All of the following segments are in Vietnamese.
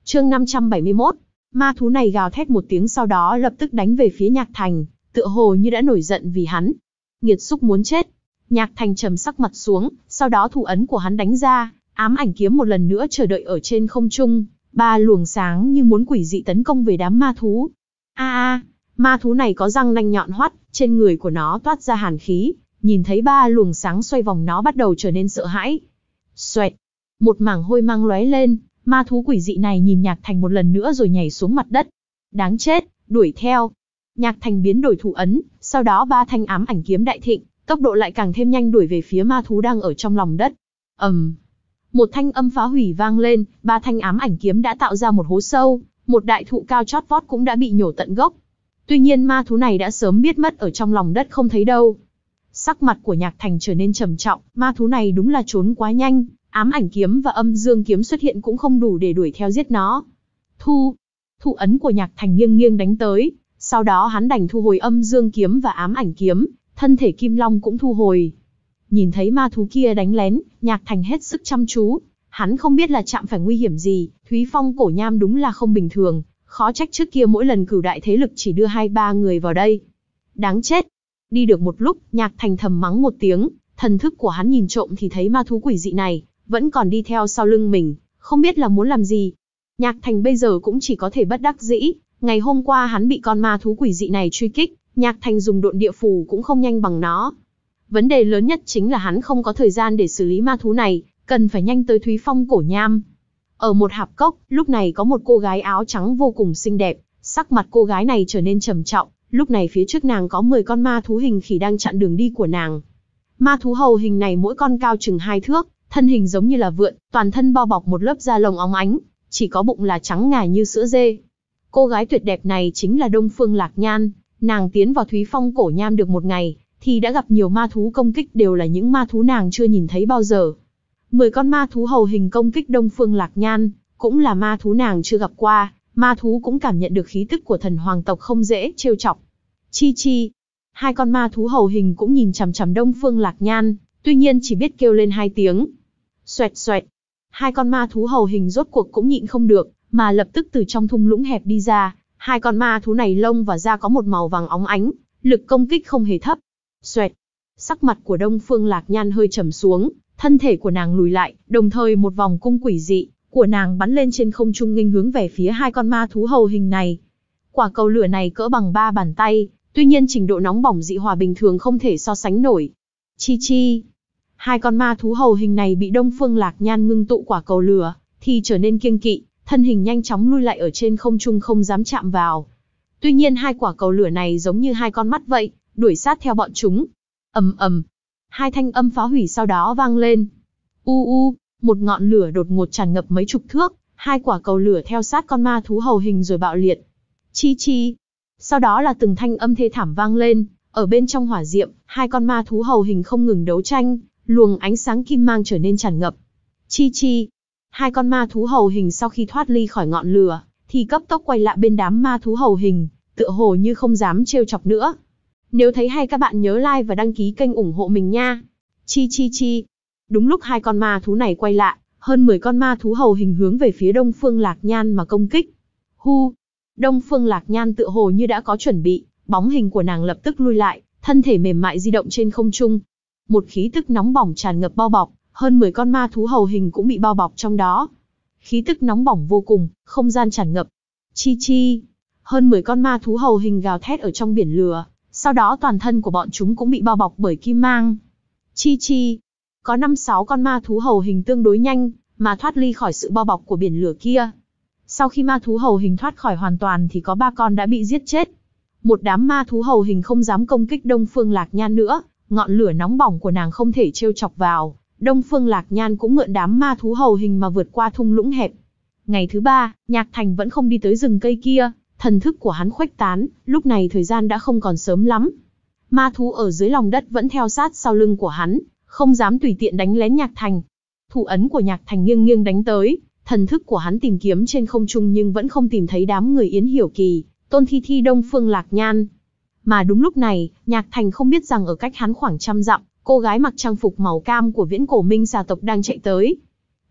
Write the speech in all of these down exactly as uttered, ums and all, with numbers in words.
Chương năm trăm bảy mươi mốt. Ma thú này gào thét một tiếng sau đó lập tức đánh về phía Nhạc Thành, tựa hồ như đã nổi giận vì hắn. Nghiệt xúc muốn chết. Nhạc Thành trầm sắc mặt xuống, sau đó thủ ấn của hắn đánh ra, ám ảnh kiếm một lần nữa chờ đợi ở trên không trung, ba luồng sáng như muốn quỷ dị tấn công về đám ma thú. A a, ma thú này có răng nanh nhọn hoắt, trên người của nó toát ra hàn khí, nhìn thấy ba luồng sáng xoay vòng nó bắt đầu trở nên sợ hãi. Xoẹt, một mảng hôi mang lóe lên, ma thú quỷ dị này nhìn Nhạc Thành một lần nữa rồi nhảy xuống mặt đất. Đáng chết, đuổi theo. Nhạc Thành biến đổi thủ ấn, sau đó ba thanh ám ảnh kiếm đại thịnh, tốc độ lại càng thêm nhanh đuổi về phía ma thú đang ở trong lòng đất. ầm, um. Một thanh âm phá hủy vang lên, ba thanh ám ảnh kiếm đã tạo ra một hố sâu, một đại thụ cao chót vót cũng đã bị nhổ tận gốc. Tuy nhiên ma thú này đã sớm biết mất ở trong lòng đất không thấy đâu. Sắc mặt của Nhạc Thành trở nên trầm trọng, ma thú này đúng là trốn quá nhanh, ám ảnh kiếm và âm dương kiếm xuất hiện cũng không đủ để đuổi theo giết nó. Thu, thủ ấn của Nhạc Thành nghiêng nghiêng đánh tới, sau đó hắn đành thu hồi âm dương kiếm và ám ảnh kiếm, thân thể Kim Long cũng thu hồi. Nhìn thấy ma thú kia đánh lén, Nhạc Thành hết sức chăm chú, hắn không biết là chạm phải nguy hiểm gì, Thúy Phong Cổ Nham đúng là không bình thường, khó trách trước kia mỗi lần cửu đại thế lực chỉ đưa hai ba người vào đây. Đáng chết. Đi được một lúc, Nhạc Thành thầm mắng một tiếng, thần thức của hắn nhìn trộm thì thấy ma thú quỷ dị này vẫn còn đi theo sau lưng mình, không biết là muốn làm gì. Nhạc Thành bây giờ cũng chỉ có thể bất đắc dĩ, ngày hôm qua hắn bị con ma thú quỷ dị này truy kích, Nhạc Thành dùng độn địa phù cũng không nhanh bằng nó. Vấn đề lớn nhất chính là hắn không có thời gian để xử lý ma thú này, cần phải nhanh tới Thúy Phong Cổ Nham. Ở một hạp cốc, lúc này có một cô gái áo trắng vô cùng xinh đẹp, sắc mặt cô gái này trở nên trầm trọng, lúc này phía trước nàng có mười con ma thú hình khỉ đang chặn đường đi của nàng. Ma thú hầu hình này mỗi con cao chừng hai thước, thân hình giống như là vượn, toàn thân bao bọc một lớp da lông óng ánh, chỉ có bụng là trắng ngà như sữa dê. Cô gái tuyệt đẹp này chính là Đông Phương Lạc Nhan, nàng tiến vào Thúy Phong Cổ Nham được một ngày, thì đã gặp nhiều ma thú công kích đều là những ma thú nàng chưa nhìn thấy bao giờ. Mười con ma thú hầu hình công kích Đông Phương Lạc Nhan, cũng là ma thú nàng chưa gặp qua, ma thú cũng cảm nhận được khí tức của thần hoàng tộc không dễ trêu chọc. Chi chi, hai con ma thú hầu hình cũng nhìn chằm chằm Đông Phương Lạc Nhan, tuy nhiên chỉ biết kêu lên hai tiếng. Xoẹt xoẹt, hai con ma thú hầu hình rốt cuộc cũng nhịn không được, mà lập tức từ trong thung lũng hẹp đi ra. Hai con ma thú này lông và da có một màu vàng óng ánh, lực công kích không hề thấp. Xoẹt, sắc mặt của Đông Phương Lạc Nhan hơi trầm xuống, thân thể của nàng lùi lại, đồng thời một vòng cung quỷ dị của nàng bắn lên trên không trung nghênh hướng về phía hai con ma thú hầu hình này. Quả cầu lửa này cỡ bằng ba bàn tay, tuy nhiên trình độ nóng bỏng dị hòa bình thường không thể so sánh nổi. Chi chi, hai con ma thú hầu hình này bị Đông Phương Lạc Nhan ngưng tụ quả cầu lửa, thì trở nên kiêng kỵ, thân hình nhanh chóng lui lại ở trên không trung không dám chạm vào. Tuy nhiên hai quả cầu lửa này giống như hai con mắt vậy, đuổi sát theo bọn chúng. Ầm ầm, hai thanh âm phá hủy sau đó vang lên. U u, một ngọn lửa đột ngột tràn ngập mấy chục thước, hai quả cầu lửa theo sát con ma thú hầu hình rồi bạo liệt. Chi chi, sau đó là từng thanh âm thê thảm vang lên, ở bên trong hỏa diệm, hai con ma thú hầu hình không ngừng đấu tranh, luồng ánh sáng kim mang trở nên tràn ngập. Chi chi, hai con ma thú hầu hình sau khi thoát ly khỏi ngọn lửa, thì cấp tốc quay lại bên đám ma thú hầu hình, tựa hồ như không dám trêu chọc nữa. Nếu thấy hay các bạn nhớ like và đăng ký kênh ủng hộ mình nha. Chi chi chi. Đúng lúc hai con ma thú này quay lại, hơn mười con ma thú hầu hình hướng về phía Đông Phương Lạc Nhan mà công kích. Hu. Đông Phương Lạc Nhan tựa hồ như đã có chuẩn bị, bóng hình của nàng lập tức lui lại, thân thể mềm mại di động trên không trung. Một khí tức nóng bỏng tràn ngập bao bọc, hơn mười con ma thú hầu hình cũng bị bao bọc trong đó. Khí tức nóng bỏng vô cùng, không gian tràn ngập. Chi chi. Hơn mười con ma thú hầu hình gào thét ở trong biển lửa, sau đó toàn thân của bọn chúng cũng bị bao bọc bởi kim mang. Chi chi. Có năm sáu con ma thú hầu hình tương đối nhanh, mà thoát ly khỏi sự bao bọc của biển lửa kia. Sau khi ma thú hầu hình thoát khỏi hoàn toàn thì có ba con đã bị giết chết. Một đám ma thú hầu hình không dám công kích Đông Phương Lạc Nhan nữa, ngọn lửa nóng bỏng của nàng không thể trêu chọc vào. Đông Phương Lạc Nhan cũng mượn đám ma thú hầu hình mà vượt qua thung lũng hẹp. Ngày thứ ba, Nhạc Thành vẫn không đi tới rừng cây kia, thần thức của hắn khuếch tán, lúc này thời gian đã không còn sớm lắm. Ma thú ở dưới lòng đất vẫn theo sát sau lưng của hắn, không dám tùy tiện đánh lén Nhạc Thành. Thủ ấn của Nhạc Thành nghiêng nghiêng đánh tới, thần thức của hắn tìm kiếm trên không trung nhưng vẫn không tìm thấy đám người Yến Hiểu Kỳ, Tôn Thi Thi, Đông Phương Lạc Nhan. Mà đúng lúc này, Nhạc Thành không biết rằng ở cách hắn khoảng trăm dặm, cô gái mặc trang phục màu cam của Viễn Cổ Minh xà tộc đang chạy tới.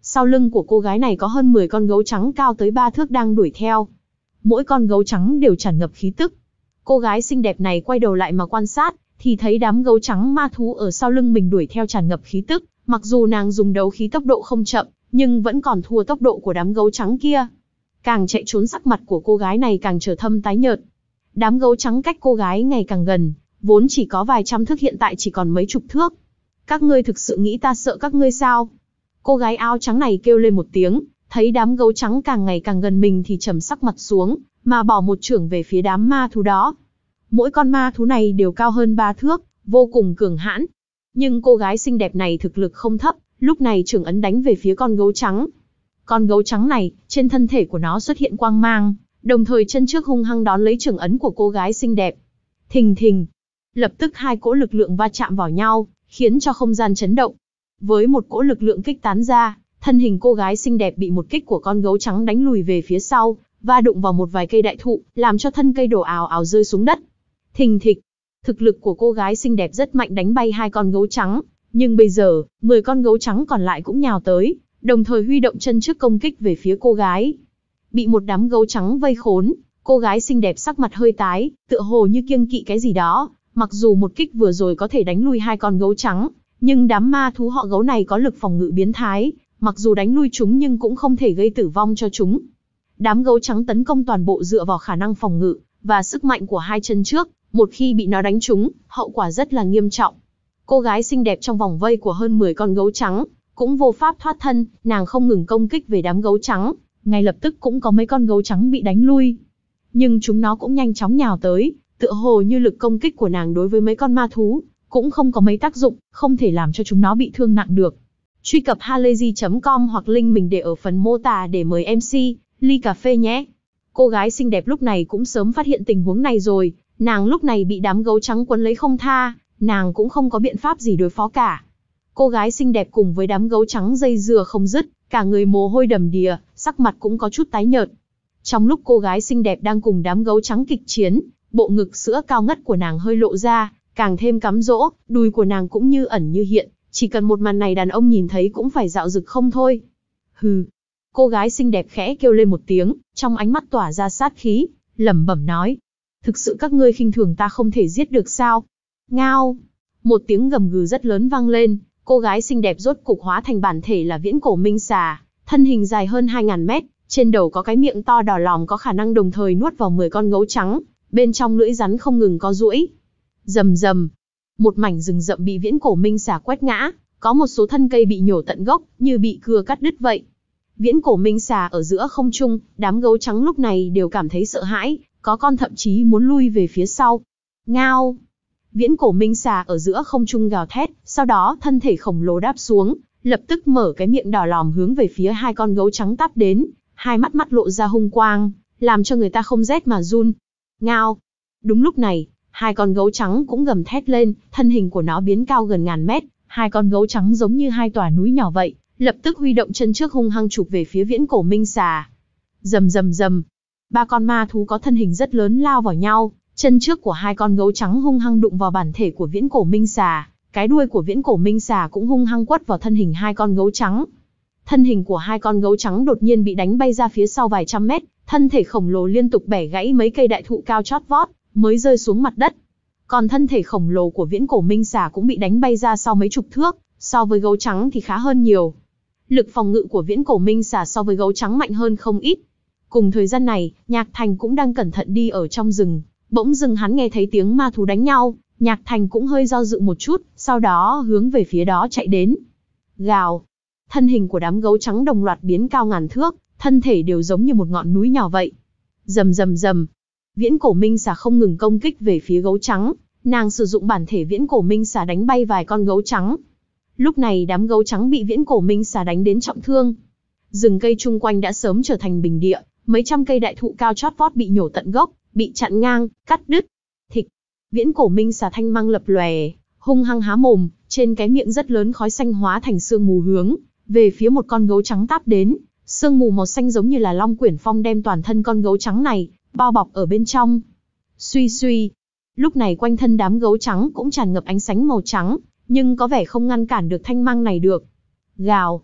Sau lưng của cô gái này có hơn mười con gấu trắng cao tới ba thước đang đuổi theo. Mỗi con gấu trắng đều tràn ngập khí tức. Cô gái xinh đẹp này quay đầu lại mà quan sát, thì thấy đám gấu trắng ma thú ở sau lưng mình đuổi theo tràn ngập khí tức. Mặc dù nàng dùng đấu khí tốc độ không chậm, nhưng vẫn còn thua tốc độ của đám gấu trắng kia. Càng chạy trốn sắc mặt của cô gái này càng trở thâm tái nhợt. Đám gấu trắng cách cô gái ngày càng gần, vốn chỉ có vài trăm thước hiện tại chỉ còn mấy chục thước. Các ngươi thực sự nghĩ ta sợ các ngươi sao? Cô gái áo trắng này kêu lên một tiếng, thấy đám gấu trắng càng ngày càng gần mình thì trầm sắc mặt xuống, mà bỏ một chưởng về phía đám ma thú đó. Mỗi con ma thú này đều cao hơn ba thước, vô cùng cường hãn. Nhưng cô gái xinh đẹp này thực lực không thấp, lúc này chưởng ấn đánh về phía con gấu trắng. Con gấu trắng này, trên thân thể của nó xuất hiện quang mang, đồng thời chân trước hung hăng đón lấy chưởng ấn của cô gái xinh đẹp. Thình thình, lập tức hai cỗ lực lượng va chạm vào nhau, khiến cho không gian chấn động. Với một cỗ lực lượng kích tán ra, thân hình cô gái xinh đẹp bị một kích của con gấu trắng đánh lùi về phía sau, va đụng vào một vài cây đại thụ, làm cho thân cây đổ ào ào rơi xuống đất. Thình thịch, thực lực của cô gái xinh đẹp rất mạnh đánh bay hai con gấu trắng, nhưng bây giờ, mười con gấu trắng còn lại cũng nhào tới, đồng thời huy động chân trước công kích về phía cô gái. Bị một đám gấu trắng vây khốn, cô gái xinh đẹp sắc mặt hơi tái, tựa hồ như kiêng kỵ cái gì đó, mặc dù một kích vừa rồi có thể đánh lui hai con gấu trắng, nhưng đám ma thú họ gấu này có lực phòng ngự biến thái, mặc dù đánh lui chúng nhưng cũng không thể gây tử vong cho chúng. Đám gấu trắng tấn công toàn bộ dựa vào khả năng phòng ngự và sức mạnh của hai chân trước, một khi bị nó đánh trúng, hậu quả rất là nghiêm trọng. Cô gái xinh đẹp trong vòng vây của hơn mười con gấu trắng, cũng vô pháp thoát thân, nàng không ngừng công kích về đám gấu trắng, ngay lập tức cũng có mấy con gấu trắng bị đánh lui. Nhưng chúng nó cũng nhanh chóng nhào tới, tựa hồ như lực công kích của nàng đối với mấy con ma thú cũng không có mấy tác dụng, không thể làm cho chúng nó bị thương nặng được. Truy cập halayzi chấm com hoặc link mình để ở phần mô tả để mời em xê, ly cà phê nhé. Cô gái xinh đẹp lúc này cũng sớm phát hiện tình huống này rồi, nàng lúc này bị đám gấu trắng quấn lấy không tha, nàng cũng không có biện pháp gì đối phó cả. Cô gái xinh đẹp cùng với đám gấu trắng dây dưa không dứt, cả người mồ hôi đầm đìa, sắc mặt cũng có chút tái nhợt. Trong lúc cô gái xinh đẹp đang cùng đám gấu trắng kịch chiến, bộ ngực sữa cao ngất của nàng hơi lộ ra, càng thêm cắm dỗ, đùi của nàng cũng như ẩn như hiện, chỉ cần một màn này đàn ông nhìn thấy cũng phải dạo dực không thôi. Hừ. Cô gái xinh đẹp khẽ kêu lên một tiếng, trong ánh mắt tỏa ra sát khí, lẩm bẩm nói: thực sự các ngươi khinh thường ta không thể giết được sao? Ngao. Một tiếng gầm gừ rất lớn vang lên, cô gái xinh đẹp rốt cục hóa thành bản thể là viễn cổ minh xà, thân hình dài hơn hai ngàn mét, trên đầu có cái miệng to đỏ lòm có khả năng đồng thời nuốt vào mười con gấu trắng, bên trong lưỡi rắn không ngừng co duỗi. Rầm rầm, một mảnh rừng rậm bị viễn cổ minh xà quét ngã, có một số thân cây bị nhổ tận gốc, như bị cưa cắt đứt vậy. Viễn cổ minh xà ở giữa không trung, đám gấu trắng lúc này đều cảm thấy sợ hãi, có con thậm chí muốn lui về phía sau. Ngao. Viễn cổ minh xà ở giữa không trung gào thét, sau đó thân thể khổng lồ đáp xuống, lập tức mở cái miệng đỏ lòm hướng về phía hai con gấu trắng táp đến, hai mắt mắt lộ ra hung quang, làm cho người ta không rét mà run. Ngao. Đúng lúc này, hai con gấu trắng cũng gầm thét lên, thân hình của nó biến cao gần ngàn mét, hai con gấu trắng giống như hai tòa núi nhỏ vậy, lập tức huy động chân trước hung hăng chụp về phía viễn cổ minh xà. Rầm rầm rầm, ba con ma thú có thân hình rất lớn lao vào nhau, chân trước của hai con gấu trắng hung hăng đụng vào bản thể của viễn cổ minh xà, cái đuôi của viễn cổ minh xà cũng hung hăng quất vào thân hình hai con gấu trắng. Thân hình của hai con gấu trắng đột nhiên bị đánh bay ra phía sau vài trăm mét, thân thể khổng lồ liên tục bẻ gãy mấy cây đại thụ cao chót vót, mới rơi xuống mặt đất. Còn thân thể khổng lồ của viễn cổ minh xà cũng bị đánh bay ra sau mấy chục thước, so với gấu trắng thì khá hơn nhiều. Lực phòng ngự của viễn cổ minh xà so với gấu trắng mạnh hơn không ít. Cùng thời gian này, Nhạc Thành cũng đang cẩn thận đi ở trong rừng, bỗng dưng hắn nghe thấy tiếng ma thú đánh nhau, Nhạc Thành cũng hơi do dự một chút, sau đó hướng về phía đó chạy đến. Gào. Thân hình của đám gấu trắng đồng loạt biến cao ngàn thước, thân thể đều giống như một ngọn núi nhỏ vậy. Rầm rầm rầm. Viễn cổ minh xà không ngừng công kích về phía gấu trắng, nàng sử dụng bản thể viễn cổ minh xà đánh bay vài con gấu trắng. Lúc này đám gấu trắng bị viễn cổ minh xà đánh đến trọng thương. Rừng cây chung quanh đã sớm trở thành bình địa, mấy trăm cây đại thụ cao chót vót bị nhổ tận gốc, bị chặn ngang, cắt đứt. Thịch. Viễn cổ minh xà thanh mang lập lòe, hung hăng há mồm, trên cái miệng rất lớn khói xanh hóa thành sương mù hướng về phía một con gấu trắng táp đến. Sương mù màu xanh giống như là long quyển phong đem toàn thân con gấu trắng này bao bọc ở bên trong. Suy suy. Lúc này quanh thân đám gấu trắng cũng tràn ngập ánh sáng màu trắng, nhưng có vẻ không ngăn cản được thanh mang này được. Gào.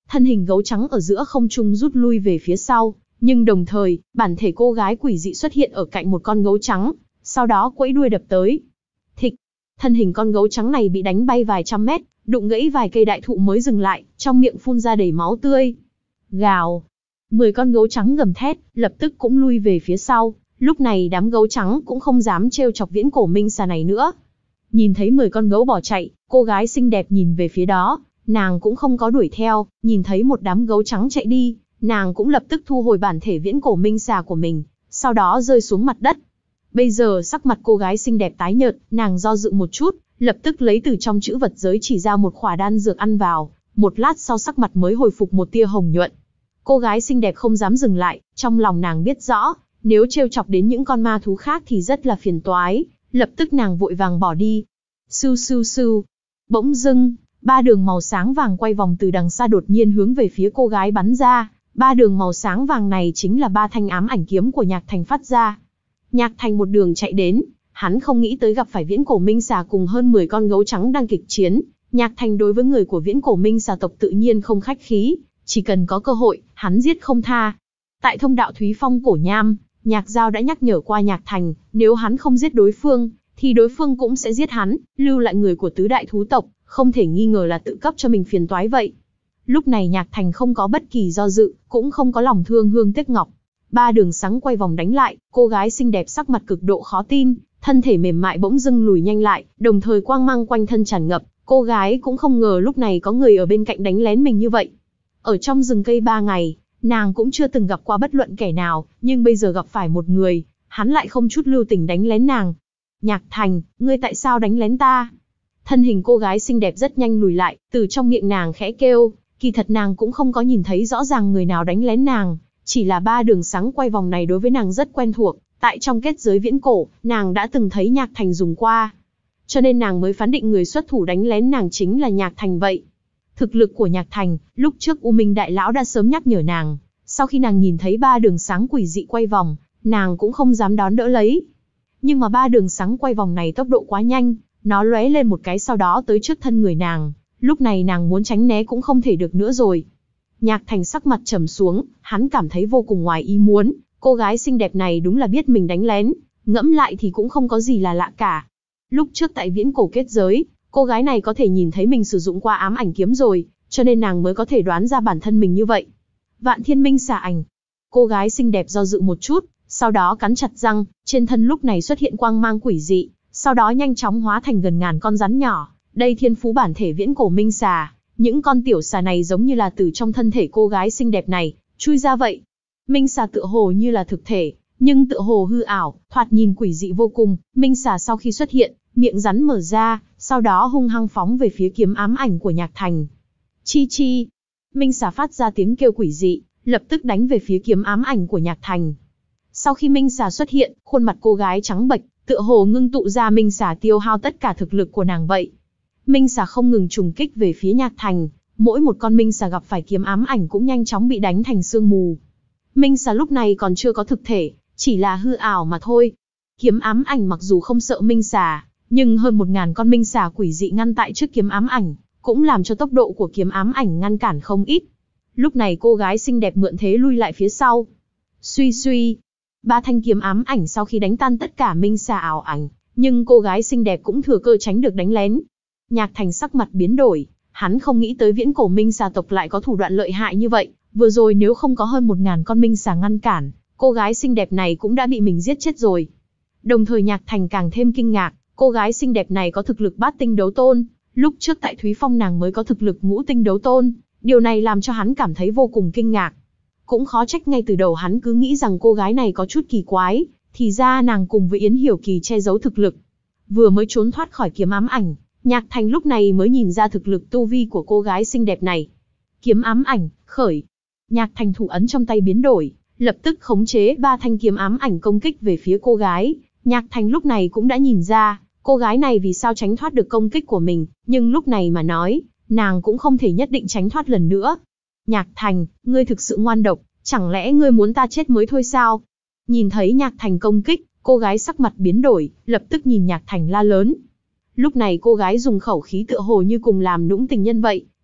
Thân hình gấu trắng ở giữa không trung rút lui về phía sau, nhưng đồng thời, bản thể cô gái quỷ dị xuất hiện ở cạnh một con gấu trắng, sau đó quẫy đuôi đập tới. Thịch, thân hình con gấu trắng này bị đánh bay vài trăm mét, đụng gãy vài cây đại thụ mới dừng lại, trong miệng phun ra đầy máu tươi. Gào, mười con gấu trắng gầm thét, lập tức cũng lui về phía sau. Lúc này đám gấu trắng cũng không dám trêu chọc viễn cổ minh xà này nữa. Nhìn thấy mười con gấu bỏ chạy, cô gái xinh đẹp nhìn về phía đó, nàng cũng không có đuổi theo, nhìn thấy một đám gấu trắng chạy đi, nàng cũng lập tức thu hồi bản thể viễn cổ minh xà của mình, sau đó rơi xuống mặt đất. Bây giờ sắc mặt cô gái xinh đẹp tái nhợt, nàng do dự một chút, lập tức lấy từ trong chữ vật giới chỉ ra một khỏa đan dược ăn vào, một lát sau sắc mặt mới hồi phục một tia hồng nhuận. Cô gái xinh đẹp không dám dừng lại, trong lòng nàng biết rõ, nếu trêu chọc đến những con ma thú khác thì rất là phiền toái, lập tức nàng vội vàng bỏ đi. Sưu sưu sưu. Bỗng dưng, ba đường màu sáng vàng quay vòng từ đằng xa đột nhiên hướng về phía cô gái bắn ra, ba đường màu sáng vàng này chính là ba thanh ám ảnh kiếm của Nhạc Thành phát ra. Nhạc Thành một đường chạy đến, hắn không nghĩ tới gặp phải viễn cổ minh xà cùng hơn mười con gấu trắng đang kịch chiến. Nhạc Thành đối với người của viễn cổ minh xà tộc tự nhiên không khách khí, chỉ cần có cơ hội, hắn giết không tha. Tại thông đạo Thúy Phong cổ nham, Nhạc Giao đã nhắc nhở qua Nhạc Thành, nếu hắn không giết đối phương, thì đối phương cũng sẽ giết hắn, lưu lại người của tứ đại thú tộc, không thể nghi ngờ là tự cấp cho mình phiền toái vậy. Lúc này Nhạc Thành không có bất kỳ do dự, cũng không có lòng thương hương tiếc ngọc. Ba đường sáng quay vòng đánh lại, cô gái xinh đẹp sắc mặt cực độ khó tin, thân thể mềm mại bỗng dưng lùi nhanh lại, đồng thời quang mang quanh thân tràn ngập, cô gái cũng không ngờ lúc này có người ở bên cạnh đánh lén mình như vậy. Ở trong rừng cây ba ngày, nàng cũng chưa từng gặp qua bất luận kẻ nào, nhưng bây giờ gặp phải một người, hắn lại không chút lưu tình đánh lén nàng. Nhạc Thành, ngươi tại sao đánh lén ta? Thân hình cô gái xinh đẹp rất nhanh lùi lại, từ trong miệng nàng khẽ kêu, kỳ thật nàng cũng không có nhìn thấy rõ ràng người nào đánh lén nàng, chỉ là ba đường sáng quay vòng này đối với nàng rất quen thuộc, tại trong kết giới viễn cổ, nàng đã từng thấy Nhạc Thành dùng qua. Cho nên nàng mới phán định người xuất thủ đánh lén nàng chính là Nhạc Thành vậy. Thực lực của Nhạc Thành, lúc trước U Minh Đại Lão đã sớm nhắc nhở nàng, sau khi nàng nhìn thấy ba đường sáng quỷ dị quay vòng, nàng cũng không dám đón đỡ lấy. Nhưng mà ba đường sáng quay vòng này tốc độ quá nhanh, nó lóe lên một cái sau đó tới trước thân người nàng, lúc này nàng muốn tránh né cũng không thể được nữa rồi. Nhạc Thành sắc mặt trầm xuống, hắn cảm thấy vô cùng ngoài ý muốn, cô gái xinh đẹp này đúng là biết mình đánh lén, ngẫm lại thì cũng không có gì là lạ cả. Lúc trước tại viễn cổ kết giới, cô gái này có thể nhìn thấy mình sử dụng qua ám ảnh kiếm rồi, cho nên nàng mới có thể đoán ra bản thân mình như vậy. Vạn Thiên Minh xà ảnh. Cô gái xinh đẹp do dự một chút, sau đó cắn chặt răng, trên thân lúc này xuất hiện quang mang quỷ dị, sau đó nhanh chóng hóa thành gần ngàn con rắn nhỏ. Đây thiên phú bản thể viễn cổ minh xà, những con tiểu xà này giống như là từ trong thân thể cô gái xinh đẹp này chui ra vậy. Minh xà tựa hồ như là thực thể, nhưng tựa hồ hư ảo, thoạt nhìn quỷ dị vô cùng. Minh xà sau khi xuất hiện, miệng rắn mở ra, sau đó hung hăng phóng về phía kiếm ám ảnh của Nhạc Thành. Chi chi. Minh xà phát ra tiếng kêu quỷ dị, lập tức đánh về phía kiếm ám ảnh của Nhạc Thành. Sau khi Minh xà xuất hiện, khuôn mặt cô gái trắng bệch, tựa hồ ngưng tụ ra Minh xà tiêu hao tất cả thực lực của nàng vậy. Minh xà không ngừng trùng kích về phía Nhạc Thành, mỗi một con minh xà gặp phải kiếm ám ảnh cũng nhanh chóng bị đánh thành sương mù. Minh xà lúc này còn chưa có thực thể, chỉ là hư ảo mà thôi. Kiếm ám ảnh mặc dù không sợ minh xà, nhưng hơn một ngàn con minh xà quỷ dị ngăn tại trước kiếm ám ảnh, cũng làm cho tốc độ của kiếm ám ảnh ngăn cản không ít. Lúc này cô gái xinh đẹp mượn thế lui lại phía sau. Suy suy, ba thanh kiếm ám ảnh sau khi đánh tan tất cả minh xà ảo ảnh, nhưng cô gái xinh đẹp cũng thừa cơ tránh được đánh lén. Nhạc Thành sắc mặt biến đổi, hắn không nghĩ tới viễn cổ minh xà tộc lại có thủ đoạn lợi hại như vậy. Vừa rồi nếu không có hơn một ngàn con minh xà ngăn cản, cô gái xinh đẹp này cũng đã bị mình giết chết rồi. Đồng thời Nhạc Thành càng thêm kinh ngạc, cô gái xinh đẹp này có thực lực bát tinh đấu tôn, lúc trước tại Thúy Phong nàng mới có thực lực ngũ tinh đấu tôn, điều này làm cho hắn cảm thấy vô cùng kinh ngạc. Cũng khó trách ngay từ đầu hắn cứ nghĩ rằng cô gái này có chút kỳ quái, thì ra nàng cùng với Yến Hiểu Kỳ che giấu thực lực. Vừa mới trốn thoát khỏi kiếm ám ảnh, Nhạc Thành lúc này mới nhìn ra thực lực tu vi của cô gái xinh đẹp này. Kiếm ám ảnh, khởi. Nhạc Thành thủ ấn trong tay biến đổi, lập tức khống chế ba thanh kiếm ám ảnh công kích về phía cô gái. Nhạc Thành lúc này cũng đã nhìn ra, cô gái này vì sao tránh thoát được công kích của mình, nhưng lúc này mà nói, nàng cũng không thể nhất định tránh thoát lần nữa. Nhạc Thành, ngươi thực sự ngoan độc, chẳng lẽ ngươi muốn ta chết mới thôi sao? Nhìn thấy Nhạc Thành công kích, cô gái sắc mặt biến đổi, lập tức nhìn Nhạc Thành la lớn. Lúc này cô gái dùng khẩu khí tựa hồ như cùng làm nũng tình nhân vậy,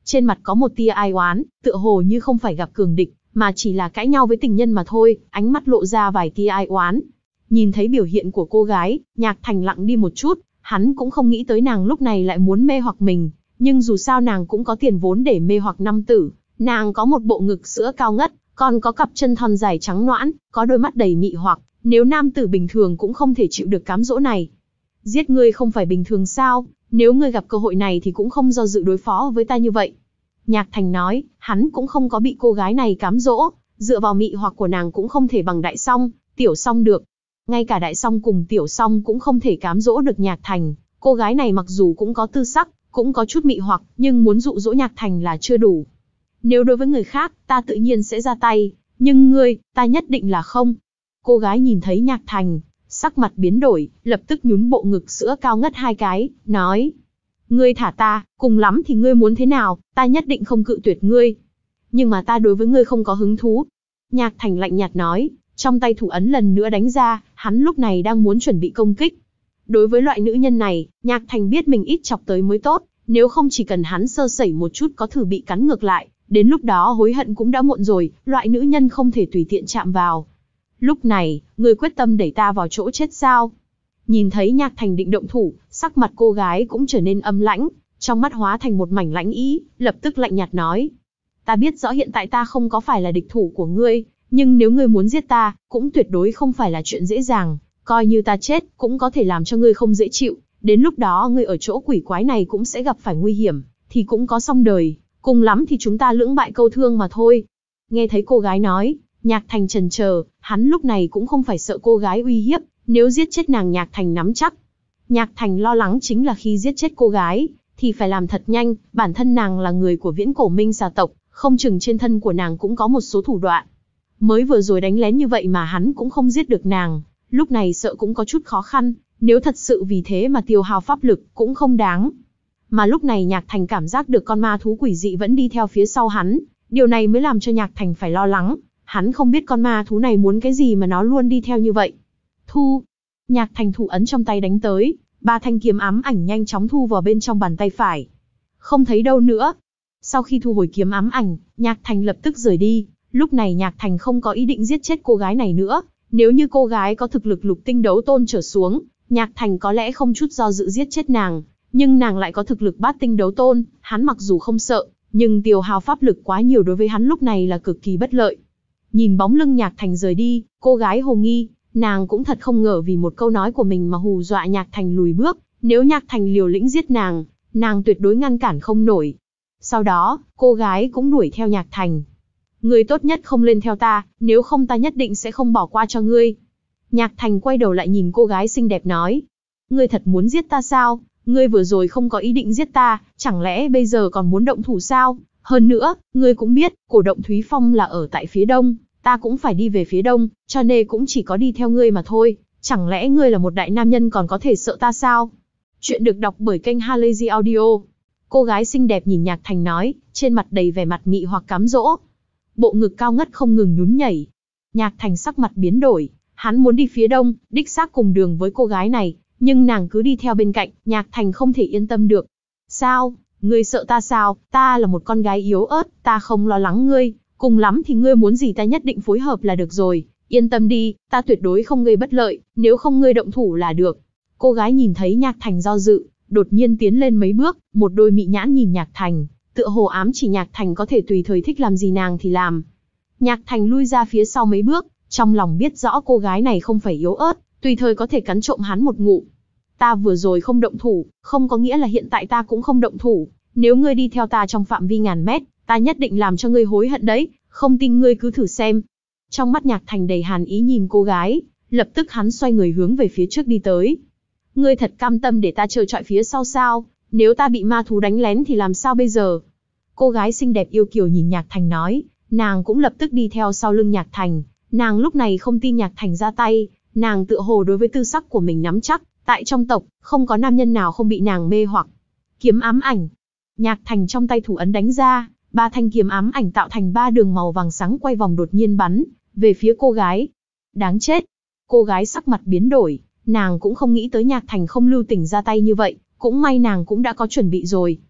Trên mặt có một tia ai oán, tựa hồ như không phải gặp cường địch, mà chỉ là cãi nhau với tình nhân mà thôi, ánh mắt lộ ra vài tia ai oán. Nhìn thấy biểu hiện của cô gái, Nhạc Thành lặng đi một chút, hắn cũng không nghĩ tới nàng lúc này lại muốn mê hoặc mình, nhưng dù sao nàng cũng có tiền vốn để mê hoặc nam tử, nàng có một bộ ngực sữa cao ngất, còn có cặp chân thon dài trắng nõn, có đôi mắt đầy mị hoặc, nếu nam tử bình thường cũng không thể chịu được cám dỗ này. Giết ngươi không phải bình thường sao, nếu ngươi gặp cơ hội này thì cũng không do dự đối phó với ta như vậy. Nhạc Thành nói, hắn cũng không có bị cô gái này cám dỗ, dựa vào mị hoặc của nàng cũng không thể bằng Đại Song, Tiểu Song được. Ngay cả Đại Song cùng Tiểu Song cũng không thể cám dỗ được Nhạc Thành, cô gái này mặc dù cũng có tư sắc, cũng có chút mị hoặc, nhưng muốn dụ dỗ Nhạc Thành là chưa đủ. Nếu đối với người khác, ta tự nhiên sẽ ra tay, nhưng ngươi, ta nhất định là không. Cô gái nhìn thấy Nhạc Thành, sắc mặt biến đổi, lập tức nhún bộ ngực sữa cao ngất hai cái, nói. Ngươi thả ta, cùng lắm thì ngươi muốn thế nào, ta nhất định không cự tuyệt ngươi. Nhưng mà ta đối với ngươi không có hứng thú. Nhạc Thành lạnh nhạt nói, trong tay thủ ấn lần nữa đánh ra, hắn lúc này đang muốn chuẩn bị công kích. Đối với loại nữ nhân này, Nhạc Thành biết mình ít chọc tới mới tốt, nếu không chỉ cần hắn sơ sẩy một chút có thử bị cắn ngược lại, đến lúc đó hối hận cũng đã muộn rồi, loại nữ nhân không thể tùy tiện chạm vào. Lúc này, ngươi quyết tâm đẩy ta vào chỗ chết sao? Nhìn thấy Nhạc Thành định động thủ, sắc mặt cô gái cũng trở nên âm lãnh, trong mắt hóa thành một mảnh lãnh ý, lập tức lạnh nhạt nói. Ta biết rõ hiện tại ta không có phải là địch thủ của ngươi, nhưng nếu ngươi muốn giết ta, cũng tuyệt đối không phải là chuyện dễ dàng, coi như ta chết, cũng có thể làm cho ngươi không dễ chịu, đến lúc đó ngươi ở chỗ quỷ quái này cũng sẽ gặp phải nguy hiểm, thì cũng có xong đời, cùng lắm thì chúng ta lưỡng bại câu thương mà thôi. Nghe thấy cô gái nói, Nhạc Thành chần chờ, hắn lúc này cũng không phải sợ cô gái uy hiếp, nếu giết chết nàng Nhạc Thành nắm chắc. Nhạc Thành lo lắng chính là khi giết chết cô gái, thì phải làm thật nhanh, bản thân nàng là người của viễn cổ minh xà tộc, không chừng trên thân của nàng cũng có một số thủ đoạn. Mới vừa rồi đánh lén như vậy mà hắn cũng không giết được nàng, lúc này sợ cũng có chút khó khăn, nếu thật sự vì thế mà tiêu hao pháp lực cũng không đáng. Mà lúc này Nhạc Thành cảm giác được con ma thú quỷ dị vẫn đi theo phía sau hắn, điều này mới làm cho Nhạc Thành phải lo lắng, hắn không biết con ma thú này muốn cái gì mà nó luôn đi theo như vậy. Thu! Nhạc Thành thủ ấn trong tay đánh tới, ba thanh kiếm ám ảnh nhanh chóng thu vào bên trong bàn tay phải. Không thấy đâu nữa. Sau khi thu hồi kiếm ám ảnh, Nhạc Thành lập tức rời đi, lúc này Nhạc Thành không có ý định giết chết cô gái này nữa, nếu như cô gái có thực lực lục tinh đấu tôn trở xuống, Nhạc Thành có lẽ không chút do dự giết chết nàng, nhưng nàng lại có thực lực bát tinh đấu tôn, hắn mặc dù không sợ, nhưng tiêu hao pháp lực quá nhiều đối với hắn lúc này là cực kỳ bất lợi. Nhìn bóng lưng Nhạc Thành rời đi, cô gái hồ nghi, nàng cũng thật không ngờ vì một câu nói của mình mà hù dọa Nhạc Thành lùi bước, nếu Nhạc Thành liều lĩnh giết nàng, nàng tuyệt đối ngăn cản không nổi. Sau đó, cô gái cũng đuổi theo Nhạc Thành. Ngươi tốt nhất không lên theo ta, nếu không ta nhất định sẽ không bỏ qua cho ngươi. Nhạc Thành quay đầu lại nhìn cô gái xinh đẹp nói. Ngươi thật muốn giết ta sao? Ngươi vừa rồi không có ý định giết ta, chẳng lẽ bây giờ còn muốn động thủ sao? Hơn nữa, ngươi cũng biết, cổ động Thúy Phong là ở tại phía đông, ta cũng phải đi về phía đông, cho nên cũng chỉ có đi theo ngươi mà thôi. Chẳng lẽ ngươi là một đại nam nhân còn có thể sợ ta sao? Chuyện được đọc bởi kênh Halazy Audio. Cô gái xinh đẹp nhìn Nhạc Thành nói, trên mặt đầy vẻ mặt mị hoặc cám dỗ. Bộ ngực cao ngất không ngừng nhún nhảy. Nhạc Thành sắc mặt biến đổi, hắn muốn đi phía đông, đích xác cùng đường với cô gái này, nhưng nàng cứ đi theo bên cạnh, Nhạc Thành không thể yên tâm được. Sao? Ngươi sợ ta sao? Ta là một con gái yếu ớt, ta không lo lắng ngươi, cùng lắm thì ngươi muốn gì ta nhất định phối hợp là được rồi, yên tâm đi, ta tuyệt đối không gây bất lợi, nếu không ngươi động thủ là được. Cô gái nhìn thấy Nhạc Thành do dự, đột nhiên tiến lên mấy bước, một đôi mị nhãn nhìn Nhạc Thành, tựa hồ ám chỉ Nhạc Thành có thể tùy thời thích làm gì nàng thì làm. Nhạc Thành lui ra phía sau mấy bước, trong lòng biết rõ cô gái này không phải yếu ớt, tùy thời có thể cắn trộm hắn một ngụm. Ta vừa rồi không động thủ, không có nghĩa là hiện tại ta cũng không động thủ, nếu ngươi đi theo ta trong phạm vi ngàn mét, ta nhất định làm cho ngươi hối hận đấy, không tin ngươi cứ thử xem. Trong mắt Nhạc Thành đầy hàn ý nhìn cô gái, lập tức hắn xoay người hướng về phía trước đi tới. Ngươi thật cam tâm để ta chờ trọi phía sau sao? Nếu ta bị ma thú đánh lén thì làm sao bây giờ? Cô gái xinh đẹp yêu kiều nhìn Nhạc Thành nói, nàng cũng lập tức đi theo sau lưng Nhạc Thành. Nàng lúc này không tin Nhạc Thành ra tay, nàng tựa hồ đối với tư sắc của mình nắm chắc, tại trong tộc, không có nam nhân nào không bị nàng mê hoặc. Kiếm ám ảnh. Nhạc Thành trong tay thủ ấn đánh ra, ba thanh kiếm ám ảnh tạo thành ba đường màu vàng sáng quay vòng đột nhiên bắn về phía cô gái. Đáng chết. Cô gái sắc mặt biến đổi, nàng cũng không nghĩ tới Nhạc Thành không lưu tình ra tay như vậy, cũng may nàng cũng đã có chuẩn bị rồi.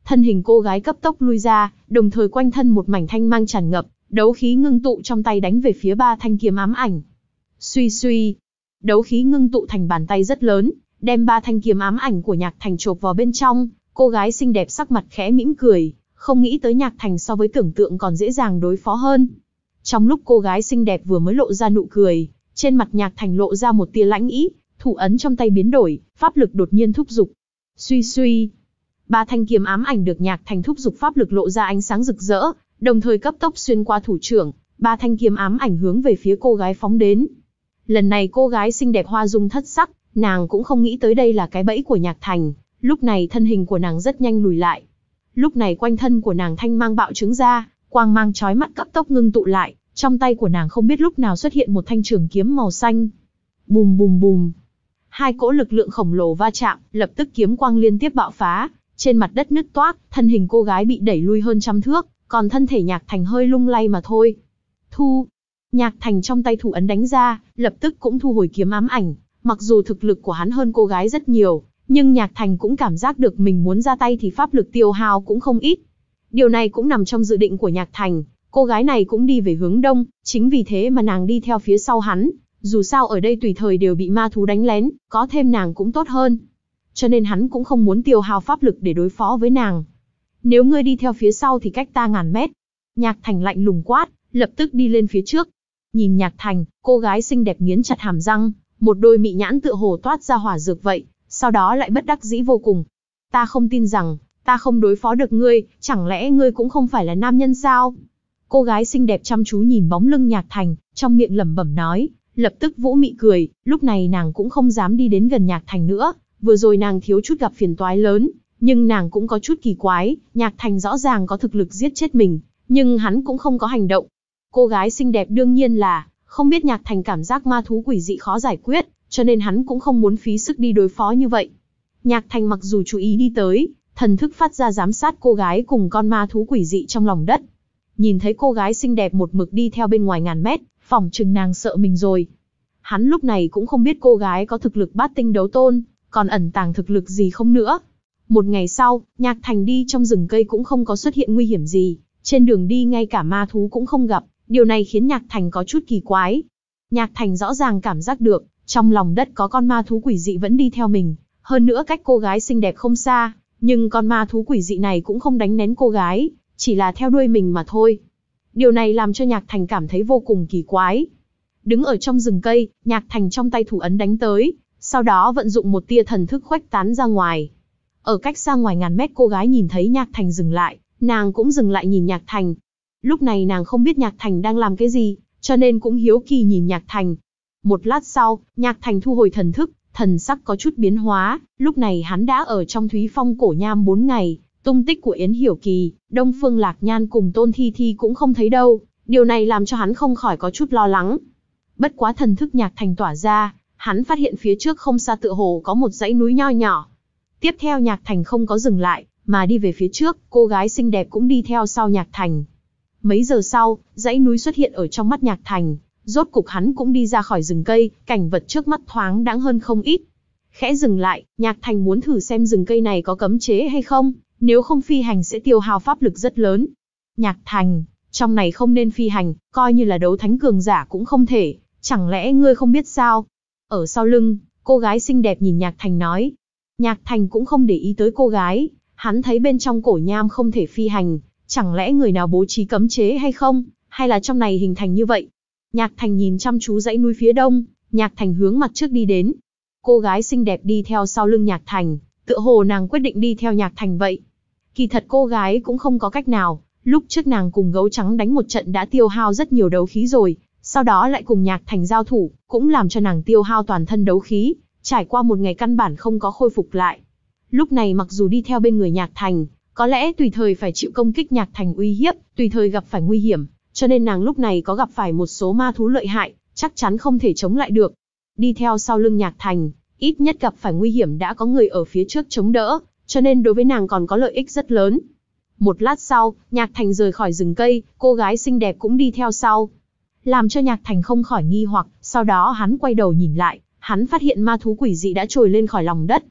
thân hình cô gái cấp tốc lui ra, đồng thời quanh thân một mảnh thanh mang tràn ngập, đấu khí ngưng tụ trong tay đánh về phía ba thanh kiếm ám ảnh. Suy suy, đấu khí ngưng tụ thành bàn tay rất lớn, đem ba thanh kiếm ám ảnh của Nhạc Thành chộp vào bên trong. Cô gái xinh đẹp sắc mặt khẽ mỉm cười, không nghĩ tới Nhạc Thành so với tưởng tượng còn dễ dàng đối phó hơn. Trong lúc cô gái xinh đẹp vừa mới lộ ra nụ cười, trên mặt Nhạc Thành lộ ra một tia lãnh ý, thủ ấn trong tay biến đổi, pháp lực đột nhiên thúc giục. Suy suy, ba thanh kiếm ám ảnh được Nhạc Thành thúc giục pháp lực lộ ra ánh sáng rực rỡ, đồng thời cấp tốc xuyên qua thủ trưởng, ba thanh kiếm ám ảnh hướng về phía cô gái phóng đến. Lần này cô gái xinh đẹp hoa dung thất sắc, nàng cũng không nghĩ tới đây là cái bẫy của Nhạc Thành, lúc này thân hình của nàng rất nhanh lùi lại. Lúc này quanh thân của nàng thanh mang bạo trướng ra, quang mang chói mắt cấp tốc ngưng tụ lại, trong tay của nàng không biết lúc nào xuất hiện một thanh trường kiếm màu xanh. Bùm bùm bùm. Hai cỗ lực lượng khổng lồ va chạm, lập tức kiếm quang liên tiếp bạo phá, trên mặt đất nứt toác, thân hình cô gái bị đẩy lui hơn trăm thước, còn thân thể Nhạc Thành hơi lung lay mà thôi. Thu. Nhạc Thành trong tay thủ ấn đánh ra, lập tức cũng thu hồi kiếm ám ảnh, mặc dù thực lực của hắn hơn cô gái rất nhiều, nhưng Nhạc Thành cũng cảm giác được mình muốn ra tay thì pháp lực tiêu hao cũng không ít. Điều này cũng nằm trong dự định của Nhạc Thành, cô gái này cũng đi về hướng đông, chính vì thế mà nàng đi theo phía sau hắn, dù sao ở đây tùy thời đều bị ma thú đánh lén, có thêm nàng cũng tốt hơn. Cho nên hắn cũng không muốn tiêu hao pháp lực để đối phó với nàng. Nếu ngươi đi theo phía sau thì cách ta ngàn mét. Nhạc Thành lạnh lùng quát, lập tức đi lên phía trước. Nhìn Nhạc Thành, cô gái xinh đẹp nghiến chặt hàm răng, một đôi mị nhãn tựa hồ toát ra hỏa dược vậy, sau đó lại bất đắc dĩ vô cùng. Ta không tin rằng, ta không đối phó được ngươi, chẳng lẽ ngươi cũng không phải là nam nhân sao? Cô gái xinh đẹp chăm chú nhìn bóng lưng Nhạc Thành, trong miệng lẩm bẩm nói, lập tức vũ mị cười, lúc này nàng cũng không dám đi đến gần Nhạc Thành nữa, vừa rồi nàng thiếu chút gặp phiền toái lớn, nhưng nàng cũng có chút kỳ quái, Nhạc Thành rõ ràng có thực lực giết chết mình, nhưng hắn cũng không có hành động. Cô gái xinh đẹp đương nhiên là, không biết Nhạc Thành cảm giác ma thú quỷ dị khó giải quyết, cho nên hắn cũng không muốn phí sức đi đối phó như vậy. Nhạc Thành mặc dù chú ý đi tới, thần thức phát ra giám sát cô gái cùng con ma thú quỷ dị trong lòng đất. Nhìn thấy cô gái xinh đẹp một mực đi theo bên ngoài ngàn mét, phỏng chừng nàng sợ mình rồi. Hắn lúc này cũng không biết cô gái có thực lực bát tinh đấu tôn, còn ẩn tàng thực lực gì không nữa. Một ngày sau, Nhạc Thành đi trong rừng cây cũng không có xuất hiện nguy hiểm gì, trên đường đi ngay cả ma thú cũng không gặp, điều này khiến Nhạc Thành có chút kỳ quái. Nhạc Thành rõ ràng cảm giác được, trong lòng đất có con ma thú quỷ dị vẫn đi theo mình, hơn nữa cách cô gái xinh đẹp không xa, nhưng con ma thú quỷ dị này cũng không đánh nén cô gái, chỉ là theo đuôi mình mà thôi. Điều này làm cho Nhạc Thành cảm thấy vô cùng kỳ quái. Đứng ở trong rừng cây, Nhạc Thành trong tay thủ ấn đánh tới, sau đó vận dụng một tia thần thức khuếch tán ra ngoài. Ở cách xa ngoài ngàn mét cô gái nhìn thấy Nhạc Thành dừng lại, nàng cũng dừng lại nhìn Nhạc Thành. Lúc này nàng không biết Nhạc Thành đang làm cái gì, cho nên cũng hiếu kỳ nhìn Nhạc Thành. Một lát sau, Nhạc Thành thu hồi thần thức, thần sắc có chút biến hóa, lúc này hắn đã ở trong Thúy Phong cổ nham bốn ngày, tung tích của Yến Hiểu Kỳ, Đông Phương Lạc Nhan cùng Tôn Thi Thi cũng không thấy đâu, điều này làm cho hắn không khỏi có chút lo lắng. Bất quá thần thức Nhạc Thành tỏa ra, hắn phát hiện phía trước không xa tựa hồ có một dãy núi nho nhỏ. Tiếp theo Nhạc Thành không có dừng lại, mà đi về phía trước, cô gái xinh đẹp cũng đi theo sau Nhạc Thành. Mấy giờ sau, dãy núi xuất hiện ở trong mắt Nhạc Thành, rốt cục hắn cũng đi ra khỏi rừng cây, cảnh vật trước mắt thoáng đãng hơn không ít. Khẽ dừng lại, Nhạc Thành muốn thử xem rừng cây này có cấm chế hay không, nếu không phi hành sẽ tiêu hao pháp lực rất lớn. Nhạc Thành, trong này không nên phi hành, coi như là đấu thánh cường giả cũng không thể, chẳng lẽ ngươi không biết sao? Ở sau lưng, cô gái xinh đẹp nhìn Nhạc Thành nói. Nhạc Thành cũng không để ý tới cô gái, hắn thấy bên trong cổ nham không thể phi hành, chẳng lẽ người nào bố trí cấm chế hay không, hay là trong này hình thành như vậy? Nhạc Thành nhìn chăm chú dãy núi phía đông, Nhạc Thành hướng mặt trước đi đến. Cô gái xinh đẹp đi theo sau lưng Nhạc Thành, tựa hồ nàng quyết định đi theo Nhạc Thành vậy. Kỳ thật cô gái cũng không có cách nào, lúc trước nàng cùng gấu trắng đánh một trận đã tiêu hao rất nhiều đấu khí rồi, sau đó lại cùng Nhạc Thành giao thủ, cũng làm cho nàng tiêu hao toàn thân đấu khí, trải qua một ngày căn bản không có khôi phục lại. Lúc này mặc dù đi theo bên người Nhạc Thành, có lẽ tùy thời phải chịu công kích Nhạc Thành uy hiếp, tùy thời gặp phải nguy hiểm, cho nên nàng lúc này có gặp phải một số ma thú lợi hại, chắc chắn không thể chống lại được. Đi theo sau lưng Nhạc Thành, ít nhất gặp phải nguy hiểm đã có người ở phía trước chống đỡ, cho nên đối với nàng còn có lợi ích rất lớn. Một lát sau, Nhạc Thành rời khỏi rừng cây, cô gái xinh đẹp cũng đi theo sau. Làm cho Nhạc Thành không khỏi nghi hoặc, sau đó hắn quay đầu nhìn lại, hắn phát hiện ma thú quỷ dị đã trồi lên khỏi lòng đất.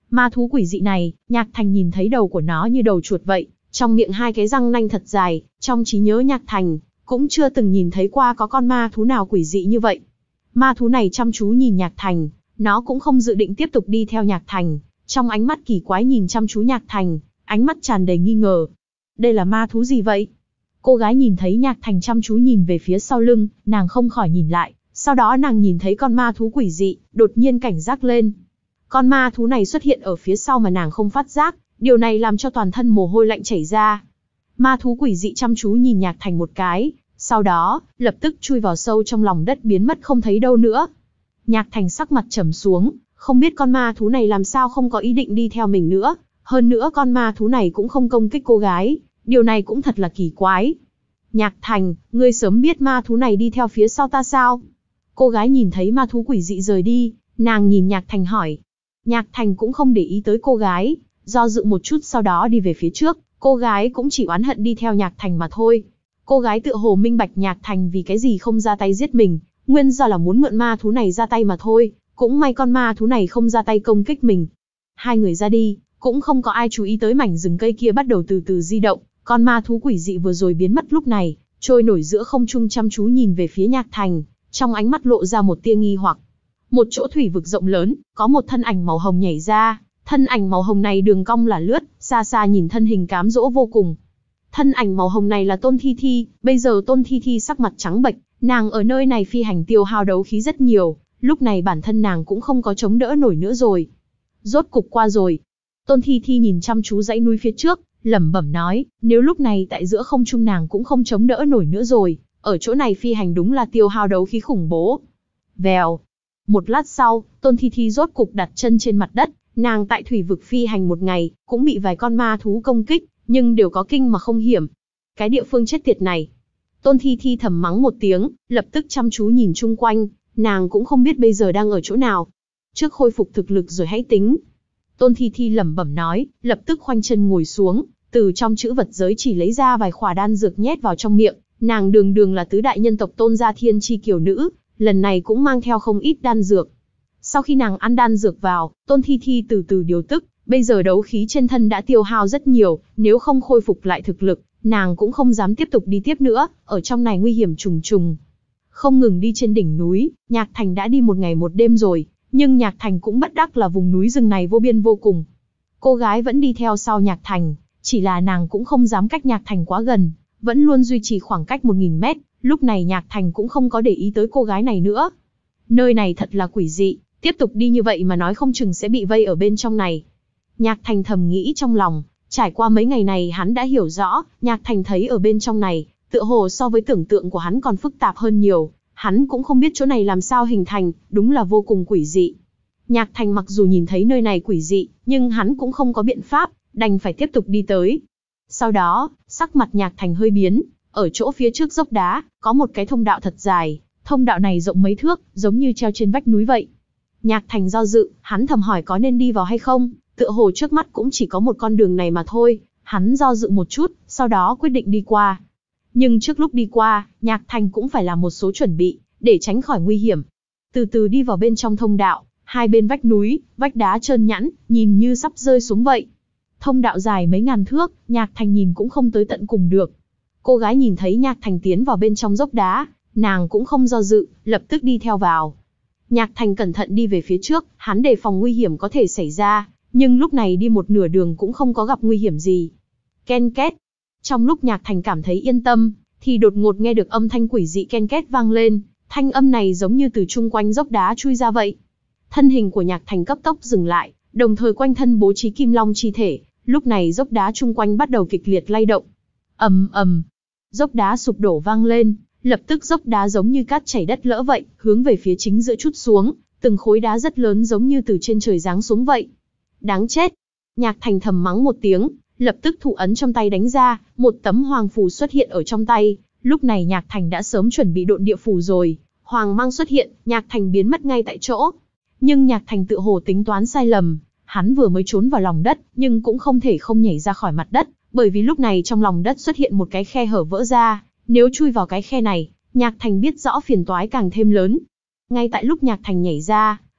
Ma thú quỷ dị này, Nhạc Thành nhìn thấy đầu của nó như đầu chuột vậy, trong miệng hai cái răng nanh thật dài, trong trí nhớ Nhạc Thành, cũng chưa từng nhìn thấy qua có con ma thú nào quỷ dị như vậy. Ma thú này chăm chú nhìn Nhạc Thành, nó cũng không dự định tiếp tục đi theo Nhạc Thành, trong ánh mắt kỳ quái nhìn chăm chú Nhạc Thành, ánh mắt tràn đầy nghi ngờ. Đây là ma thú gì vậy? Cô gái nhìn thấy Nhạc Thành chăm chú nhìn về phía sau lưng, nàng không khỏi nhìn lại, sau đó nàng nhìn thấy con ma thú quỷ dị, đột nhiên cảnh giác lên. Con ma thú này xuất hiện ở phía sau mà nàng không phát giác, điều này làm cho toàn thân mồ hôi lạnh chảy ra. Ma thú quỷ dị chăm chú nhìn Nhạc Thành một cái, sau đó, lập tức chui vào sâu trong lòng đất biến mất không thấy đâu nữa. Nhạc Thành sắc mặt trầm xuống, không biết con ma thú này làm sao không có ý định đi theo mình nữa, hơn nữa con ma thú này cũng không công kích cô gái, điều này cũng thật là kỳ quái. Nhạc Thành, ngươi sớm biết ma thú này đi theo phía sau ta sao? Cô gái nhìn thấy ma thú quỷ dị rời đi, nàng nhìn Nhạc Thành hỏi. Nhạc Thành cũng không để ý tới cô gái, do dự một chút sau đó đi về phía trước, cô gái cũng chỉ oán hận đi theo Nhạc Thành mà thôi. Cô gái tựa hồ minh bạch Nhạc Thành vì cái gì không ra tay giết mình, nguyên do là muốn mượn ma thú này ra tay mà thôi, cũng may con ma thú này không ra tay công kích mình. Hai người ra đi, cũng không có ai chú ý tới mảnh rừng cây kia bắt đầu từ từ di động, con ma thú quỷ dị vừa rồi biến mất lúc này, trôi nổi giữa không trung chăm chú nhìn về phía Nhạc Thành, trong ánh mắt lộ ra một tia nghi hoặc. Một chỗ thủy vực rộng lớn, có một thân ảnh màu hồng nhảy ra, thân ảnh màu hồng này đường cong là lướt, xa xa nhìn thân hình cám dỗ vô cùng. Thân ảnh màu hồng này là Tôn Thi Thi, bây giờ Tôn Thi Thi sắc mặt trắng bệch, nàng ở nơi này phi hành tiêu hao đấu khí rất nhiều, lúc này bản thân nàng cũng không có chống đỡ nổi nữa rồi. Rốt cục qua rồi. Tôn Thi Thi nhìn chăm chú dãy núi phía trước, lẩm bẩm nói, nếu lúc này tại giữa không trung nàng cũng không chống đỡ nổi nữa rồi, ở chỗ này phi hành đúng là tiêu hao đấu khí khủng bố. Vèo. Một lát sau, Tôn Thi Thi rốt cục đặt chân trên mặt đất, nàng tại thủy vực phi hành một ngày, cũng bị vài con ma thú công kích, nhưng đều có kinh mà không hiểm. Cái địa phương chết tiệt này. Tôn Thi Thi thầm mắng một tiếng, lập tức chăm chú nhìn chung quanh, nàng cũng không biết bây giờ đang ở chỗ nào. Trước khôi phục thực lực rồi hãy tính. Tôn Thi Thi lẩm bẩm nói, lập tức khoanh chân ngồi xuống, từ trong chữ vật giới chỉ lấy ra vài khỏa đan dược nhét vào trong miệng, nàng đường đường là tứ đại nhân tộc Tôn gia thiên chi kiều nữ, lần này cũng mang theo không ít đan dược. Sau khi nàng ăn đan dược vào, Tôn Thi Thi từ từ điều tức, bây giờ đấu khí trên thân đã tiêu hao rất nhiều, nếu không khôi phục lại thực lực, nàng cũng không dám tiếp tục đi tiếp nữa, ở trong này nguy hiểm trùng trùng. Không ngừng đi trên đỉnh núi, Nhạc Thành đã đi một ngày một đêm rồi, nhưng Nhạc Thành cũng bất đắc là vùng núi rừng này vô biên vô cùng. Cô gái vẫn đi theo sau Nhạc Thành, chỉ là nàng cũng không dám cách Nhạc Thành quá gần, vẫn luôn duy trì khoảng cách một nghìn mét, lúc này Nhạc Thành cũng không có để ý tới cô gái này nữa. Nơi này thật là quỷ dị, tiếp tục đi như vậy mà nói không chừng sẽ bị vây ở bên trong này. Nhạc Thành thầm nghĩ trong lòng, trải qua mấy ngày này hắn đã hiểu rõ, Nhạc Thành thấy ở bên trong này, tựa hồ so với tưởng tượng của hắn còn phức tạp hơn nhiều, hắn cũng không biết chỗ này làm sao hình thành, đúng là vô cùng quỷ dị. Nhạc Thành mặc dù nhìn thấy nơi này quỷ dị, nhưng hắn cũng không có biện pháp, đành phải tiếp tục đi tới. Sau đó, sắc mặt Nhạc Thành hơi biến, ở chỗ phía trước dốc đá, có một cái thông đạo thật dài, thông đạo này rộng mấy thước, giống như treo trên vách núi vậy. Nhạc Thành do dự, hắn thầm hỏi có nên đi vào hay không, tựa hồ trước mắt cũng chỉ có một con đường này mà thôi, hắn do dự một chút, sau đó quyết định đi qua. Nhưng trước lúc đi qua, Nhạc Thành cũng phải làm một số chuẩn bị, để tránh khỏi nguy hiểm. Từ từ đi vào bên trong thông đạo, hai bên vách núi, vách đá trơn nhẵn, nhìn như sắp rơi xuống vậy. Thông đạo dài mấy ngàn thước, Nhạc Thành nhìn cũng không tới tận cùng được. Cô gái nhìn thấy Nhạc Thành tiến vào bên trong dốc đá, nàng cũng không do dự, lập tức đi theo vào. Nhạc Thành cẩn thận đi về phía trước, hắn đề phòng nguy hiểm có thể xảy ra, nhưng lúc này đi một nửa đường cũng không có gặp nguy hiểm gì. Ken két. Trong lúc Nhạc Thành cảm thấy yên tâm, thì đột ngột nghe được âm thanh quỷ dị ken két vang lên, thanh âm này giống như từ chung quanh dốc đá chui ra vậy. Thân hình của Nhạc Thành cấp tốc dừng lại, đồng thời quanh thân bố trí kim long chi thể, lúc này dốc đá chung quanh bắt đầu kịch liệt lay động. Ầm ầm, dốc đá sụp đổ vang lên, lập tức dốc đá giống như cát chảy đất lỡ vậy, hướng về phía chính giữa trút xuống, từng khối đá rất lớn giống như từ trên trời giáng xuống vậy. Đáng chết! Nhạc Thành thầm mắng một tiếng, lập tức thủ ấn trong tay đánh ra, một tấm hoàng phù xuất hiện ở trong tay, lúc này Nhạc Thành đã sớm chuẩn bị độn địa phù rồi, hoàng mang xuất hiện, Nhạc Thành biến mất ngay tại chỗ. Nhưng Nhạc Thành tự hồ tính toán sai lầm, hắn vừa mới trốn vào lòng đất, nhưng cũng không thể không nhảy ra khỏi mặt đất, bởi vì lúc này trong lòng đất xuất hiện một cái khe hở vỡ ra, nếu chui vào cái khe này, Nhạc Thành biết rõ phiền toái càng thêm lớn. Ngay tại lúc Nhạc Thành nhảy ra,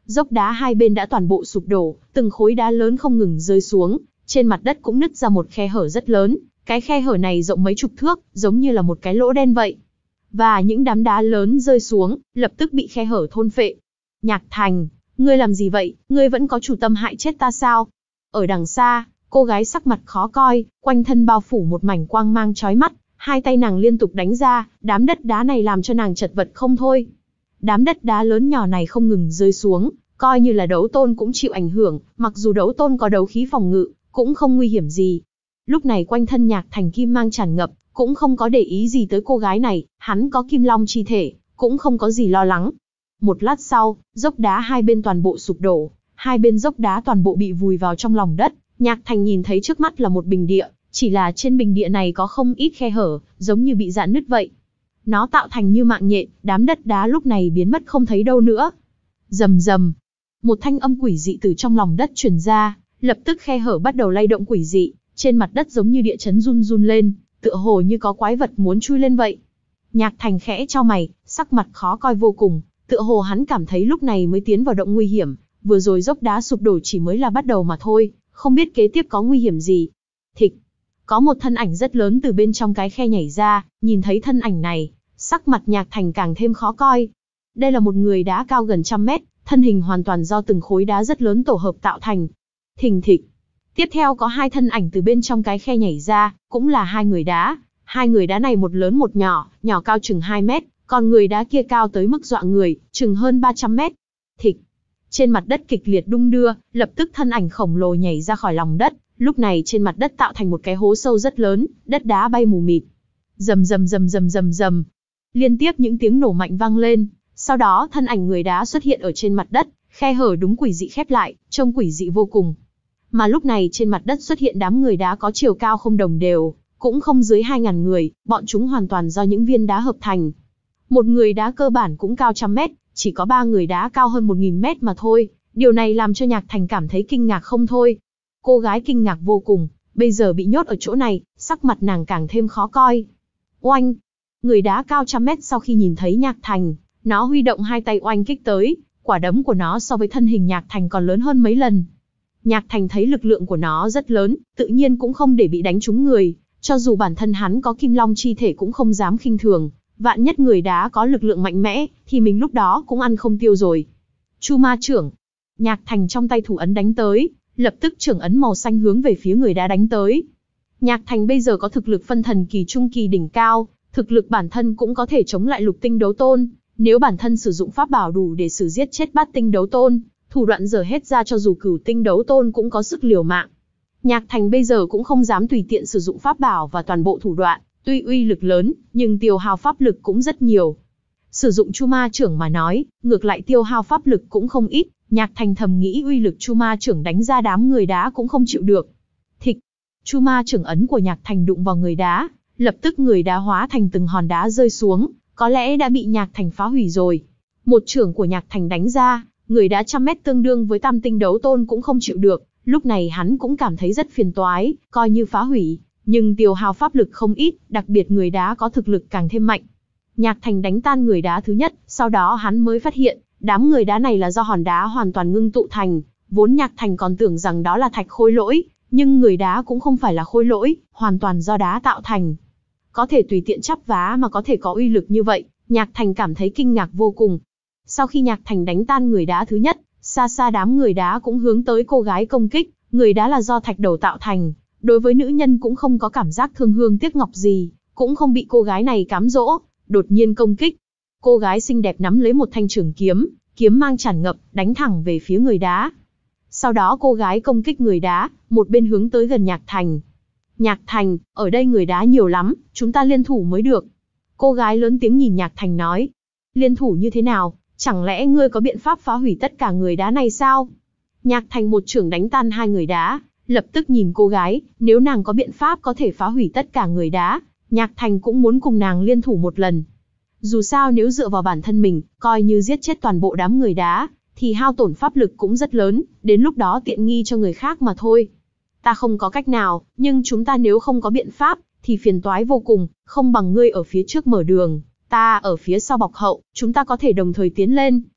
Dốc đá hai bên đã toàn bộ sụp đổ, từng khối đá lớn không ngừng rơi xuống, trên mặt đất cũng nứt ra một khe hở rất lớn, cái khe hở này rộng mấy chục thước, giống như là một cái lỗ đen vậy. Và những đám đá lớn rơi xuống, lập tức bị khe hở thôn phệ. Nhạc Thành, ngươi làm gì vậy, ngươi vẫn có chủ tâm hại chết ta sao? Ở đằng xa, cô gái sắc mặt khó coi, quanh thân bao phủ một mảnh quang mang chói mắt, hai tay nàng liên tục đánh ra, đám đất đá này làm cho nàng chật vật không thôi. Đám đất đá lớn nhỏ này không ngừng rơi xuống, coi như là đấu tôn cũng chịu ảnh hưởng, mặc dù đấu tôn có đấu khí phòng ngự, cũng không nguy hiểm gì. Lúc này quanh thân Nhạc Thành kim mang tràn ngập, cũng không có để ý gì tới cô gái này, hắn có kim long chi thể, cũng không có gì lo lắng. Một lát sau, dốc đá hai bên toàn bộ sụp đổ, hai bên dốc đá toàn bộ bị vùi vào trong lòng đất. Nhạc Thành nhìn thấy trước mắt là một bình địa, chỉ là trên bình địa này có không ít khe hở, giống như bị rạn nứt vậy. Nó tạo thành như mạng nhện, đám đất đá lúc này biến mất không thấy đâu nữa. Rầm rầm, một thanh âm quỷ dị từ trong lòng đất truyền ra, lập tức khe hở bắt đầu lay động quỷ dị, trên mặt đất giống như địa chấn run run lên, tựa hồ như có quái vật muốn chui lên vậy. Nhạc Thành khẽ chau mày, sắc mặt khó coi vô cùng, tựa hồ hắn cảm thấy lúc này mới tiến vào động nguy hiểm, vừa rồi dốc đá sụp đổ chỉ mới là bắt đầu mà thôi, không biết kế tiếp có nguy hiểm gì. Thịch, có một thân ảnh rất lớn từ bên trong cái khe nhảy ra, nhìn thấy thân ảnh này, sắc mặt Nhạc Thành càng thêm khó coi. Đây là một người đá cao gần trăm mét, thân hình hoàn toàn do từng khối đá rất lớn tổ hợp tạo thành. Thình thịch. Tiếp theo có hai thân ảnh từ bên trong cái khe nhảy ra, cũng là hai người đá. Hai người đá này một lớn một nhỏ, nhỏ cao chừng hai mét, còn người đá kia cao tới mức dọa người, chừng hơn ba trăm mét. Thịch. Trên mặt đất kịch liệt đung đưa, lập tức thân ảnh khổng lồ nhảy ra khỏi lòng đất, lúc này trên mặt đất tạo thành một cái hố sâu rất lớn, đất đá bay mù mịt. Rầm rầm rầm rầm rầm rầm. Liên tiếp những tiếng nổ mạnh vang lên, sau đó thân ảnh người đá xuất hiện ở trên mặt đất, khe hở đúng quỷ dị khép lại, trông quỷ dị vô cùng. Mà lúc này trên mặt đất xuất hiện đám người đá có chiều cao không đồng đều, cũng không dưới hai ngàn người, bọn chúng hoàn toàn do những viên đá hợp thành. Một người đá cơ bản cũng cao trăm mét, chỉ có ba người đá cao hơn một nghìn mét mà thôi, điều này làm cho Nhạc Thành cảm thấy kinh ngạc không thôi. Cô gái kinh ngạc vô cùng, bây giờ bị nhốt ở chỗ này, sắc mặt nàng càng thêm khó coi. Oanh! Người đá cao trăm mét sau khi nhìn thấy Nhạc Thành, nó huy động hai tay oanh kích tới, quả đấm của nó so với thân hình Nhạc Thành còn lớn hơn mấy lần. Nhạc Thành thấy lực lượng của nó rất lớn, tự nhiên cũng không để bị đánh trúng người, cho dù bản thân hắn có kim long chi thể cũng không dám khinh thường, vạn nhất người đá có lực lượng mạnh mẽ, thì mình lúc đó cũng ăn không tiêu rồi. Chu ma trưởng. Nhạc Thành trong tay thủ ấn đánh tới, lập tức trưởng ấn màu xanh hướng về phía người đá đánh tới. Nhạc Thành bây giờ có thực lực phân thần kỳ trung kỳ đỉnh cao, thực lực bản thân cũng có thể chống lại lục tinh đấu tôn, nếu bản thân sử dụng pháp bảo đủ để xử giết chết bát tinh đấu tôn, thủ đoạn dở hết ra cho dù cửu tinh đấu tôn cũng có sức liều mạng. Nhạc Thành bây giờ cũng không dám tùy tiện sử dụng pháp bảo và toàn bộ thủ đoạn, tuy uy lực lớn, nhưng tiêu hao pháp lực cũng rất nhiều. Sử dụng Chu ma trưởng mà nói, ngược lại tiêu hao pháp lực cũng không ít, Nhạc Thành thầm nghĩ uy lực Chu ma trưởng đánh ra đám người đá cũng không chịu được. Thịch, Chu ma trưởng ấn của Nhạc Thành đụng vào người đá, lập tức người đá hóa thành từng hòn đá rơi xuống, có lẽ đã bị Nhạc Thành phá hủy rồi. Một trưởng của Nhạc Thành đánh ra, người đá trăm mét tương đương với tam tinh đấu tôn cũng không chịu được, lúc này hắn cũng cảm thấy rất phiền toái, coi như phá hủy, nhưng tiêu hao pháp lực không ít, đặc biệt người đá có thực lực càng thêm mạnh. Nhạc Thành đánh tan người đá thứ nhất, sau đó hắn mới phát hiện, đám người đá này là do hòn đá hoàn toàn ngưng tụ thành, vốn Nhạc Thành còn tưởng rằng đó là thạch khôi lỗi, nhưng người đá cũng không phải là khôi lỗi, hoàn toàn do đá tạo thành. Có thể tùy tiện chắp vá mà có thể có uy lực như vậy, Nhạc Thành cảm thấy kinh ngạc vô cùng. Sau khi Nhạc Thành đánh tan người đá thứ nhất, xa xa đám người đá cũng hướng tới cô gái công kích, người đá là do thạch đầu tạo thành, đối với nữ nhân cũng không có cảm giác thương hương tiếc ngọc gì, cũng không bị cô gái này cám dỗ, đột nhiên công kích. Cô gái xinh đẹp nắm lấy một thanh trường kiếm, kiếm mang tràn ngập, đánh thẳng về phía người đá. Sau đó cô gái công kích người đá, một bên hướng tới gần Nhạc Thành. Nhạc Thành, ở đây người đá nhiều lắm, chúng ta liên thủ mới được. Cô gái lớn tiếng nhìn Nhạc Thành nói. Liên thủ như thế nào, chẳng lẽ ngươi có biện pháp phá hủy tất cả người đá này sao? Nhạc Thành một chưởng đánh tan hai người đá, lập tức nhìn cô gái, nếu nàng có biện pháp có thể phá hủy tất cả người đá, Nhạc Thành cũng muốn cùng nàng liên thủ một lần. Dù sao nếu dựa vào bản thân mình, coi như giết chết toàn bộ đám người đá, thì hao tổn pháp lực cũng rất lớn, đến lúc đó tiện nghi cho người khác mà thôi. Ta không có cách nào, nhưng chúng ta nếu không có biện pháp, thì phiền toái vô cùng, không bằng ngươi ở phía trước mở đường, ta ở phía sau bọc hậu, chúng ta có thể đồng thời tiến lên,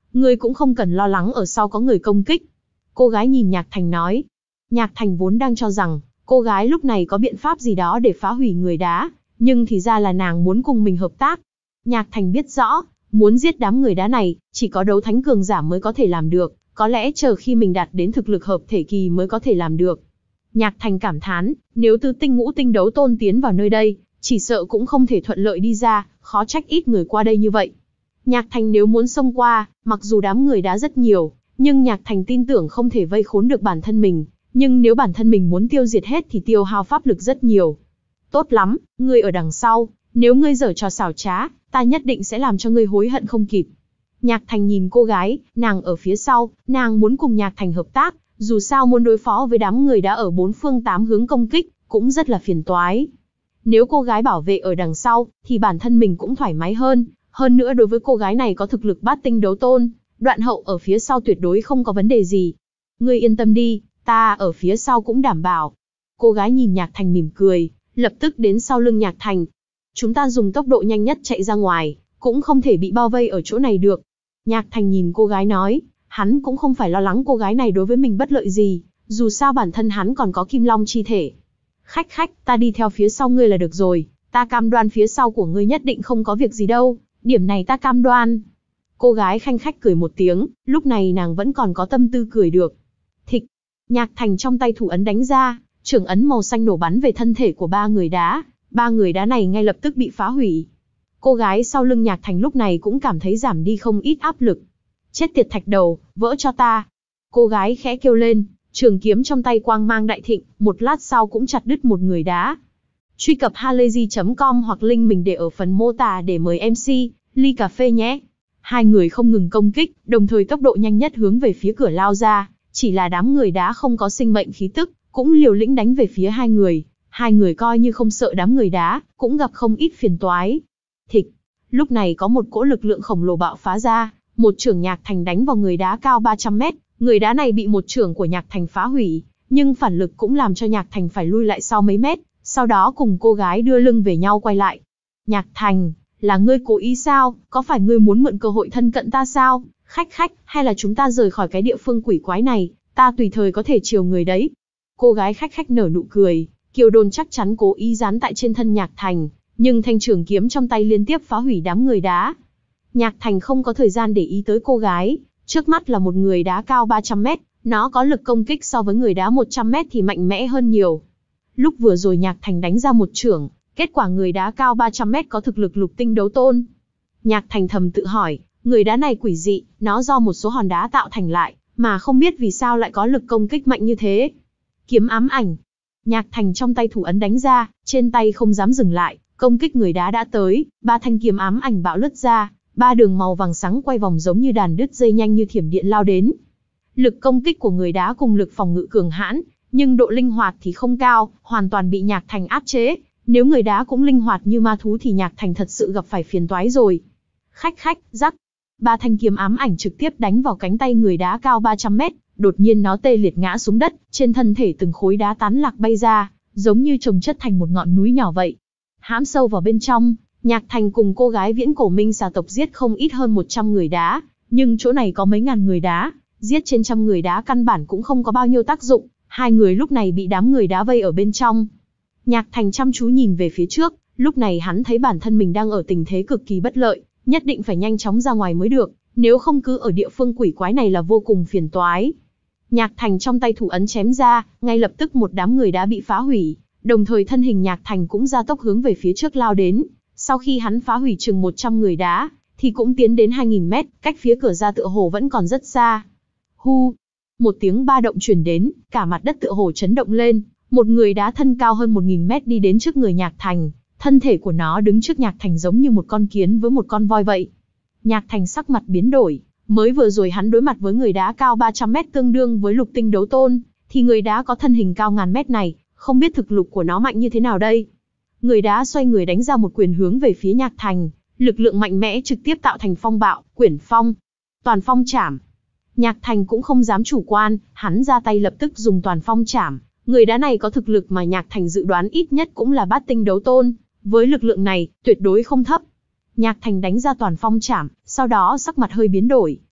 ngươi cũng không cần lo lắng ở sau có người công kích. Cô gái nhìn Nhạc Thành nói. Nhạc Thành vốn đang cho rằng, cô gái lúc này có biện pháp gì đó để phá hủy người đá, nhưng thì ra là nàng muốn cùng mình hợp tác. Nhạc Thành biết rõ, muốn giết đám người đá này, chỉ có đấu thánh cường giả mới có thể làm được, có lẽ chờ khi mình đạt đến thực lực hợp thể kỳ mới có thể làm được. Nhạc Thành cảm thán, nếu tứ tinh ngũ tinh đấu tôn tiến vào nơi đây, chỉ sợ cũng không thể thuận lợi đi ra, khó trách ít người qua đây như vậy. Nhạc Thành nếu muốn xông qua, mặc dù đám người đá rất nhiều, nhưng Nhạc Thành tin tưởng không thể vây khốn được bản thân mình, nhưng nếu bản thân mình muốn tiêu diệt hết thì tiêu hao pháp lực rất nhiều. Tốt lắm, ngươi ở đằng sau, nếu ngươi giở trò xảo trá, ta nhất định sẽ làm cho ngươi hối hận không kịp. Nhạc Thành nhìn cô gái, nàng ở phía sau, nàng muốn cùng Nhạc Thành hợp tác, dù sao muốn đối phó với đám người đã ở bốn phương tám hướng công kích, cũng rất là phiền toái. Nếu cô gái bảo vệ ở đằng sau, thì bản thân mình cũng thoải mái hơn, hơn nữa đối với cô gái này có thực lực bát tinh đấu tôn, Đoạn Hậu ở phía sau tuyệt đối không có vấn đề gì. Ngươi yên tâm đi, ta ở phía sau cũng đảm bảo. Cô gái nhìn Nhạc Thành mỉm cười, lập tức đến sau lưng Nhạc Thành. Chúng ta dùng tốc độ nhanh nhất chạy ra ngoài, cũng không thể bị bao vây ở chỗ này được. Nhạc Thành nhìn cô gái nói, hắn cũng không phải lo lắng cô gái này đối với mình bất lợi gì, dù sao bản thân hắn còn có Kim Long chi thể. Khách khách, ta đi theo phía sau ngươi là được rồi, ta cam đoan phía sau của ngươi nhất định không có việc gì đâu, điểm này ta cam đoan. Cô gái khanh khách cười một tiếng, lúc này nàng vẫn còn có tâm tư cười được. Thịch, Nhạc Thành trong tay thủ ấn đánh ra, trưởng ấn màu xanh nổ bắn về thân thể của ba người đá, ba người đá này ngay lập tức bị phá hủy. Cô gái sau lưng Nhạc Thành lúc này cũng cảm thấy giảm đi không ít áp lực. Chết tiệt thạch đầu, vỡ cho ta. Cô gái khẽ kêu lên, trường kiếm trong tay quang mang đại thịnh, một lát sau cũng chặt đứt một người đá. Truy cập halayzi chấm com hoặc link mình để ở phần mô tả để mời em xê, ly cà phê nhé. Hai người không ngừng công kích, đồng thời tốc độ nhanh nhất hướng về phía cửa lao ra, chỉ là đám người đá không có sinh mệnh khí tức, cũng liều lĩnh đánh về phía hai người. Hai người coi như không sợ đám người đá, cũng gặp không ít phiền toái. Thịch, lúc này có một cỗ lực lượng khổng lồ bạo phá ra, một chưởng Nhạc Thành đánh vào người đá cao ba trăm mét, người đá này bị một chưởng của Nhạc Thành phá hủy, nhưng phản lực cũng làm cho Nhạc Thành phải lui lại sau mấy mét, sau đó cùng cô gái đưa lưng về nhau quay lại. Nhạc Thành, là ngươi cố ý sao, có phải ngươi muốn mượn cơ hội thân cận ta sao, khách khách, hay là chúng ta rời khỏi cái địa phương quỷ quái này, ta tùy thời có thể chiều người đấy. Cô gái khách khách nở nụ cười, Kiều Đồn chắc chắn cố ý dán tại trên thân Nhạc Thành, nhưng thanh trường kiếm trong tay liên tiếp phá hủy đám người đá. Nhạc Thành không có thời gian để ý tới cô gái, trước mắt là một người đá cao ba trăm mét, nó có lực công kích so với người đá một trăm mét thì mạnh mẽ hơn nhiều. Lúc vừa rồi Nhạc Thành đánh ra một chưởng, kết quả người đá cao ba trăm mét có thực lực lục tinh đấu tôn. Nhạc Thành thầm tự hỏi, người đá này quỷ dị, nó do một số hòn đá tạo thành lại, mà không biết vì sao lại có lực công kích mạnh như thế. Kiếm ám ảnh. Nhạc Thành trong tay thủ ấn đánh ra, trên tay không dám dừng lại, công kích người đá đã tới, ba thanh kiếm ám ảnh bạo lướt ra, ba đường màu vàng sáng quay vòng giống như đàn đứt dây nhanh như thiểm điện lao đến. Lực công kích của người đá cùng lực phòng ngự cường hãn, nhưng độ linh hoạt thì không cao, hoàn toàn bị Nhạc Thành áp chế. Nếu người đá cũng linh hoạt như ma thú thì Nhạc Thành thật sự gặp phải phiền toái rồi. Khách khách, rắc. Ba thanh kiếm ám ảnh trực tiếp đánh vào cánh tay người đá cao ba trăm mét, đột nhiên nó tê liệt ngã xuống đất, trên thân thể từng khối đá tán lạc bay ra, giống như chồng chất thành một ngọn núi nhỏ vậy. Hãm sâu vào bên trong, Nhạc Thành cùng cô gái viễn cổ minh xà tộc giết không ít hơn một trăm người đá, nhưng chỗ này có mấy ngàn người đá, giết trên trăm người đá căn bản cũng không có bao nhiêu tác dụng, hai người lúc này bị đám người đá vây ở bên trong. Nhạc Thành chăm chú nhìn về phía trước, lúc này hắn thấy bản thân mình đang ở tình thế cực kỳ bất lợi, nhất định phải nhanh chóng ra ngoài mới được, nếu không cứ ở địa phương quỷ quái này là vô cùng phiền toái. Nhạc Thành trong tay thủ ấn chém ra, ngay lập tức một đám người đá bị phá hủy, đồng thời thân hình Nhạc Thành cũng gia tốc hướng về phía trước lao đến. Sau khi hắn phá hủy chừng một trăm người đá, thì cũng tiến đến hai nghìn mét, cách phía cửa ra tựa hồ vẫn còn rất xa. Hu! Một tiếng ba động truyền đến, cả mặt đất tựa hồ chấn động lên, một người đá thân cao hơn một nghìn mét đi đến trước người Nhạc Thành, thân thể của nó đứng trước Nhạc Thành giống như một con kiến với một con voi vậy. Nhạc Thành sắc mặt biến đổi, mới vừa rồi hắn đối mặt với người đá cao ba trăm mét tương đương với lục tinh đấu tôn, thì người đá có thân hình cao ngàn mét này, không biết thực lực của nó mạnh như thế nào đây. Người đá xoay người đánh ra một quyền hướng về phía Nhạc Thành, lực lượng mạnh mẽ trực tiếp tạo thành phong bạo, quyển phong, toàn phong chảm. Nhạc Thành cũng không dám chủ quan, hắn ra tay lập tức dùng toàn phong chảm. Người đá này có thực lực mà Nhạc Thành dự đoán ít nhất cũng là bát tinh đấu tôn, với lực lượng này, tuyệt đối không thấp. Nhạc Thành đánh ra toàn phong chảm, sau đó sắc mặt hơi biến đổi,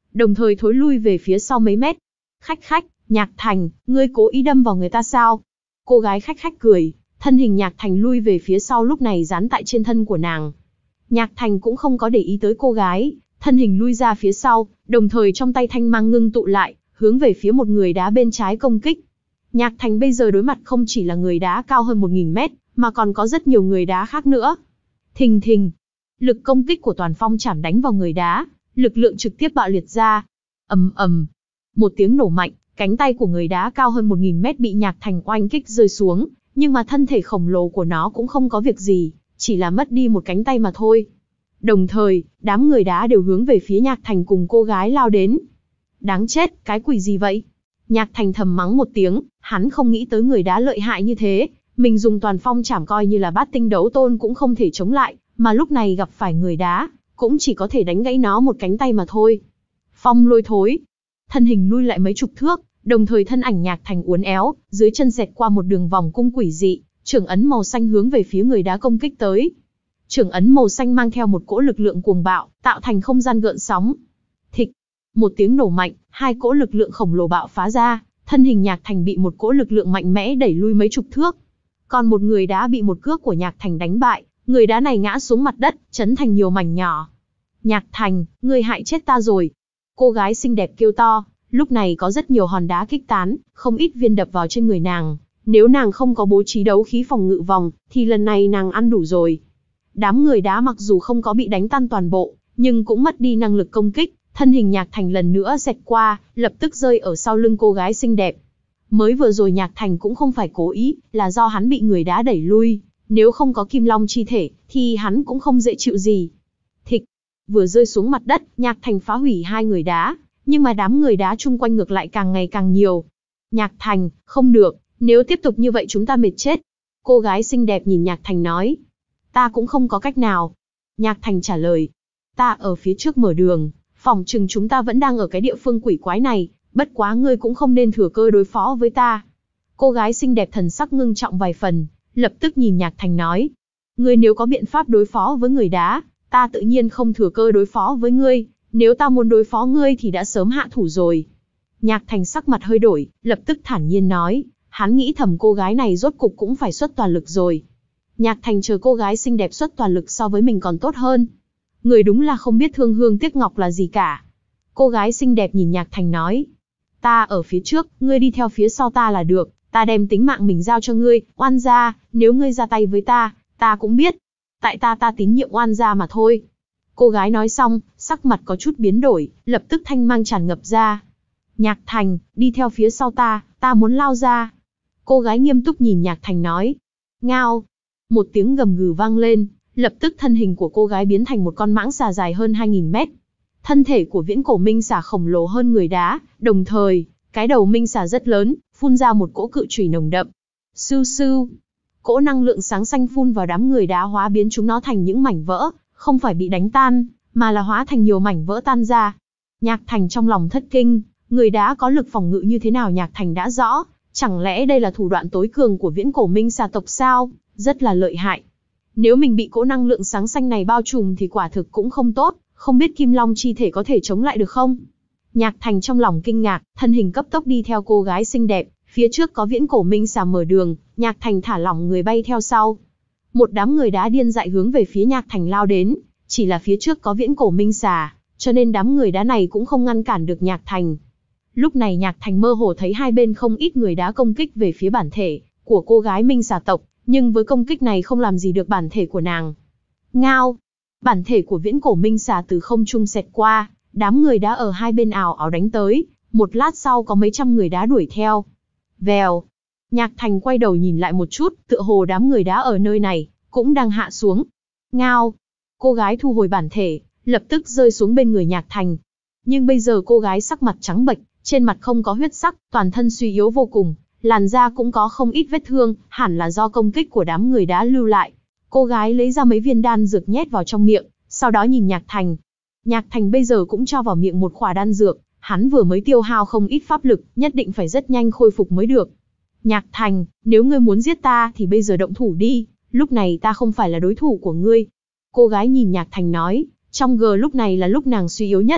đồng thời thối lui về phía sau mấy mét. Khách khách, Nhạc Thành, ngươi cố ý đâm vào người ta sao? Cô gái khách khách cười, thân hình Nhạc Thành lui về phía sau lúc này dán tại trên thân của nàng. Nhạc Thành cũng không có để ý tới cô gái, thân hình lui ra phía sau, đồng thời trong tay thanh mang ngưng tụ lại, hướng về phía một người đá bên trái công kích. Nhạc Thành bây giờ đối mặt không chỉ là người đá cao hơn một nghìn mét, mà còn có rất nhiều người đá khác nữa. Thình thình, lực công kích của Toàn Phong chảm đánh vào người đá, lực lượng trực tiếp bạo liệt ra. Ầm ầm, một tiếng nổ mạnh, cánh tay của người đá cao hơn một nghìn mét bị Nhạc Thành oanh kích rơi xuống, nhưng mà thân thể khổng lồ của nó cũng không có việc gì, chỉ là mất đi một cánh tay mà thôi. Đồng thời, đám người đá đều hướng về phía Nhạc Thành cùng cô gái lao đến. Đáng chết, cái quỷ gì vậy? Nhạc Thành thầm mắng một tiếng, hắn không nghĩ tới người đá lợi hại như thế, mình dùng Toàn Phong chảm coi như là bát tinh đấu tôn cũng không thể chống lại, mà lúc này gặp phải người đá, cũng chỉ có thể đánh gãy nó một cánh tay mà thôi. Phong lôi thối, thân hình lui lại mấy chục thước, đồng thời thân ảnh Nhạc Thành uốn éo, dưới chân xẹt qua một đường vòng cung quỷ dị, chưởng ấn màu xanh hướng về phía người đá công kích tới. Chưởng ấn màu xanh mang theo một cỗ lực lượng cuồng bạo, tạo thành không gian gợn sóng. Thịch, một tiếng nổ mạnh, hai cỗ lực lượng khổng lồ bạo phá ra, thân hình Nhạc Thành bị một cỗ lực lượng mạnh mẽ đẩy lui mấy chục thước. Còn một người đá bị một cước của Nhạc Thành đánh bại, người đá này ngã xuống mặt đất, chấn thành nhiều mảnh nhỏ. Nhạc Thành, ngươi hại chết ta rồi. Cô gái xinh đẹp kêu to, lúc này có rất nhiều hòn đá kích tán, không ít viên đập vào trên người nàng. Nếu nàng không có bố trí đấu khí phòng ngự vòng, thì lần này nàng ăn đủ rồi. Đám người đá mặc dù không có bị đánh tan toàn bộ, nhưng cũng mất đi năng lực công kích, thân hình Nhạc Thành lần nữa xẹt qua, lập tức rơi ở sau lưng cô gái xinh đẹp. Mới vừa rồi Nhạc Thành cũng không phải cố ý, là do hắn bị người đá đẩy lui, nếu không có Kim Long chi thể, thì hắn cũng không dễ chịu gì. Thịch, vừa rơi xuống mặt đất, Nhạc Thành phá hủy hai người đá, nhưng mà đám người đá chung quanh ngược lại càng ngày càng nhiều. Nhạc Thành, không được, nếu tiếp tục như vậy chúng ta mệt chết. Cô gái xinh đẹp nhìn Nhạc Thành nói. Ta cũng không có cách nào. Nhạc Thành trả lời. Ta ở phía trước mở đường, phỏng chừng chúng ta vẫn đang ở cái địa phương quỷ quái này, bất quá ngươi cũng không nên thừa cơ đối phó với ta. Cô gái xinh đẹp thần sắc ngưng trọng vài phần, lập tức nhìn Nhạc Thành nói. Ngươi nếu có biện pháp đối phó với người đá, ta tự nhiên không thừa cơ đối phó với ngươi, nếu ta muốn đối phó ngươi thì đã sớm hạ thủ rồi. Nhạc Thành sắc mặt hơi đổi, lập tức thản nhiên nói, hắn nghĩ thầm cô gái này rốt cục cũng phải xuất toàn lực rồi. Nhạc Thành chờ cô gái xinh đẹp xuất toàn lực so với mình còn tốt hơn. Người đúng là không biết thương hương tiếc ngọc là gì cả. Cô gái xinh đẹp nhìn Nhạc Thành nói, ta ở phía trước, ngươi đi theo phía sau ta là được, ta đem tính mạng mình giao cho ngươi, oan gia, nếu ngươi ra tay với ta, ta cũng biết. Tại ta ta tín nhiệm oan gia mà thôi. Cô gái nói xong, sắc mặt có chút biến đổi, lập tức thanh mang tràn ngập ra. Nhạc Thành, đi theo phía sau ta, ta muốn lao ra. Cô gái nghiêm túc nhìn Nhạc Thành nói. Ngao. Một tiếng gầm gừ vang lên, lập tức thân hình của cô gái biến thành một con mãng xà dài hơn hai nghìn mét. Thân thể của viễn cổ minh xà khổng lồ hơn người đá, đồng thời, cái đầu minh xà rất lớn, phun ra một cỗ cự chùy nồng đậm. Sưu sưu. Cỗ năng lượng sáng xanh phun vào đám người đá hóa biến chúng nó thành những mảnh vỡ, không phải bị đánh tan, mà là hóa thành nhiều mảnh vỡ tan ra. Nhạc Thành trong lòng thất kinh, người đá có lực phòng ngự như thế nào Nhạc Thành đã rõ, chẳng lẽ đây là thủ đoạn tối cường của viễn cổ minh xà tộc sao, rất là lợi hại. Nếu mình bị cỗ năng lượng sáng xanh này bao trùm thì quả thực cũng không tốt, không biết Kim Long chi thể có thể chống lại được không? Nhạc Thành trong lòng kinh ngạc, thân hình cấp tốc đi theo cô gái xinh đẹp, phía trước có viễn cổ minh xà mở đường, Nhạc Thành thả lỏng người bay theo sau. Một đám người đá điên dại hướng về phía Nhạc Thành lao đến, chỉ là phía trước có viễn cổ minh xà, cho nên đám người đá này cũng không ngăn cản được Nhạc Thành. Lúc này Nhạc Thành mơ hồ thấy hai bên không ít người đá công kích về phía bản thể của cô gái minh xà tộc, nhưng với công kích này không làm gì được bản thể của nàng. Ngao! Bản thể của viễn cổ minh xà từ không trung xẹt qua, đám người đá ở hai bên ảo ảo đánh tới, một lát sau có mấy trăm người đá đuổi theo. Vèo! Nhạc Thành quay đầu nhìn lại một chút, tựa hồ đám người đá ở nơi này cũng đang hạ xuống. Ngao! Cô gái thu hồi bản thể, lập tức rơi xuống bên người Nhạc Thành. Nhưng bây giờ cô gái sắc mặt trắng bệch, trên mặt không có huyết sắc, toàn thân suy yếu vô cùng, làn da cũng có không ít vết thương, hẳn là do công kích của đám người đá lưu lại. Cô gái lấy ra mấy viên đan dược nhét vào trong miệng, sau đó nhìn Nhạc Thành. Nhạc Thành bây giờ cũng cho vào miệng một khỏa đan dược, hắn vừa mới tiêu hao không ít pháp lực, nhất định phải rất nhanh khôi phục mới được. Nhạc Thành, nếu ngươi muốn giết ta thì bây giờ động thủ đi, lúc này ta không phải là đối thủ của ngươi. Cô gái nhìn Nhạc Thành nói, trong G lúc này là lúc nàng suy yếu nhất.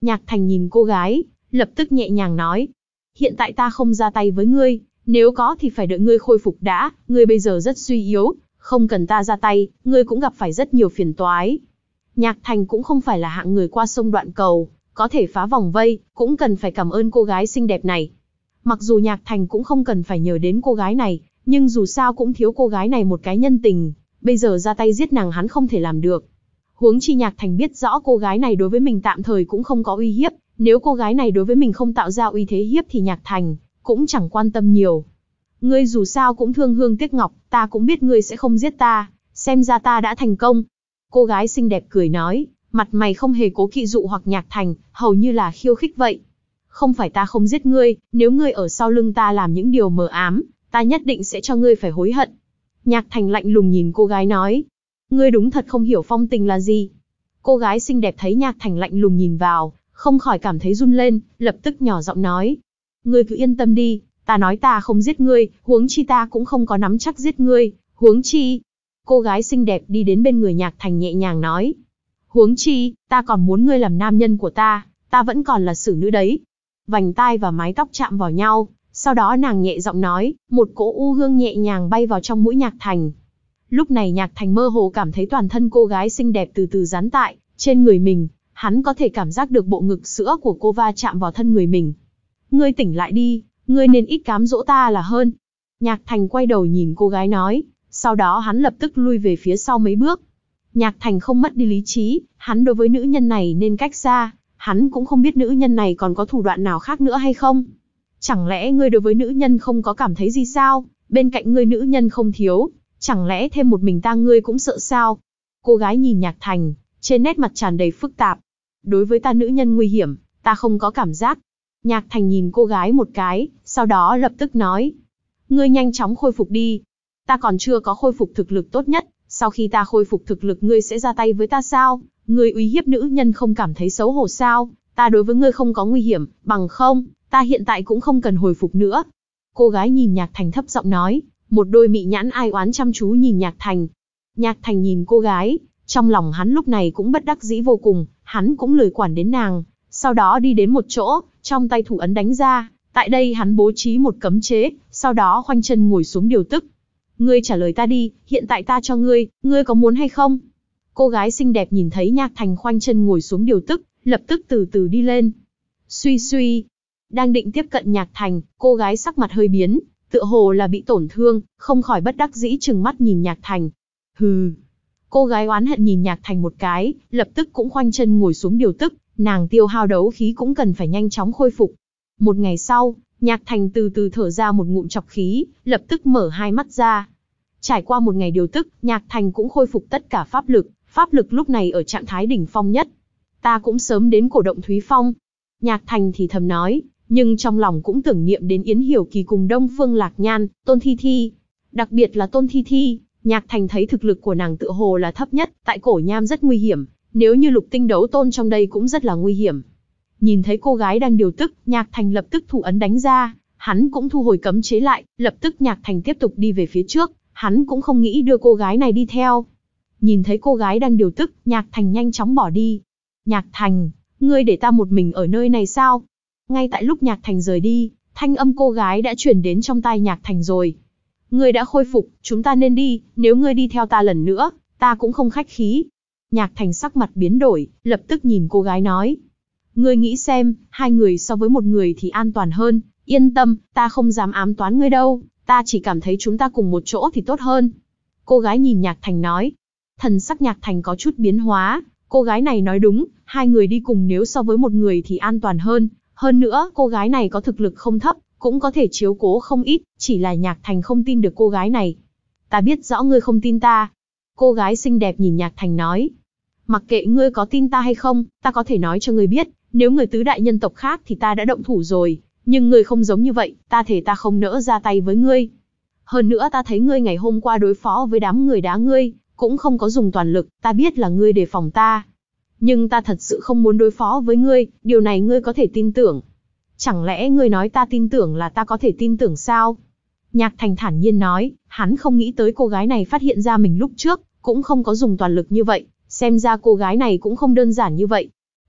Nhạc Thành nhìn cô gái, lập tức nhẹ nhàng nói. Hiện tại ta không ra tay với ngươi, nếu có thì phải đợi ngươi khôi phục đã, ngươi bây giờ rất suy yếu, không cần ta ra tay, ngươi cũng gặp phải rất nhiều phiền toái. Nhạc Thành cũng không phải là hạng người qua sông đoạn cầu, có thể phá vòng vây, cũng cần phải cảm ơn cô gái xinh đẹp này. Mặc dù Nhạc Thành cũng không cần phải nhờ đến cô gái này, nhưng dù sao cũng thiếu cô gái này một cái nhân tình, bây giờ ra tay giết nàng hắn không thể làm được. Huống chi Nhạc Thành biết rõ cô gái này đối với mình tạm thời cũng không có uy hiếp, nếu cô gái này đối với mình không tạo ra uy thế hiếp thì Nhạc Thành cũng chẳng quan tâm nhiều. Ngươi dù sao cũng thương hương tiếc ngọc, ta cũng biết ngươi sẽ không giết ta, xem ra ta đã thành công. Cô gái xinh đẹp cười nói, mặt mày không hề cố kỵ dụ hoặc Nhạc Thành, hầu như là khiêu khích vậy. Không phải ta không giết ngươi, nếu ngươi ở sau lưng ta làm những điều mờ ám, ta nhất định sẽ cho ngươi phải hối hận. Nhạc Thành lạnh lùng nhìn cô gái nói, ngươi đúng thật không hiểu phong tình là gì. Cô gái xinh đẹp thấy Nhạc Thành lạnh lùng nhìn vào, không khỏi cảm thấy run lên, lập tức nhỏ giọng nói, ngươi cứ yên tâm đi, ta nói ta không giết ngươi, huống chi ta cũng không có nắm chắc giết ngươi, huống chi. Cô gái xinh đẹp đi đến bên người Nhạc Thành nhẹ nhàng nói, huống chi, ta còn muốn ngươi làm nam nhân của ta, ta vẫn còn là xử nữ đấy. Vành tai và mái tóc chạm vào nhau, sau đó nàng nhẹ giọng nói, một cỗ u hương nhẹ nhàng bay vào trong mũi Nhạc Thành. Lúc này Nhạc Thành mơ hồ cảm thấy toàn thân cô gái xinh đẹp từ từ dán tại trên người mình, hắn có thể cảm giác được bộ ngực sữa của cô va chạm vào thân người mình. Ngươi tỉnh lại đi, ngươi nên ít cám dỗ ta là hơn. Nhạc Thành quay đầu nhìn cô gái nói, sau đó hắn lập tức lui về phía sau mấy bước. Nhạc Thành không mất đi lý trí, hắn đối với nữ nhân này nên cách xa, hắn cũng không biết nữ nhân này còn có thủ đoạn nào khác nữa hay không. Chẳng lẽ ngươi đối với nữ nhân không có cảm thấy gì sao, bên cạnh ngươi nữ nhân không thiếu, chẳng lẽ thêm một mình ta ngươi cũng sợ sao? Cô gái nhìn Nhạc Thành, trên nét mặt tràn đầy phức tạp. Đối với ta nữ nhân nguy hiểm, ta không có cảm giác. Nhạc Thành nhìn cô gái một cái, sau đó lập tức nói. Ngươi nhanh chóng khôi phục đi. Ta còn chưa có khôi phục thực lực tốt nhất, sau khi ta khôi phục thực lực ngươi sẽ ra tay với ta sao? Ngươi uy hiếp nữ nhân không cảm thấy xấu hổ sao? Ta đối với ngươi không có nguy hiểm, bằng không, ta hiện tại cũng không cần hồi phục nữa. Cô gái nhìn Nhạc Thành thấp giọng nói, một đôi mị nhãn ai oán chăm chú nhìn Nhạc Thành. Nhạc Thành nhìn cô gái, trong lòng hắn lúc này cũng bất đắc dĩ vô cùng, hắn cũng lười quản đến nàng, sau đó đi đến một chỗ, trong tay thủ ấn đánh ra, tại đây hắn bố trí một cấm chế, sau đó khoanh chân ngồi xuống điều tức. Ngươi trả lời ta đi, hiện tại ta cho ngươi, ngươi có muốn hay không? Cô gái xinh đẹp nhìn thấy Nhạc Thành khoanh chân ngồi xuống điều tức, lập tức từ từ đi lên. Suy suy, đang định tiếp cận Nhạc Thành, cô gái sắc mặt hơi biến, tựa hồ là bị tổn thương, không khỏi bất đắc dĩ trừng mắt nhìn Nhạc Thành. Hừ. Cô gái oán hận nhìn Nhạc Thành một cái, lập tức cũng khoanh chân ngồi xuống điều tức, nàng tiêu hao đấu khí cũng cần phải nhanh chóng khôi phục. Một ngày sau, Nhạc Thành từ từ thở ra một ngụm trọc khí, lập tức mở hai mắt ra. Trải qua một ngày điều tức, Nhạc Thành cũng khôi phục tất cả pháp lực, pháp lực lúc này ở trạng thái đỉnh phong nhất. Ta cũng sớm đến cổ động Thúy Phong. Nhạc Thành thì thầm nói, nhưng trong lòng cũng tưởng niệm đến Yến Hiểu Kỳ cùng Đông Phương Lạc Nhan, Tôn Thi Thi. Đặc biệt là Tôn Thi Thi, Nhạc Thành thấy thực lực của nàng tựa hồ là thấp nhất, tại cổ nham rất nguy hiểm, nếu như lục tinh đấu tôn trong đây cũng rất là nguy hiểm. Nhìn thấy cô gái đang điều tức, Nhạc Thành lập tức thủ ấn đánh ra, hắn cũng thu hồi cấm chế lại, lập tức Nhạc Thành tiếp tục đi về phía trước, hắn cũng không nghĩ đưa cô gái này đi theo. Nhìn thấy cô gái đang điều tức, Nhạc Thành nhanh chóng bỏ đi. Nhạc Thành, ngươi để ta một mình ở nơi này sao? Ngay tại lúc Nhạc Thành rời đi, thanh âm cô gái đã truyền đến trong tai Nhạc Thành rồi. Ngươi đã khôi phục, chúng ta nên đi, nếu ngươi đi theo ta lần nữa, ta cũng không khách khí. Nhạc Thành sắc mặt biến đổi, lập tức nhìn cô gái nói. Ngươi nghĩ xem, hai người so với một người thì an toàn hơn, yên tâm, ta không dám ám toán ngươi đâu, ta chỉ cảm thấy chúng ta cùng một chỗ thì tốt hơn. Cô gái nhìn Nhạc Thành nói. Thần sắc Nhạc Thành có chút biến hóa, cô gái này nói đúng, hai người đi cùng nếu so với một người thì an toàn hơn, hơn nữa cô gái này có thực lực không thấp, cũng có thể chiếu cố không ít, chỉ là Nhạc Thành không tin được cô gái này. Ta biết rõ ngươi không tin ta. Cô gái xinh đẹp nhìn Nhạc Thành nói. Mặc kệ ngươi có tin ta hay không, ta có thể nói cho ngươi biết, nếu người tứ đại nhân tộc khác thì ta đã động thủ rồi, nhưng ngươi không giống như vậy, ta thề ta không nỡ ra tay với ngươi. Hơn nữa ta thấy ngươi ngày hôm qua đối phó với đám người đá ngươi, cũng không có dùng toàn lực, ta biết là ngươi đề phòng ta. Nhưng ta thật sự không muốn đối phó với ngươi, điều này ngươi có thể tin tưởng. Chẳng lẽ ngươi nói ta tin tưởng là ta có thể tin tưởng sao? Nhạc Thành thản nhiên nói, hắn không nghĩ tới cô gái này phát hiện ra mình lúc trước, cũng không có dùng toàn lực như vậy, xem ra cô gái này cũng không đơn giản như vậy.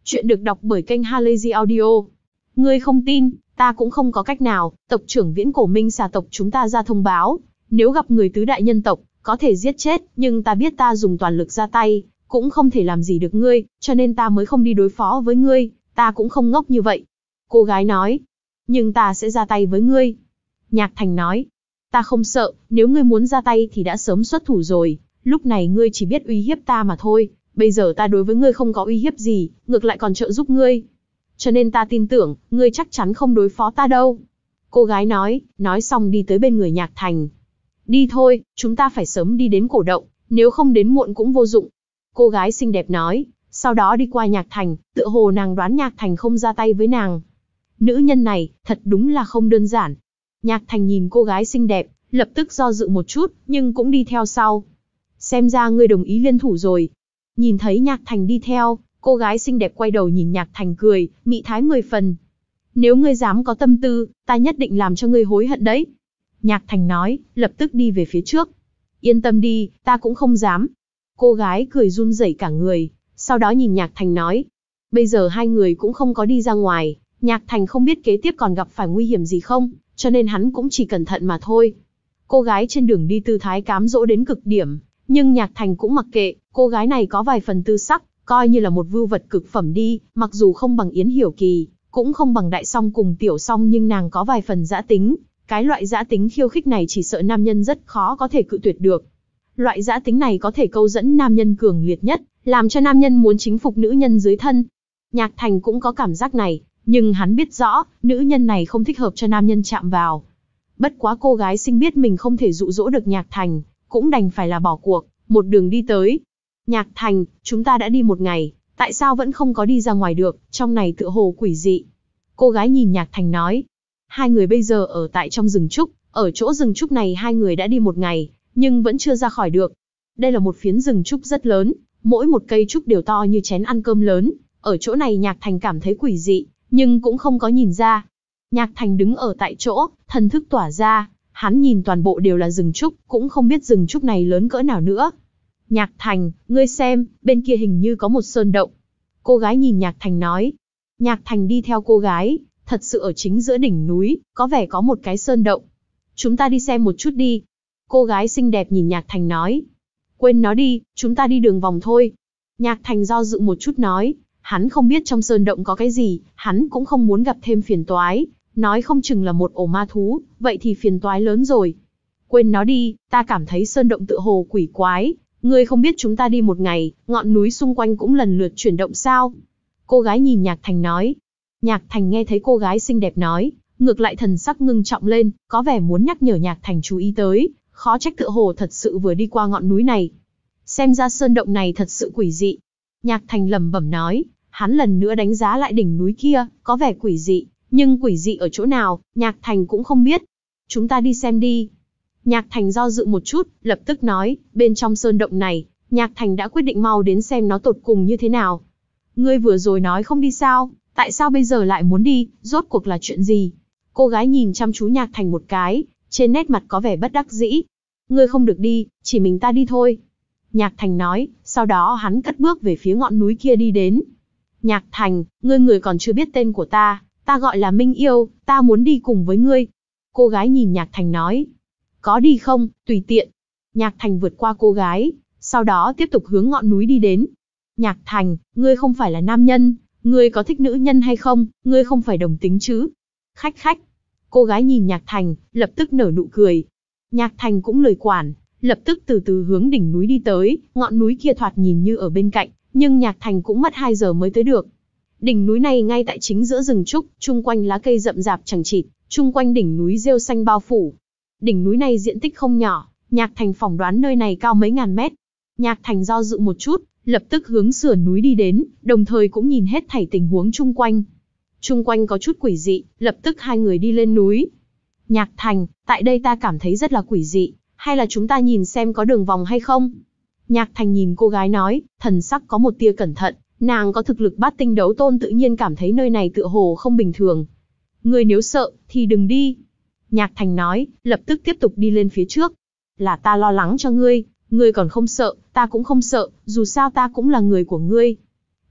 Chuyện được đọc bởi kênh Halazy Audio. Ngươi không tin, ta cũng không có cách nào, tộc trưởng viễn cổ minh xà tộc chúng ta ra thông báo, nếu gặp người tứ đại nhân tộc, có thể giết chết, nhưng ta biết ta dùng toàn lực ra tay, cũng không thể làm gì được ngươi, cho nên ta mới không đi đối phó với ngươi, ta cũng không ngốc như vậy. Cô gái nói, nhưng ta sẽ ra tay với ngươi. Nhạc Thành nói, ta không sợ, nếu ngươi muốn ra tay thì đã sớm xuất thủ rồi, lúc này ngươi chỉ biết uy hiếp ta mà thôi, bây giờ ta đối với ngươi không có uy hiếp gì, ngược lại còn trợ giúp ngươi. Cho nên ta tin tưởng, ngươi chắc chắn không đối phó ta đâu. Cô gái nói, nói xong đi tới bên người Nhạc Thành. Đi thôi, chúng ta phải sớm đi đến cổ động, nếu không đến muộn cũng vô dụng. Cô gái xinh đẹp nói, sau đó đi qua Nhạc Thành, tựa hồ nàng đoán Nhạc Thành không ra tay với nàng. Nữ nhân này, thật đúng là không đơn giản. Nhạc Thành nhìn cô gái xinh đẹp, lập tức do dự một chút, nhưng cũng đi theo sau. Xem ra ngươi đồng ý liên thủ rồi. Nhìn thấy Nhạc Thành đi theo, cô gái xinh đẹp quay đầu nhìn Nhạc Thành cười, mị thái mười phần. Nếu ngươi dám có tâm tư, ta nhất định làm cho ngươi hối hận đấy. Nhạc Thành nói, lập tức đi về phía trước. Yên tâm đi, ta cũng không dám. Cô gái cười run rẩy cả người, sau đó nhìn Nhạc Thành nói. Bây giờ hai người cũng không có đi ra ngoài, Nhạc Thành không biết kế tiếp còn gặp phải nguy hiểm gì không, cho nên hắn cũng chỉ cẩn thận mà thôi. Cô gái trên đường đi tư thái cám dỗ đến cực điểm, nhưng Nhạc Thành cũng mặc kệ, cô gái này có vài phần tư sắc, coi như là một vưu vật cực phẩm đi, mặc dù không bằng Yến Hiểu Kỳ, cũng không bằng Đại Song cùng Tiểu Song, nhưng nàng có vài phần dã tính. Cái loại dã tính khiêu khích này chỉ sợ nam nhân rất khó có thể cự tuyệt được. Loại dã tính này có thể câu dẫn nam nhân cường liệt nhất, làm cho nam nhân muốn chính phục nữ nhân dưới thân. Nhạc Thành cũng có cảm giác này, nhưng hắn biết rõ, nữ nhân này không thích hợp cho nam nhân chạm vào. Bất quá cô gái xinh biết mình không thể dụ dỗ được Nhạc Thành, cũng đành phải là bỏ cuộc, một đường đi tới. Nhạc Thành, chúng ta đã đi một ngày, tại sao vẫn không có đi ra ngoài được, trong này tựa hồ quỷ dị. Cô gái nhìn Nhạc Thành nói. Hai người bây giờ ở tại trong rừng trúc, ở chỗ rừng trúc này hai người đã đi một ngày, nhưng vẫn chưa ra khỏi được. Đây là một phiến rừng trúc rất lớn, mỗi một cây trúc đều to như chén ăn cơm lớn. Ở chỗ này Nhạc Thành cảm thấy quỷ dị, nhưng cũng không có nhìn ra. Nhạc Thành đứng ở tại chỗ, thần thức tỏa ra, hắn nhìn toàn bộ đều là rừng trúc, cũng không biết rừng trúc này lớn cỡ nào nữa. Nhạc Thành, ngươi xem, bên kia hình như có một sơn động. Cô gái nhìn Nhạc Thành nói. Nhạc Thành đi theo cô gái, thật sự ở chính giữa đỉnh núi, có vẻ có một cái sơn động. Chúng ta đi xem một chút đi. Cô gái xinh đẹp nhìn Nhạc Thành nói. Quên nó đi, chúng ta đi đường vòng thôi. Nhạc Thành do dự một chút nói. Hắn không biết trong sơn động có cái gì, hắn cũng không muốn gặp thêm phiền toái. Nói không chừng là một ổ ma thú, vậy thì phiền toái lớn rồi. Quên nó đi, ta cảm thấy sơn động tựa hồ quỷ quái. Ngươi không biết chúng ta đi một ngày, ngọn núi xung quanh cũng lần lượt chuyển động sao? Cô gái nhìn Nhạc Thành nói. Nhạc Thành nghe thấy cô gái xinh đẹp nói, ngược lại thần sắc ngưng trọng lên, có vẻ muốn nhắc nhở Nhạc Thành chú ý tới, khó trách tựa hồ thật sự vừa đi qua ngọn núi này. Xem ra sơn động này thật sự quỷ dị. Nhạc Thành lẩm bẩm nói, hắn lần nữa đánh giá lại đỉnh núi kia, có vẻ quỷ dị, nhưng quỷ dị ở chỗ nào, Nhạc Thành cũng không biết. Chúng ta đi xem đi. Nhạc Thành do dự một chút, lập tức nói, bên trong sơn động này, Nhạc Thành đã quyết định mau đến xem nó tột cùng như thế nào. Ngươi vừa rồi nói không đi sao, tại sao bây giờ lại muốn đi, rốt cuộc là chuyện gì? Cô gái nhìn chăm chú Nhạc Thành một cái, trên nét mặt có vẻ bất đắc dĩ. Ngươi không được đi, chỉ mình ta đi thôi. Nhạc Thành nói, sau đó hắn cất bước về phía ngọn núi kia đi đến. Nhạc Thành, ngươi người còn chưa biết tên của ta, ta gọi là Minh Yêu, ta muốn đi cùng với ngươi. Cô gái nhìn Nhạc Thành nói. Có đi không, tùy tiện. Nhạc Thành vượt qua cô gái, sau đó tiếp tục hướng ngọn núi đi đến. Nhạc Thành, ngươi không phải là nam nhân, ngươi có thích nữ nhân hay không, ngươi không phải đồng tính chứ? Khách khách. Cô gái nhìn Nhạc Thành, lập tức nở nụ cười. Nhạc Thành cũng lười quản, lập tức từ từ hướng đỉnh núi đi tới, ngọn núi kia thoạt nhìn như ở bên cạnh, nhưng Nhạc Thành cũng mất hai giờ mới tới được. Đỉnh núi này ngay tại chính giữa rừng trúc, chung quanh lá cây rậm rạp chằng chịt, chung quanh đỉnh núi rêu xanh bao phủ. Đỉnh núi này diện tích không nhỏ, Nhạc Thành phỏng đoán nơi này cao mấy ngàn mét. Nhạc Thành do dự một chút, lập tức hướng sườn núi đi đến, đồng thời cũng nhìn hết thảy tình huống chung quanh. Chung quanh có chút quỷ dị, lập tức hai người đi lên núi. Nhạc Thành, tại đây ta cảm thấy rất là quỷ dị, hay là chúng ta nhìn xem có đường vòng hay không? Nhạc Thành nhìn cô gái nói, thần sắc có một tia cẩn thận, nàng có thực lực bát tinh đấu tôn tự nhiên cảm thấy nơi này tựa hồ không bình thường. Ngươi nếu sợ, thì đừng đi. Nhạc Thành nói, lập tức tiếp tục đi lên phía trước. Là ta lo lắng cho ngươi, ngươi còn không sợ, ta cũng không sợ, dù sao ta cũng là người của ngươi.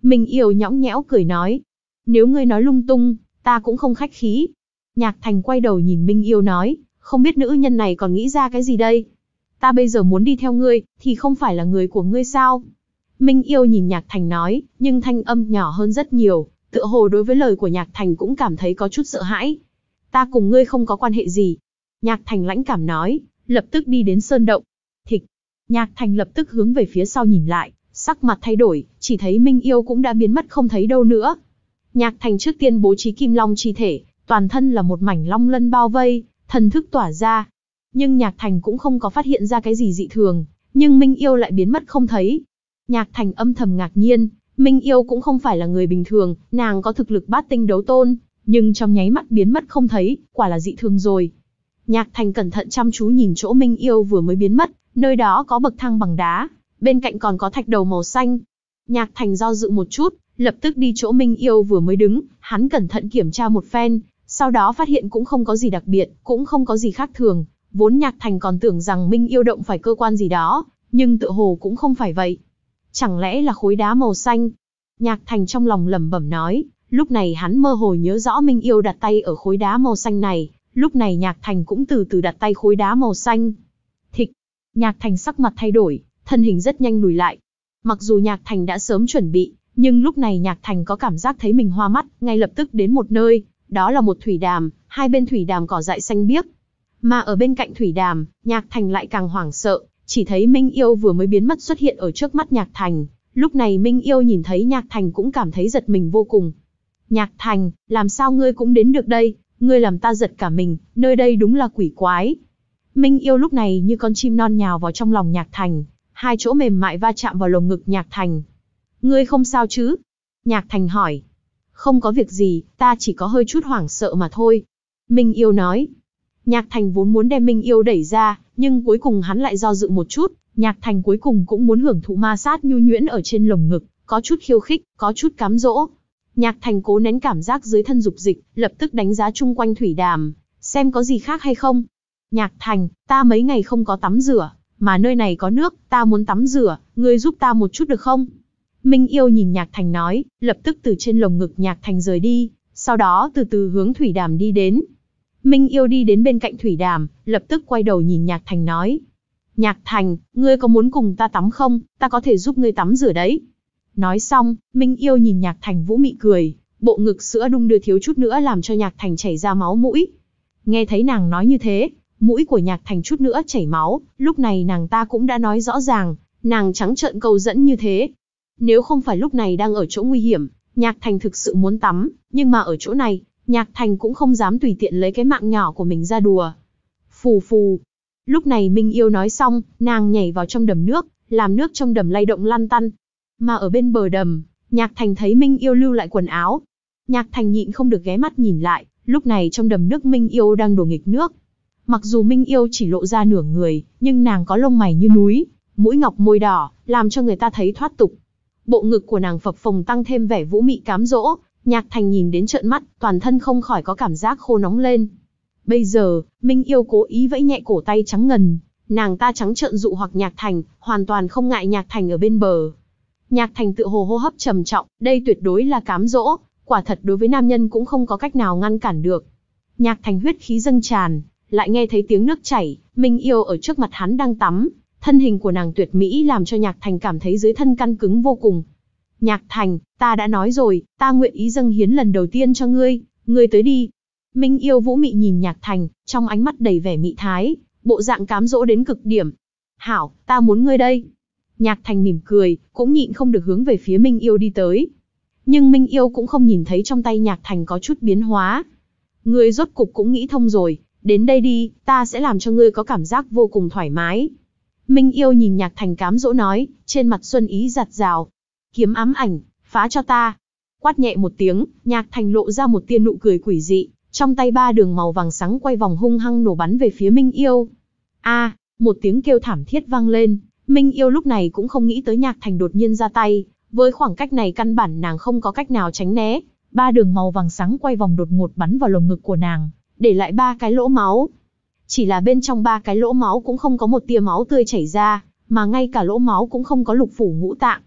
Minh Yêu nhõng nhẽo cười nói. Nếu ngươi nói lung tung, ta cũng không khách khí. Nhạc Thành quay đầu nhìn Minh Yêu nói, không biết nữ nhân này còn nghĩ ra cái gì đây? Ta bây giờ muốn đi theo ngươi, thì không phải là người của ngươi sao? Minh Yêu nhìn Nhạc Thành nói, nhưng thanh âm nhỏ hơn rất nhiều, tựa hồ đối với lời của Nhạc Thành cũng cảm thấy có chút sợ hãi. Ta cùng ngươi không có quan hệ gì. Nhạc Thành lãnh cảm nói, lập tức đi đến sơn động. Thịch. Nhạc Thành lập tức hướng về phía sau nhìn lại, sắc mặt thay đổi, chỉ thấy Minh Yêu cũng đã biến mất không thấy đâu nữa. Nhạc Thành trước tiên bố trí kim long chi thể, toàn thân là một mảnh long lân bao vây, thần thức tỏa ra. Nhưng Nhạc Thành cũng không có phát hiện ra cái gì dị thường, nhưng Minh Yêu lại biến mất không thấy. Nhạc Thành âm thầm ngạc nhiên, Minh Yêu cũng không phải là người bình thường, nàng có thực lực bát tinh đấu tôn, nhưng trong nháy mắt biến mất không thấy, quả là dị thường rồi. Nhạc Thành cẩn thận chăm chú nhìn chỗ Minh Yêu vừa mới biến mất, nơi đó có bậc thang bằng đá, bên cạnh còn có thạch đầu màu xanh. Nhạc Thành do dự một chút, lập tức đi chỗ Minh Yêu vừa mới đứng, hắn cẩn thận kiểm tra một phen, sau đó phát hiện cũng không có gì đặc biệt, cũng không có gì khác thường. Vốn Nhạc Thành còn tưởng rằng Minh Yêu động phải cơ quan gì đó, nhưng tựa hồ cũng không phải vậy. Chẳng lẽ là khối đá màu xanh? Nhạc Thành trong lòng lẩm bẩm nói, lúc này hắn mơ hồ nhớ rõ Minh Yêu đặt tay ở khối đá màu xanh này, lúc này Nhạc Thành cũng từ từ đặt tay khối đá màu xanh. Thịch. Nhạc Thành sắc mặt thay đổi, thân hình rất nhanh lùi lại. Mặc dù Nhạc Thành đã sớm chuẩn bị, nhưng lúc này Nhạc Thành có cảm giác thấy mình hoa mắt, ngay lập tức đến một nơi, đó là một thủy đàm, hai bên thủy đàm cỏ dại xanh biếc. Mà ở bên cạnh thủy đàm, Nhạc Thành lại càng hoảng sợ, chỉ thấy Minh Yêu vừa mới biến mất xuất hiện ở trước mắt Nhạc Thành. Lúc này Minh Yêu nhìn thấy Nhạc Thành cũng cảm thấy giật mình vô cùng. Nhạc Thành, làm sao ngươi cũng đến được đây, ngươi làm ta giật cả mình, nơi đây đúng là quỷ quái. Minh Yêu lúc này như con chim non nhào vào trong lòng Nhạc Thành, hai chỗ mềm mại va chạm vào lồng ngực Nhạc Thành. Ngươi không sao chứ? Nhạc Thành hỏi. Không có việc gì, ta chỉ có hơi chút hoảng sợ mà thôi. Minh Yêu nói. Nhạc Thành vốn muốn đem Minh Yêu đẩy ra, nhưng cuối cùng hắn lại do dự một chút. Nhạc Thành cuối cùng cũng muốn hưởng thụ ma sát nhu nhuyễn ở trên lồng ngực, có chút khiêu khích, có chút cám dỗ. Nhạc Thành cố nén cảm giác dưới thân dục dịch, lập tức đánh giá chung quanh thủy đàm, xem có gì khác hay không. Nhạc Thành, ta mấy ngày không có tắm rửa, mà nơi này có nước, ta muốn tắm rửa, ngươi giúp ta một chút được không? Minh Yêu nhìn Nhạc Thành nói, lập tức từ trên lồng ngực Nhạc Thành rời đi, sau đó từ từ hướng thủy đàm đi đến. Minh Yêu đi đến bên cạnh thủy đàm, lập tức quay đầu nhìn Nhạc Thành nói. Nhạc Thành, ngươi có muốn cùng ta tắm không? Ta có thể giúp ngươi tắm rửa đấy. Nói xong, Minh Yêu nhìn Nhạc Thành vũ mị cười, bộ ngực sữa đung đưa thiếu chút nữa làm cho Nhạc Thành chảy ra máu mũi. Nghe thấy nàng nói như thế, mũi của Nhạc Thành chút nữa chảy máu, lúc này nàng ta cũng đã nói rõ ràng, nàng trắng trợn câu dẫn như thế. Nếu không phải lúc này đang ở chỗ nguy hiểm, Nhạc Thành thực sự muốn tắm, nhưng mà ở chỗ này, Nhạc Thành cũng không dám tùy tiện lấy cái mạng nhỏ của mình ra đùa. Phù phù. Lúc này Minh Yêu nói xong, nàng nhảy vào trong đầm nước, làm nước trong đầm lay động lăn tăn. Mà ở bên bờ đầm, Nhạc Thành thấy Minh Yêu lưu lại quần áo. Nhạc Thành nhịn không được ghé mắt nhìn lại, lúc này trong đầm nước Minh Yêu đang đổ nghịch nước. Mặc dù Minh Yêu chỉ lộ ra nửa người, nhưng nàng có lông mày như núi, mũi ngọc môi đỏ, làm cho người ta thấy thoát tục. Bộ ngực của nàng phập phồng tăng thêm vẻ vũ mị cám dỗ, Nhạc Thành nhìn đến trợn mắt, toàn thân không khỏi có cảm giác khô nóng lên. Bây giờ, Minh Yêu cố ý vẫy nhẹ cổ tay trắng ngần, nàng ta trắng trợn dụ hoặc Nhạc Thành, hoàn toàn không ngại Nhạc Thành ở bên bờ. Nhạc Thành tự hồ hô hấp trầm trọng, đây tuyệt đối là cám dỗ, quả thật đối với nam nhân cũng không có cách nào ngăn cản được. Nhạc Thành huyết khí dâng tràn, lại nghe thấy tiếng nước chảy, Minh Yêu ở trước mặt hắn đang tắm, thân hình của nàng tuyệt mỹ làm cho Nhạc Thành cảm thấy dưới thân căng cứng vô cùng. Nhạc Thành, ta đã nói rồi, ta nguyện ý dâng hiến lần đầu tiên cho ngươi, ngươi tới đi. Minh Yêu vũ mị nhìn Nhạc Thành, trong ánh mắt đầy vẻ mị thái, bộ dạng cám dỗ đến cực điểm. Hảo, ta muốn ngươi đây. Nhạc Thành mỉm cười, cũng nhịn không được hướng về phía Minh Yêu đi tới. Nhưng Minh Yêu cũng không nhìn thấy trong tay Nhạc Thành có chút biến hóa. Ngươi rốt cục cũng nghĩ thông rồi, đến đây đi, ta sẽ làm cho ngươi có cảm giác vô cùng thoải mái. Minh Yêu nhìn Nhạc Thành cám dỗ nói, trên mặt xuân ý giạt rào. Kiếm ám ảnh, phá cho ta. Quát nhẹ một tiếng, Nhạc Thành lộ ra một tia nụ cười quỷ dị, trong tay ba đường màu vàng sáng quay vòng hung hăng nổ bắn về phía Minh Yêu. A, à, một tiếng kêu thảm thiết vang lên, Minh Yêu lúc này cũng không nghĩ tới Nhạc Thành đột nhiên ra tay, với khoảng cách này căn bản nàng không có cách nào tránh né, ba đường màu vàng sáng quay vòng đột ngột bắn vào lồng ngực của nàng, để lại ba cái lỗ máu. Chỉ là bên trong ba cái lỗ máu cũng không có một tia máu tươi chảy ra, mà ngay cả lỗ máu cũng không có lục phủ ngũ tạng.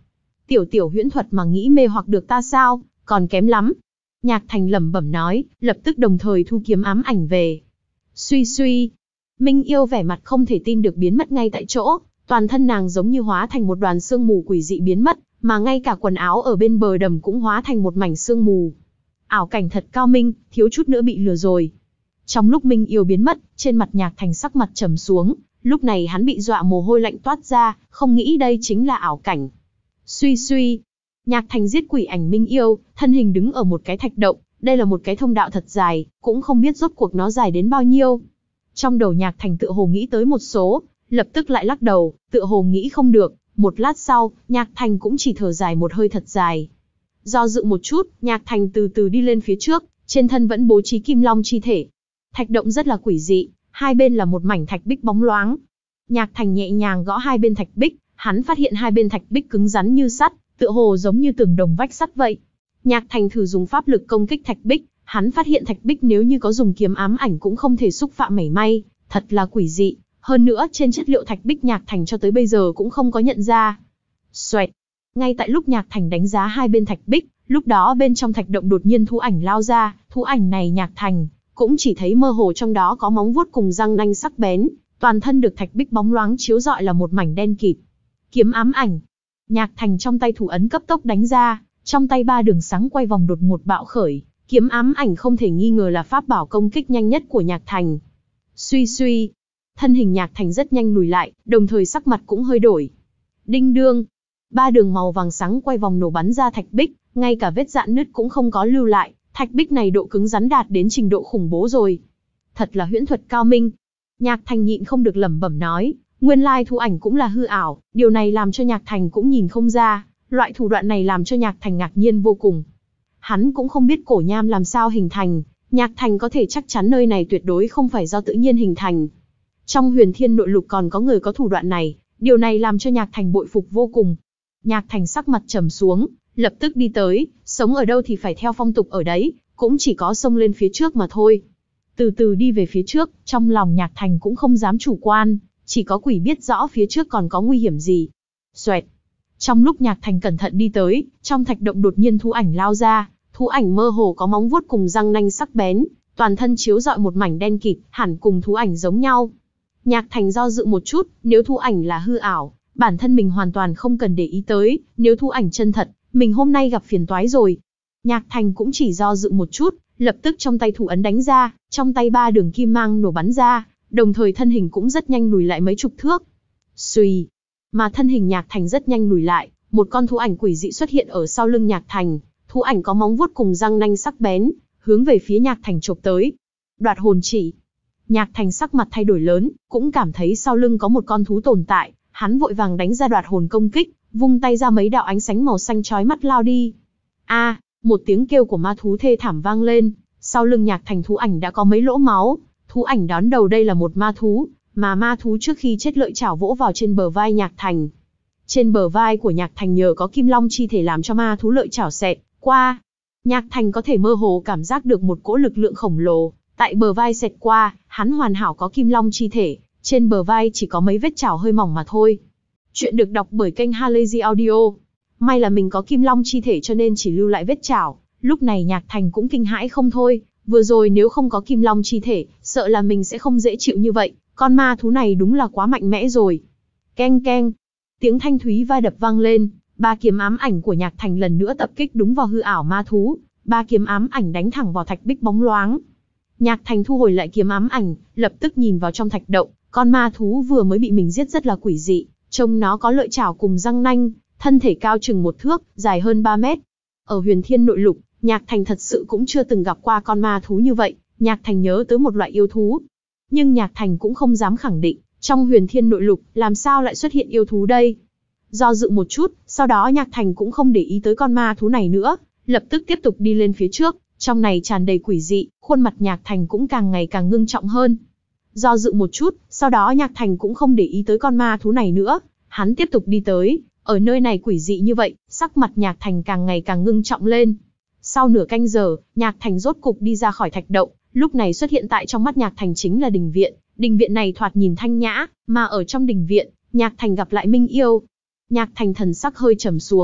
Tiểu tiểu huyễn thuật mà nghĩ mê hoặc được ta sao, còn kém lắm. Nhạc Thành lẩm bẩm nói, lập tức đồng thời thu kiếm ám ảnh về. Suy suy, Minh Yêu vẻ mặt không thể tin được biến mất ngay tại chỗ, toàn thân nàng giống như hóa thành một đoàn sương mù quỷ dị biến mất, mà ngay cả quần áo ở bên bờ đầm cũng hóa thành một mảnh sương mù. Ảo cảnh thật cao minh, thiếu chút nữa bị lừa rồi. Trong lúc Minh Yêu biến mất, trên mặt Nhạc Thành sắc mặt trầm xuống, lúc này hắn bị dọa mồ hôi lạnh toát ra, không nghĩ đây chính là ảo cảnh. Suy suy, Nhạc Thành giết quỷ ảnh Minh Yêu, thân hình đứng ở một cái thạch động, đây là một cái thông đạo thật dài, cũng không biết rốt cuộc nó dài đến bao nhiêu. Trong đầu Nhạc Thành tựa hồ nghĩ tới một số, lập tức lại lắc đầu, tựa hồ nghĩ không được, một lát sau, Nhạc Thành cũng chỉ thở dài một hơi thật dài. Do dự một chút, Nhạc Thành từ từ đi lên phía trước, trên thân vẫn bố trí kim long chi thể. Thạch động rất là quỷ dị, hai bên là một mảnh thạch bích bóng loáng. Nhạc Thành nhẹ nhàng gõ hai bên thạch bích, hắn phát hiện hai bên thạch bích cứng rắn như sắt, tựa hồ giống như tường đồng vách sắt vậy. Nhạc Thành thử dùng pháp lực công kích thạch bích, hắn phát hiện thạch bích nếu như có dùng kiếm ám ảnh cũng không thể xúc phạm mảy may, thật là quỷ dị. Hơn nữa trên chất liệu thạch bích Nhạc Thành cho tới bây giờ cũng không có nhận ra. Xoẹt. Ngay tại lúc Nhạc Thành đánh giá hai bên thạch bích, lúc đó bên trong thạch động đột nhiên thú ảnh lao ra, thú ảnh này Nhạc Thành cũng chỉ thấy mơ hồ trong đó có móng vuốt cùng răng nanh sắc bén, toàn thân được thạch bích bóng loáng chiếu rọi là một mảnh đen kịt. Kiếm ám ảnh. Nhạc Thành trong tay thủ ấn cấp tốc đánh ra, trong tay ba đường sáng quay vòng đột ngột bạo khởi, kiếm ám ảnh không thể nghi ngờ là pháp bảo công kích nhanh nhất của Nhạc Thành. Suy suy, thân hình Nhạc Thành rất nhanh lùi lại, đồng thời sắc mặt cũng hơi đổi. Đinh đương, ba đường màu vàng sáng quay vòng nổ bắn ra thạch bích, ngay cả vết rạn nứt cũng không có lưu lại, thạch bích này độ cứng rắn đạt đến trình độ khủng bố rồi. Thật là huyễn thuật cao minh. Nhạc Thành nhịn không được lẩm bẩm nói, nguyên lai thú ảnh cũng là hư ảo, điều này làm cho Nhạc Thành cũng nhìn không ra, loại thủ đoạn này làm cho Nhạc Thành ngạc nhiên vô cùng. Hắn cũng không biết cổ nham làm sao hình thành, Nhạc Thành có thể chắc chắn nơi này tuyệt đối không phải do tự nhiên hình thành. Trong Huyền Thiên Nội Lục còn có người có thủ đoạn này, điều này làm cho Nhạc Thành bội phục vô cùng. Nhạc Thành sắc mặt trầm xuống, lập tức đi tới, sống ở đâu thì phải theo phong tục ở đấy, cũng chỉ có xông lên phía trước mà thôi. Từ từ đi về phía trước, trong lòng Nhạc Thành cũng không dám chủ quan, chỉ có quỷ biết rõ phía trước còn có nguy hiểm gì. Xoẹt. Trong lúc Nhạc Thành cẩn thận đi tới, trong thạch động đột nhiên thú ảnh lao ra, thú ảnh mơ hồ có móng vuốt cùng răng nanh sắc bén, toàn thân chiếu rọi một mảnh đen kịt, hẳn cùng thú ảnh giống nhau. Nhạc Thành do dự một chút, nếu thú ảnh là hư ảo, bản thân mình hoàn toàn không cần để ý tới, nếu thú ảnh chân thật, mình hôm nay gặp phiền toái rồi. Nhạc Thành cũng chỉ do dự một chút, lập tức trong tay thủ ấn đánh ra, trong tay ba đường kim mang nổ bắn ra, đồng thời thân hình cũng rất nhanh lùi lại mấy chục thước. Xuy, mà thân hình Nhạc Thành rất nhanh lùi lại, một con thú ảnh quỷ dị xuất hiện ở sau lưng Nhạc Thành, thú ảnh có móng vuốt cùng răng nanh sắc bén, hướng về phía Nhạc Thành chộp tới. Đoạt hồn chỉ. Nhạc Thành sắc mặt thay đổi lớn, cũng cảm thấy sau lưng có một con thú tồn tại, hắn vội vàng đánh ra đoạt hồn công kích, vung tay ra mấy đạo ánh sáng màu xanh chói mắt lao đi. A, một tiếng kêu của ma thú thê thảm vang lên, sau lưng Nhạc Thành thú ảnh đã có mấy lỗ máu, thú ảnh đón đầu đây là một ma thú, mà ma thú trước khi chết lợi chảo vỗ vào trên bờ vai Nhạc Thành. Trên bờ vai của Nhạc Thành nhờ có kim long chi thể làm cho ma thú lợi chảo xẹt qua. Nhạc Thành có thể mơ hồ cảm giác được một cỗ lực lượng khổng lồ, tại bờ vai xẹt qua, hắn hoàn hảo có kim long chi thể, trên bờ vai chỉ có mấy vết chảo hơi mỏng mà thôi. Chuyện được đọc bởi kênh Halazy Audio. May là mình có kim long chi thể cho nên chỉ lưu lại vết chảo, lúc này Nhạc Thành cũng kinh hãi không thôi, vừa rồi nếu không có kim long chi thể, sợ là mình sẽ không dễ chịu như vậy, con ma thú này đúng là quá mạnh mẽ rồi. Keng keng, tiếng thanh thúy va đập vang lên, ba kiếm ám ảnh của Nhạc Thành lần nữa tập kích đúng vào hư ảo ma thú, ba kiếm ám ảnh đánh thẳng vào thạch bích bóng loáng. Nhạc Thành thu hồi lại kiếm ám ảnh, lập tức nhìn vào trong thạch động, con ma thú vừa mới bị mình giết rất là quỷ dị, trông nó có lợi chảo cùng răng nanh, thân thể cao chừng một thước, dài hơn ba mét. Ở Huyền Thiên Nội Lục, Nhạc Thành thật sự cũng chưa từng gặp qua con ma thú như vậy, Nhạc Thành nhớ tới một loại yêu thú. Nhưng Nhạc Thành cũng không dám khẳng định, trong Huyền Thiên Nội Lục, làm sao lại xuất hiện yêu thú đây? Do dự một chút, sau đó Nhạc Thành cũng không để ý tới con ma thú này nữa, lập tức tiếp tục đi lên phía trước, trong này tràn đầy quỷ dị, khuôn mặt Nhạc Thành cũng càng ngày càng ngưng trọng hơn. Do dự một chút, sau đó Nhạc Thành cũng không để ý tới con ma thú này nữa, hắn tiếp tục đi tới, ở nơi này quỷ dị như vậy, sắc mặt Nhạc Thành càng ngày càng ngưng trọng lên. Sau nửa canh giờ, Nhạc Thành rốt cục đi ra khỏi thạch động, lúc này xuất hiện tại trong mắt Nhạc Thành chính là đình viện, đình viện này thoạt nhìn thanh nhã, mà ở trong đình viện, Nhạc Thành gặp lại Minh Yêu. Nhạc Thành thần sắc hơi trầm xuống,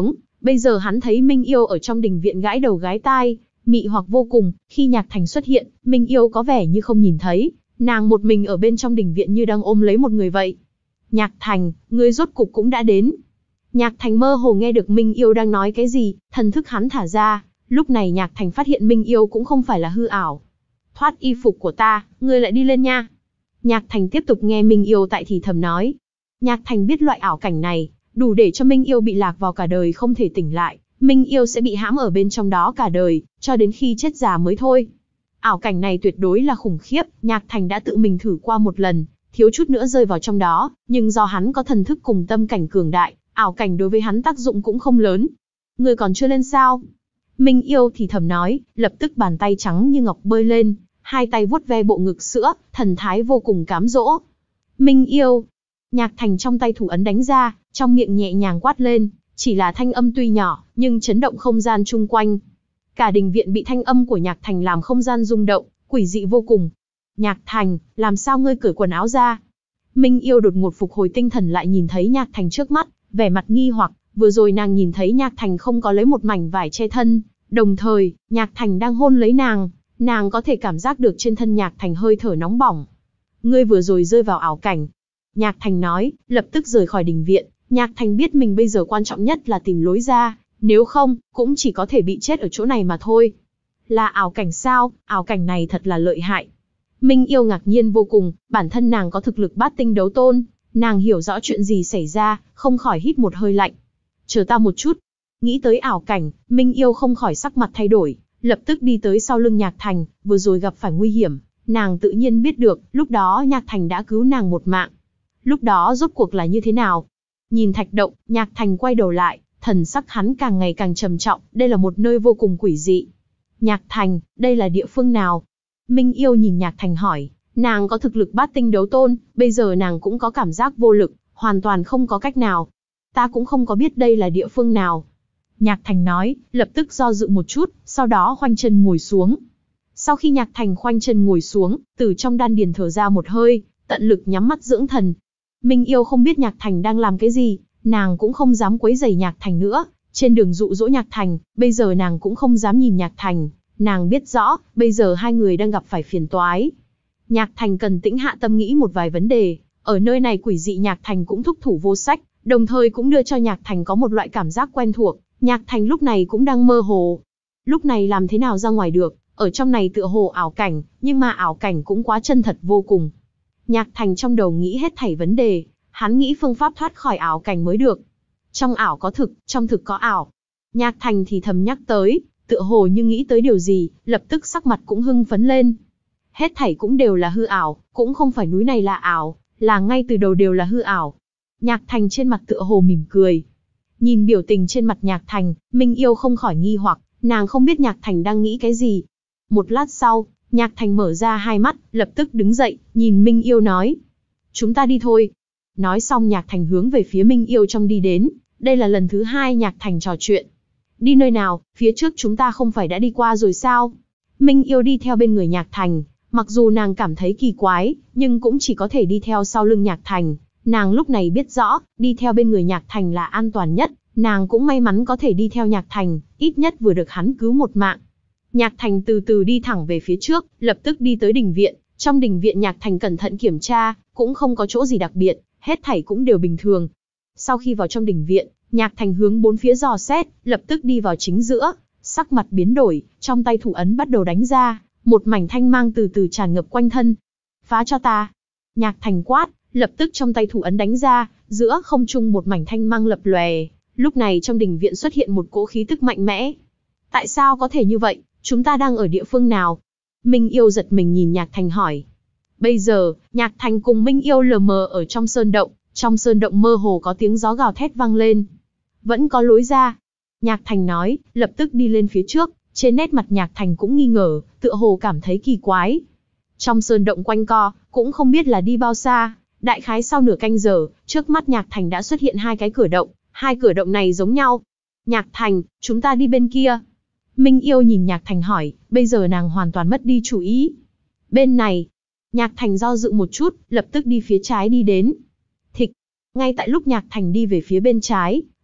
Bây giờ hắn thấy Minh Yêu ở trong đình viện gãi đầu gái tai, mị hoặc vô cùng, khi Nhạc Thành xuất hiện, Minh Yêu có vẻ như không nhìn thấy, nàng một mình ở bên trong đình viện như đang ôm lấy một người vậy. Nhạc Thành, ngươi rốt cục cũng đã đến. Nhạc Thành mơ hồ nghe được Minh Yêu đang nói cái gì, thần thức hắn thả ra, lúc này Nhạc Thành phát hiện Minh Yêu cũng không phải là hư ảo. Thoát y phục của ta, ngươi lại đi lên nha. Nhạc Thành tiếp tục nghe Minh Yêu tại thì thầm nói. Nhạc Thành biết loại ảo cảnh này, đủ để cho Minh Yêu bị lạc vào cả đời không thể tỉnh lại, Minh Yêu sẽ bị hãm ở bên trong đó cả đời, cho đến khi chết già mới thôi. Ảo cảnh này tuyệt đối là khủng khiếp, Nhạc Thành đã tự mình thử qua một lần, thiếu chút nữa rơi vào trong đó, nhưng do hắn có thần thức cùng tâm cảnh cường đại, ảo cảnh đối với hắn tác dụng cũng không lớn. Người còn chưa lên sao? Minh Yêu thì thầm nói, lập tức bàn tay trắng như ngọc bơi lên, hai tay vuốt ve bộ ngực sữa, thần thái vô cùng cám dỗ. Minh Yêu. Nhạc Thành trong tay thủ ấn đánh ra, trong miệng nhẹ nhàng quát lên, chỉ là thanh âm tuy nhỏ, nhưng chấn động không gian chung quanh. Cả đình viện bị thanh âm của Nhạc Thành làm không gian rung động, quỷ dị vô cùng. Nhạc Thành, làm sao ngươi cởi quần áo ra? Minh Yêu đột ngột phục hồi tinh thần lại nhìn thấy Nhạc Thành trước mắt, vẻ mặt nghi hoặc, vừa rồi nàng nhìn thấy Nhạc Thành không có lấy một mảnh vải che thân, đồng thời, Nhạc Thành đang hôn lấy nàng, nàng có thể cảm giác được trên thân Nhạc Thành hơi thở nóng bỏng. Ngươi vừa rồi rơi vào ảo cảnh. Nhạc Thành nói, lập tức rời khỏi đình viện. Nhạc Thành biết mình bây giờ quan trọng nhất là tìm lối ra, nếu không, cũng chỉ có thể bị chết ở chỗ này mà thôi. Là ảo cảnh sao? Ảo cảnh này thật là lợi hại. Minh Yêu ngạc nhiên vô cùng, bản thân nàng có thực lực bát tinh đấu tôn, nàng hiểu rõ chuyện gì xảy ra, không khỏi hít một hơi lạnh. Chờ ta một chút. Nghĩ tới ảo cảnh, Minh Yêu không khỏi sắc mặt thay đổi, lập tức đi tới sau lưng Nhạc Thành, vừa rồi gặp phải nguy hiểm, nàng tự nhiên biết được, lúc đó Nhạc Thành đã cứu nàng một mạng. Lúc đó rốt cuộc là như thế nào? Nhìn thạch động, Nhạc Thành quay đầu lại, thần sắc hắn càng ngày càng trầm trọng, đây là một nơi vô cùng quỷ dị. Nhạc Thành, đây là địa phương nào? Minh Yêu nhìn Nhạc Thành hỏi, nàng có thực lực bát tinh đấu tôn, bây giờ nàng cũng có cảm giác vô lực, hoàn toàn không có cách nào. Ta cũng không có biết đây là địa phương nào. Nhạc Thành nói, lập tức do dự một chút, sau đó khoanh chân ngồi xuống. Sau khi Nhạc Thành khoanh chân ngồi xuống, từ trong đan điền thở ra một hơi, tận lực nhắm mắt dưỡng thần. Minh Yêu không biết Nhạc Thành đang làm cái gì, nàng cũng không dám quấy rầy Nhạc Thành nữa, trên đường dụ dỗ Nhạc Thành, bây giờ nàng cũng không dám nhìn Nhạc Thành, nàng biết rõ, bây giờ hai người đang gặp phải phiền toái. Nhạc Thành cần tĩnh hạ tâm nghĩ một vài vấn đề, ở nơi này quỷ dị Nhạc Thành cũng thúc thủ vô sách, đồng thời cũng đưa cho Nhạc Thành có một loại cảm giác quen thuộc, Nhạc Thành lúc này cũng đang mơ hồ. Lúc này làm thế nào ra ngoài được, ở trong này tựa hồ ảo cảnh, nhưng mà ảo cảnh cũng quá chân thật vô cùng. Nhạc Thành trong đầu nghĩ hết thảy vấn đề, hắn nghĩ phương pháp thoát khỏi ảo cảnh mới được. Trong ảo có thực, trong thực có ảo. Nhạc Thành thì thầm nhắc tới, tựa hồ như nghĩ tới điều gì, lập tức sắc mặt cũng hưng phấn lên. Hết thảy cũng đều là hư ảo, cũng không phải núi này là ảo, là ngay từ đầu đều là hư ảo. Nhạc Thành trên mặt tựa hồ mỉm cười. Nhìn biểu tình trên mặt Nhạc Thành, Minh Yêu không khỏi nghi hoặc, nàng không biết Nhạc Thành đang nghĩ cái gì. Một lát sau, Nhạc Thành mở ra hai mắt, lập tức đứng dậy, nhìn Minh Yêu nói. Chúng ta đi thôi. Nói xong Nhạc Thành hướng về phía Minh Yêu trong đi đến, đây là lần thứ hai Nhạc Thành trò chuyện. Đi nơi nào, phía trước chúng ta không phải đã đi qua rồi sao? Minh Yêu đi theo bên người Nhạc Thành, mặc dù nàng cảm thấy kỳ quái, nhưng cũng chỉ có thể đi theo sau lưng Nhạc Thành. Nàng lúc này biết rõ, đi theo bên người Nhạc Thành là an toàn nhất, nàng cũng may mắn có thể đi theo Nhạc Thành, ít nhất vừa được hắn cứu một mạng. Nhạc Thành từ từ đi thẳng về phía trước, lập tức đi tới đình viện, trong đình viện Nhạc Thành cẩn thận kiểm tra, cũng không có chỗ gì đặc biệt, hết thảy cũng đều bình thường. Sau khi vào trong đình viện, Nhạc Thành hướng bốn phía dò xét, lập tức đi vào chính giữa, sắc mặt biến đổi, trong tay thủ ấn bắt đầu đánh ra, một mảnh thanh mang từ từ tràn ngập quanh thân. Phá cho ta! Nhạc Thành quát, lập tức trong tay thủ ấn đánh ra, giữa không trung một mảnh thanh mang lập lòe. Lúc này trong đình viện xuất hiện một cỗ khí tức mạnh mẽ. Tại sao có thể như vậy? Chúng ta đang ở địa phương nào? Minh Yêu giật mình nhìn Nhạc Thành hỏi. Bây giờ, Nhạc Thành cùng Minh Yêu lờ mờ ở trong sơn động, trong sơn động mơ hồ có tiếng gió gào thét vang lên. Vẫn có lối ra. Nhạc Thành nói, lập tức đi lên phía trước, trên nét mặt Nhạc Thành cũng nghi ngờ, tựa hồ cảm thấy kỳ quái. Trong sơn động quanh co, cũng không biết là đi bao xa, đại khái sau nửa canh giờ, trước mắt Nhạc Thành đã xuất hiện hai cái cửa động, hai cửa động này giống nhau. Nhạc Thành, chúng ta đi bên kia. Minh Yêu nhìn Nhạc Thành hỏi, bây giờ nàng hoàn toàn mất đi chủ ý. Bên này, Nhạc Thành do dự một chút, lập tức đi phía trái đi đến. Thịch, ngay tại lúc Nhạc Thành đi về phía bên trái,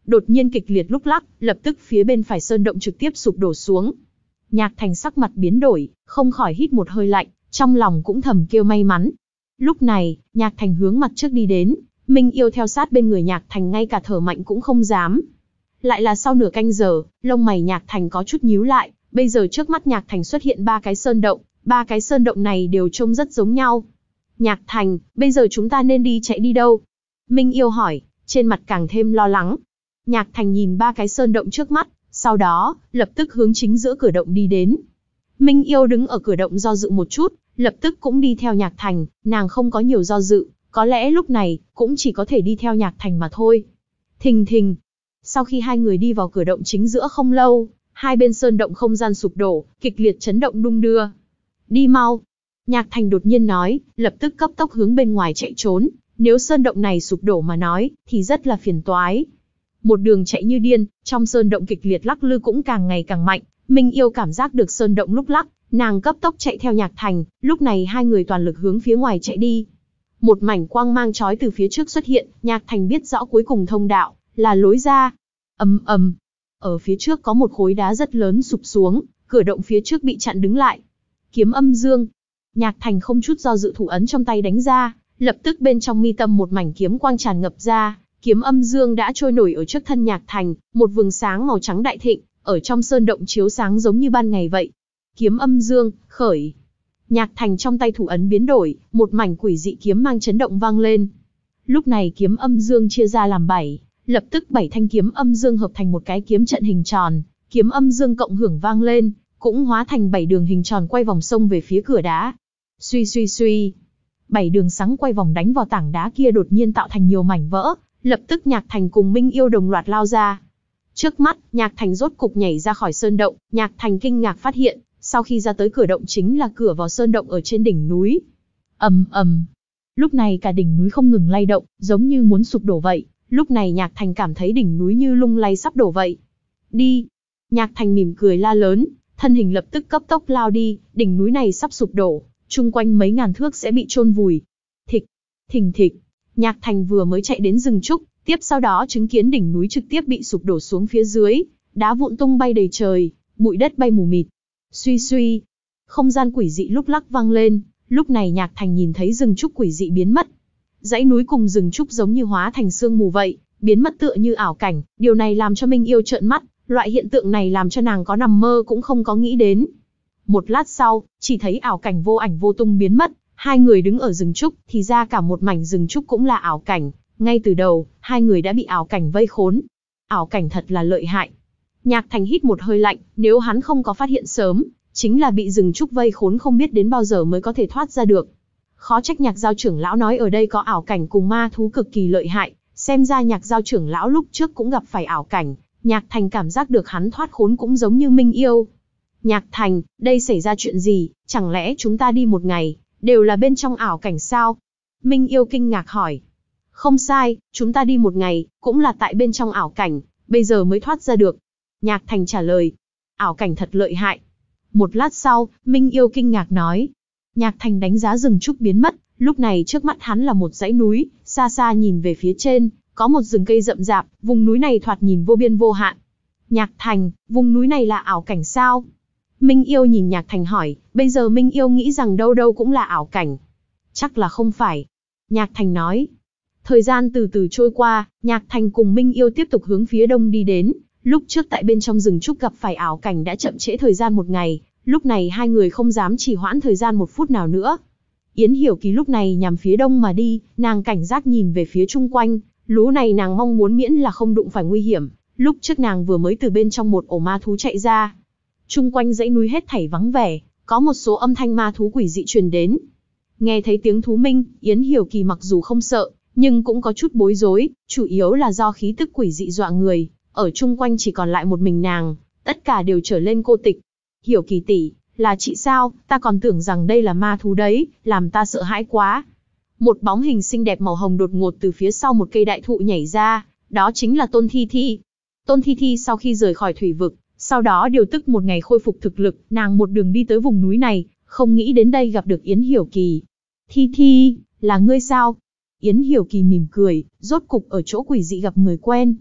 đột nhiên kịch liệt lúc lắc, lập tức phía bên phải sơn động trực tiếp sụp đổ xuống. Nhạc Thành sắc mặt biến đổi, không khỏi hít một hơi lạnh, trong lòng cũng thầm kêu may mắn. Lúc này, Nhạc Thành hướng mặt trước đi đến, Minh Yêu theo sát bên người Nhạc Thành ngay cả thở mạnh cũng không dám. Lại là sau nửa canh giờ, lông mày Nhạc Thành có chút nhíu lại, bây giờ trước mắt Nhạc Thành xuất hiện ba cái sơn động, ba cái sơn động này đều trông rất giống nhau. Nhạc Thành, bây giờ chúng ta nên đi chạy đi đâu? Minh Yêu hỏi, trên mặt càng thêm lo lắng. Nhạc Thành nhìn ba cái sơn động trước mắt, sau đó, lập tức hướng chính giữa cửa động đi đến. Minh Yêu đứng ở cửa động do dự một chút, lập tức cũng đi theo Nhạc Thành, nàng không có nhiều do dự, có lẽ lúc này, cũng chỉ có thể đi theo Nhạc Thành mà thôi. Thình thình. Sau khi hai người đi vào cửa động chính giữa không lâu, hai bên sơn động không gian sụp đổ, kịch liệt chấn động đung đưa. Đi mau. Nhạc Thành đột nhiên nói, lập tức cấp tốc hướng bên ngoài chạy trốn, nếu sơn động này sụp đổ mà nói, thì rất là phiền toái. Một đường chạy như điên, trong sơn động kịch liệt lắc lư cũng càng ngày càng mạnh, Minh Yêu cảm giác được sơn động lúc lắc, nàng cấp tốc chạy theo Nhạc Thành, lúc này hai người toàn lực hướng phía ngoài chạy đi. Một mảnh quang mang chói từ phía trước xuất hiện, Nhạc Thành biết rõ cuối cùng thông đạo, là lối ra. Ầm ầm. Ở phía trước có một khối đá rất lớn sụp xuống, cửa động phía trước bị chặn đứng lại. Kiếm âm dương. Nhạc Thành không chút do dự thủ ấn trong tay đánh ra, lập tức bên trong mi tâm một mảnh kiếm quang tràn ngập ra, kiếm âm dương đã trôi nổi ở trước thân Nhạc Thành, một vầng sáng màu trắng đại thịnh, ở trong sơn động chiếu sáng giống như ban ngày vậy. Kiếm âm dương, khởi. Nhạc Thành trong tay thủ ấn biến đổi, một mảnh quỷ dị kiếm mang chấn động vang lên. Lúc này kiếm âm dương chia ra làm bảy, lập tức bảy thanh kiếm âm dương hợp thành một cái kiếm trận hình tròn, kiếm âm dương cộng hưởng vang lên, cũng hóa thành bảy đường hình tròn quay vòng sông về phía cửa đá. Suy suy suy, bảy đường sáng quay vòng đánh vào tảng đá kia đột nhiên tạo thành nhiều mảnh vỡ, lập tức Nhạc Thành cùng Minh Yêu đồng loạt lao ra. Trước mắt, Nhạc Thành rốt cục nhảy ra khỏi sơn động, Nhạc Thành kinh ngạc phát hiện, sau khi ra tới cửa động chính là cửa vào sơn động ở trên đỉnh núi. Ầm ầm. Lúc này cả đỉnh núi không ngừng lay động, giống như muốn sụp đổ vậy. Lúc này Nhạc Thành cảm thấy đỉnh núi như lung lay sắp đổ vậy. Đi. Nhạc Thành mỉm cười la lớn, thân hình lập tức cấp tốc lao đi, đỉnh núi này sắp sụp đổ, chung quanh mấy ngàn thước sẽ bị chôn vùi. Thịch, thình thịch. Nhạc Thành vừa mới chạy đến rừng trúc, tiếp sau đó chứng kiến đỉnh núi trực tiếp bị sụp đổ xuống phía dưới, đá vụn tung bay đầy trời, bụi đất bay mù mịt. Suy suy, không gian quỷ dị lúc lắc vang lên, lúc này Nhạc Thành nhìn thấy rừng trúc quỷ dị biến mất. Dãy núi cùng rừng trúc giống như hóa thành sương mù vậy, biến mất tựa như ảo cảnh, điều này làm cho Minh Yêu trợn mắt, loại hiện tượng này làm cho nàng có nằm mơ cũng không có nghĩ đến. Một lát sau, chỉ thấy ảo cảnh vô ảnh vô tung biến mất, hai người đứng ở rừng trúc, thì ra cả một mảnh rừng trúc cũng là ảo cảnh, ngay từ đầu, hai người đã bị ảo cảnh vây khốn. Ảo cảnh thật là lợi hại. Nhạc Thành hít một hơi lạnh, nếu hắn không có phát hiện sớm, chính là bị rừng trúc vây khốn không biết đến bao giờ mới có thể thoát ra được. Khó trách Nhạc Giao trưởng lão nói ở đây có ảo cảnh cùng ma thú cực kỳ lợi hại, xem ra Nhạc Giao trưởng lão lúc trước cũng gặp phải ảo cảnh, Nhạc Thành cảm giác được hắn thoát khốn cũng giống như Minh Yêu. Nhạc Thành, đây xảy ra chuyện gì, chẳng lẽ chúng ta đi một ngày, đều là bên trong ảo cảnh sao? Minh Yêu kinh ngạc hỏi. Không sai, chúng ta đi một ngày, cũng là tại bên trong ảo cảnh, bây giờ mới thoát ra được. Nhạc Thành trả lời. Ảo cảnh thật lợi hại. Một lát sau, Minh Yêu kinh ngạc nói. Nhạc Thành đánh giá rừng trúc biến mất, lúc này trước mắt hắn là một dãy núi, xa xa nhìn về phía trên, có một rừng cây rậm rạp, vùng núi này thoạt nhìn vô biên vô hạn. Nhạc Thành, vùng núi này là ảo cảnh sao? Minh Yêu nhìn Nhạc Thành hỏi, bây giờ Minh Yêu nghĩ rằng đâu đâu cũng là ảo cảnh. Chắc là không phải. Nhạc Thành nói. Thời gian từ từ trôi qua, Nhạc Thành cùng Minh Yêu tiếp tục hướng phía đông đi đến. Lúc trước tại bên trong rừng trúc gặp phải ảo cảnh đã chậm trễ thời gian một ngày, lúc này hai người không dám trì hoãn thời gian một phút nào nữa. Yến Hiểu Kỳ lúc này nhằm phía đông mà đi, nàng cảnh giác nhìn về phía chung quanh, lú này nàng mong muốn miễn là không đụng phải nguy hiểm, lúc trước nàng vừa mới từ bên trong một ổ ma thú chạy ra. Chung quanh dãy núi hết thảy vắng vẻ, có một số âm thanh ma thú quỷ dị truyền đến. Nghe thấy tiếng thú minh, Yến Hiểu Kỳ mặc dù không sợ, nhưng cũng có chút bối rối, chủ yếu là do khí tức quỷ dị dọa người, ở chung quanh chỉ còn lại một mình nàng, tất cả đều trở lên cô tịch. Hiểu Kỳ tỷ, là chị sao, ta còn tưởng rằng đây là ma thú đấy, làm ta sợ hãi quá. Một bóng hình xinh đẹp màu hồng đột ngột từ phía sau một cây đại thụ nhảy ra, đó chính là Tôn Thi Thi. Tôn Thi Thi sau khi rời khỏi thủy vực, sau đó điều tức một ngày khôi phục thực lực, nàng một đường đi tới vùng núi này, không nghĩ đến đây gặp được Yến Hiểu Kỳ. Thi Thi, là ngươi sao? Yến Hiểu Kỳ mỉm cười, rốt cục ở chỗ quỷ dị gặp người quen.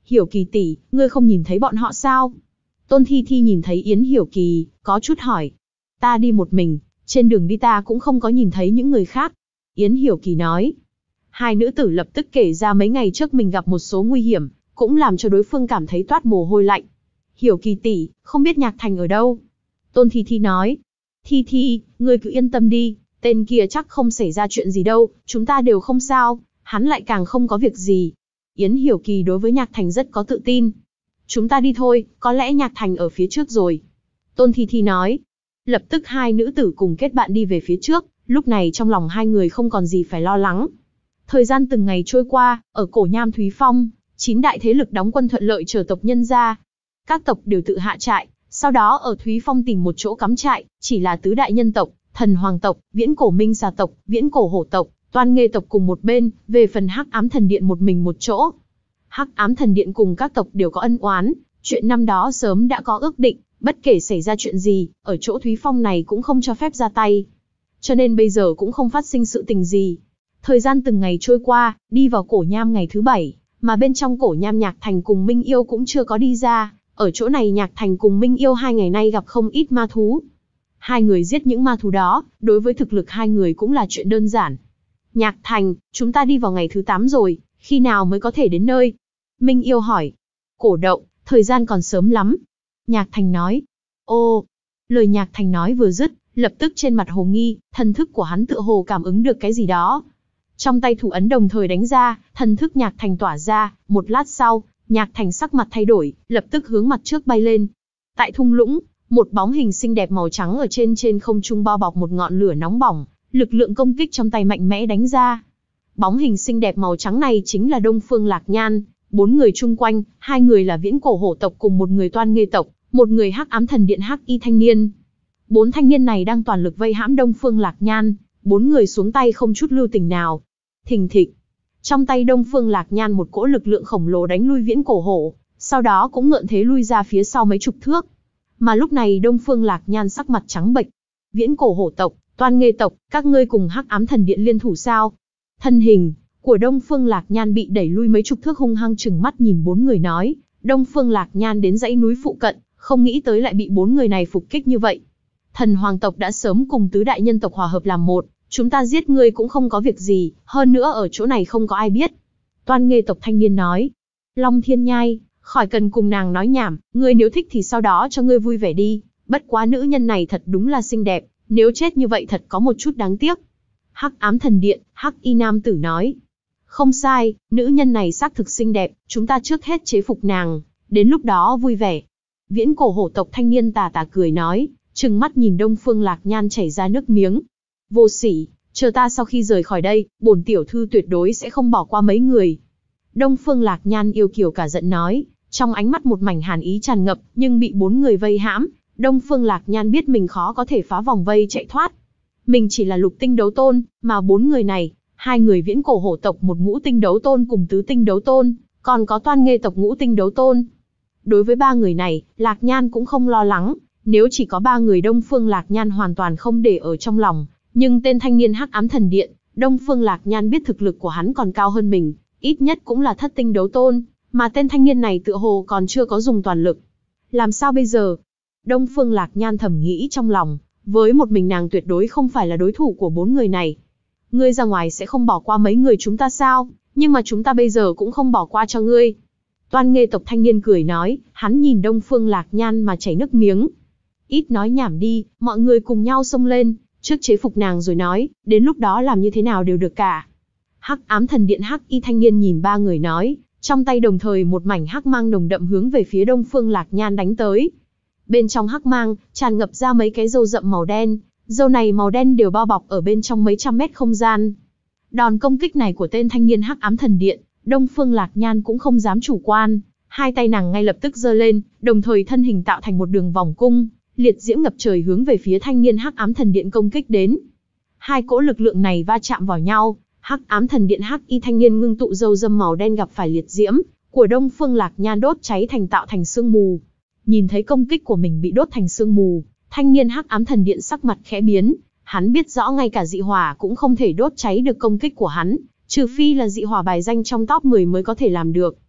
Hiểu Kỳ tỷ, ngươi không nhìn thấy bọn họ sao? Tôn Thi Thi nhìn thấy Yến Hiểu Kỳ, có chút hỏi. Ta đi một mình, trên đường đi ta cũng không có nhìn thấy những người khác. Yến Hiểu Kỳ nói. Hai nữ tử lập tức kể ra mấy ngày trước mình gặp một số nguy hiểm, cũng làm cho đối phương cảm thấy toát mồ hôi lạnh. Hiểu Kỳ tỷ, không biết Nhạc Thành ở đâu? Tôn Thi Thi nói. Thi Thi, ngươi cứ yên tâm đi, tên kia chắc không xảy ra chuyện gì đâu, chúng ta đều không sao, hắn lại càng không có việc gì. Yến Hiểu Kỳ đối với Nhạc Thành rất có tự tin. Chúng ta đi thôi, có lẽ Nhạc Thành ở phía trước rồi. Tôn Thi Thi nói. Lập tức hai nữ tử cùng kết bạn đi về phía trước, lúc này trong lòng hai người không còn gì phải lo lắng. Thời gian từng ngày trôi qua, ở cổ Nham Thúy Phong, chín đại thế lực đóng quân thuận lợi chờ tộc nhân ra. Các tộc đều tự hạ trại, sau đó ở Thúy Phong tìm một chỗ cắm trại, chỉ là tứ đại nhân tộc, Thần Hoàng tộc, Viễn Cổ Minh Xà tộc, Viễn Cổ Hổ tộc, Toan Nghê tộc cùng một bên, về phần Hắc Ám Thần Điện một mình một chỗ. Hắc Ám Thần Điện cùng các tộc đều có ân oán, chuyện năm đó sớm đã có ước định, bất kể xảy ra chuyện gì, ở chỗ Thúy Phong này cũng không cho phép ra tay. Cho nên bây giờ cũng không phát sinh sự tình gì. Thời gian từng ngày trôi qua, đi vào cổ Nham ngày thứ bảy, mà bên trong cổ Nham Nhạc Thành cùng Minh Yêu cũng chưa có đi ra. Ở chỗ này Nhạc Thành cùng Minh Yêu hai ngày nay gặp không ít ma thú. Hai người giết những ma thú đó, đối với thực lực hai người cũng là chuyện đơn giản. Nhạc Thành, chúng ta đi vào ngày thứ tám rồi, khi nào mới có thể đến nơi? Minh Yêu hỏi. Cổ Động, thời gian còn sớm lắm. Nhạc Thành nói. Ô, lời Nhạc Thành nói vừa dứt, lập tức trên mặt Hồ Nghi, thần thức của hắn tựa hồ cảm ứng được cái gì đó. Trong tay thủ ấn đồng thời đánh ra, thần thức Nhạc Thành tỏa ra, một lát sau, Nhạc Thành sắc mặt thay đổi, lập tức hướng mặt trước bay lên. Tại thung lũng, một bóng hình xinh đẹp màu trắng ở trên trên không trung bao bọc một ngọn lửa nóng bỏng, lực lượng công kích trong tay mạnh mẽ đánh ra. Bóng hình xinh đẹp màu trắng này chính là Đông Phương Lạc Nhan, bốn người chung quanh, hai người là Viễn Cổ Hổ tộc cùng một người Toan Nghê tộc, một người Hắc Ám Thần Điện Hắc Y thanh niên. Bốn thanh niên này đang toàn lực vây hãm Đông Phương Lạc Nhan, bốn người xuống tay không chút lưu tình nào. Thình thịch. Trong tay Đông Phương Lạc Nhan một cỗ lực lượng khổng lồ đánh lui Viễn Cổ Hổ, sau đó cũng ngượn thế lui ra phía sau mấy chục thước. Mà lúc này Đông Phương Lạc Nhan sắc mặt trắng bệch. Viễn Cổ Hổ tộc, Toan Nghê tộc, các ngươi cùng Hắc Ám Thần Điện liên thủ sao? Thân hình của Đông Phương Lạc Nhan bị đẩy lui mấy chục thước, hung hăng trừng mắt nhìn bốn người nói. Đông Phương Lạc Nhan đến dãy núi phụ cận, không nghĩ tới lại bị bốn người này phục kích như vậy. Thần Hoàng tộc đã sớm cùng tứ đại nhân tộc hòa hợp làm một, chúng ta giết ngươi cũng không có việc gì, hơn nữa ở chỗ này không có ai biết. Toan Nghê tộc thanh niên nói. Long Thiên Nhai, khỏi cần cùng nàng nói nhảm, ngươi nếu thích thì sau đó cho ngươi vui vẻ đi, bất quá nữ nhân này thật đúng là xinh đẹp, nếu chết như vậy thật có một chút đáng tiếc. Hắc Ám Thần Điện, Hắc Y nam tử nói. Không sai, nữ nhân này xác thực xinh đẹp, chúng ta trước hết chế phục nàng, đến lúc đó vui vẻ. Viễn Cổ Hổ tộc thanh niên tà tà cười nói, trừng mắt nhìn Đông Phương Lạc Nhan chảy ra nước miếng. Vô sỉ, chờ ta sau khi rời khỏi đây, bổn tiểu thư tuyệt đối sẽ không bỏ qua mấy người. Đông Phương Lạc Nhan yêu kiều cả giận nói, trong ánh mắt một mảnh hàn ý tràn ngập, nhưng bị bốn người vây hãm. Đông Phương Lạc Nhan biết mình khó có thể phá vòng vây chạy thoát. Mình chỉ là lục tinh đấu tôn, mà bốn người này, hai người Viễn Cổ Hổ tộc một ngũ tinh đấu tôn cùng tứ tinh đấu tôn, còn có Toan Nghê tộc ngũ tinh đấu tôn. Đối với ba người này, Lạc Nhan cũng không lo lắng, nếu chỉ có ba người Đông Phương Lạc Nhan hoàn toàn không để ở trong lòng, nhưng tên thanh niên Hắc Ám Thần Điện, Đông Phương Lạc Nhan biết thực lực của hắn còn cao hơn mình, ít nhất cũng là thất tinh đấu tôn, mà tên thanh niên này tựa hồ còn chưa có dùng toàn lực. Làm sao bây giờ? Đông Phương Lạc Nhan thầm nghĩ trong lòng, với một mình nàng tuyệt đối không phải là đối thủ của bốn người này. Ngươi ra ngoài sẽ không bỏ qua mấy người chúng ta sao? Nhưng mà chúng ta bây giờ cũng không bỏ qua cho ngươi. Toan Nghê tộc thanh niên cười nói, hắn nhìn Đông Phương Lạc Nhan mà chảy nước miếng. Ít nói nhảm đi, mọi người cùng nhau xông lên, trước chế phục nàng rồi nói, đến lúc đó làm như thế nào đều được cả. Hắc Ám Thần Điện Hắc Y thanh niên nhìn ba người nói, trong tay đồng thời một mảnh hắc mang nồng đậm hướng về phía Đông Phương Lạc Nhan đánh tới. Bên trong hắc mang, tràn ngập ra mấy cái râu rậm màu đen, râu này màu đen đều bao bọc ở bên trong mấy trăm mét không gian. Đòn công kích này của tên thanh niên Hắc Ám Thần Điện, Đông Phương Lạc Nhan cũng không dám chủ quan, hai tay nàng ngay lập tức giơ lên, đồng thời thân hình tạo thành một đường vòng cung, liệt diễm ngập trời hướng về phía thanh niên Hắc Ám Thần Điện công kích đến. Hai cỗ lực lượng này va chạm vào nhau, Hắc Ám Thần Điện Hắc Y thanh niên ngưng tụ râu râm màu đen gặp phải liệt diễm của Đông Phương Lạc Nhan đốt cháy thành tạo thành sương mù. Nhìn thấy công kích của mình bị đốt thành sương mù, thanh niên Hắc Ám Thần Điện sắc mặt khẽ biến, hắn biết rõ ngay cả dị hỏa cũng không thể đốt cháy được công kích của hắn, trừ phi là dị hỏa bài danh trong top mười mới có thể làm được.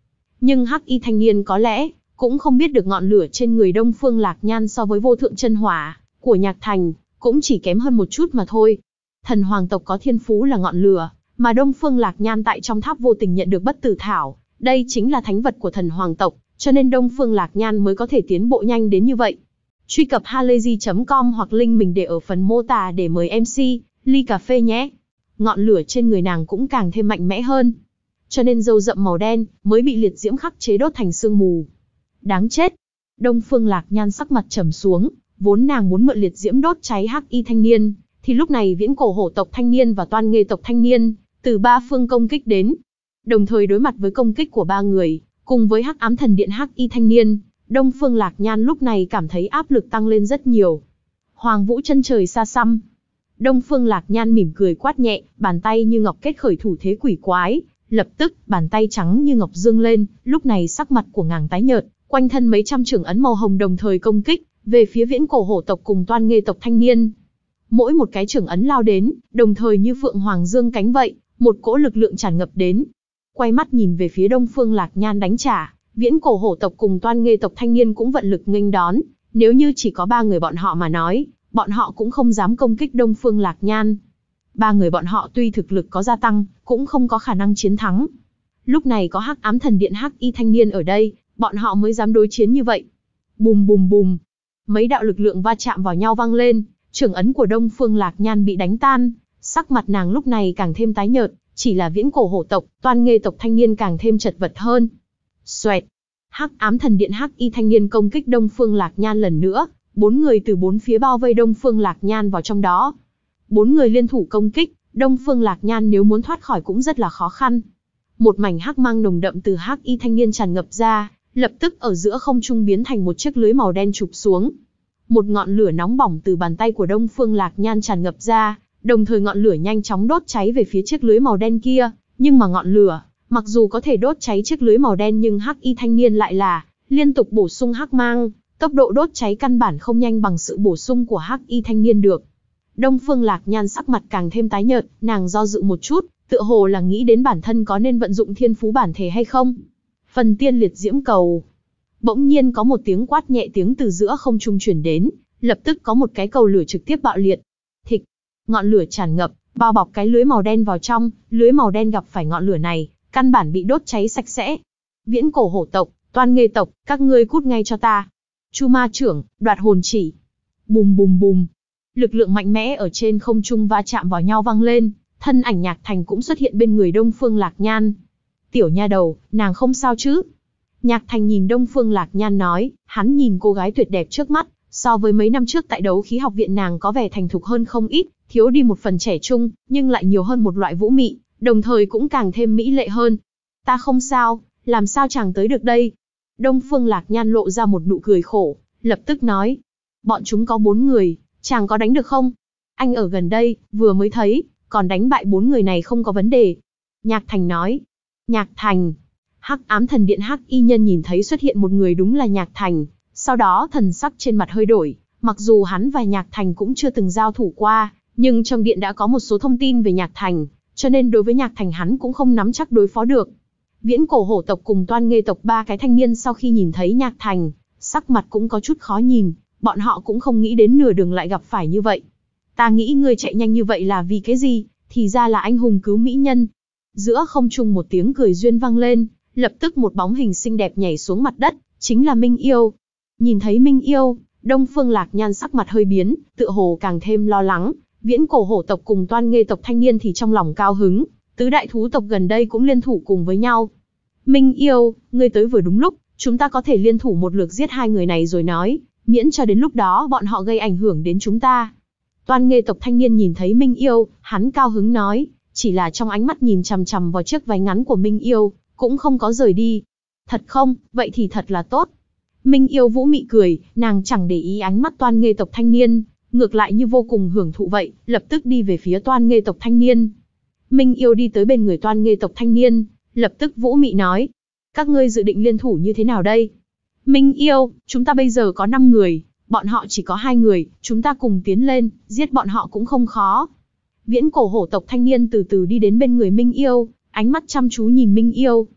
Nhưng hắc y thanh niên có lẽ cũng không biết được ngọn lửa trên người Đông Phương Lạc Nhan so với vô thượng chân hỏa của Nhạc Thành cũng chỉ kém hơn một chút mà thôi. Thần hoàng tộc có thiên phú là ngọn lửa, mà Đông Phương Lạc Nhan tại trong tháp vô tình nhận được bất tử thảo, đây chính là thánh vật của thần hoàng tộc, cho nên Đông Phương Lạc Nhan mới có thể tiến bộ nhanh đến như vậy. Truy cập halayzi chấm com hoặc link mình để ở phần mô tả để mời em xê, ly cà phê nhé. Ngọn lửa trên người nàng cũng càng thêm mạnh mẽ hơn. Cho nên râu rậm màu đen mới bị liệt diễm khắc chế đốt thành sương mù. Đáng chết. Đông Phương Lạc Nhan sắc mặt trầm xuống, vốn nàng muốn mượn liệt diễm đốt cháy hắc y thanh niên, thì lúc này viễn cổ hổ tộc thanh niên và toan nghê tộc thanh niên, từ ba phương công kích đến. Đồng thời đối mặt với công kích của ba người, cùng với hắc ám thần điện hắc y thanh niên, Đông Phương Lạc Nhan lúc này cảm thấy áp lực tăng lên rất nhiều. Hoàng vũ chân trời xa xăm. Đông Phương Lạc Nhan mỉm cười quát nhẹ, bàn tay như ngọc kết khởi thủ thế quỷ quái, lập tức bàn tay trắng như ngọc dương lên, lúc này sắc mặt của nàng tái nhợt, quanh thân mấy trăm chưởng ấn màu hồng đồng thời công kích về phía viễn cổ hổ tộc cùng toan nghê tộc thanh niên. Mỗi một cái chưởng ấn lao đến, đồng thời như phượng hoàng dương cánh vậy, một cỗ lực lượng tràn ngập đến. Quay mắt nhìn về phía Đông Phương Lạc Nhan đánh trả, viễn cổ hổ tộc cùng toan nghê tộc thanh niên cũng vận lực nghênh đón. Nếu như chỉ có ba người bọn họ mà nói, bọn họ cũng không dám công kích Đông Phương Lạc Nhan. Ba người bọn họ tuy thực lực có gia tăng, cũng không có khả năng chiến thắng. Lúc này có hắc ám thần điện hắc y thanh niên ở đây, bọn họ mới dám đối chiến như vậy. Bùm bùm bùm, mấy đạo lực lượng va chạm vào nhau vang lên, chưởng ấn của Đông Phương Lạc Nhan bị đánh tan, sắc mặt nàng lúc này càng thêm tái nhợt, chỉ là viễn cổ hổ tộc, toan nghê tộc thanh niên càng thêm chật vật hơn. Xoẹt, hắc ám thần điện hắc y thanh niên công kích Đông Phương Lạc Nhan lần nữa, bốn người từ bốn phía bao vây Đông Phương Lạc Nhan vào trong đó. Bốn người liên thủ công kích, Đông Phương Lạc Nhan nếu muốn thoát khỏi cũng rất là khó khăn. Một mảnh hắc mang nồng đậm từ hắc y thanh niên tràn ngập ra, lập tức ở giữa không trung biến thành một chiếc lưới màu đen chụp xuống. Một ngọn lửa nóng bỏng từ bàn tay của Đông Phương Lạc Nhan tràn ngập ra, đồng thời ngọn lửa nhanh chóng đốt cháy về phía chiếc lưới màu đen kia, nhưng mà ngọn lửa, mặc dù có thể đốt cháy chiếc lưới màu đen nhưng hắc y thanh niên lại là liên tục bổ sung hắc mang, tốc độ đốt cháy căn bản không nhanh bằng sự bổ sung của hắc y thanh niên được. Đông Phương Lạc Nhan sắc mặt càng thêm tái nhợt, nàng do dự một chút, tựa hồ là nghĩ đến bản thân có nên vận dụng thiên phú bản thể hay không. Phần tiên liệt diễm cầu. Bỗng nhiên có một tiếng quát nhẹ tiếng từ giữa không trung truyền đến, lập tức có một cái cầu lửa trực tiếp bạo liệt. Thịch, ngọn lửa tràn ngập, bao bọc cái lưới màu đen vào trong, lưới màu đen gặp phải ngọn lửa này, căn bản bị đốt cháy sạch sẽ. Viễn cổ hổ tộc, toan nghê tộc, các ngươi cút ngay cho ta. Chu ma trưởng, đoạt hồn chỉ. Bùm bùm bùm. Lực lượng mạnh mẽ ở trên không trung va chạm vào nhau vang lên, thân ảnh Nhạc Thành cũng xuất hiện bên người Đông Phương Lạc Nhan. Tiểu nha đầu, nàng không sao chứ? Nhạc Thành nhìn Đông Phương Lạc Nhan nói, hắn nhìn cô gái tuyệt đẹp trước mắt, so với mấy năm trước tại đấu khí học viện nàng có vẻ thành thục hơn không ít, thiếu đi một phần trẻ trung, nhưng lại nhiều hơn một loại vũ mị, đồng thời cũng càng thêm mỹ lệ hơn. Ta không sao, làm sao chàng tới được đây? Đông Phương Lạc Nhan lộ ra một nụ cười khổ, lập tức nói, bọn chúng có bốn người, chàng có đánh được không? Anh ở gần đây, vừa mới thấy, còn đánh bại bốn người này không có vấn đề. Nhạc Thành nói. Nhạc Thành. Hắc ám thần điện hắc y nhân nhìn thấy xuất hiện một người đúng là Nhạc Thành, sau đó thần sắc trên mặt hơi đổi, mặc dù hắn và Nhạc Thành cũng chưa từng giao thủ qua, nhưng trong điện đã có một số thông tin về Nhạc Thành, cho nên đối với Nhạc Thành hắn cũng không nắm chắc đối phó được. Viễn cổ hổ tộc cùng toan nghê tộc ba cái thanh niên sau khi nhìn thấy Nhạc Thành, sắc mặt cũng có chút khó nhìn, bọn họ cũng không nghĩ đến nửa đường lại gặp phải như vậy. Ta nghĩ ngươi chạy nhanh như vậy là vì cái gì, thì ra là anh hùng cứu mỹ nhân. Giữa không trung một tiếng cười duyên vang lên, lập tức một bóng hình xinh đẹp nhảy xuống mặt đất, chính là Minh Yêu. Nhìn thấy Minh Yêu, Đông Phương Lạc Nhan sắc mặt hơi biến, tựa hồ càng thêm lo lắng, viễn cổ hổ tộc cùng toan nghê tộc thanh niên thì trong lòng cao hứng, tứ đại thú tộc gần đây cũng liên thủ cùng với nhau. Minh Yêu, ngươi tới vừa đúng lúc, chúng ta có thể liên thủ một lượt giết hai người này rồi nói, miễn cho đến lúc đó bọn họ gây ảnh hưởng đến chúng ta. Toan nghê tộc thanh niên nhìn thấy Minh Yêu, hắn cao hứng nói, chỉ là trong ánh mắt nhìn chằm chằm vào chiếc váy ngắn của Minh Yêu, cũng không có rời đi. Thật không, vậy thì thật là tốt. Minh Yêu vũ mị cười, nàng chẳng để ý ánh mắt toan nghê tộc thanh niên, ngược lại như vô cùng hưởng thụ vậy, lập tức đi về phía toan nghê tộc thanh niên. Minh Yêu đi tới bên người toan nghê tộc thanh niên, lập tức vũ mị nói, các ngươi dự định liên thủ như thế nào đây? Minh Yêu, chúng ta bây giờ có năm người, bọn họ chỉ có hai người, chúng ta cùng tiến lên, giết bọn họ cũng không khó. Viễn cổ hổ tộc thanh niên từ từ đi đến bên người Minh Yêu, ánh mắt chăm chú nhìn Minh Yêu.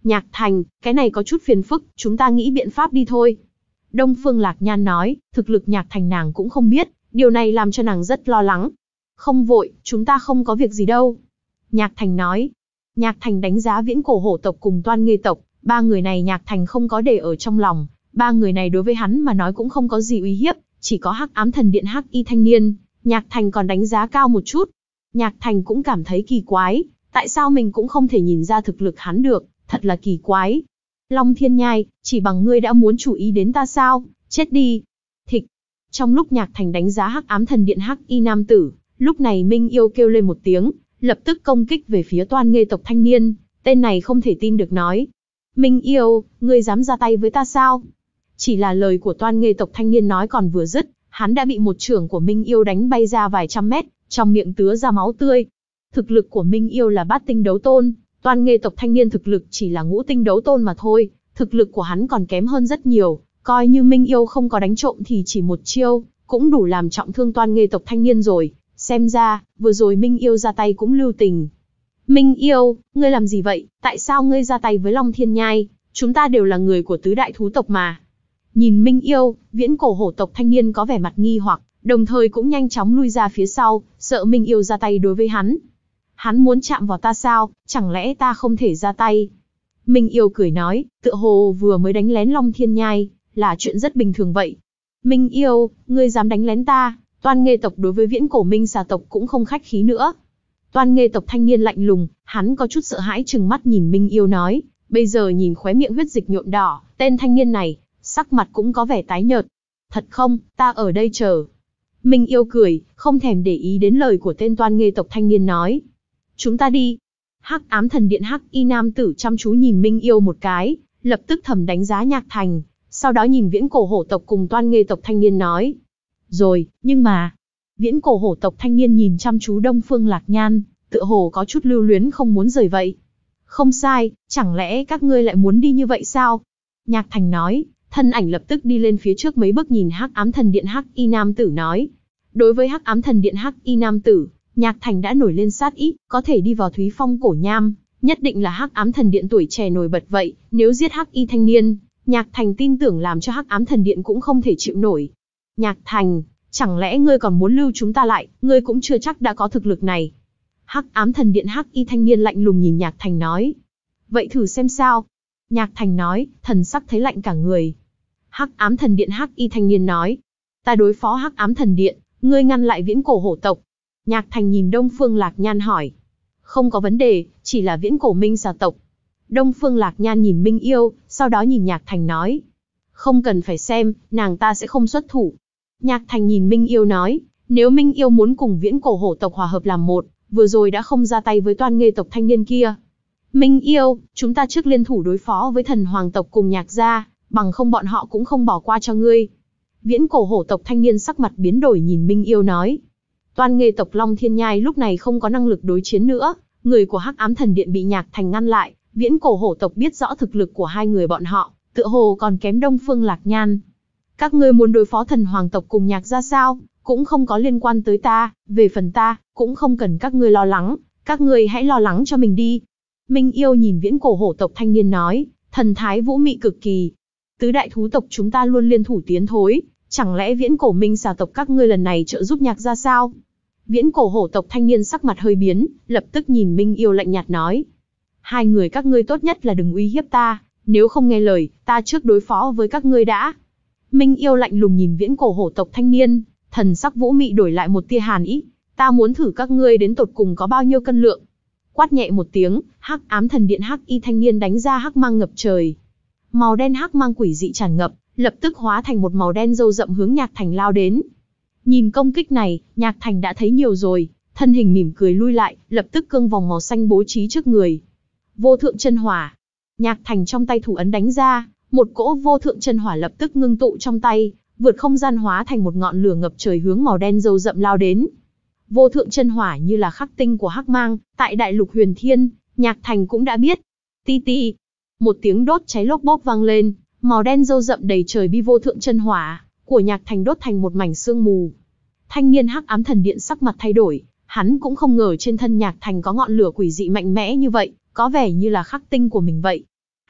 Nhạc Thành, cái này có chút phiền phức, chúng ta nghĩ biện pháp đi thôi. Đông Phương Lạc Nhan nói, thực lực Nhạc Thành nàng cũng không biết, điều này làm cho nàng rất lo lắng. Không vội, chúng ta không có việc gì đâu. Nhạc Thành nói. Nhạc Thành đánh giá Viễn Cổ Hổ tộc cùng Toan Nghê tộc, ba người này Nhạc Thành không có để ở trong lòng, ba người này đối với hắn mà nói cũng không có gì uy hiếp, chỉ có Hắc Ám Thần Điện Hắc Y thanh niên, Nhạc Thành còn đánh giá cao một chút. Nhạc Thành cũng cảm thấy kỳ quái, tại sao mình cũng không thể nhìn ra thực lực hắn được, thật là kỳ quái. Long Thiên Nhai, chỉ bằng ngươi đã muốn chú ý đến ta sao, chết đi. Thịch. Trong lúc Nhạc Thành đánh giá Hắc Ám Thần Điện Hắc Y nam tử, lúc này Minh Yêu kêu lên một tiếng, lập tức công kích về phía Toan Nghê tộc thanh niên, tên này không thể tin được nói. Minh Yêu, ngươi dám ra tay với ta sao? Chỉ là lời của Toan Nghê tộc thanh niên nói còn vừa dứt, hắn đã bị một chưởng của Minh Yêu đánh bay ra vài trăm mét, trong miệng tứa ra máu tươi. Thực lực của Minh Yêu là bát tinh đấu tôn, Toan Nghê tộc thanh niên thực lực chỉ là ngũ tinh đấu tôn mà thôi, thực lực của hắn còn kém hơn rất nhiều, coi như Minh Yêu không có đánh trộm thì chỉ một chiêu, cũng đủ làm trọng thương Toan Nghê tộc thanh niên rồi, xem ra, vừa rồi Minh Yêu ra tay cũng lưu tình. Minh Yêu, ngươi làm gì vậy, tại sao ngươi ra tay với Long Thiên Nhai, chúng ta đều là người của tứ đại thú tộc mà. Nhìn Minh Yêu, Viễn Cổ Hổ tộc thanh niên có vẻ mặt nghi hoặc, đồng thời cũng nhanh chóng lui ra phía sau, sợ Minh Yêu ra tay đối với hắn. Hắn muốn chạm vào ta sao, chẳng lẽ ta không thể ra tay? Minh Yêu cười nói, tựa hồ vừa mới đánh lén Long Thiên Nhai, là chuyện rất bình thường vậy. Minh Yêu, ngươi dám đánh lén ta, Toan Nghê tộc đối với Viễn Cổ Minh xà tộc cũng không khách khí nữa. Toan Nghê tộc thanh niên lạnh lùng, hắn có chút sợ hãi trừng mắt nhìn Minh Yêu nói, bây giờ nhìn khóe miệng huyết dịch nhuộm đỏ, tên thanh niên này, sắc mặt cũng có vẻ tái nhợt. Thật không, ta ở đây chờ. Minh Yêu cười, không thèm để ý đến lời của tên Toan Nghê tộc thanh niên nói. Chúng ta đi. Hắc Ám Thần Điện Hắc Y nam tử chăm chú nhìn Minh Yêu một cái, lập tức thầm đánh giá Nhạc Thành, sau đó nhìn Viễn Cổ Hổ tộc cùng Toan Nghê tộc thanh niên nói. Rồi, nhưng mà... Viễn Cổ Hổ tộc thanh niên nhìn chăm chú Đông Phương Lạc Nhan, tựa hồ có chút lưu luyến không muốn rời vậy. Không sai, chẳng lẽ các ngươi lại muốn đi như vậy sao? Nhạc Thành nói, thân ảnh lập tức đi lên phía trước mấy bước nhìn Hắc Ám Thần Điện Hắc Y nam tử nói. Đối với Hắc Ám Thần Điện Hắc Y nam tử, Nhạc Thành đã nổi lên sát ý, có thể đi vào Thúy Phong cổ nham, nhất định là Hắc Ám Thần Điện tuổi trẻ nổi bật vậy, nếu giết Hắc Y thanh niên, Nhạc Thành tin tưởng làm cho Hắc Ám Thần Điện cũng không thể chịu nổi. Nhạc Thành, chẳng lẽ ngươi còn muốn lưu chúng ta lại, ngươi cũng chưa chắc đã có thực lực này. Hắc Ám Thần Điện Hắc Y thanh niên lạnh lùng nhìn Nhạc Thành nói. Vậy thử xem sao. Nhạc Thành nói, thần sắc thấy lạnh cả người. Hắc Ám Thần Điện Hắc Y thanh niên nói. Ta đối phó Hắc Ám Thần Điện, ngươi ngăn lại Viễn Cổ Hổ tộc. Nhạc Thành nhìn Đông Phương Lạc Nhan hỏi. Không có vấn đề, chỉ là Viễn Cổ Minh xà tộc. Đông Phương Lạc Nhan nhìn Minh Yêu, sau đó nhìn Nhạc Thành nói. Không cần phải xem, nàng ta sẽ không xuất thủ. Nhạc Thành nhìn Minh Yêu nói, nếu Minh Yêu muốn cùng Viễn Cổ Hổ tộc hòa hợp làm một, vừa rồi đã không ra tay với Toan Nghê tộc thanh niên kia. Minh Yêu, chúng ta trước liên thủ đối phó với Thần Hoàng tộc cùng Nhạc gia, bằng không bọn họ cũng không bỏ qua cho ngươi. Viễn Cổ Hổ tộc thanh niên sắc mặt biến đổi nhìn Minh Yêu nói. Toan Nghê tộc Long Thiên Nhai lúc này không có năng lực đối chiến nữa, người của Hắc Ám Thần Điện bị Nhạc Thành ngăn lại, Viễn Cổ Hổ tộc biết rõ thực lực của hai người bọn họ, tựa hồ còn kém Đông Phương Lạc Nhan. Các ngươi muốn đối phó Thần Hoàng tộc cùng Nhạc gia sao, cũng không có liên quan tới ta, về phần ta, cũng không cần các ngươi lo lắng, các ngươi hãy lo lắng cho mình đi. Minh Yêu nhìn Viễn Cổ Hổ tộc thanh niên nói, thần thái vũ mị cực kỳ. Tứ đại thú tộc chúng ta luôn liên thủ tiến thối, chẳng lẽ Viễn Cổ Minh xà tộc các ngươi lần này trợ giúp Nhạc gia sao? Viễn Cổ Hổ tộc thanh niên sắc mặt hơi biến, lập tức nhìn Minh Yêu lạnh nhạt nói. Hai người các ngươi tốt nhất là đừng uy hiếp ta, nếu không nghe lời, ta trước đối phó với các ngươi đã. Minh Yêu lạnh lùng nhìn Viễn Cổ Hổ tộc thanh niên, thần sắc vũ mị đổi lại một tia hàn ý. Ta muốn thử các ngươi đến tột cùng có bao nhiêu cân lượng. Quát nhẹ một tiếng, Hắc Ám Thần Điện Hắc Y thanh niên đánh ra hắc mang ngập trời. Màu đen hắc mang quỷ dị tràn ngập, lập tức hóa thành một màu đen râu rậm hướng Nhạc Thành lao đến. Nhìn công kích này, Nhạc Thành đã thấy nhiều rồi, thân hình mỉm cười lui lại, lập tức cương vòng màu xanh bố trí trước người. Vô thượng chân hỏa. Nhạc Thành trong tay thủ ấn đánh ra, một cỗ vô thượng chân hỏa lập tức ngưng tụ trong tay, vượt không gian hóa thành một ngọn lửa ngập trời hướng màu đen râu rậm lao đến. Vô thượng chân hỏa như là khắc tinh của hắc mang, tại đại lục huyền thiên, Nhạc Thành cũng đã biết. Ti ti, một tiếng đốt cháy lốp bốp vang lên, màu đen râu rậm đầy trời bi vô thượng chân hỏa của Nhạc Thành đốt thành một mảnh sương mù. Thanh niên Hắc Ám Thần Điện sắc mặt thay đổi, hắn cũng không ngờ trên thân Nhạc Thành có ngọn lửa quỷ dị mạnh mẽ như vậy, có vẻ như là khắc tinh của mình vậy.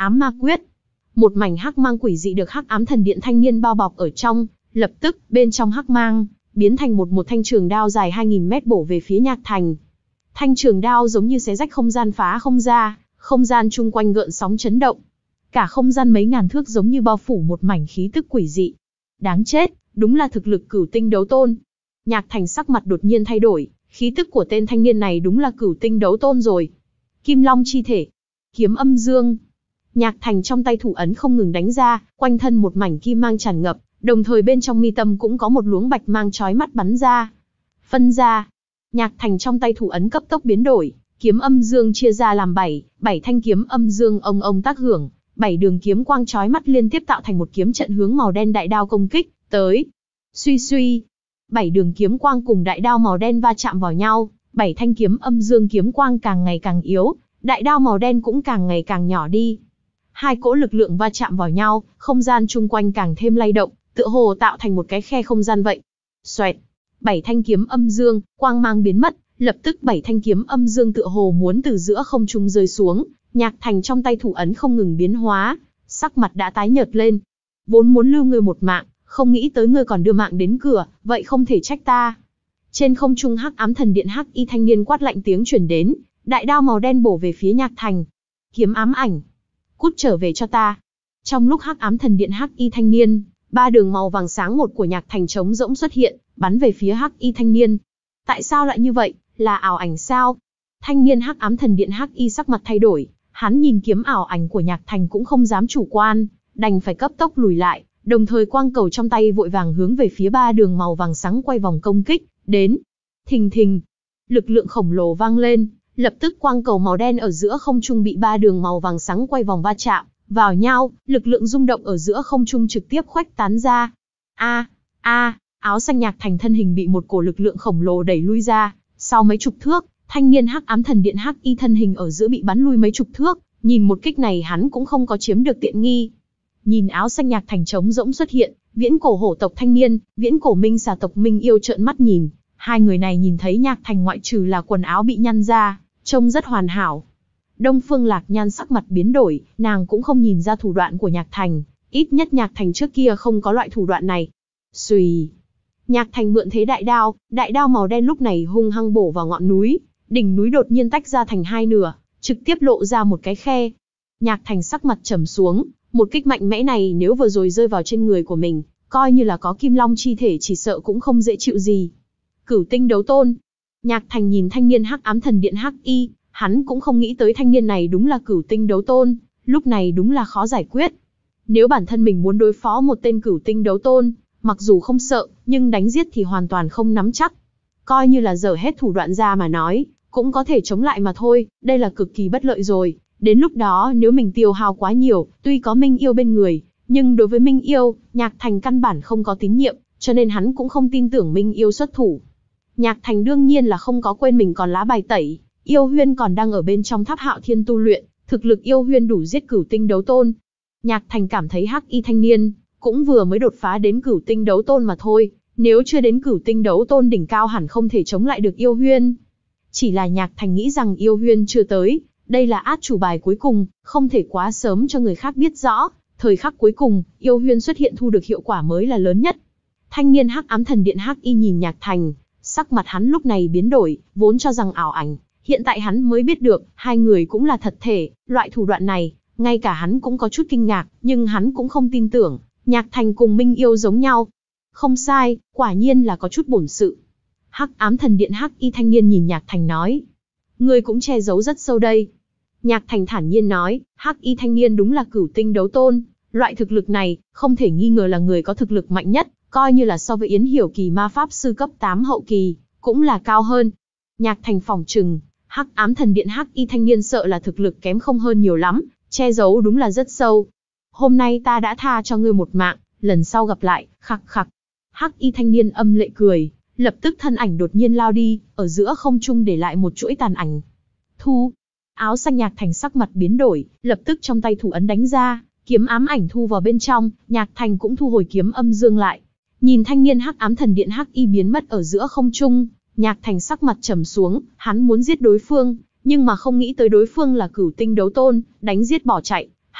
Ám ma quyết. Một mảnh hắc mang quỷ dị được Hắc Ám Thần Điện thanh niên bao bọc ở trong, lập tức, bên trong hắc mang biến thành một một thanh trường đao dài hai nghìn mét bổ về phía Nhạc Thành. Thanh trường đao giống như xé rách không gian phá không ra, không gian chung quanh gợn sóng chấn động. Cả không gian mấy ngàn thước giống như bao phủ một mảnh khí tức quỷ dị. Đáng chết, đúng là thực lực cửu tinh đấu tôn. Nhạc Thành sắc mặt đột nhiên thay đổi, khí tức của tên thanh niên này đúng là cửu tinh đấu tôn rồi. Kim Long chi thể, kiếm âm dương. Nhạc Thành trong tay thủ ấn không ngừng đánh ra, quanh thân một mảnh kim mang tràn ngập, đồng thời bên trong mi tâm cũng có một luống bạch mang chói mắt bắn ra. Phân ra. Nhạc Thành trong tay thủ ấn cấp tốc biến đổi, kiếm âm dương chia ra làm bảy, bảy thanh kiếm âm dương ông ông tác hưởng, bảy đường kiếm quang chói mắt liên tiếp tạo thành một kiếm trận hướng màu đen đại đao công kích tới. Suy suy, bảy đường kiếm quang cùng đại đao màu đen va chạm vào nhau, bảy thanh kiếm âm dương kiếm quang càng ngày càng yếu, đại đao màu đen cũng càng ngày càng nhỏ đi. Hai cỗ lực lượng va chạm vào nhau, không gian chung quanh càng thêm lay động, tựa hồ tạo thành một cái khe không gian vậy. Xoẹt, bảy thanh kiếm âm dương, quang mang biến mất, lập tức bảy thanh kiếm âm dương tựa hồ muốn từ giữa không trung rơi xuống. Nhạc Thành trong tay thủ ấn không ngừng biến hóa, sắc mặt đã tái nhợt lên. Vốn muốn lưu ngươi một mạng, không nghĩ tới ngươi còn đưa mạng đến cửa, vậy không thể trách ta. Trên không trung Hắc Ám Thần Điện hắc y thanh niên quát lạnh tiếng truyền đến, đại đao màu đen bổ về phía Nhạc Thành. Kiếm ám ảnh, cút trở về cho ta. Trong lúc Hắc Ám Thần Điện hắc y thanh niên, ba đường màu vàng sáng một của Nhạc Thành trống rỗng xuất hiện, bắn về phía hắc y thanh niên. Tại sao lại như vậy, là ảo ảnh sao? Thanh niên Hắc Ám Thần Điện hắc y sắc mặt thay đổi, hắn nhìn kiếm ảo ảnh của Nhạc Thành cũng không dám chủ quan, đành phải cấp tốc lùi lại, đồng thời quang cầu trong tay vội vàng hướng về phía ba đường màu vàng sáng quay vòng công kích đến. Thình thình, lực lượng khổng lồ vang lên, lập tức quang cầu màu đen ở giữa không trung bị ba đường màu vàng sáng quay vòng va chạm vào nhau, lực lượng rung động ở giữa không trung trực tiếp khuếch tán ra. A, a, áo xanh Nhạc Thành thân hình bị một cổ lực lượng khổng lồ đẩy lui ra, sau mấy chục thước, thanh niên Hắc Ám Thần Điện hắc y thân hình ở giữa bị bắn lui mấy chục thước, nhìn một kích này hắn cũng không có chiếm được tiện nghi. Nhìn áo xanh Nhạc Thành trống rỗng xuất hiện, viễn cổ hổ tộc thanh niên, viễn cổ minh xà tộc Minh Yêu trợn mắt nhìn, hai người này nhìn thấy Nhạc Thành ngoại trừ là quần áo bị nhăn ra, trông rất hoàn hảo. Đông Phương Lạc Nhan sắc mặt biến đổi, nàng cũng không nhìn ra thủ đoạn của Nhạc Thành, ít nhất Nhạc Thành trước kia không có loại thủ đoạn này. Xùy, Nhạc Thành mượn thế đại đao, đại đao màu đen lúc này hung hăng bổ vào ngọn núi, đỉnh núi đột nhiên tách ra thành hai nửa, trực tiếp lộ ra một cái khe. Nhạc Thành sắc mặt trầm xuống, một kích mạnh mẽ này nếu vừa rồi rơi vào trên người của mình, coi như là có Kim Long chi thể chỉ sợ cũng không dễ chịu gì. Cửu tinh đấu tôn. Nhạc Thành nhìn thanh niên Hắc Ám Thần Điện hắc y, hắn cũng không nghĩ tới thanh niên này đúng là cửu tinh đấu tôn, lúc này đúng là khó giải quyết. Nếu bản thân mình muốn đối phó một tên cửu tinh đấu tôn, mặc dù không sợ, nhưng đánh giết thì hoàn toàn không nắm chắc. Coi như là dở hết thủ đoạn ra mà nói, cũng có thể chống lại mà thôi, đây là cực kỳ bất lợi rồi. Đến lúc đó nếu mình tiêu hao quá nhiều, tuy có Minh Yêu bên người, nhưng đối với Minh Yêu, Nhạc Thành căn bản không có tín nhiệm, cho nên hắn cũng không tin tưởng Minh Yêu xuất thủ. Nhạc Thành đương nhiên là không có quên mình còn lá bài tẩy, Yêu Huyên còn đang ở bên trong Tháp Hạo Thiên tu luyện, thực lực Yêu Huyên đủ giết cửu tinh đấu tôn. Nhạc Thành cảm thấy hắc y thanh niên cũng vừa mới đột phá đến cửu tinh đấu tôn mà thôi, nếu chưa đến cửu tinh đấu tôn đỉnh cao hẳn không thể chống lại được Yêu Huyên. Chỉ là Nhạc Thành nghĩ rằng Yêu Huyên chưa tới, đây là át chủ bài cuối cùng, không thể quá sớm cho người khác biết rõ, thời khắc cuối cùng, Yêu Huyên xuất hiện thu được hiệu quả mới là lớn nhất. Thanh niên Hắc Ám Thần Điện hắc y nhìn Nhạc Thành, sắc mặt hắn lúc này biến đổi, vốn cho rằng ảo ảnh, hiện tại hắn mới biết được, hai người cũng là thật thể, loại thủ đoạn này, ngay cả hắn cũng có chút kinh ngạc, nhưng hắn cũng không tin tưởng, Nhạc Thành cùng Minh Yêu giống nhau. Không sai, quả nhiên là có chút bổn sự. Hắc Ám Thần Điện hắc y thanh niên nhìn Nhạc Thành nói, ngươi cũng che giấu rất sâu đây. Nhạc Thành thản nhiên nói, hắc y thanh niên đúng là cửu tinh đấu tôn, loại thực lực này, không thể nghi ngờ là người có thực lực mạnh nhất, coi như là so với Yến Hiểu Kỳ ma pháp sư cấp tám hậu kỳ, cũng là cao hơn. Nhạc Thành phỏng chừng, Hắc Ám Thần Điện hắc y thanh niên sợ là thực lực kém không hơn nhiều lắm, che giấu đúng là rất sâu. Hôm nay ta đã tha cho ngươi một mạng, lần sau gặp lại, khặc khặc. Hắc y thanh niên âm lệ cười, lập tức thân ảnh đột nhiên lao đi, ở giữa không trung để lại một chuỗi tàn ảnh. Thu, áo xanh Nhạc Thành sắc mặt biến đổi, lập tức trong tay thủ ấn đánh ra, kiếm ám ảnh thu vào bên trong, Nhạc Thành cũng thu hồi kiếm âm dương lại. Nhìn thanh niên Hắc Ám Thần Điện hắc y biến mất ở giữa không trung, Nhạc Thành sắc mặt trầm xuống, hắn muốn giết đối phương, nhưng mà không nghĩ tới đối phương là cửu tinh đấu tôn, đánh giết bỏ chạy,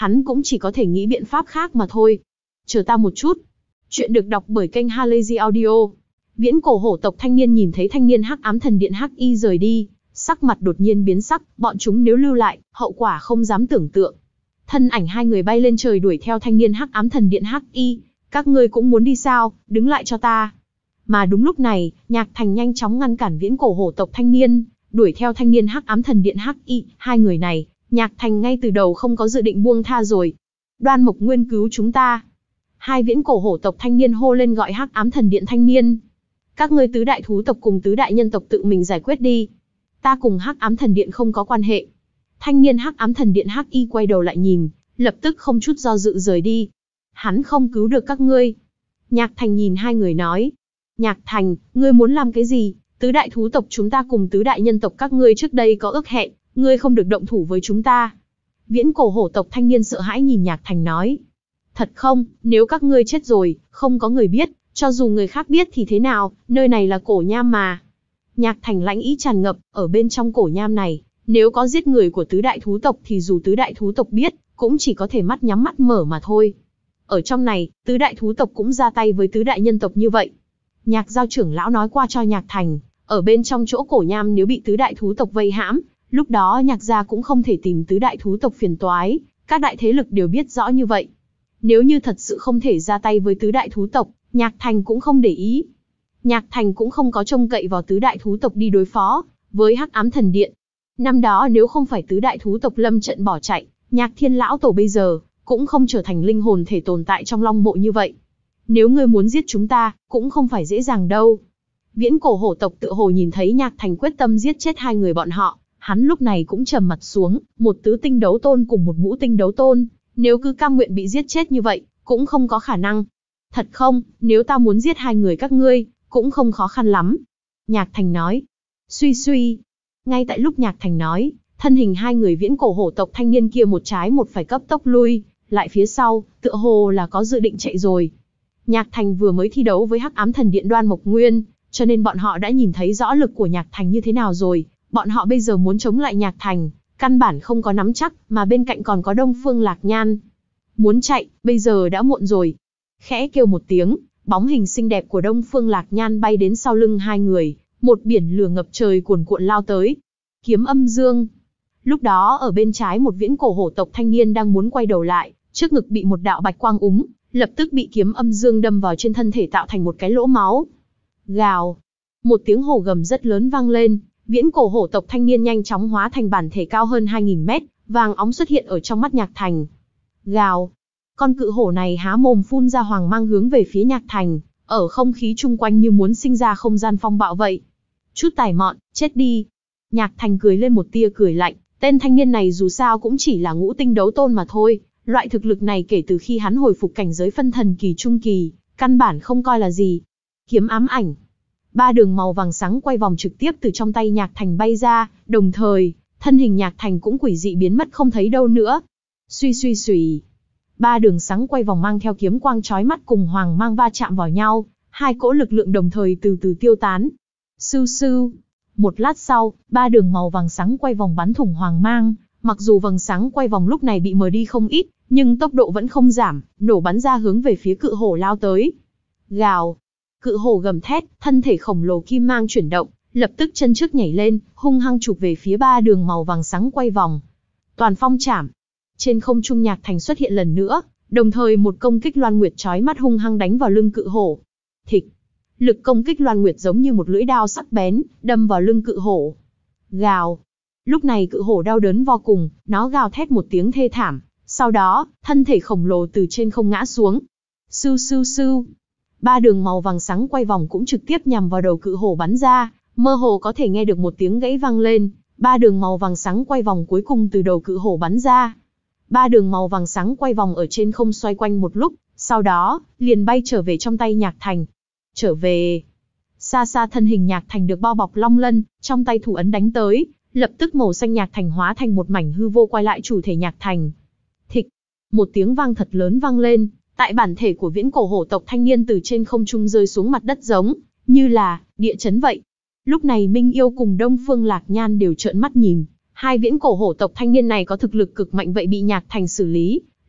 hắn cũng chỉ có thể nghĩ biện pháp khác mà thôi. Chờ ta một chút. Chuyện được đọc bởi kênh Halazy Audio. Viễn cổ hổ tộc thanh niên nhìn thấy thanh niên hắc ám thần điện hắc y rời đi, sắc mặt đột nhiên biến sắc, bọn chúng nếu lưu lại, hậu quả không dám tưởng tượng. Thân ảnh hai người bay lên trời đuổi theo thanh niên hắc ám thần điện hắc y. Các ngươi cũng muốn đi sao, đứng lại cho ta. Mà đúng lúc này, Nhạc Thành nhanh chóng ngăn cản viễn cổ hổ tộc thanh niên, đuổi theo thanh niên hắc ám thần điện hắc y. Hai người này, Nhạc Thành ngay từ đầu không có dự định buông tha rồi. Đoan Mộc Nguyên cứu chúng ta. Hai viễn cổ hổ tộc thanh niên hô lên gọi hắc ám thần điện thanh niên. Các ngươi tứ đại thú tộc cùng tứ đại nhân tộc tự mình giải quyết đi. Ta cùng hắc ám thần điện không có quan hệ. Thanh niên hắc ám thần điện hắc y quay đầu lại nhìn, lập tức không chút do dự rời đi. Hắn không cứu được các ngươi. Nhạc Thành nhìn hai người nói. Nhạc Thành, ngươi muốn làm cái gì? Tứ đại thú tộc chúng ta cùng tứ đại nhân tộc các ngươi trước đây có ước hẹn, ngươi không được động thủ với chúng ta. Viễn cổ hổ tộc thanh niên sợ hãi nhìn Nhạc Thành nói. Thật không, nếu các ngươi chết rồi, không có người biết, cho dù người khác biết thì thế nào, nơi này là cổ nham mà. Nhạc Thành lãnh ý tràn ngập, ở bên trong cổ nham này, nếu có giết người của tứ đại thú tộc thì dù tứ đại thú tộc biết, cũng chỉ có thể mắt nhắm mắt mở mà thôi. Ở trong này, tứ đại thú tộc cũng ra tay với tứ đại nhân tộc như vậy. Nhạc giao trưởng lão nói qua cho Nhạc Thành, ở bên trong chỗ cổ nham nếu bị tứ đại thú tộc vây hãm, lúc đó Nhạc gia cũng không thể tìm tứ đại thú tộc phiền toái, các đại thế lực đều biết rõ như vậy. Nếu như thật sự không thể ra tay với tứ đại thú tộc, Nhạc Thành cũng không để ý. Nhạc Thành cũng không có trông cậy vào tứ đại thú tộc đi đối phó với hắc ám thần điện. Năm đó nếu không phải tứ đại thú tộc lâm trận bỏ chạy, Nhạc Thiên lão tổ bây giờ cũng không trở thành linh hồn thể tồn tại trong long mộ như vậy. Nếu ngươi muốn giết chúng ta, cũng không phải dễ dàng đâu. Viễn cổ hổ tộc tựa hồ nhìn thấy Nhạc Thành quyết tâm giết chết hai người bọn họ, hắn lúc này cũng trầm mặt xuống, một tứ tinh đấu tôn cùng một ngũ tinh đấu tôn, nếu cứ cam nguyện bị giết chết như vậy, cũng không có khả năng. Thật không, nếu ta muốn giết hai người các ngươi, cũng không khó khăn lắm. Nhạc Thành nói. Suy suy. Ngay tại lúc Nhạc Thành nói, thân hình hai người viễn cổ hổ tộc thanh niên kia một trái một phải cấp tốc lui lại phía sau, tựa hồ là có dự định chạy rồi. Nhạc Thành vừa mới thi đấu với hắc ám thần điện Đoan Mộc Nguyên, cho nên bọn họ đã nhìn thấy rõ lực của Nhạc Thành như thế nào rồi. Bọn họ bây giờ muốn chống lại Nhạc Thành, căn bản không có nắm chắc, mà bên cạnh còn có Đông Phương Lạc Nhan. Muốn chạy, bây giờ đã muộn rồi. Khẽ kêu một tiếng, bóng hình xinh đẹp của Đông Phương Lạc Nhan bay đến sau lưng hai người, một biển lửa ngập trời cuồn cuộn lao tới. Kiếm âm dương. Lúc đó ở bên trái một viễn cổ hổ tộc thanh niên đang muốn quay đầu lại, trước ngực bị một đạo bạch quang úng, lập tức bị kiếm âm dương đâm vào trên thân thể tạo thành một cái lỗ máu. Gào. Một tiếng hổ gầm rất lớn vang lên, viễn cổ hổ tộc thanh niên nhanh chóng hóa thành bản thể cao hơn hai nghìn mét, vàng óng xuất hiện ở trong mắt Nhạc Thành. Gào. Con cự hổ này há mồm phun ra hoàng mang hướng về phía Nhạc Thành, ở không khí chung quanh như muốn sinh ra không gian phong bạo vậy. Chút tài mọn, chết đi. Nhạc Thành cười lên một tia cười lạnh, tên thanh niên này dù sao cũng chỉ là ngũ tinh đấu tôn mà thôi, loại thực lực này kể từ khi hắn hồi phục cảnh giới phân thần kỳ trung kỳ, căn bản không coi là gì. Kiếm ám ảnh. Ba đường màu vàng sáng quay vòng trực tiếp từ trong tay Nhạc Thành bay ra, đồng thời, thân hình Nhạc Thành cũng quỷ dị biến mất không thấy đâu nữa. Suy suy suy. Ba đường sáng quay vòng mang theo kiếm quang chói mắt cùng hoàng mang va chạm vào nhau, hai cỗ lực lượng đồng thời từ từ tiêu tán. Sưu sưu. Một lát sau, ba đường màu vàng sáng quay vòng bắn thủng hoàng mang, mặc dù vầng sáng quay vòng lúc này bị mờ đi không ít, nhưng tốc độ vẫn không giảm, nổ bắn ra hướng về phía cự hổ lao tới. Gào. Cự hổ gầm thét, thân thể khổng lồ kim mang chuyển động, lập tức chân trước nhảy lên, hung hăng chụp về phía ba đường màu vàng sáng quay vòng. Toàn phong chảm. Trên không trung Nhạc Thành xuất hiện lần nữa, đồng thời một công kích loan nguyệt chói mắt hung hăng đánh vào lưng cự hổ. Thịch. Lực công kích loan nguyệt giống như một lưỡi đao sắc bén, đâm vào lưng cự hổ. Gào. Lúc này cự hổ đau đớn vô cùng, nó gào thét một tiếng thê thảm, sau đó, thân thể khổng lồ từ trên không ngã xuống. Sưu sưu sưu. Ba đường màu vàng sáng quay vòng cũng trực tiếp nhằm vào đầu cự hổ bắn ra, mơ hồ có thể nghe được một tiếng gãy vang lên, ba đường màu vàng sáng quay vòng cuối cùng từ đầu cự hổ bắn ra. Ba đường màu vàng sáng quay vòng ở trên không xoay quanh một lúc, sau đó, liền bay trở về trong tay Nhạc Thành. Trở về. Xa xa thân hình Nhạc Thành được bao bọc long lân, trong tay thủ ấn đánh tới, lập tức màu xanh Nhạc Thành hóa thành một mảnh hư vô quay lại chủ thể Nhạc Thành. Thịch. Một tiếng vang thật lớn vang lên, tại bản thể của viễn cổ hổ tộc thanh niên từ trên không trung rơi xuống mặt đất giống như là địa chấn vậy. Lúc này Minh Yêu cùng Đông Phương Lạc Nhan đều trợn mắt nhìn, hai viễn cổ hổ tộc thanh niên này có thực lực cực mạnh vậy bị Nhạc Thành xử lý,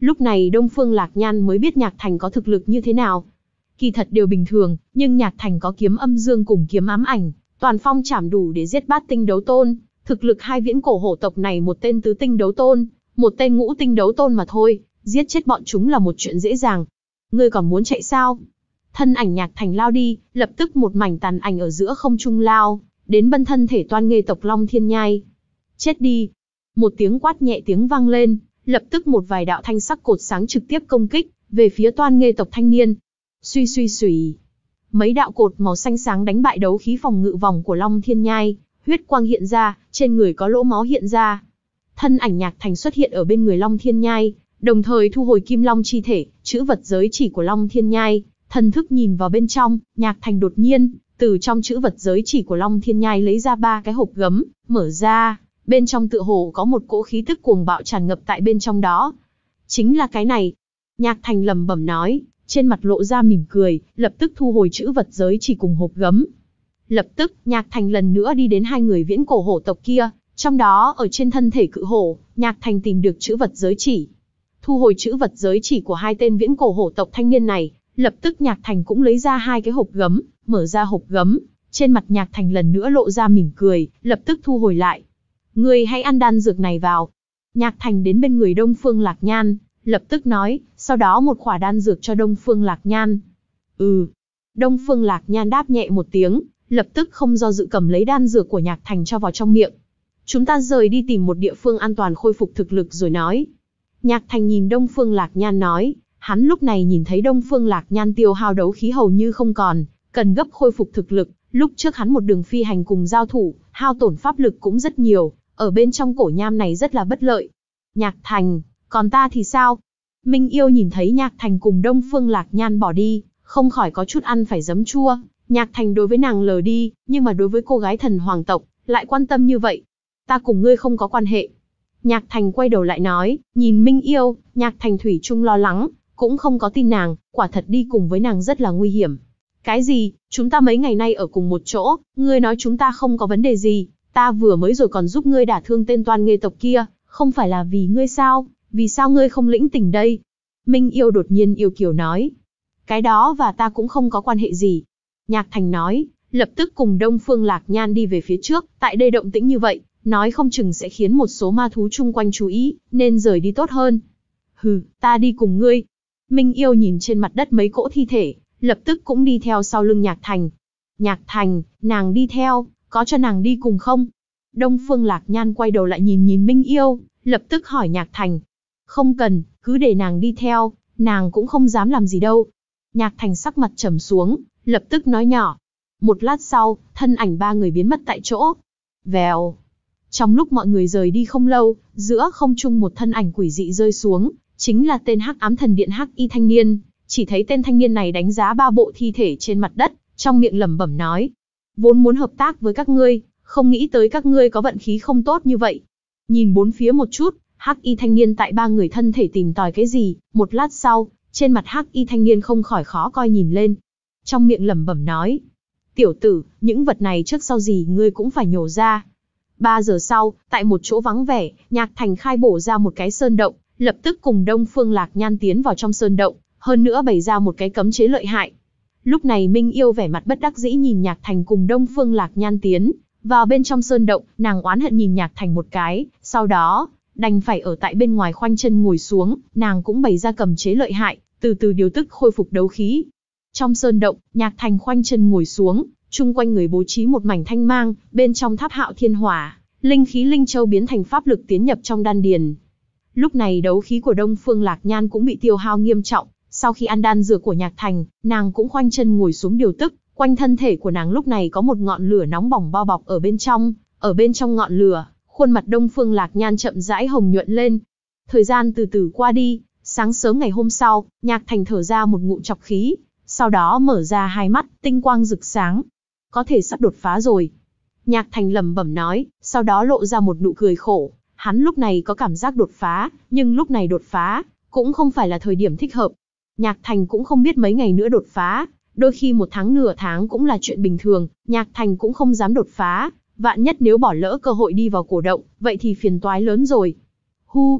Lúc này Đông Phương Lạc Nhan mới biết Nhạc Thành có thực lực như thế nào. Kỳ thật đều bình thường, nhưng Nhạc Thành có kiếm âm dương cùng kiếm ám ảnh, toàn phong chảm đủ để giết bát tinh đấu tôn. Thực lực hai viễn cổ hổ tộc này, một tên tứ tinh đấu tôn, một tên ngũ tinh đấu tôn mà thôi, giết chết bọn chúng là một chuyện dễ dàng. Ngươi còn muốn chạy sao? Thân ảnh Nhạc Thành lao đi, lập tức một mảnh tàn ảnh ở giữa không trung lao, đến bân thân thể toan nghê tộc Long Thiên Nhai. Chết đi! Một tiếng quát nhẹ tiếng vang lên, lập tức một vài đạo thanh sắc cột sáng trực tiếp công kích về phía toan nghê tộc thanh niên. Suy suy xùy. Mấy đạo cột màu xanh sáng đánh bại đấu khí phòng ngự vòng của Long Thiên Nhai, huyết quang hiện ra, trên người có lỗ máu hiện ra. Thân ảnh Nhạc Thành xuất hiện ở bên người Long Thiên Nhai, đồng thời thu hồi Kim Long chi thể, chữ vật giới chỉ của Long Thiên Nhai, thần thức nhìn vào bên trong. Nhạc Thành đột nhiên từ trong chữ vật giới chỉ của Long Thiên Nhai lấy ra ba cái hộp gấm, mở ra, bên trong tựa hồ có một cỗ khí tức cuồng bạo tràn ngập tại bên trong đó. Chính là cái này. Nhạc Thành lẩm bẩm nói, trên mặt lộ ra mỉm cười, lập tức thu hồi chữ vật giới chỉ cùng hộp gấm. Lập tức, Nhạc Thành lần nữa đi đến hai người viễn cổ hổ tộc kia, trong đó ở trên thân thể cự hổ, Nhạc Thành tìm được chữ vật giới chỉ. Thu hồi chữ vật giới chỉ của hai tên viễn cổ hổ tộc thanh niên này, lập tức Nhạc Thành cũng lấy ra hai cái hộp gấm, mở ra hộp gấm, trên mặt Nhạc Thành lần nữa lộ ra mỉm cười, lập tức thu hồi lại. Ngươi hãy ăn đan dược này vào. Nhạc Thành đến bên người Đông Phương Lạc Nhan, lập tức nói, sau đó một khỏa đan dược cho Đông Phương Lạc Nhan. Ừ. Đông Phương Lạc Nhan đáp nhẹ một tiếng, lập tức không do dự cầm lấy đan dược của Nhạc Thành cho vào trong miệng. Chúng ta rời đi tìm một địa phương an toàn khôi phục thực lực rồi nói. Nhạc Thành nhìn Đông Phương Lạc Nhan nói, hắn lúc này nhìn thấy Đông Phương Lạc Nhan tiêu hao đấu khí hầu như không còn, cần gấp khôi phục thực lực. Lúc trước hắn một đường phi hành cùng giao thủ, hao tổn pháp lực cũng rất nhiều, ở bên trong cổ nham này rất là bất lợi. Nhạc Thành, còn ta thì sao? Minh Yêu nhìn thấy Nhạc Thành cùng Đông Phương Lạc Nhan bỏ đi, không khỏi có chút ăn phải giấm chua. Nhạc Thành đối với nàng lờ đi, nhưng mà đối với cô gái thần hoàng tộc, lại quan tâm như vậy. Ta cùng ngươi không có quan hệ. Nhạc Thành quay đầu lại nói, nhìn Minh Yêu, Nhạc Thành thủy chung lo lắng, cũng không có tin nàng, quả thật đi cùng với nàng rất là nguy hiểm. Cái gì, chúng ta mấy ngày nay ở cùng một chỗ, ngươi nói chúng ta không có vấn đề gì, ta vừa mới rồi còn giúp ngươi đả thương tên toan nghê tộc kia, không phải là vì ngươi sao, vì sao ngươi không lĩnh tỉnh đây? Minh Yêu đột nhiên yêu kiều nói, cái đó và ta cũng không có quan hệ gì. Nhạc Thành nói, lập tức cùng Đông Phương Lạc Nhan đi về phía trước, tại đây động tĩnh như vậy, nói không chừng sẽ khiến một số ma thú chung quanh chú ý, nên rời đi tốt hơn. Hừ, ta đi cùng ngươi. Minh Yêu nhìn trên mặt đất mấy cỗ thi thể, lập tức cũng đi theo sau lưng Nhạc Thành. Nhạc Thành, nàng đi theo, có cho nàng đi cùng không? Đông Phương Lạc Nhan quay đầu lại nhìn nhìn Minh Yêu, lập tức hỏi Nhạc Thành. Không cần, cứ để nàng đi theo, nàng cũng không dám làm gì đâu. Nhạc Thành sắc mặt trầm xuống, lập tức nói nhỏ. Một lát sau, thân ảnh ba người biến mất tại chỗ. Vèo. Trong lúc mọi người rời đi không lâu, giữa không trung một thân ảnh quỷ dị rơi xuống, chính là tên Hắc Ám Thần Điện Hắc Y thanh niên. Chỉ thấy tên thanh niên này đánh giá ba bộ thi thể trên mặt đất, trong miệng lẩm bẩm nói: vốn muốn hợp tác với các ngươi, không nghĩ tới các ngươi có vận khí không tốt như vậy. Nhìn bốn phía một chút, Hắc Y thanh niên tại ba người thân thể tìm tòi cái gì, một lát sau, trên mặt Hắc Y thanh niên không khỏi khó coi nhìn lên. Trong miệng lẩm bẩm nói: tiểu tử, những vật này trước sau gì ngươi cũng phải nhổ ra. Ba giờ sau, tại một chỗ vắng vẻ, Nhạc Thành khai bổ ra một cái sơn động, lập tức cùng Đông Phương Lạc Nhan tiến vào trong sơn động, hơn nữa bày ra một cái cấm chế lợi hại. Lúc này Minh Yêu vẻ mặt bất đắc dĩ nhìn Nhạc Thành cùng Đông Phương Lạc Nhan tiến vào bên trong sơn động, nàng oán hận nhìn Nhạc Thành một cái, sau đó đành phải ở tại bên ngoài khoanh chân ngồi xuống, nàng cũng bày ra cấm chế lợi hại, từ từ điều tức khôi phục đấu khí. Trong sơn động, Nhạc Thành khoanh chân ngồi xuống, chung quanh người bố trí một mảnh thanh mang, bên trong tháp Hạo Thiên Hỏa, linh khí linh châu biến thành pháp lực tiến nhập trong đan điền. Lúc này đấu khí của Đông Phương Lạc Nhan cũng bị tiêu hao nghiêm trọng, sau khi ăn đan dược của Nhạc Thành, nàng cũng khoanh chân ngồi xuống điều tức, quanh thân thể của nàng lúc này có một ngọn lửa nóng bỏng bao bọc ở bên trong, ở bên trong ngọn lửa, khuôn mặt Đông Phương Lạc Nhan chậm rãi hồng nhuận lên. Thời gian từ từ qua đi, sáng sớm ngày hôm sau, Nhạc Thành thở ra một ngụm trọc khí, sau đó mở ra hai mắt, tinh quang rực sáng. Có thể sắp đột phá rồi. Nhạc Thành lẩm bẩm nói, sau đó lộ ra một nụ cười khổ. Hắn lúc này có cảm giác đột phá, nhưng lúc này đột phá, cũng không phải là thời điểm thích hợp. Nhạc Thành cũng không biết mấy ngày nữa đột phá, đôi khi một tháng nửa tháng cũng là chuyện bình thường, Nhạc Thành cũng không dám đột phá, vạn nhất nếu bỏ lỡ cơ hội đi vào cổ động, vậy thì phiền toái lớn rồi. Hu,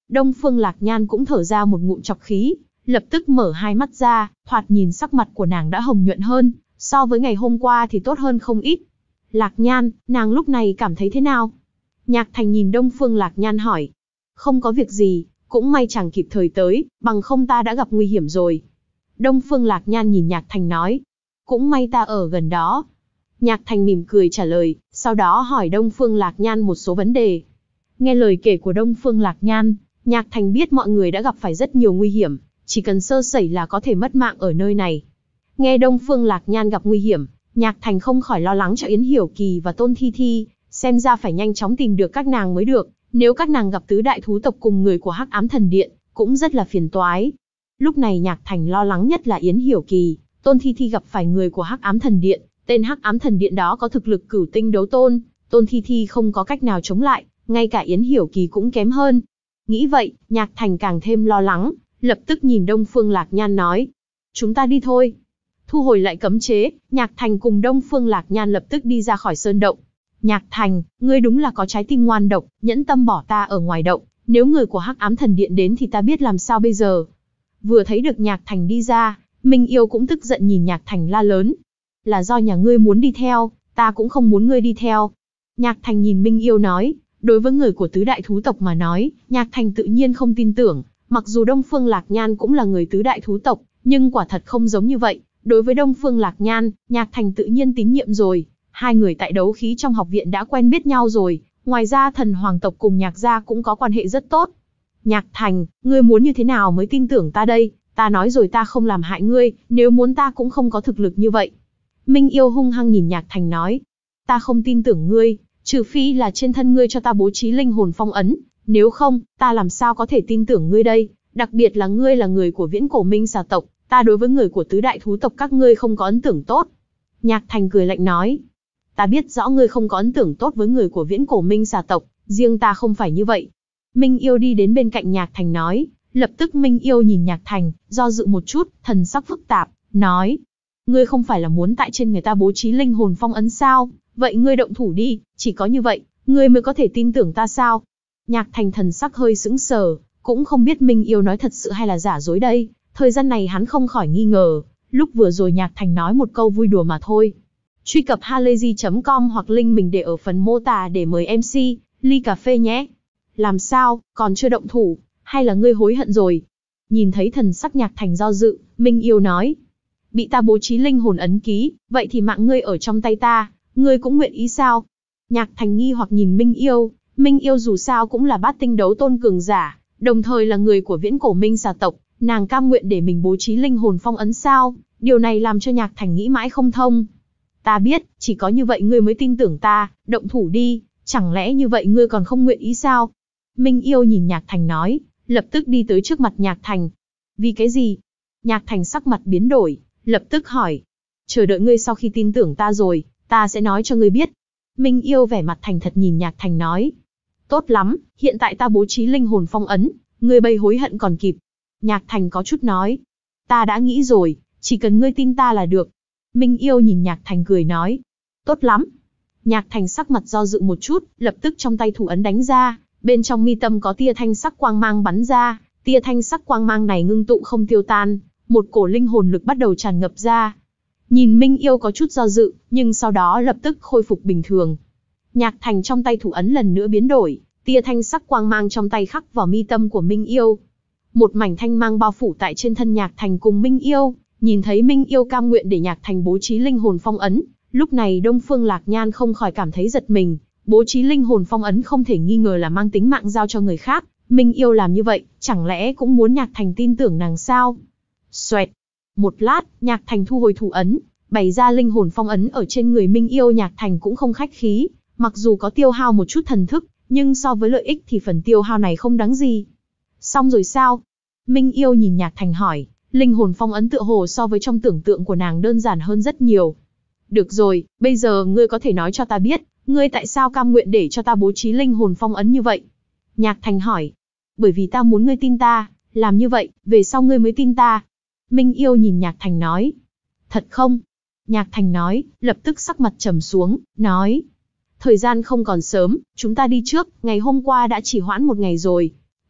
Đông Phương Lạc Nhan cũng thở ra một ngụm trọc khí, lập tức mở hai mắt ra, thoạt nhìn sắc mặt của nàng đã hồng nhuận hơn, so với ngày hôm qua thì tốt hơn không ít. Lạc Nhan, nàng lúc này cảm thấy thế nào? Nhạc Thành nhìn Đông Phương Lạc Nhan hỏi. Không có việc gì, cũng may chàng kịp thời tới, bằng không ta đã gặp nguy hiểm rồi. Đông Phương Lạc Nhan nhìn Nhạc Thành nói. Cũng may ta ở gần đó. Nhạc Thành mỉm cười trả lời, sau đó hỏi Đông Phương Lạc Nhan một số vấn đề. Nghe lời kể của Đông Phương Lạc Nhan, Nhạc Thành biết mọi người đã gặp phải rất nhiều nguy hiểm, chỉ cần sơ sẩy là có thể mất mạng ở nơi này. Nghe Đông Phương Lạc Nhan gặp nguy hiểm, Nhạc Thành không khỏi lo lắng cho Yến Hiểu Kỳ và Tôn Thi Thi, xem ra phải nhanh chóng tìm được các nàng mới được, nếu các nàng gặp tứ đại thú tộc cùng người của Hắc Ám Thần Điện, cũng rất là phiền toái. Lúc này Nhạc Thành lo lắng nhất là Yến Hiểu Kỳ, Tôn Thi Thi gặp phải người của Hắc Ám Thần Điện, tên Hắc Ám Thần Điện đó có thực lực cửu tinh đấu tôn, Tôn Thi Thi không có cách nào chống lại, ngay cả Yến Hiểu Kỳ cũng kém hơn. Nghĩ vậy, Nhạc Thành càng thêm lo lắng, lập tức nhìn Đông Phương Lạc Nhan nói. Chúng ta đi thôi. Thu hồi lại cấm chế, Nhạc Thành cùng Đông Phương Lạc Nhan lập tức đi ra khỏi sơn động. Nhạc Thành, ngươi đúng là có trái tim ngoan độc, nhẫn tâm bỏ ta ở ngoài động, nếu người của Hắc Ám Thần Điện đến thì ta biết làm sao bây giờ. Vừa thấy được Nhạc Thành đi ra, Minh Yêu cũng tức giận nhìn Nhạc Thành la lớn. Là do nhà ngươi muốn đi theo, ta cũng không muốn ngươi đi theo. Nhạc Thành nhìn Minh Yêu nói, đối với người của tứ đại thú tộc mà nói, Nhạc Thành tự nhiên không tin tưởng, mặc dù Đông Phương Lạc Nhan cũng là người tứ đại thú tộc, nhưng quả thật không giống như vậy. Đối với Đông Phương Lạc Nhan, Nhạc Thành tự nhiên tín nhiệm rồi. Hai người tại đấu khí trong học viện đã quen biết nhau rồi, ngoài ra thần hoàng tộc cùng Nhạc gia cũng có quan hệ rất tốt. Nhạc Thành, ngươi muốn như thế nào mới tin tưởng ta đây? Ta nói rồi ta không làm hại ngươi, nếu muốn ta cũng không có thực lực như vậy. Minh Yêu hung hăng nhìn Nhạc Thành nói. Ta không tin tưởng ngươi, trừ phi là trên thân ngươi cho ta bố trí linh hồn phong ấn, nếu không, ta làm sao có thể tin tưởng ngươi đây, đặc biệt là ngươi là người của viễn cổ minh xà tộc, ta đối với người của tứ đại thú tộc các ngươi không có ấn tượng tốt. Nhạc Thành cười lạnh nói. Ta biết rõ ngươi không có ấn tượng tốt với người của viễn cổ minh xà tộc, riêng ta không phải như vậy. Minh Yêu đi đến bên cạnh Nhạc Thành nói, lập tức Minh Yêu nhìn Nhạc Thành, do dự một chút, thần sắc phức tạp, nói. Ngươi không phải là muốn tại trên người ta bố trí linh hồn phong ấn sao, vậy ngươi động thủ đi, chỉ có như vậy, ngươi mới có thể tin tưởng ta sao? Nhạc Thành thần sắc hơi sững sờ, cũng không biết Minh Yêu nói thật sự hay là giả dối đây, thời gian này hắn không khỏi nghi ngờ, lúc vừa rồi Nhạc Thành nói một câu vui đùa mà thôi. Truy cập halayzi chấm com hoặc link mình để ở phần mô tả để mời em xê, ly cà phê nhé. Làm sao, còn chưa động thủ, hay là ngươi hối hận rồi? Nhìn thấy thần sắc Nhạc Thành do dự, Minh Yêu nói. Bị ta bố trí linh hồn ấn ký, vậy thì mạng ngươi ở trong tay ta, ngươi cũng nguyện ý sao? Nhạc Thành nghi hoặc nhìn Minh Yêu, Minh Yêu dù sao cũng là bát tinh đấu tôn cường giả, đồng thời là người của viễn cổ minh xà tộc, nàng cam nguyện để mình bố trí linh hồn phong ấn sao? Điều này làm cho Nhạc Thành nghĩ mãi không thông. Ta biết, chỉ có như vậy ngươi mới tin tưởng ta, động thủ đi, chẳng lẽ như vậy ngươi còn không nguyện ý sao? Minh Yêu nhìn Nhạc Thành nói, lập tức đi tới trước mặt Nhạc Thành. Vì cái gì? Nhạc Thành sắc mặt biến đổi, lập tức hỏi. Chờ đợi ngươi sau khi tin tưởng ta rồi, ta sẽ nói cho ngươi biết. Minh Yêu vẻ mặt thành thật nhìn Nhạc Thành nói. Tốt lắm, hiện tại ta bố trí linh hồn phong ấn, ngươi bây hối hận còn kịp. Nhạc Thành có chút nói. Ta đã nghĩ rồi, chỉ cần ngươi tin ta là được. Minh Yêu nhìn Nhạc Thành cười nói. Tốt lắm. Nhạc Thành sắc mặt do dự một chút, lập tức trong tay thủ ấn đánh ra, bên trong mi tâm có tia thanh sắc quang mang bắn ra, tia thanh sắc quang mang này ngưng tụ không tiêu tan, một cổ linh hồn lực bắt đầu tràn ngập ra. Nhìn Minh Yêu có chút do dự, nhưng sau đó lập tức khôi phục bình thường. Nhạc Thành trong tay thủ ấn lần nữa biến đổi, tia thanh sắc quang mang trong tay khắc vào mi tâm của Minh Yêu. Một mảnh thanh mang bao phủ tại trên thân Nhạc Thành cùng Minh Yêu, nhìn thấy Minh Yêu cam nguyện để Nhạc Thành bố trí linh hồn phong ấn, lúc này Đông Phương Lạc Nhan không khỏi cảm thấy giật mình, bố trí linh hồn phong ấn không thể nghi ngờ là mang tính mạng giao cho người khác, Minh Yêu làm như vậy, chẳng lẽ cũng muốn Nhạc Thành tin tưởng nàng sao? Xoẹt. Một lát, Nhạc Thành thu hồi thủ ấn, bày ra linh hồn phong ấn ở trên người Minh Yêu. Nhạc Thành cũng không khách khí, mặc dù có tiêu hao một chút thần thức, nhưng so với lợi ích thì phần tiêu hao này không đáng gì. Xong rồi sao? Minh Yêu nhìn Nhạc Thành hỏi, linh hồn phong ấn tựa hồ so với trong tưởng tượng của nàng đơn giản hơn rất nhiều. Được rồi, bây giờ ngươi có thể nói cho ta biết, ngươi tại sao cam nguyện để cho ta bố trí linh hồn phong ấn như vậy? Nhạc Thành hỏi. Bởi vì ta muốn ngươi tin ta, làm như vậy, về sau ngươi mới tin ta. Minh Yêu nhìn Nhạc Thành nói. Thật không? Nhạc Thành nói, lập tức sắc mặt trầm xuống, nói. Thời gian không còn sớm, chúng ta đi trước, ngày hôm qua đã chỉ hoãn một ngày rồi.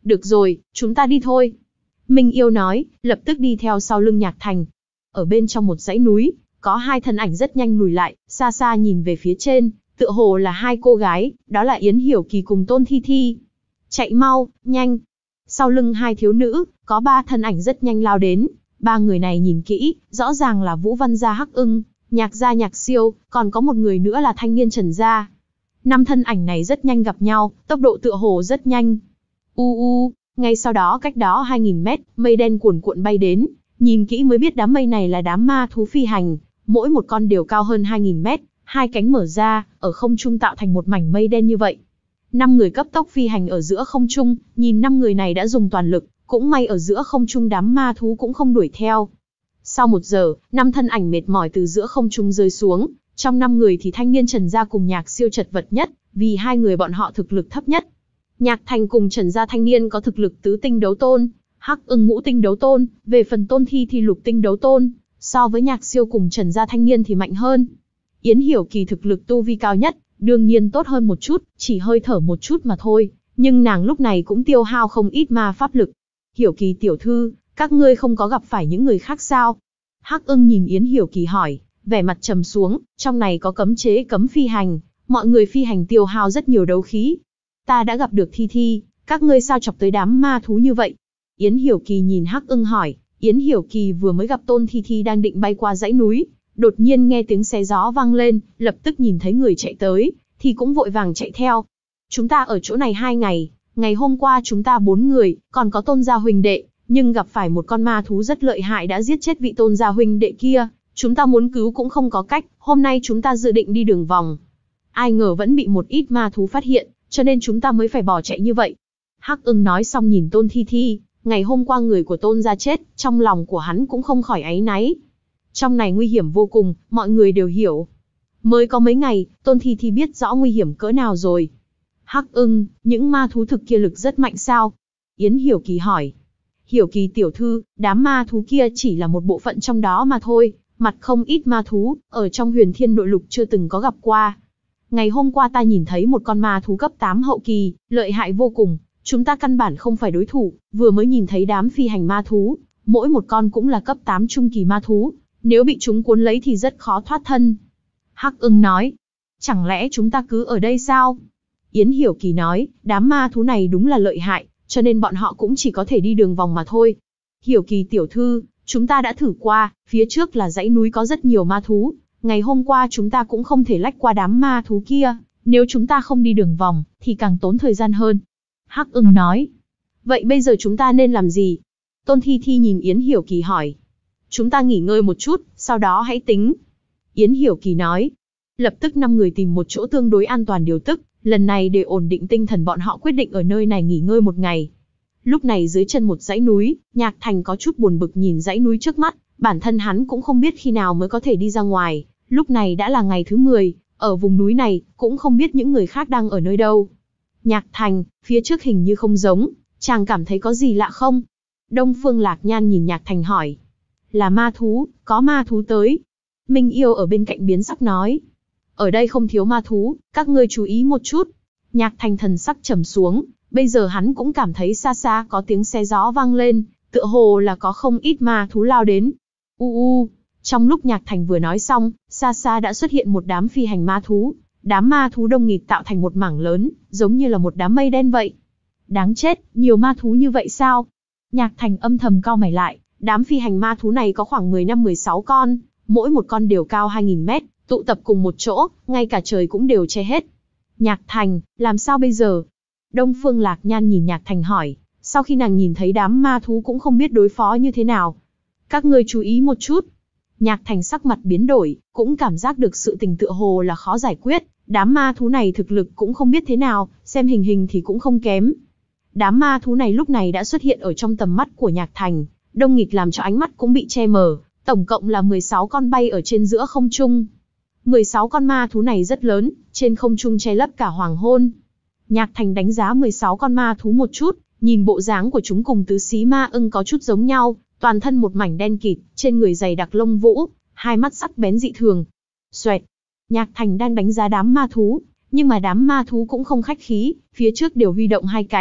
Được rồi, chúng ta đi thôi. Minh Yêu nói, lập tức đi theo sau lưng Nhạc Thành. Ở bên trong một dãy núi, có hai thân ảnh rất nhanh lùi lại, xa xa nhìn về phía trên, tựa hồ là hai cô gái, đó là Yến Hiểu Kỳ cùng Tôn Thi Thi. Chạy mau, nhanh. Sau lưng hai thiếu nữ, có ba thân ảnh rất nhanh lao đến. Ba người này nhìn kỹ, rõ ràng là Vũ Văn gia Hắc Ưng, Nhạc gia Nhạc Siêu, còn có một người nữa là thanh niên Trần gia. Năm thân ảnh này rất nhanh gặp nhau, tốc độ tựa hồ rất nhanh. U u, ngay sau đó cách đó hai nghìn mét, mây đen cuồn cuộn bay đến, nhìn kỹ mới biết đám mây này là đám ma thú phi hành, mỗi một con đều cao hơn hai nghìn mét, hai cánh mở ra, ở không trung tạo thành một mảnh mây đen như vậy. Năm người cấp tốc phi hành ở giữa không trung, nhìn năm người này đã dùng toàn lực, cũng may ở giữa không trung đám ma thú cũng không đuổi theo. Sau một giờ, năm thân ảnh mệt mỏi từ giữa không trung rơi xuống, trong năm người thì thanh niên Trần gia cùng Nhạc Siêu chật vật nhất, vì hai người bọn họ thực lực thấp nhất. Nhạc Thành cùng Trần gia thanh niên có thực lực tứ tinh đấu tôn, Hắc Ưng ngũ tinh đấu tôn, về phần Tôn Thi thì lục tinh đấu tôn, so với Nhạc Siêu cùng Trần gia thanh niên thì mạnh hơn. Yến Hiểu Kỳ thực lực tu vi cao nhất, đương nhiên tốt hơn một chút, chỉ hơi thở một chút mà thôi, nhưng nàng lúc này cũng tiêu hao không ít ma pháp lực. Hiểu Kỳ tiểu thư, các ngươi không có gặp phải những người khác sao? Hắc Ưng nhìn Yến Hiểu Kỳ hỏi, vẻ mặt trầm xuống, trong này có cấm chế cấm phi hành, mọi người phi hành tiêu hao rất nhiều đấu khí. Ta đã gặp được Thi Thi, các ngươi sao chọc tới đám ma thú như vậy? Yến Hiểu Kỳ nhìn Hắc Ưng hỏi, Yến Hiểu Kỳ vừa mới gặp Tôn Thi Thi đang định bay qua dãy núi, đột nhiên nghe tiếng xé gió vang lên, lập tức nhìn thấy người chạy tới, thì cũng vội vàng chạy theo. Chúng ta ở chỗ này hai ngày, ngày hôm qua chúng ta bốn người, còn có Tôn gia huynh đệ, nhưng gặp phải một con ma thú rất lợi hại đã giết chết vị Tôn gia huynh đệ kia, chúng ta muốn cứu cũng không có cách, hôm nay chúng ta dự định đi đường vòng. Ai ngờ vẫn bị một ít ma thú phát hiện, cho nên chúng ta mới phải bỏ chạy như vậy. Hắc Ưng nói xong nhìn Tôn Thi Thi, ngày hôm qua người của Tôn gia chết, trong lòng của hắn cũng không khỏi áy náy. Trong này nguy hiểm vô cùng, mọi người đều hiểu. Mới có mấy ngày, Tôn Thi Thi biết rõ nguy hiểm cỡ nào rồi. Hắc Ưng, những ma thú thực kia lực rất mạnh sao? Yến Hiểu Kỳ hỏi. Hiểu Kỳ tiểu thư, đám ma thú kia chỉ là một bộ phận trong đó mà thôi, mặt không ít ma thú, ở trong Huyền Thiên Nội Lục chưa từng có gặp qua. Ngày hôm qua ta nhìn thấy một con ma thú cấp tám hậu kỳ, lợi hại vô cùng, chúng ta căn bản không phải đối thủ, vừa mới nhìn thấy đám phi hành ma thú, mỗi một con cũng là cấp tám trung kỳ ma thú, nếu bị chúng cuốn lấy thì rất khó thoát thân. Hắc Ưng nói, chẳng lẽ chúng ta cứ ở đây sao? Yến Hiểu Kỳ nói, đám ma thú này đúng là lợi hại, cho nên bọn họ cũng chỉ có thể đi đường vòng mà thôi. Hiểu Kỳ tiểu thư, chúng ta đã thử qua, phía trước là dãy núi có rất nhiều ma thú, ngày hôm qua chúng ta cũng không thể lách qua đám ma thú kia, nếu chúng ta không đi đường vòng, thì càng tốn thời gian hơn. Hắc Ưng nói, vậy bây giờ chúng ta nên làm gì? Tôn Thi Thi nhìn Yến Hiểu Kỳ hỏi. Chúng ta nghỉ ngơi một chút, sau đó hãy tính. Yến Hiểu Kỳ nói. Lập tức năm người tìm một chỗ tương đối an toàn điều tức, lần này để ổn định tinh thần bọn họ quyết định ở nơi này nghỉ ngơi một ngày. Lúc này dưới chân một dãy núi, Nhạc Thành có chút buồn bực nhìn dãy núi trước mắt, bản thân hắn cũng không biết khi nào mới có thể đi ra ngoài, lúc này đã là ngày thứ mười, ở vùng núi này, cũng không biết những người khác đang ở nơi đâu. Nhạc Thành, phía trước hình như không giống, chàng cảm thấy có gì lạ không? Đông Phương Lạc Nhan nhìn Nhạc Thành hỏi. Là ma thú, có ma thú tới. Minh Yêu ở bên cạnh biến sắc nói. Ở đây không thiếu ma thú, các ngươi chú ý một chút. Nhạc Thành thần sắc trầm xuống, bây giờ hắn cũng cảm thấy xa xa có tiếng xe gió vang lên, tựa hồ là có không ít ma thú lao đến. U u, trong lúc Nhạc Thành vừa nói xong, xa xa đã xuất hiện một đám phi hành ma thú, đám ma thú đông nghịt tạo thành một mảng lớn, giống như là một đám mây đen vậy. Đáng chết, nhiều ma thú như vậy sao? Nhạc Thành âm thầm cau mày lại, đám phi hành ma thú này có khoảng mười lăm mười sáu con, mỗi một con đều cao hai nghìn mét, tụ tập cùng một chỗ, ngay cả trời cũng đều che hết. Nhạc Thành, làm sao bây giờ? Đông Phương Lạc Nhan nhìn Nhạc Thành hỏi, sau khi nàng nhìn thấy đám ma thú cũng không biết đối phó như thế nào. Các ngươi chú ý một chút. Nhạc Thành sắc mặt biến đổi, cũng cảm giác được sự tình tựa hồ là khó giải quyết, đám ma thú này thực lực cũng không biết thế nào, xem hình hình thì cũng không kém. Đám ma thú này lúc này đã xuất hiện ở trong tầm mắt của Nhạc Thành, đông nghịt làm cho ánh mắt cũng bị che mờ, tổng cộng là mười sáu con bay ở trên giữa không trung. mười sáu con ma thú này rất lớn, trên không trung che lấp cả hoàng hôn. Nhạc Thành đánh giá mười sáu con ma thú một chút, nhìn bộ dáng của chúng cùng tứ xí ma ưng có chút giống nhau, toàn thân một mảnh đen kịt, trên người dày đặc lông vũ, hai mắt sắc bén dị thường. Xoẹt. Nhạc Thành đang đánh giá đám ma thú, nhưng mà đám ma thú cũng không khách khí, phía trước đều huy động hai cánh,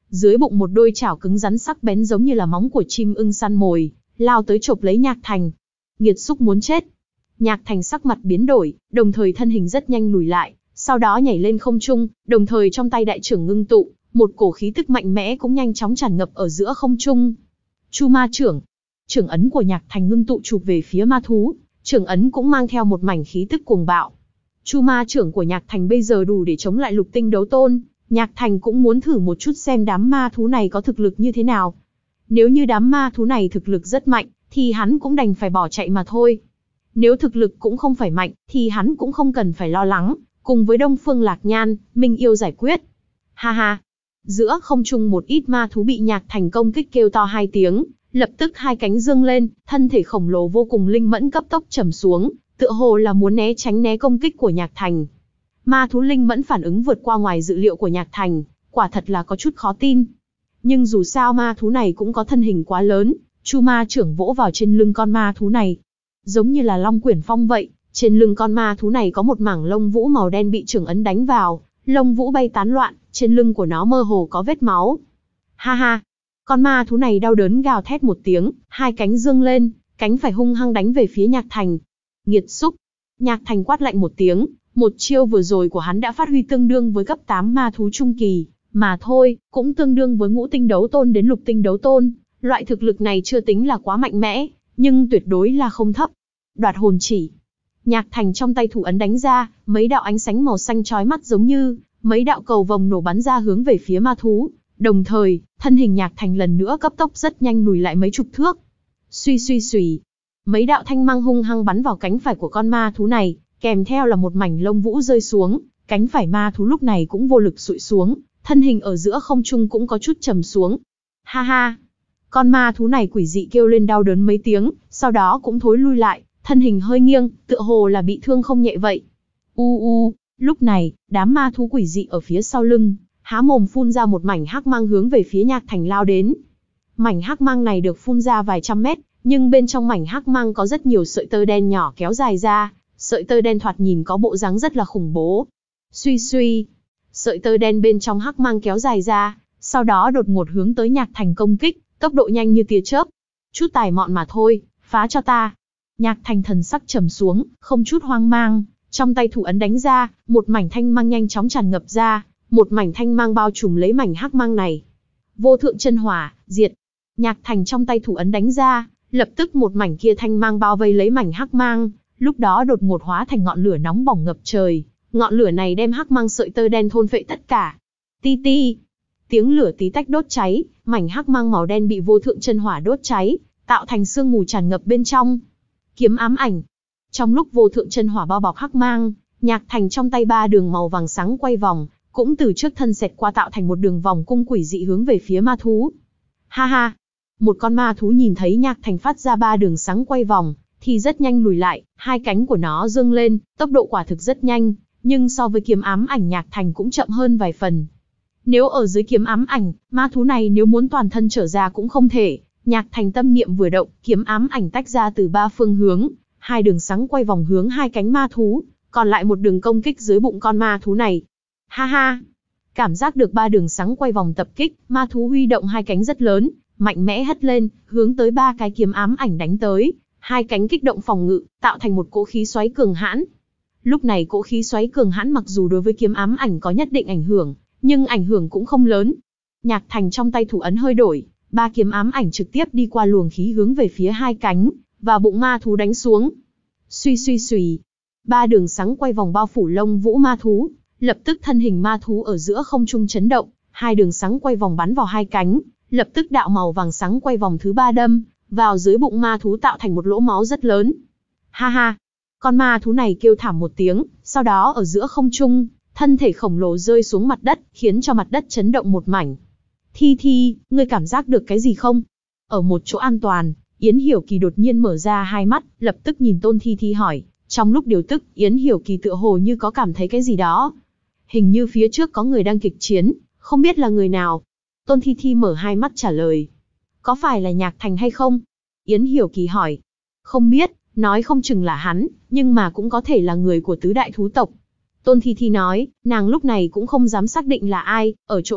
dưới bụng một đôi chảo cứng rắn sắc bén giống như là móng của chim ưng săn mồi, lao tới chộp lấy Nhạc Thành. Nghiệt xúc muốn chết. Nhạc Thành sắc mặt biến đổi, đồng thời thân hình rất nhanh lùi lại, sau đó nhảy lên không trung, đồng thời trong tay đại trưởng ngưng tụ, một cổ khí tức mạnh mẽ cũng nhanh chóng tràn ngập ở giữa không trung. Chu Ma trưởng. Trưởng ấn của Nhạc Thành ngưng tụ chụp về phía ma thú, trưởng ấn cũng mang theo một mảnh khí tức cuồng bạo. Chu Ma trưởng của Nhạc Thành bây giờ đủ để chống lại Lục Tinh Đấu Tôn, Nhạc Thành cũng muốn thử một chút xem đám ma thú này có thực lực như thế nào. Nếu như đám ma thú này thực lực rất mạnh, thì hắn cũng đành phải bỏ chạy mà thôi. Nếu thực lực cũng không phải mạnh, thì hắn cũng không cần phải lo lắng, cùng với Đông Phương Lạc Nhan, Minh Yêu giải quyết. Ha ha! Giữa không trung một ít ma thú bị Nhạc Thành công kích kêu to hai tiếng, lập tức hai cánh dương lên, thân thể khổng lồ vô cùng linh mẫn cấp tốc trầm xuống, tựa hồ là muốn né tránh né công kích của Nhạc Thành. Ma thú linh mẫn phản ứng vượt qua ngoài dự liệu của Nhạc Thành, quả thật là có chút khó tin. Nhưng dù sao ma thú này cũng có thân hình quá lớn, Chu Ma trưởng vỗ vào trên lưng con ma thú này. Giống như là Long Quyển Phong vậy, trên lưng con ma thú này có một mảng lông vũ màu đen bị trưởng ấn đánh vào, lông vũ bay tán loạn, trên lưng của nó mơ hồ có vết máu. Ha ha! Con ma thú này đau đớn gào thét một tiếng, hai cánh dương lên, cánh phải hung hăng đánh về phía Nhạc Thành. Nghiệt xúc! Nhạc Thành quát lạnh một tiếng, một chiêu vừa rồi của hắn đã phát huy tương đương với cấp tám ma thú trung kỳ, mà thôi, cũng tương đương với ngũ tinh đấu tôn đến lục tinh đấu tôn. Loại thực lực này chưa tính là quá mạnh mẽ, nhưng tuyệt đối là không thấp. Đoạt hồn chỉ. Nhạc Thành trong tay thủ ấn đánh ra, mấy đạo ánh sáng màu xanh chói mắt giống như mấy đạo cầu vồng nổ bắn ra hướng về phía ma thú. Đồng thời, thân hình Nhạc Thành lần nữa cấp tốc rất nhanh lùi lại mấy chục thước. Suy suy xùy. Mấy đạo thanh mang hung hăng bắn vào cánh phải của con ma thú này, kèm theo là một mảnh lông vũ rơi xuống. Cánh phải ma thú lúc này cũng vô lực sụi xuống, thân hình ở giữa không trung cũng có chút trầm xuống. Ha ha! Con ma thú này quỷ dị kêu lên đau đớn mấy tiếng, sau đó cũng thối lui lại, thân hình hơi nghiêng, tựa hồ là bị thương không nhẹ vậy. U u, lúc này, đám ma thú quỷ dị ở phía sau lưng, há mồm phun ra một mảnh hắc mang hướng về phía Nhạc Thành lao đến. Mảnh hắc mang này được phun ra vài trăm mét, nhưng bên trong mảnh hắc mang có rất nhiều sợi tơ đen nhỏ kéo dài ra, sợi tơ đen thoạt nhìn có bộ dáng rất là khủng bố. Suy suy, sợi tơ đen bên trong hắc mang kéo dài ra, sau đó đột ngột hướng tới Nhạc Thành công kích, tốc độ nhanh như tia chớp. Chút tài mọn mà thôi, phá cho ta. Nhạc Thành thần sắc trầm xuống, không chút hoang mang, trong tay thủ ấn đánh ra, một mảnh thanh mang nhanh chóng tràn ngập ra, một mảnh thanh mang bao trùm lấy mảnh hắc mang này. Vô thượng chân hỏa, diệt. Nhạc Thành trong tay thủ ấn đánh ra, lập tức một mảnh kia thanh mang bao vây lấy mảnh hắc mang, lúc đó đột ngột hóa thành ngọn lửa nóng bỏng ngập trời, ngọn lửa này đem hắc mang sợi tơ đen thôn phệ tất cả. Ti ti. Tiếng lửa tí tách đốt cháy, mảnh hắc mang màu đen bị vô thượng chân hỏa đốt cháy, tạo thành sương mù tràn ngập bên trong. Kiếm ám ảnh. Trong lúc vô thượng chân hỏa bao bọc hắc mang, Nhạc Thành trong tay ba đường màu vàng sáng quay vòng, cũng từ trước thân xẹt qua tạo thành một đường vòng cung quỷ dị hướng về phía ma thú. Ha ha! Một con ma thú nhìn thấy Nhạc Thành phát ra ba đường sáng quay vòng, thì rất nhanh lùi lại, hai cánh của nó dương lên, tốc độ quả thực rất nhanh, nhưng so với kiếm ám ảnh Nhạc Thành cũng chậm hơn vài phần. Nếu ở dưới kiếm ám ảnh, ma thú này nếu muốn toàn thân trở ra cũng không thể. Nhạc Thành tâm niệm vừa động, kiếm ám ảnh tách ra từ ba phương hướng, hai đường sáng quay vòng hướng hai cánh ma thú, còn lại một đường công kích dưới bụng con ma thú này. Ha ha! Cảm giác được ba đường sáng quay vòng tập kích, ma thú huy động hai cánh rất lớn, mạnh mẽ hất lên, hướng tới ba cái kiếm ám ảnh đánh tới, hai cánh kích động phòng ngự, tạo thành một cỗ khí xoáy cường hãn. Lúc này cỗ khí xoáy cường hãn mặc dù đối với kiếm ám ảnh có nhất định ảnh hưởng, nhưng ảnh hưởng cũng không lớn. Nhạc Thành trong tay thủ ấn hơi đổi, ba kiếm ám ảnh trực tiếp đi qua luồng khí hướng về phía hai cánh, và bụng ma thú đánh xuống. Suy suy xùy, ba đường sáng quay vòng bao phủ lông vũ ma thú, lập tức thân hình ma thú ở giữa không trung chấn động, hai đường sáng quay vòng bắn vào hai cánh, lập tức đạo màu vàng sáng quay vòng thứ ba đâm vào dưới bụng ma thú tạo thành một lỗ máu rất lớn. Ha ha! Con ma thú này kêu thảm một tiếng, sau đó ở giữa không trung, thân thể khổng lồ rơi xuống mặt đất, khiến cho mặt đất chấn động một mảnh. Thi Thi, ngươi cảm giác được cái gì không? Ở một chỗ an toàn, Yến Hiểu Kỳ đột nhiên mở ra hai mắt, lập tức nhìn Tôn Thi Thi hỏi. Trong lúc điều tức, Yến Hiểu Kỳ tựa hồ như có cảm thấy cái gì đó. Hình như phía trước có người đang kịch chiến, không biết là người nào. Tôn Thi Thi mở hai mắt trả lời. Có phải là Nhạc Thành hay không? Yến Hiểu Kỳ hỏi. Không biết, nói không chừng là hắn, nhưng mà cũng có thể là người của tứ đại thú tộc. Tôn Thi Thi nói, nàng lúc này cũng không dám xác định là ai, ở chỗ này,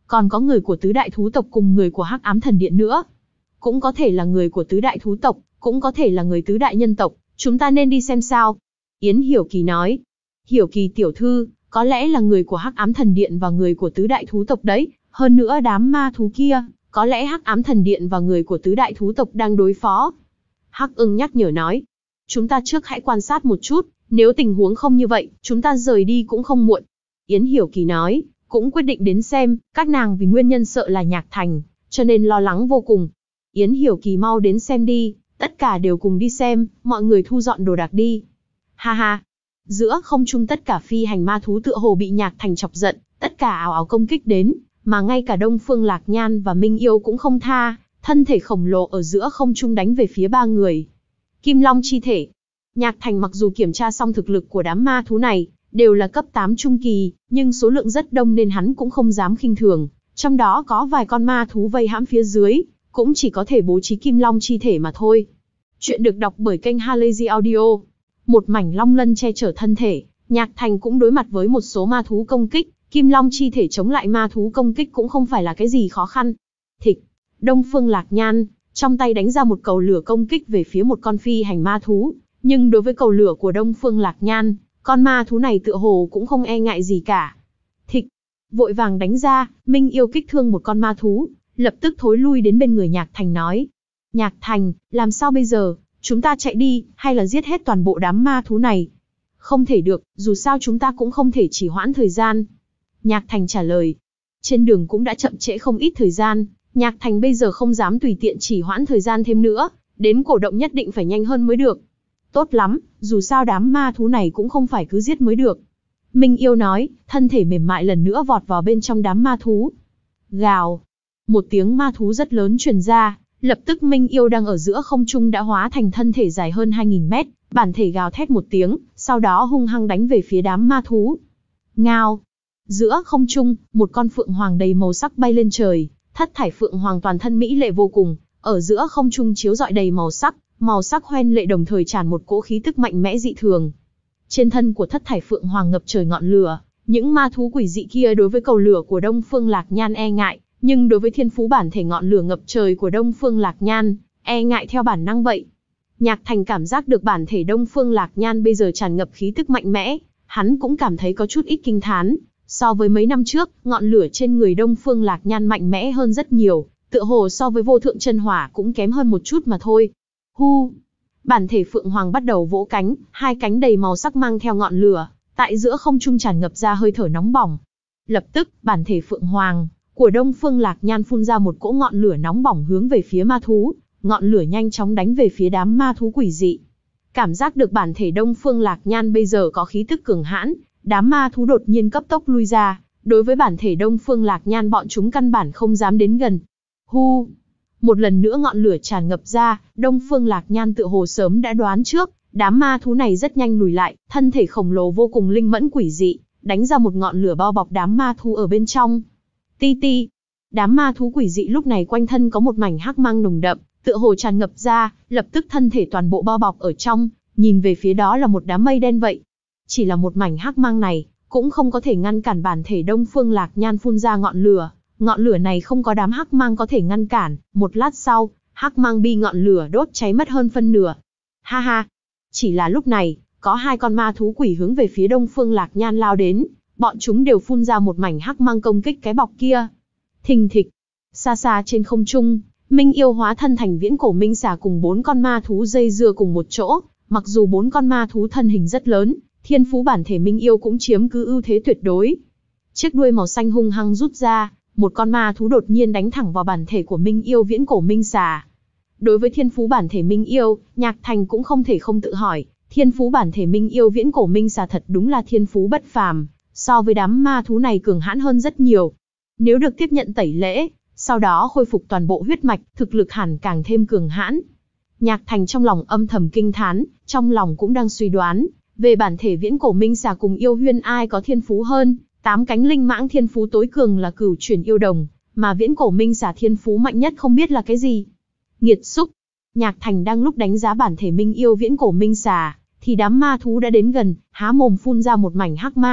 Còn có người của tứ đại thú tộc cùng người của Hắc Ám Thần Điện nữa. Cũng có thể là người của tứ đại thú tộc, cũng có thể là người tứ đại nhân tộc, chúng ta nên đi xem sao. Yến Hiểu Kỳ nói. Hiểu Kỳ tiểu thư, có lẽ là người của Hắc Ám Thần Điện và người của tứ đại thú tộc đấy, hơn nữa đám ma thú kia, có lẽ Hắc Ám Thần Điện và người của tứ đại thú tộc đang đối phó. Hắc Ưng nhắc nhở nói. Chúng ta trước hãy quan sát một chút, nếu tình huống không như vậy, chúng ta rời đi cũng không muộn. Yến Hiểu Kỳ nói, cũng quyết định đến xem, các nàng vì nguyên nhân sợ là Nhạc Thành, cho nên lo lắng vô cùng. Yến Hiểu Kỳ mau đến xem đi, tất cả đều cùng đi xem, mọi người thu dọn đồ đạc đi. Ha ha. Giữa không trung tất cả phi hành ma thú tựa hồ bị Nhạc Thành chọc giận, tất cả ào ào công kích đến, mà ngay cả Đông Phương Lạc Nhan và Minh Yêu cũng không tha, thân thể khổng lồ ở giữa không trung đánh về phía ba người. Kim Long chi thể. Nhạc Thành mặc dù kiểm tra xong thực lực của đám ma thú này, đều là cấp tám trung kỳ, nhưng số lượng rất đông nên hắn cũng không dám khinh thường, trong đó có vài con ma thú vây hãm phía dưới, cũng chỉ có thể bố trí Kim Long chi thể mà thôi. Chuyện được đọc bởi kênh Halazy Audio. Một mảnh long lân che chở thân thể, Nhạc Thành cũng đối mặt với một số ma thú công kích, Kim Long chi thể chống lại ma thú công kích cũng không phải là cái gì khó khăn. Thịch, Đông Phương Lạc Nhan, trong tay đánh ra một cầu lửa công kích về phía một con phi hành ma thú, nhưng đối với cầu lửa của Đông Phương Lạc Nhan, con ma thú này tựa hồ cũng không e ngại gì cả. Thịch, vội vàng đánh ra, Minh Yêu kích thương một con ma thú, lập tức thối lui đến bên người Nhạc Thành nói. Nhạc Thành, làm sao bây giờ, chúng ta chạy đi, hay là giết hết toàn bộ đám ma thú này? Không thể được, dù sao chúng ta cũng không thể chỉ hoãn thời gian. Nhạc Thành trả lời. Trên đường cũng đã chậm trễ không ít thời gian, Nhạc Thành bây giờ không dám tùy tiện chỉ hoãn thời gian thêm nữa, đến cổ động nhất định phải nhanh hơn mới được. Tốt lắm, dù sao đám ma thú này cũng không phải cứ giết mới được. Minh Yêu nói, thân thể mềm mại lần nữa vọt vào bên trong đám ma thú. Gào. Một tiếng ma thú rất lớn truyền ra, lập tức Minh Yêu đang ở giữa không trung đã hóa thành thân thể dài hơn hai nghìn mét, bản thể gào thét một tiếng, sau đó hung hăng đánh về phía đám ma thú. Ngao. Giữa không trung, một con phượng hoàng đầy màu sắc bay lên trời, thất thải phượng hoàng toàn thân mỹ lệ vô cùng, ở giữa không trung chiếu rọi đầy màu sắc, màu sắc hoen lệ đồng thời tràn một cỗ khí tức mạnh mẽ dị thường. Trên thân của thất thải phượng hoàng ngập trời ngọn lửa, những ma thú quỷ dị kia đối với cầu lửa của Đông Phương Lạc Nhan e ngại, nhưng đối với thiên phú bản thể ngọn lửa ngập trời của Đông Phương Lạc Nhan, e ngại theo bản năng vậy. Nhạc Thành cảm giác được bản thể Đông Phương Lạc Nhan bây giờ tràn ngập khí tức mạnh mẽ, hắn cũng cảm thấy có chút ít kinh thán. So với mấy năm trước, ngọn lửa trên người Đông Phương Lạc Nhan mạnh mẽ hơn rất nhiều, tựa hồ so với vô thượng chân hỏa cũng kém hơn một chút mà thôi. Hu! Bản thể Phượng Hoàng bắt đầu vỗ cánh, hai cánh đầy màu sắc mang theo ngọn lửa, tại giữa không trung tràn ngập ra hơi thở nóng bỏng. Lập tức, bản thể Phượng Hoàng của Đông Phương Lạc Nhan phun ra một cỗ ngọn lửa nóng bỏng hướng về phía ma thú, ngọn lửa nhanh chóng đánh về phía đám ma thú quỷ dị. Cảm giác được bản thể Đông Phương Lạc Nhan bây giờ có khí tức cường hãn, đám ma thú đột nhiên cấp tốc lui ra, đối với bản thể Đông Phương Lạc Nhan bọn chúng căn bản không dám đến gần. Hu! Một lần nữa ngọn lửa tràn ngập ra, Đông Phương Lạc Nhan tựa hồ sớm đã đoán trước, đám ma thú này rất nhanh lùi lại, thân thể khổng lồ vô cùng linh mẫn quỷ dị, đánh ra một ngọn lửa bao bọc đám ma thú ở bên trong. Ti ti! Đám ma thú quỷ dị lúc này quanh thân có một mảnh hắc mang nồng đậm, tựa hồ tràn ngập ra, lập tức thân thể toàn bộ bao bọc ở trong, nhìn về phía đó là một đám mây đen vậy. Chỉ là một mảnh hắc mang này, cũng không có thể ngăn cản bản thể Đông Phương Lạc Nhan phun ra ngọn lửa. Ngọn lửa này không có đám hắc mang có thể ngăn cản, một lát sau, hắc mang bị ngọn lửa đốt cháy mất hơn phân nửa. Ha ha! Chỉ là lúc này, có hai con ma thú quỷ hướng về phía Đông Phương Lạc Nhan lao đến, bọn chúng đều phun ra một mảnh hắc mang công kích cái bọc kia. Thình thịch! Xa xa trên không trung, Minh Yêu hóa thân thành viễn cổ minh xà cùng bốn con ma thú dây dưa cùng một chỗ, mặc dù bốn con ma thú thân hình rất lớn, thiên phú bản thể Minh Yêu cũng chiếm cứ ưu thế tuyệt đối. Chiếc đuôi màu xanh hung hăng rút ra, một con ma thú đột nhiên đánh thẳng vào bản thể của Minh Yêu viễn cổ minh xà. Đối với thiên phú bản thể Minh Yêu, Nhạc Thành cũng không thể không tự hỏi, thiên phú bản thể Minh Yêu viễn cổ minh xà thật đúng là thiên phú bất phàm, so với đám ma thú này cường hãn hơn rất nhiều. Nếu được tiếp nhận tẩy lễ, sau đó khôi phục toàn bộ huyết mạch, thực lực hẳn càng thêm cường hãn. Nhạc Thành trong lòng âm thầm kinh thán, trong lòng cũng đang suy đoán, về bản thể viễn cổ minh xà cùng Yêu Huyên ai có thiên phú hơn. Tám cánh linh mãng thiên phú tối cường là cửu chuyển yêu đồng, mà viễn cổ minh xà thiên phú mạnh nhất không biết là cái gì. Nghiệt xúc! Nhạc Thành đang lúc đánh giá bản thể Minh Yêu viễn cổ minh xà, thì đám ma thú đã đến gần, há mồm phun ra một mảnh hắc mang,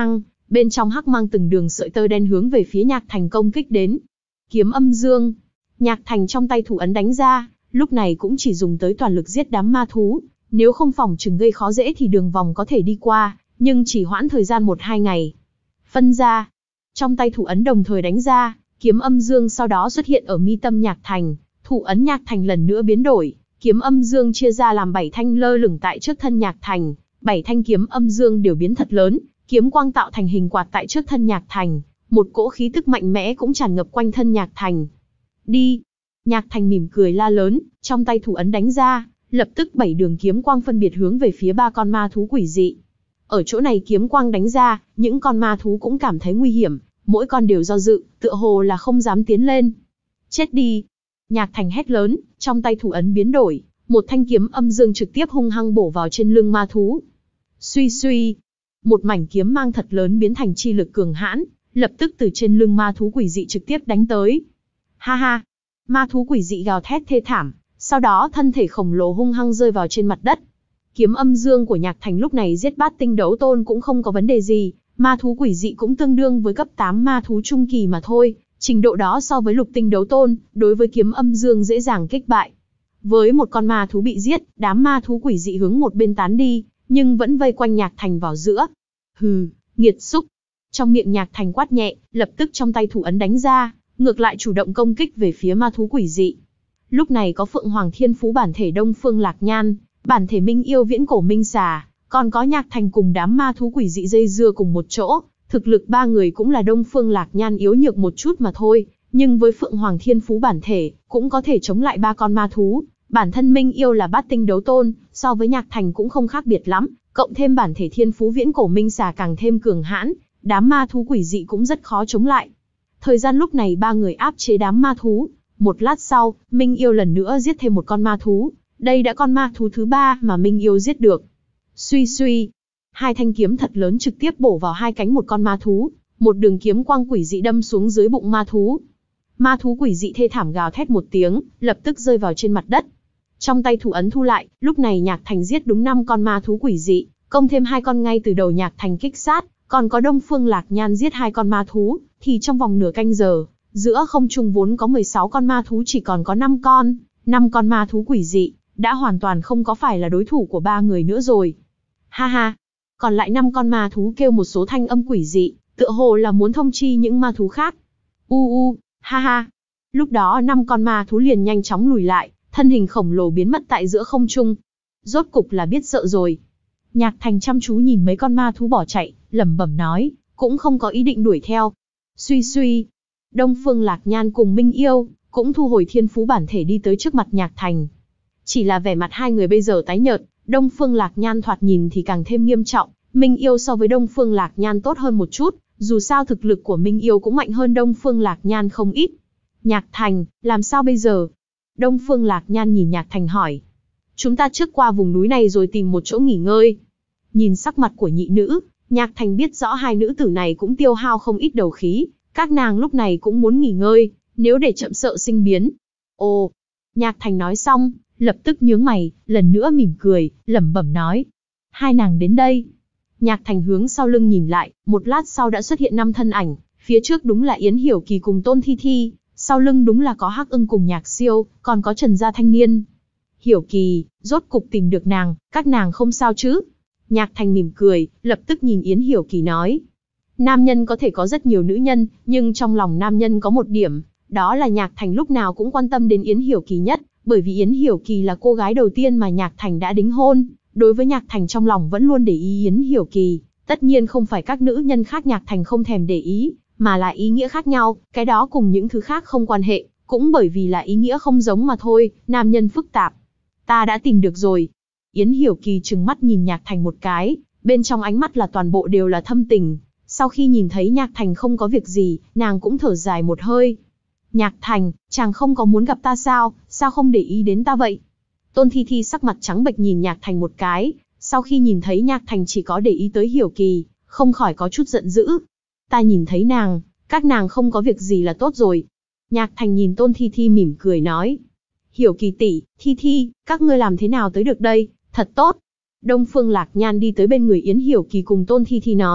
Bên trong hắc mang từng đường sợi tơ đen hướng về phía Nhạc Thành công kích đến. Kiếm âm dương. Nhạc Thành trong tay thủ ấn đánh ra, lúc này cũng chỉ dùng tới toàn lực giết đám ma thú. Nếu không phòng chừng gây khó dễ thì đường vòng có thể đi qua, nhưng chỉ hoãn thời gian một hai ngày. Phân ra. Trong tay thủ ấn đồng thời đánh ra, kiếm âm dương sau đó xuất hiện ở mi tâm Nhạc Thành. Thủ ấn Nhạc Thành lần nữa biến đổi, kiếm âm dương chia ra làm bảy thanh lơ lửng tại trước thân Nhạc Thành. Bảy thanh kiếm âm dương đều biến thật lớn, kiếm quang tạo thành hình quạt tại trước thân Nhạc Thành. Một cỗ khí tức mạnh mẽ cũng tràn ngập quanh thân Nhạc Thành. Đi! Nhạc Thành mỉm cười la lớn, trong tay thủ ấn đánh ra, lập tức bảy đường kiếm quang phân biệt hướng về phía ba con ma thú quỷ dị. Ở chỗ này kiếm quang đánh ra, những con ma thú cũng cảm thấy nguy hiểm, mỗi con đều do dự, tựa hồ là không dám tiến lên. Chết đi! Nhạc Thành hét lớn, trong tay thủ ấn biến đổi, một thanh kiếm âm dương trực tiếp hung hăng bổ vào trên lưng ma thú. Suy suy! Một mảnh kiếm mang thật lớn biến thành chi lực cường hãn, lập tức từ trên lưng ma thú quỷ dị trực tiếp đánh tới. Ha ha! Ma thú quỷ dị gào thét thê thảm, sau đó thân thể khổng lồ hung hăng rơi vào trên mặt đất. Kiếm âm dương của Nhạc Thành lúc này giết bát tinh đấu tôn cũng không có vấn đề gì, ma thú quỷ dị cũng tương đương với cấp tám ma thú trung kỳ mà thôi, trình độ đó so với lục tinh đấu tôn, đối với kiếm âm dương dễ dàng kích bại. Với một con ma thú bị giết, đám ma thú quỷ dị hướng một bên tán đi, nhưng vẫn vây quanh Nhạc Thành vào giữa. Hừ, nghiệt xúc! Trong miệng Nhạc Thành quát nhẹ, lập tức trong tay thủ ấn đánh ra, ngược lại chủ động công kích về phía ma thú quỷ dị. Lúc này có Phượng Hoàng Thiên Phú bản thể Đông Phương Lạc Nhan, bản thể Minh Yêu Viễn Cổ Minh Xà, còn có Nhạc Thành cùng đám ma thú quỷ dị dây dưa cùng một chỗ, thực lực ba người cũng là Đông Phương Lạc Nhan yếu nhược một chút mà thôi, nhưng với Phượng Hoàng Thiên Phú bản thể, cũng có thể chống lại ba con ma thú. Bản thân Minh Yêu là bát tinh đấu tôn, so với Nhạc Thành cũng không khác biệt lắm, cộng thêm bản thể Thiên Phú Viễn Cổ Minh Xà càng thêm cường hãn, đám ma thú quỷ dị cũng rất khó chống lại. Thời gian lúc này ba người áp chế đám ma thú. Một lát sau, Minh Yêu lần nữa giết thêm một con ma thú. Đây đã con ma thú thứ ba mà Minh Yêu giết được. Suy suy, hai thanh kiếm thật lớn trực tiếp bổ vào hai cánh một con ma thú, một đường kiếm quang quỷ dị đâm xuống dưới bụng ma thú. Ma thú quỷ dị thê thảm gào thét một tiếng, lập tức rơi vào trên mặt đất. Trong tay thủ ấn thu lại, lúc này Nhạc Thành giết đúng năm con ma thú quỷ dị, công thêm hai con ngay từ đầu Nhạc Thành kích sát, còn có Đông Phương Lạc Nhan giết hai con ma thú, thì trong vòng nửa canh giờ, giữa không trung vốn có mười sáu con ma thú chỉ còn có năm con, năm con ma thú quỷ dị, đã hoàn toàn không có phải là đối thủ của ba người nữa rồi. Ha ha! Còn lại năm con ma thú kêu một số thanh âm quỷ dị, tựa hồ là muốn thông chi những ma thú khác. U u, ha ha! Lúc đó năm con ma thú liền nhanh chóng lùi lại, thân hình khổng lồ biến mất tại giữa không trung. Rốt cục là biết sợ rồi. Nhạc Thành chăm chú nhìn mấy con ma thú bỏ chạy, lẩm bẩm nói, cũng không có ý định đuổi theo. Suy suy, Đông Phương Lạc Nhan cùng Minh Yêu cũng thu hồi thiên phú bản thể đi tới trước mặt Nhạc Thành. Chỉ là vẻ mặt hai người bây giờ tái nhợt, Đông Phương Lạc Nhan thoạt nhìn thì càng thêm nghiêm trọng, Minh Yêu so với Đông Phương Lạc Nhan tốt hơn một chút, dù sao thực lực của Minh Yêu cũng mạnh hơn Đông Phương Lạc Nhan không ít. Nhạc Thành, làm sao bây giờ? Đông Phương Lạc Nhan nhìn Nhạc Thành hỏi. Chúng ta trước qua vùng núi này rồi tìm một chỗ nghỉ ngơi. Nhìn sắc mặt của nhị nữ, Nhạc Thành biết rõ hai nữ tử này cũng tiêu hao không ít đầu khí, các nàng lúc này cũng muốn nghỉ ngơi, nếu để chậm sợ sinh biến. Ồ, Nhạc Thành nói xong, lập tức nhướng mày, lần nữa mỉm cười, lẩm bẩm nói. Hai nàng đến đây. Nhạc Thành hướng sau lưng nhìn lại, một lát sau đã xuất hiện năm thân ảnh, phía trước đúng là Yến Hiểu Kỳ cùng Tôn Thi Thi, sau lưng đúng là có Hắc Ưng cùng Nhạc Siêu, còn có Trần Gia Thanh Niên. Hiểu Kỳ, rốt cục tìm được nàng, các nàng không sao chứ? Nhạc Thành mỉm cười, lập tức nhìn Yến Hiểu Kỳ nói. Nam nhân có thể có rất nhiều nữ nhân, nhưng trong lòng nam nhân có một điểm, đó là Nhạc Thành lúc nào cũng quan tâm đến Yến Hiểu Kỳ nhất, bởi vì Yến Hiểu Kỳ là cô gái đầu tiên mà Nhạc Thành đã đính hôn. Đối với Nhạc Thành trong lòng vẫn luôn để ý Yến Hiểu Kỳ, tất nhiên không phải các nữ nhân khác Nhạc Thành không thèm để ý, mà là ý nghĩa khác nhau, cái đó cùng những thứ khác không quan hệ, cũng bởi vì là ý nghĩa không giống mà thôi, nam nhân phức tạp. Ta đã tìm được rồi. Yến Hiểu Kỳ trừng mắt nhìn Nhạc Thành một cái, bên trong ánh mắt là toàn bộ đều là thâm tình. Sau khi nhìn thấy Nhạc Thành không có việc gì, nàng cũng thở dài một hơi. Nhạc Thành, chàng không có muốn gặp ta sao, sao không để ý đến ta vậy? Tôn Thi Thi sắc mặt trắng bệch nhìn Nhạc Thành một cái, sau khi nhìn thấy Nhạc Thành chỉ có để ý tới Hiểu Kỳ, không khỏi có chút giận dữ. Ta nhìn thấy nàng, các nàng không có việc gì là tốt rồi. Nhạc Thành nhìn Tôn Thi Thi mỉm cười nói. Hiểu Kỳ tỷ, Thi Thi, các ngươi làm thế nào tới được đây, thật tốt. Đông Phương Lạc Nhan đi tới bên người Yến Hiểu Kỳ cùng Tôn Thi Thi nói,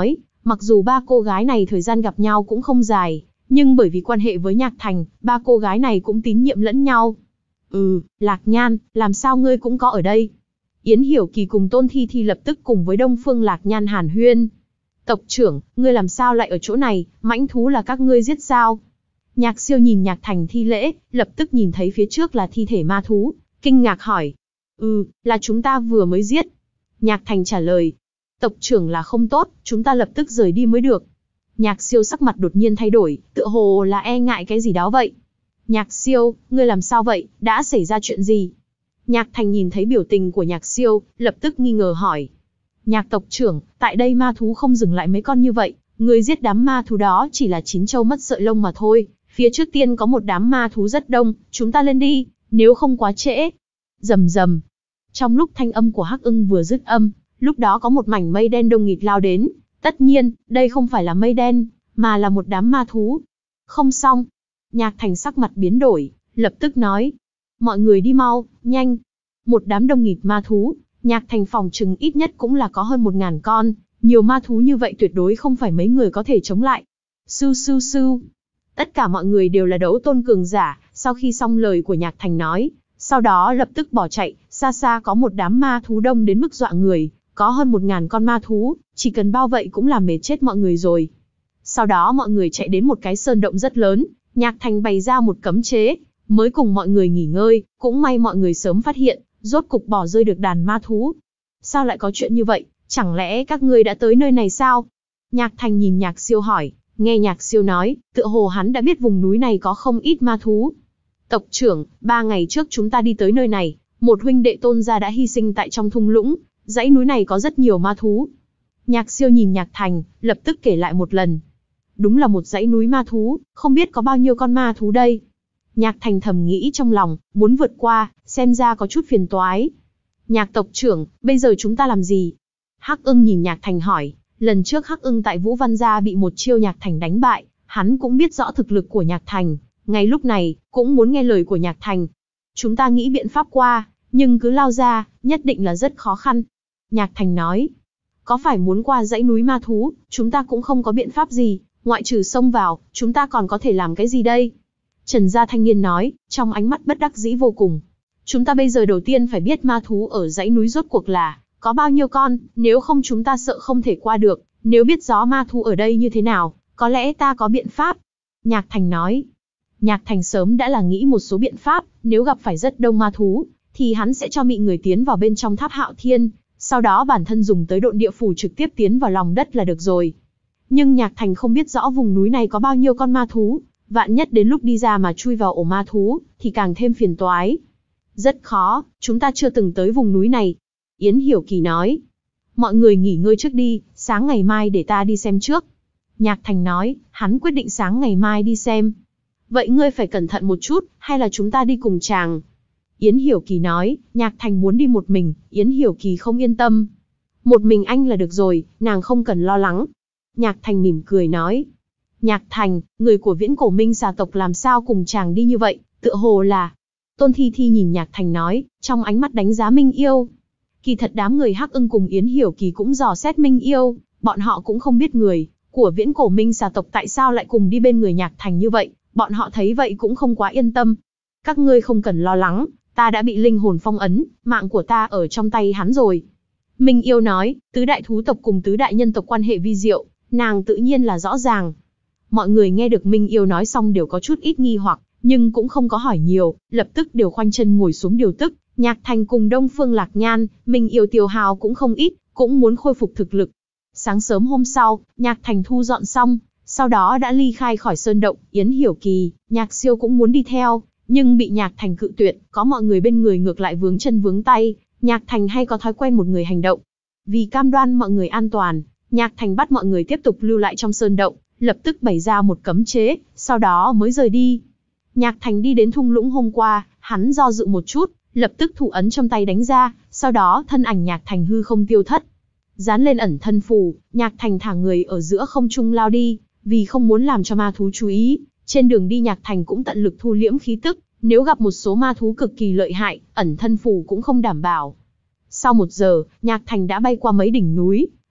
Mặc dù ba cô gái này thời gian gặp nhau cũng không dài, nhưng bởi vì quan hệ với Nhạc Thành, ba cô gái này cũng tín nhiệm lẫn nhau. Ừ, Lạc Nhan, làm sao ngươi cũng có ở đây? Yến Hiểu Kỳ cùng Tôn Thi Thi lập tức cùng với Đông Phương Lạc Nhan hàn huyên. Tộc trưởng, ngươi làm sao lại ở chỗ này, mãnh thú là các ngươi giết sao? Nhạc Siêu nhìn Nhạc Thành thi lễ, lập tức nhìn thấy phía trước là thi thể ma thú, kinh ngạc hỏi. Ừ, là chúng ta vừa mới giết. Nhạc Thành trả lời. Tộc trưởng là không tốt, chúng ta lập tức rời đi mới được. Nhạc Siêu sắc mặt đột nhiên thay đổi, tựa hồ là e ngại cái gì đó vậy. Nhạc Siêu, ngươi làm sao vậy, đã xảy ra chuyện gì? Nhạc Thành nhìn thấy biểu tình của Nhạc Siêu, lập tức nghi ngờ hỏi. Nhạc tộc trưởng, tại đây ma thú không dừng lại mấy con như vậy, người giết đám ma thú đó chỉ là chín châu mất sợi lông mà thôi. Phía trước tiên có một đám ma thú rất đông, chúng ta lên đi, nếu không quá trễ. Rầm rầm. Trong lúc thanh âm của Hắc Ưng vừa dứt âm, lúc đó có một mảnh mây đen đông nghịt lao đến. Tất nhiên, đây không phải là mây đen, mà là một đám ma thú. Không xong. Nhạc Thành sắc mặt biến đổi, lập tức nói. Mọi người đi mau, nhanh. Một đám đông nghịt ma thú, Nhạc Thành phòng trừng ít nhất cũng là có hơn một ngàn con. Nhiều ma thú như vậy tuyệt đối không phải mấy người có thể chống lại. Sư sư sư. Tất cả mọi người đều là đấu tôn cường giả, sau khi xong lời của Nhạc Thành nói, sau đó lập tức bỏ chạy, xa xa có một đám ma thú đông đến mức dọa người, có hơn một ngàn con ma thú, chỉ cần bao vậy cũng làm mệt chết mọi người rồi. Sau đó mọi người chạy đến một cái sơn động rất lớn, Nhạc Thành bày ra một cấm chế, mới cùng mọi người nghỉ ngơi, cũng may mọi người sớm phát hiện, rốt cục bỏ rơi được đàn ma thú. Sao lại có chuyện như vậy, chẳng lẽ các ngươi đã tới nơi này sao? Nhạc Thành nhìn Nhạc Siêu hỏi. Nghe Nhạc Siêu nói, tựa hồ hắn đã biết vùng núi này có không ít ma thú. Tộc trưởng, ba ngày trước chúng ta đi tới nơi này, một huynh đệ tôn gia đã hy sinh tại trong thung lũng, dãy núi này có rất nhiều ma thú. Nhạc Siêu nhìn Nhạc Thành, lập tức kể lại một lần. Đúng là một dãy núi ma thú, không biết có bao nhiêu con ma thú đây. Nhạc Thành thầm nghĩ trong lòng, muốn vượt qua, xem ra có chút phiền toái. Nhạc tộc trưởng, bây giờ chúng ta làm gì? Hắc Ưng nhìn Nhạc Thành hỏi. Lần trước Hắc Ưng tại Vũ Văn Gia bị một chiêu Nhạc Thành đánh bại, hắn cũng biết rõ thực lực của Nhạc Thành, ngay lúc này, cũng muốn nghe lời của Nhạc Thành. Chúng ta nghĩ biện pháp qua, nhưng cứ lao ra, nhất định là rất khó khăn. Nhạc Thành nói, có phải muốn qua dãy núi ma thú, chúng ta cũng không có biện pháp gì, ngoại trừ xông vào, chúng ta còn có thể làm cái gì đây? Trần gia thanh niên nói, trong ánh mắt bất đắc dĩ vô cùng. Chúng ta bây giờ đầu tiên phải biết ma thú ở dãy núi rốt cuộc là có bao nhiêu con, nếu không chúng ta sợ không thể qua được, nếu biết rõ ma thú ở đây như thế nào, có lẽ ta có biện pháp. Nhạc Thành nói. Nhạc Thành sớm đã là nghĩ một số biện pháp, nếu gặp phải rất đông ma thú, thì hắn sẽ cho mị người tiến vào bên trong tháp Hạo Thiên, sau đó bản thân dùng tới độn địa phủ trực tiếp tiến vào lòng đất là được rồi. Nhưng Nhạc Thành không biết rõ vùng núi này có bao nhiêu con ma thú, vạn nhất đến lúc đi ra mà chui vào ổ ma thú, thì càng thêm phiền toái. Rất khó, chúng ta chưa từng tới vùng núi này. Yến Hiểu Kỳ nói. Mọi người nghỉ ngơi trước đi, sáng ngày mai để ta đi xem trước. Nhạc Thành nói, hắn quyết định sáng ngày mai đi xem. Vậy ngươi phải cẩn thận một chút, hay là chúng ta đi cùng chàng? Yến Hiểu Kỳ nói, Nhạc Thành muốn đi một mình, Yến Hiểu Kỳ không yên tâm. Một mình anh là được rồi, nàng không cần lo lắng. Nhạc Thành mỉm cười nói. Nhạc Thành, người của Viễn Cổ Minh xà tộc làm sao cùng chàng đi như vậy, tựa hồ là... Tôn Thi Thi nhìn Nhạc Thành nói, trong ánh mắt đánh giá Minh Yêu. Kỳ thật đám người Hắc Ưng cùng Yến Hiểu Kỳ cũng dò xét Minh Yêu, bọn họ cũng không biết người của Viễn Cổ Minh xà tộc tại sao lại cùng đi bên người Nhạc Thành như vậy, bọn họ thấy vậy cũng không quá yên tâm. Các ngươi không cần lo lắng, ta đã bị linh hồn phong ấn, mạng của ta ở trong tay hắn rồi. Minh Yêu nói, tứ đại thú tộc cùng tứ đại nhân tộc quan hệ vi diệu, nàng tự nhiên là rõ ràng. Mọi người nghe được Minh Yêu nói xong đều có chút ít nghi hoặc, nhưng cũng không có hỏi nhiều, lập tức đều khoanh chân ngồi xuống điều tức. Nhạc Thành cùng Đông Phương Lạc Nhan, Minh Yêu tiêu hào cũng không ít, cũng muốn khôi phục thực lực. Sáng sớm hôm sau, Nhạc Thành thu dọn xong, sau đó đã ly khai khỏi sơn động. Yến Hiểu Kỳ, Nhạc Siêu cũng muốn đi theo, nhưng bị Nhạc Thành cự tuyệt, có mọi người bên người ngược lại vướng chân vướng tay. Nhạc Thành hay có thói quen một người hành động. Vì cam đoan mọi người an toàn, Nhạc Thành bắt mọi người tiếp tục lưu lại trong sơn động, lập tức bày ra một cấm chế, sau đó mới rời đi. Nhạc Thành đi đến thung lũng hôm qua, hắn do dự một chút, lập tức thủ ấn trong tay đánh ra, sau đó thân ảnh Nhạc Thành hư không tiêu thất. Dán lên ẩn thân phù, Nhạc Thành thả người ở giữa không trung lao đi, vì không muốn làm cho ma thú chú ý, trên đường đi Nhạc Thành cũng tận lực thu liễm khí tức, nếu gặp một số ma thú cực kỳ lợi hại, ẩn thân phù cũng không đảm bảo. Sau một giờ, Nhạc Thành đã bay qua mấy đỉnh núi,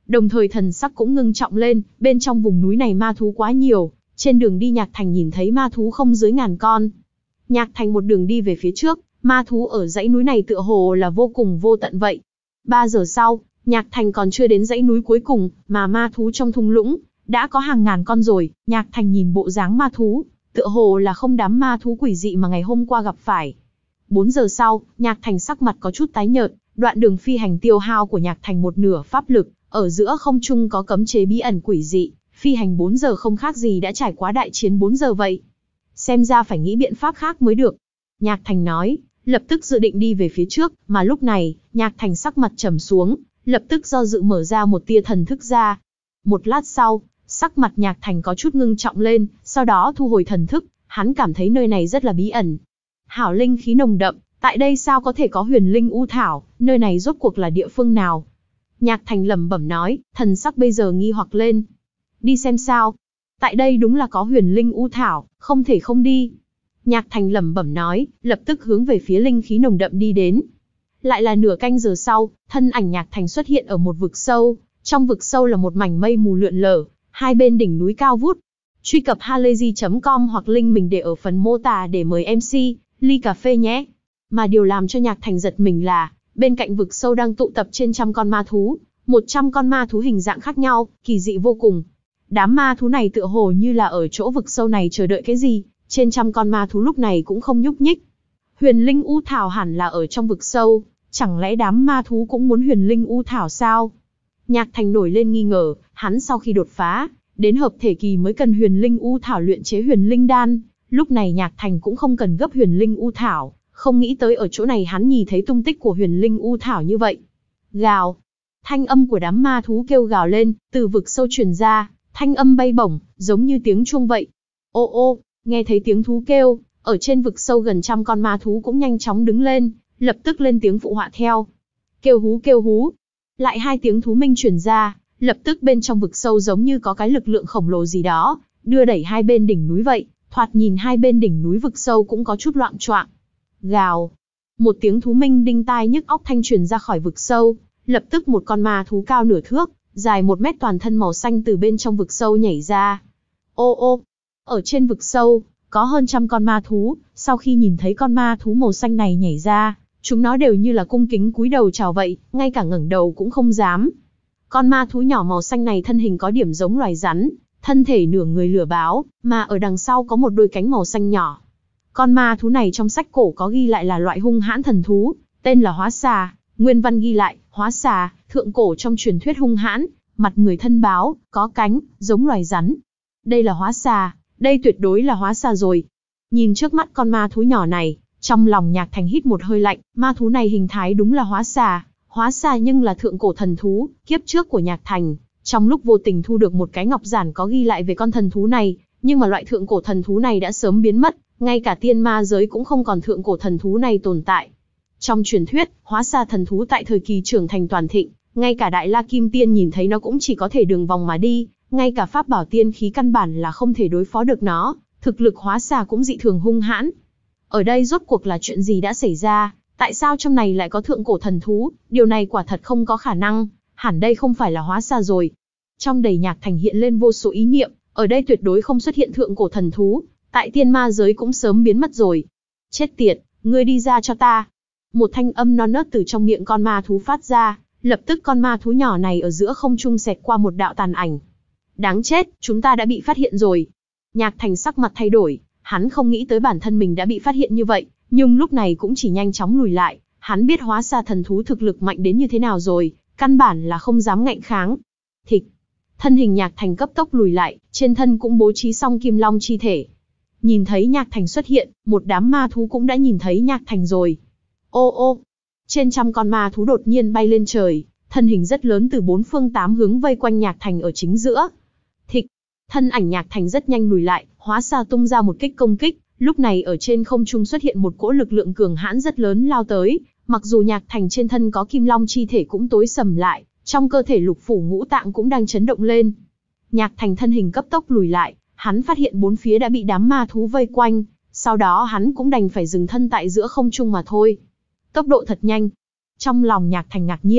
đồng thời thần sắc cũng ngưng trọng lên, bên trong vùng núi này ma thú quá nhiều, trên đường đi Nhạc Thành nhìn thấy ma thú không dưới ngàn con. Nhạc Thành một đường đi về phía trước, ma thú ở dãy núi này tựa hồ là vô cùng vô tận vậy. Ba giờ sau, Nhạc Thành còn chưa đến dãy núi cuối cùng, mà ma thú trong thung lũng đã có hàng ngàn con rồi. Nhạc Thành nhìn bộ dáng ma thú, tựa hồ là không đám ma thú quỷ dị mà ngày hôm qua gặp phải. Bốn giờ sau, Nhạc Thành sắc mặt có chút tái nhợt, đoạn đường phi hành tiêu hao của Nhạc Thành một nửa pháp lực, ở giữa không trung có cấm chế bí ẩn quỷ dị, phi hành bốn giờ không khác gì đã trải qua đại chiến bốn giờ vậy. Xem ra phải nghĩ biện pháp khác mới được. Nhạc Thành nói, lập tức dự định đi về phía trước, mà lúc này, Nhạc Thành sắc mặt trầm xuống, lập tức do dự mở ra một tia thần thức ra. Một lát sau, sắc mặt Nhạc Thành có chút ngưng trọng lên, sau đó thu hồi thần thức, hắn cảm thấy nơi này rất là bí ẩn. Hảo linh khí nồng đậm, tại đây sao có thể có huyền linh u thảo, nơi này rốt cuộc là địa phương nào? Nhạc Thành lẩm bẩm nói, thần sắc bây giờ nghi hoặc lên. Đi xem sao? Tại đây đúng là có huyền linh u thảo, không thể không đi. Nhạc Thành lẩm bẩm nói, lập tức hướng về phía linh khí nồng đậm đi đến. Lại là nửa canh giờ sau, thân ảnh Nhạc Thành xuất hiện ở một vực sâu, trong vực sâu là một mảnh mây mù lượn lờ, hai bên đỉnh núi cao vút. Truy cập halayzi chấm com hoặc link mình để ở phần mô tả để mời em xê, ly cà phê nhé. Mà điều làm cho Nhạc Thành giật mình là, bên cạnh vực sâu đang tụ tập trên trăm con ma thú, một trăm con ma thú hình dạng khác nhau, kỳ dị vô cùng. Đám ma thú này tựa hồ như là ở chỗ vực sâu này chờ đợi cái gì, trên trăm con ma thú lúc này cũng không nhúc nhích. Huyền linh u thảo hẳn là ở trong vực sâu, chẳng lẽ đám ma thú cũng muốn huyền linh u thảo sao? Nhạc Thành nổi lên nghi ngờ, hắn sau khi đột phá, đến hợp thể kỳ mới cần huyền linh u thảo luyện chế huyền linh đan, lúc này Nhạc Thành cũng không cần gấp huyền linh u thảo, không nghĩ tới ở chỗ này hắn nhìn thấy tung tích của huyền linh u thảo như vậy. Gào, thanh âm của đám ma thú kêu gào lên, từ vực sâu truyền ra, thanh âm bay bổng, giống như tiếng chuông vậy. Ô ô, nghe thấy tiếng thú kêu, ở trên vực sâu gần trăm con ma thú cũng nhanh chóng đứng lên, lập tức lên tiếng phụ họa theo. Kêu hú kêu hú. Lại hai tiếng thú minh truyền ra, lập tức bên trong vực sâu giống như có cái lực lượng khổng lồ gì đó, đưa đẩy hai bên đỉnh núi vậy, thoạt nhìn hai bên đỉnh núi vực sâu cũng có chút loạng choạng. Gào. Một tiếng thú minh đinh tai nhức óc thanh truyền ra khỏi vực sâu, lập tức một con ma thú cao nửa thước, dài một mét toàn thân màu xanh từ bên trong vực sâu nhảy ra. Ô ô, ở trên vực sâu, có hơn trăm con ma thú, sau khi nhìn thấy con ma thú màu xanh này nhảy ra, chúng nó đều như là cung kính cúi đầu chào vậy, ngay cả ngẩng đầu cũng không dám. Con ma thú nhỏ màu xanh này thân hình có điểm giống loài rắn, thân thể nửa người lửa báo, mà ở đằng sau có một đôi cánh màu xanh nhỏ. Con ma thú này trong sách cổ có ghi lại là loại hung hãn thần thú, tên là hóa xà, nguyên văn ghi lại, hóa xà, thượng cổ trong truyền thuyết hung hãn, mặt người thân báo, có cánh, giống loài rắn. Đây là hóa xà, đây tuyệt đối là hóa xà rồi. Nhìn trước mắt con ma thú nhỏ này, trong lòng Nhạc Thành hít một hơi lạnh, ma thú này hình thái đúng là hóa xà, hóa xà nhưng là thượng cổ thần thú, kiếp trước của Nhạc Thành, trong lúc vô tình thu được một cái ngọc giản có ghi lại về con thần thú này, nhưng mà loại thượng cổ thần thú này đã sớm biến mất, ngay cả tiên ma giới cũng không còn thượng cổ thần thú này tồn tại. Trong truyền thuyết, hóa xà thần thú tại thời kỳ trưởng thành toàn thịnh, ngay cả Đại La Kim Tiên nhìn thấy nó cũng chỉ có thể đường vòng mà đi, ngay cả pháp bảo tiên khí căn bản là không thể đối phó được nó, thực lực hóa xà cũng dị thường hung hãn. Ở đây rốt cuộc là chuyện gì đã xảy ra, tại sao trong này lại có thượng cổ thần thú, điều này quả thật không có khả năng, hẳn đây không phải là hóa xà rồi. Trong đầy Nhạc Thành hiện lên vô số ý niệm, ở đây tuyệt đối không xuất hiện thượng cổ thần thú, tại tiên ma giới cũng sớm biến mất rồi. Chết tiệt, ngươi đi ra cho ta. Một thanh âm non nớt từ trong miệng con ma thú phát ra, lập tức con ma thú nhỏ này ở giữa không trung xẹt qua một đạo tàn ảnh. Đáng chết, chúng ta đã bị phát hiện rồi. Nhạc Thành sắc mặt thay đổi, hắn không nghĩ tới bản thân mình đã bị phát hiện như vậy, nhưng lúc này cũng chỉ nhanh chóng lùi lại, hắn biết hóa xà thần thú thực lực mạnh đến như thế nào rồi, căn bản là không dám ngạnh kháng. Thịch. Thân hình Nhạc Thành cấp tốc lùi lại, trên thân cũng bố trí xong kim long chi thể. Nhìn thấy Nhạc Thành xuất hiện, một đám ma thú cũng đã nhìn thấy Nhạc Thành rồi. Ô ô, trên trăm con ma thú đột nhiên bay lên trời, thân hình rất lớn từ bốn phương tám hướng vây quanh Nhạc Thành ở chính giữa. Thịch, thân ảnh Nhạc Thành rất nhanh lùi lại, hóa xà tung ra một kích công kích, lúc này ở trên không trung xuất hiện một cỗ lực lượng cường hãn rất lớn lao tới, mặc dù Nhạc Thành trên thân có kim long chi thể cũng tối sầm lại, trong cơ thể lục phủ ngũ tạng cũng đang chấn động lên. Nhạc Thành thân hình cấp tốc lùi lại, hắn phát hiện bốn phía đã bị đám ma thú vây quanh, sau đó hắn cũng đành phải dừng thân tại giữa không trung mà thôi. Tốc độ thật nhanh. Trong lòng Nhạc Thành ngạc nhiên,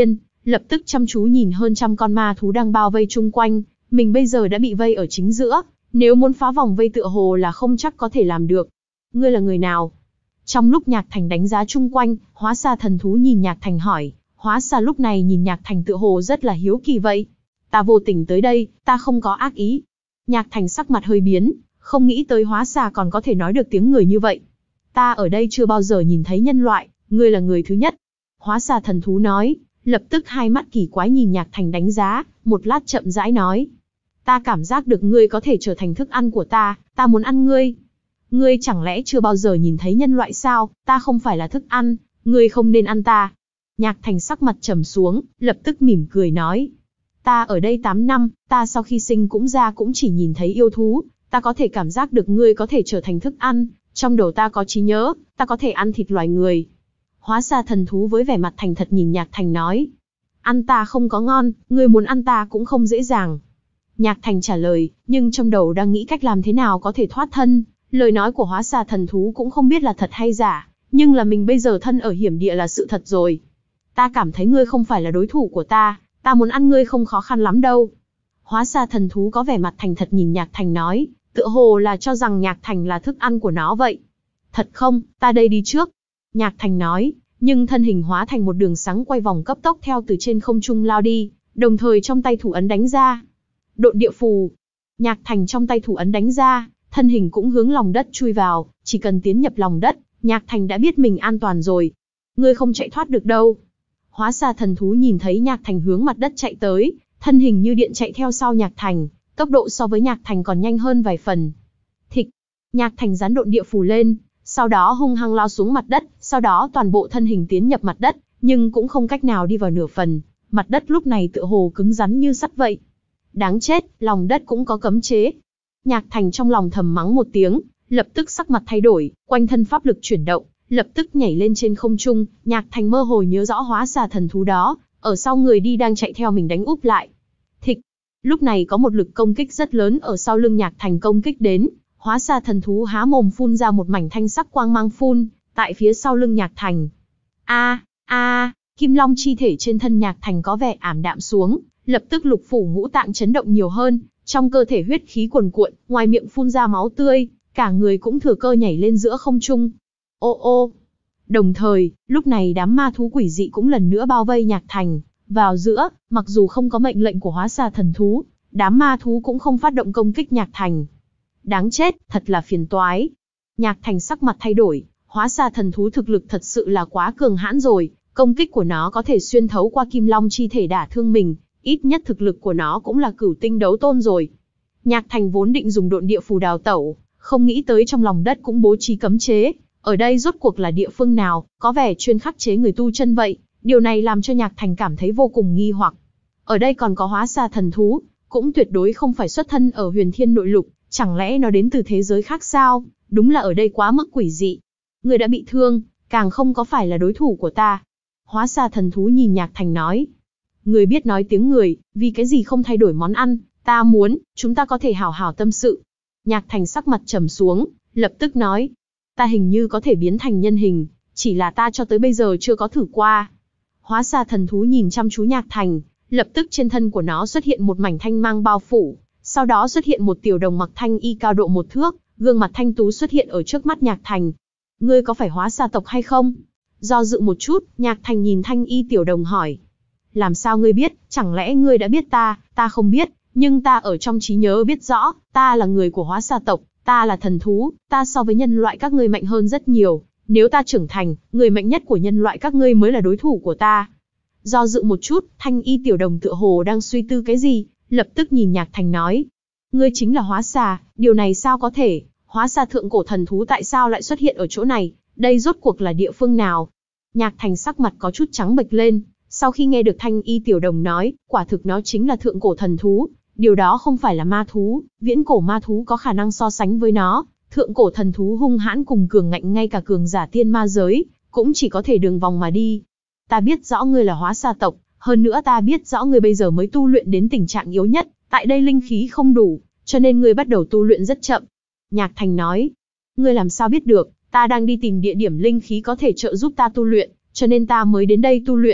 lập tức chăm chú nhìn hơn trăm con ma thú đang bao vây chung quanh, mình bây giờ đã bị vây ở chính giữa, nếu muốn phá vòng vây tựa hồ là không chắc có thể làm được. Ngươi là người nào? Trong lúc Nhạc Thành đánh giá chung quanh, Hóa Sa thần thú nhìn Nhạc Thành hỏi. Hóa Sa lúc này nhìn Nhạc Thành tựa hồ rất là hiếu kỳ vậy. Ta vô tình tới đây, ta không có ác ý. Nhạc Thành sắc mặt hơi biến, không nghĩ tới Hóa Sa còn có thể nói được tiếng người như vậy. Ta ở đây chưa bao giờ nhìn thấy nhân loại, ngươi là người thứ nhất. Hóa Sa thần thú nói, lập tức hai mắt kỳ quái nhìn Nhạc Thành đánh giá, một lát chậm rãi nói. Ta cảm giác được ngươi có thể trở thành thức ăn của ta, ta muốn ăn ngươi. Ngươi chẳng lẽ chưa bao giờ nhìn thấy nhân loại sao, ta không phải là thức ăn, ngươi không nên ăn ta. Nhạc Thành sắc mặt trầm xuống, lập tức mỉm cười nói. Ta ở đây tám năm, ta sau khi sinh cũng ra cũng chỉ nhìn thấy yêu thú, ta có thể cảm giác được ngươi có thể trở thành thức ăn, trong đầu ta có trí nhớ, ta có thể ăn thịt loài người. Hóa Sa thần thú với vẻ mặt thành thật nhìn Nhạc Thành nói. Ăn ta không có ngon, ngươi muốn ăn ta cũng không dễ dàng. Nhạc Thành trả lời, nhưng trong đầu đang nghĩ cách làm thế nào có thể thoát thân. Lời nói của Hóa Sa thần thú cũng không biết là thật hay giả, nhưng là mình bây giờ thân ở hiểm địa là sự thật rồi. Ta cảm thấy ngươi không phải là đối thủ của ta, ta muốn ăn ngươi không khó khăn lắm đâu. Hóa Sa thần thú có vẻ mặt thành thật nhìn Nhạc Thành nói, tựa hồ là cho rằng Nhạc Thành là thức ăn của nó vậy. Thật không, ta đây đi trước. Nhạc Thành nói, nhưng thân hình hóa thành một đường sáng quay vòng cấp tốc theo từ trên không trung lao đi, đồng thời trong tay thủ ấn đánh ra. Độn địa phù. Nhạc Thành trong tay thủ ấn đánh ra, thân hình cũng hướng lòng đất chui vào, chỉ cần tiến nhập lòng đất, Nhạc Thành đã biết mình an toàn rồi. Ngươi không chạy thoát được đâu. Hóa Sa thần thú nhìn thấy Nhạc Thành hướng mặt đất chạy tới, thân hình như điện chạy theo sau Nhạc Thành, tốc độ so với Nhạc Thành còn nhanh hơn vài phần. Thịch. Nhạc Thành giáng độn địa phù lên, sau đó hung hăng lao xuống mặt đất, sau đó toàn bộ thân hình tiến nhập mặt đất, nhưng cũng không cách nào đi vào nửa phần, mặt đất lúc này tựa hồ cứng rắn như sắt vậy. Đáng chết, lòng đất cũng có cấm chế. Nhạc Thành trong lòng thầm mắng một tiếng, lập tức sắc mặt thay đổi, quanh thân pháp lực chuyển động, lập tức nhảy lên trên không trung. Nhạc Thành mơ hồ nhớ rõ Hóa Sa thần thú đó, ở sau người đi đang chạy theo mình đánh úp lại. Thịch. Lúc này có một lực công kích rất lớn ở sau lưng Nhạc Thành công kích đến, Hóa Sa thần thú há mồm phun ra một mảnh thanh sắc quang mang phun, tại phía sau lưng Nhạc Thành. A, a, Kim Long chi thể trên thân Nhạc Thành có vẻ ảm đạm xuống, lập tức lục phủ ngũ tạng chấn động nhiều hơn, trong cơ thể huyết khí cuồn cuộn, ngoài miệng phun ra máu tươi, cả người cũng thừa cơ nhảy lên giữa không trung. Ô ô. Đồng thời, lúc này đám ma thú quỷ dị cũng lần nữa bao vây Nhạc Thành, vào giữa, mặc dù không có mệnh lệnh của Hóa Sa thần thú, đám ma thú cũng không phát động công kích Nhạc Thành. Đáng chết, thật là phiền toái. Nhạc Thành sắc mặt thay đổi, Hóa Sa thần thú thực lực thật sự là quá cường hãn rồi, công kích của nó có thể xuyên thấu qua Kim Long chi thể đả thương mình, ít nhất thực lực của nó cũng là cửu tinh đấu tôn rồi. Nhạc Thành vốn định dùng độn địa phù đào tẩu, không nghĩ tới trong lòng đất cũng bố trí cấm chế, ở đây rốt cuộc là địa phương nào, có vẻ chuyên khắc chế người tu chân vậy, điều này làm cho Nhạc Thành cảm thấy vô cùng nghi hoặc. Ở đây còn có Hóa Sa thần thú, cũng tuyệt đối không phải xuất thân ở Huyền Thiên nội lục, chẳng lẽ nó đến từ thế giới khác sao? Đúng là ở đây quá mức quỷ dị. Người đã bị thương, càng không có phải là đối thủ của ta. Hóa Sa thần thú nhìn Nhạc Thành nói. Người biết nói tiếng người, vì cái gì không thay đổi món ăn, ta muốn, chúng ta có thể hảo hảo tâm sự. Nhạc Thành sắc mặt trầm xuống, lập tức nói. Ta hình như có thể biến thành nhân hình, chỉ là ta cho tới bây giờ chưa có thử qua. Hóa Sa thần thú nhìn chăm chú Nhạc Thành, lập tức trên thân của nó xuất hiện một mảnh thanh mang bao phủ, sau đó xuất hiện một tiểu đồng mặc thanh y cao độ một thước, gương mặt thanh tú xuất hiện ở trước mắt Nhạc Thành. Ngươi có phải Hóa Sa tộc hay không? Do dự một chút, Nhạc Thành nhìn thanh y tiểu đồng hỏi. Làm sao ngươi biết, chẳng lẽ ngươi đã biết ta? Ta không biết, nhưng ta ở trong trí nhớ biết rõ, ta là người của Hóa Sa tộc, ta là thần thú, ta so với nhân loại các ngươi mạnh hơn rất nhiều, nếu ta trưởng thành, người mạnh nhất của nhân loại các ngươi mới là đối thủ của ta. Do dự một chút, thanh y tiểu đồng tựa hồ đang suy tư cái gì, lập tức nhìn Nhạc Thành nói. Ngươi chính là Hóa Sa, điều này sao có thể, Hóa Sa thượng cổ thần thú tại sao lại xuất hiện ở chỗ này, đây rốt cuộc là địa phương nào? Nhạc Thành sắc mặt có chút trắng bệch lên, sau khi nghe được thanh y tiểu đồng nói, quả thực nó chính là thượng cổ thần thú, điều đó không phải là ma thú, viễn cổ ma thú có khả năng so sánh với nó, thượng cổ thần thú hung hãn cùng cường ngạnh ngay cả cường giả tiên ma giới, cũng chỉ có thể đường vòng mà đi. Ta biết rõ ngươi là Hóa Sa tộc, hơn nữa ta biết rõ ngươi bây giờ mới tu luyện đến tình trạng yếu nhất, tại đây linh khí không đủ, cho nên ngươi bắt đầu tu luyện rất chậm. Nhạc Thành nói, ngươi làm sao biết được, ta đang đi tìm địa điểm linh khí có thể trợ giúp ta tu luyện, cho nên ta mới đến đây tu luyện.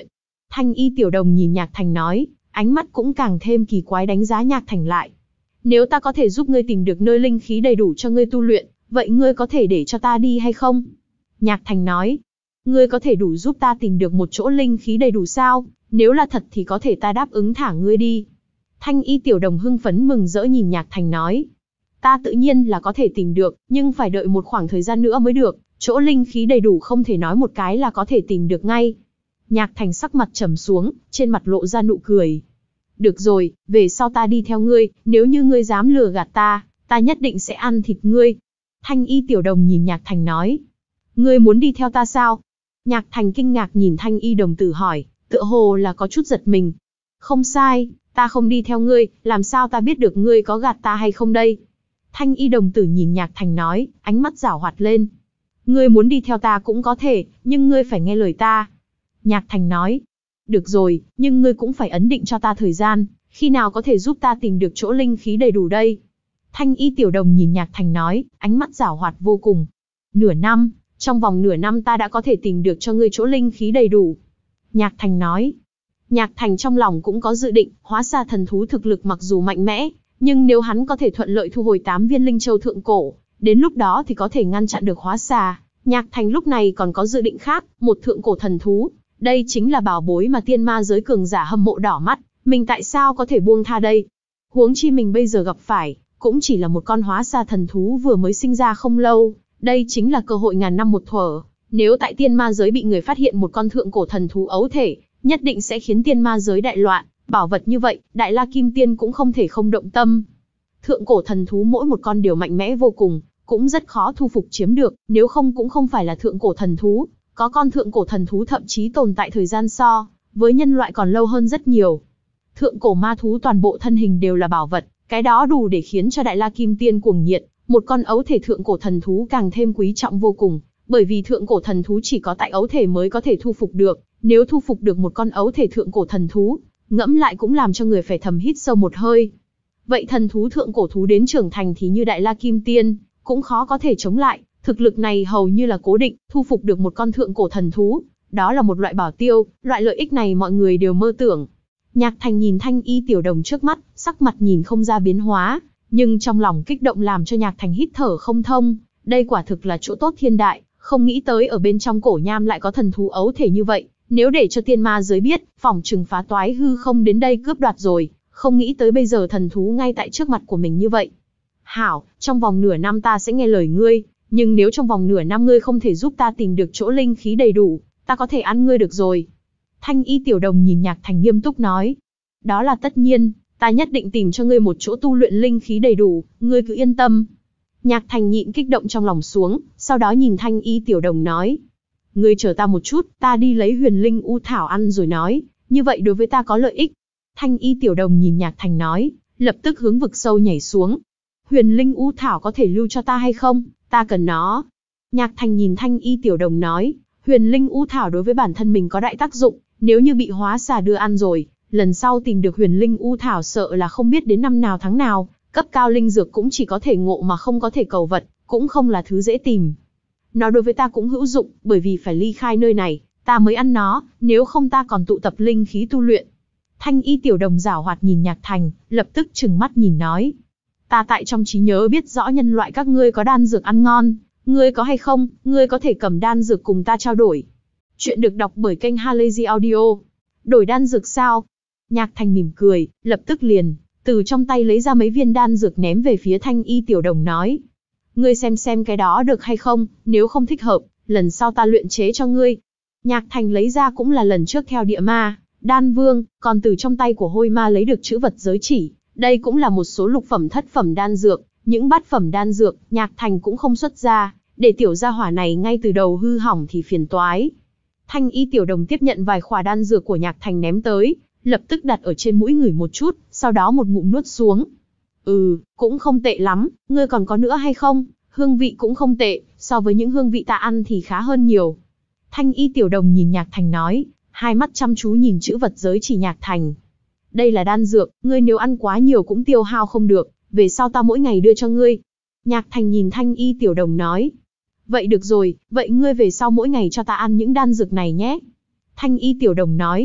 Thanh y tiểu đồng nhìn Nhạc Thành nói, ánh mắt cũng càng thêm kỳ quái đánh giá Nhạc Thành lại. Nếu ta có thể giúp ngươi tìm được nơi linh khí đầy đủ cho ngươi tu luyện, vậy ngươi có thể để cho ta đi hay không? Nhạc Thành nói, ngươi có thể đủ giúp ta tìm được một chỗ linh khí đầy đủ sao? Nếu là thật thì có thể ta đáp ứng thả ngươi đi. Thanh y tiểu đồng hưng phấn mừng rỡ nhìn Nhạc Thành nói, ta tự nhiên là có thể tìm được, nhưng phải đợi một khoảng thời gian nữa mới được, chỗ linh khí đầy đủ không thể nói một cái là có thể tìm được ngay. Nhạc Thành sắc mặt trầm xuống, trên mặt lộ ra nụ cười. Được rồi, về sau ta đi theo ngươi, nếu như ngươi dám lừa gạt ta, ta nhất định sẽ ăn thịt ngươi. Thanh y tiểu đồng nhìn Nhạc Thành nói, ngươi muốn đi theo ta sao? Nhạc Thành kinh ngạc nhìn Thanh y đồng tử hỏi, tựa hồ là có chút giật mình. Không sai, ta không đi theo ngươi, làm sao ta biết được ngươi có gạt ta hay không đây? Thanh y đồng tử nhìn Nhạc Thành nói, ánh mắt giảo hoạt lên. Ngươi muốn đi theo ta cũng có thể, nhưng ngươi phải nghe lời ta. Nhạc Thành nói, được rồi, nhưng ngươi cũng phải ấn định cho ta thời gian, khi nào có thể giúp ta tìm được chỗ linh khí đầy đủ đây? Thanh y tiểu đồng nhìn Nhạc Thành nói, ánh mắt giảo hoạt vô cùng. Nửa năm, trong vòng nửa năm ta đã có thể tìm được cho ngươi chỗ linh khí đầy đủ. Nhạc Thành nói. Nhạc Thành trong lòng cũng có dự định, hóa xà thần thú thực lực mặc dù mạnh mẽ, nhưng nếu hắn có thể thuận lợi thu hồi tám viên linh châu thượng cổ, đến lúc đó thì có thể ngăn chặn được hóa xà. Nhạc Thành lúc này còn có dự định khác, một thượng cổ thần thú. Đây chính là bảo bối mà tiên ma giới cường giả hâm mộ đỏ mắt, mình tại sao có thể buông tha đây? Huống chi mình bây giờ gặp phải, cũng chỉ là một con hóa xà thần thú vừa mới sinh ra không lâu, đây chính là cơ hội ngàn năm một thuở. Nếu tại tiên ma giới bị người phát hiện một con thượng cổ thần thú ấu thể, nhất định sẽ khiến tiên ma giới đại loạn, bảo vật như vậy, Đại La Kim Tiên cũng không thể không động tâm. Thượng cổ thần thú mỗi một con đều mạnh mẽ vô cùng, cũng rất khó thu phục chiếm được, nếu không cũng không phải là thượng cổ thần thú. Có con thượng cổ thần thú thậm chí tồn tại thời gian so với nhân loại còn lâu hơn rất nhiều. Thượng cổ ma thú toàn bộ thân hình đều là bảo vật, cái đó đủ để khiến cho Đại La Kim Tiên cuồng nhiệt, một con ấu thể thượng cổ thần thú càng thêm quý trọng vô cùng, bởi vì thượng cổ thần thú chỉ có tại ấu thể mới có thể thu phục được, nếu thu phục được một con ấu thể thượng cổ thần thú, ngẫm lại cũng làm cho người phải thầm hít sâu một hơi. Vậy thần thú thượng cổ thú đến trưởng thành thì như Đại La Kim Tiên, cũng khó có thể chống lại. Thực lực này hầu như là cố định, thu phục được một con thượng cổ thần thú, đó là một loại bảo tiêu, loại lợi ích này mọi người đều mơ tưởng. Nhạc Thành nhìn Thanh y tiểu đồng trước mắt, sắc mặt nhìn không ra biến hóa, nhưng trong lòng kích động làm cho Nhạc Thành hít thở không thông, đây quả thực là chỗ tốt thiên đại, không nghĩ tới ở bên trong cổ nham lại có thần thú ấu thể như vậy, nếu để cho tiên ma giới biết, phỏng chừng phá toái hư không đến đây cướp đoạt rồi, không nghĩ tới bây giờ thần thú ngay tại trước mặt của mình như vậy. Hảo, trong vòng nửa năm ta sẽ nghe lời ngươi. Nhưng nếu trong vòng nửa năm ngươi không thể giúp ta tìm được chỗ linh khí đầy đủ, ta có thể ăn ngươi được rồi. Thanh y tiểu đồng nhìn Nhạc Thành nghiêm túc nói. Đó là tất nhiên, ta nhất định tìm cho ngươi một chỗ tu luyện linh khí đầy đủ, ngươi cứ yên tâm. Nhạc Thành nhịn kích động trong lòng xuống, sau đó nhìn Thanh y tiểu đồng nói. Ngươi chờ ta một chút, ta đi lấy huyền linh u thảo ăn rồi nói, như vậy đối với ta có lợi ích. Thanh y tiểu đồng nhìn Nhạc Thành nói, lập tức hướng vực sâu nhảy xuống. Huyền linh u thảo có thể lưu cho ta hay không? Ta cần nó. Nhạc Thành nhìn Thanh y tiểu đồng nói, huyền linh u thảo đối với bản thân mình có đại tác dụng, nếu như bị hóa xà đưa ăn rồi, lần sau tìm được huyền linh u thảo sợ là không biết đến năm nào tháng nào, cấp cao linh dược cũng chỉ có thể ngộ mà không có thể cầu vật, cũng không là thứ dễ tìm. Nó đối với ta cũng hữu dụng, bởi vì phải ly khai nơi này, ta mới ăn nó, nếu không ta còn tụ tập linh khí tu luyện. Thanh y tiểu đồng giảo hoạt nhìn Nhạc Thành, lập tức trừng mắt nhìn nói. Ta tại trong trí nhớ biết rõ nhân loại các ngươi có đan dược ăn ngon, ngươi có hay không, ngươi có thể cầm đan dược cùng ta trao đổi. Chuyện được đọc bởi kênh Halazy Audio. Đổi đan dược sao? Nhạc Thành mỉm cười, lập tức liền, từ trong tay lấy ra mấy viên đan dược ném về phía Thanh y tiểu đồng nói. Ngươi xem xem cái đó được hay không, nếu không thích hợp, lần sau ta luyện chế cho ngươi. Nhạc Thành lấy ra cũng là lần trước theo địa ma, đan vương, còn từ trong tay của hôi ma lấy được chữ vật giới chỉ. Đây cũng là một số lục phẩm thất phẩm đan dược, những bát phẩm đan dược, Nhạc Thành cũng không xuất ra, để tiểu gia hỏa này ngay từ đầu hư hỏng thì phiền toái. Thanh y tiểu đồng tiếp nhận vài khỏa đan dược của Nhạc Thành ném tới, lập tức đặt ở trên mũi ngửi một chút, sau đó một ngụm nuốt xuống. Ừ, cũng không tệ lắm, ngươi còn có nữa hay không? Hương vị cũng không tệ, so với những hương vị ta ăn thì khá hơn nhiều. Thanh y tiểu đồng nhìn Nhạc Thành nói, hai mắt chăm chú nhìn chữ vật giới chỉ Nhạc Thành. Đây là đan dược, ngươi nếu ăn quá nhiều cũng tiêu hao không được, về sau ta mỗi ngày đưa cho ngươi. Nhạc Thành nhìn Thanh y tiểu đồng nói. Vậy được rồi, vậy ngươi về sau mỗi ngày cho ta ăn những đan dược này nhé. Thanh y tiểu đồng nói.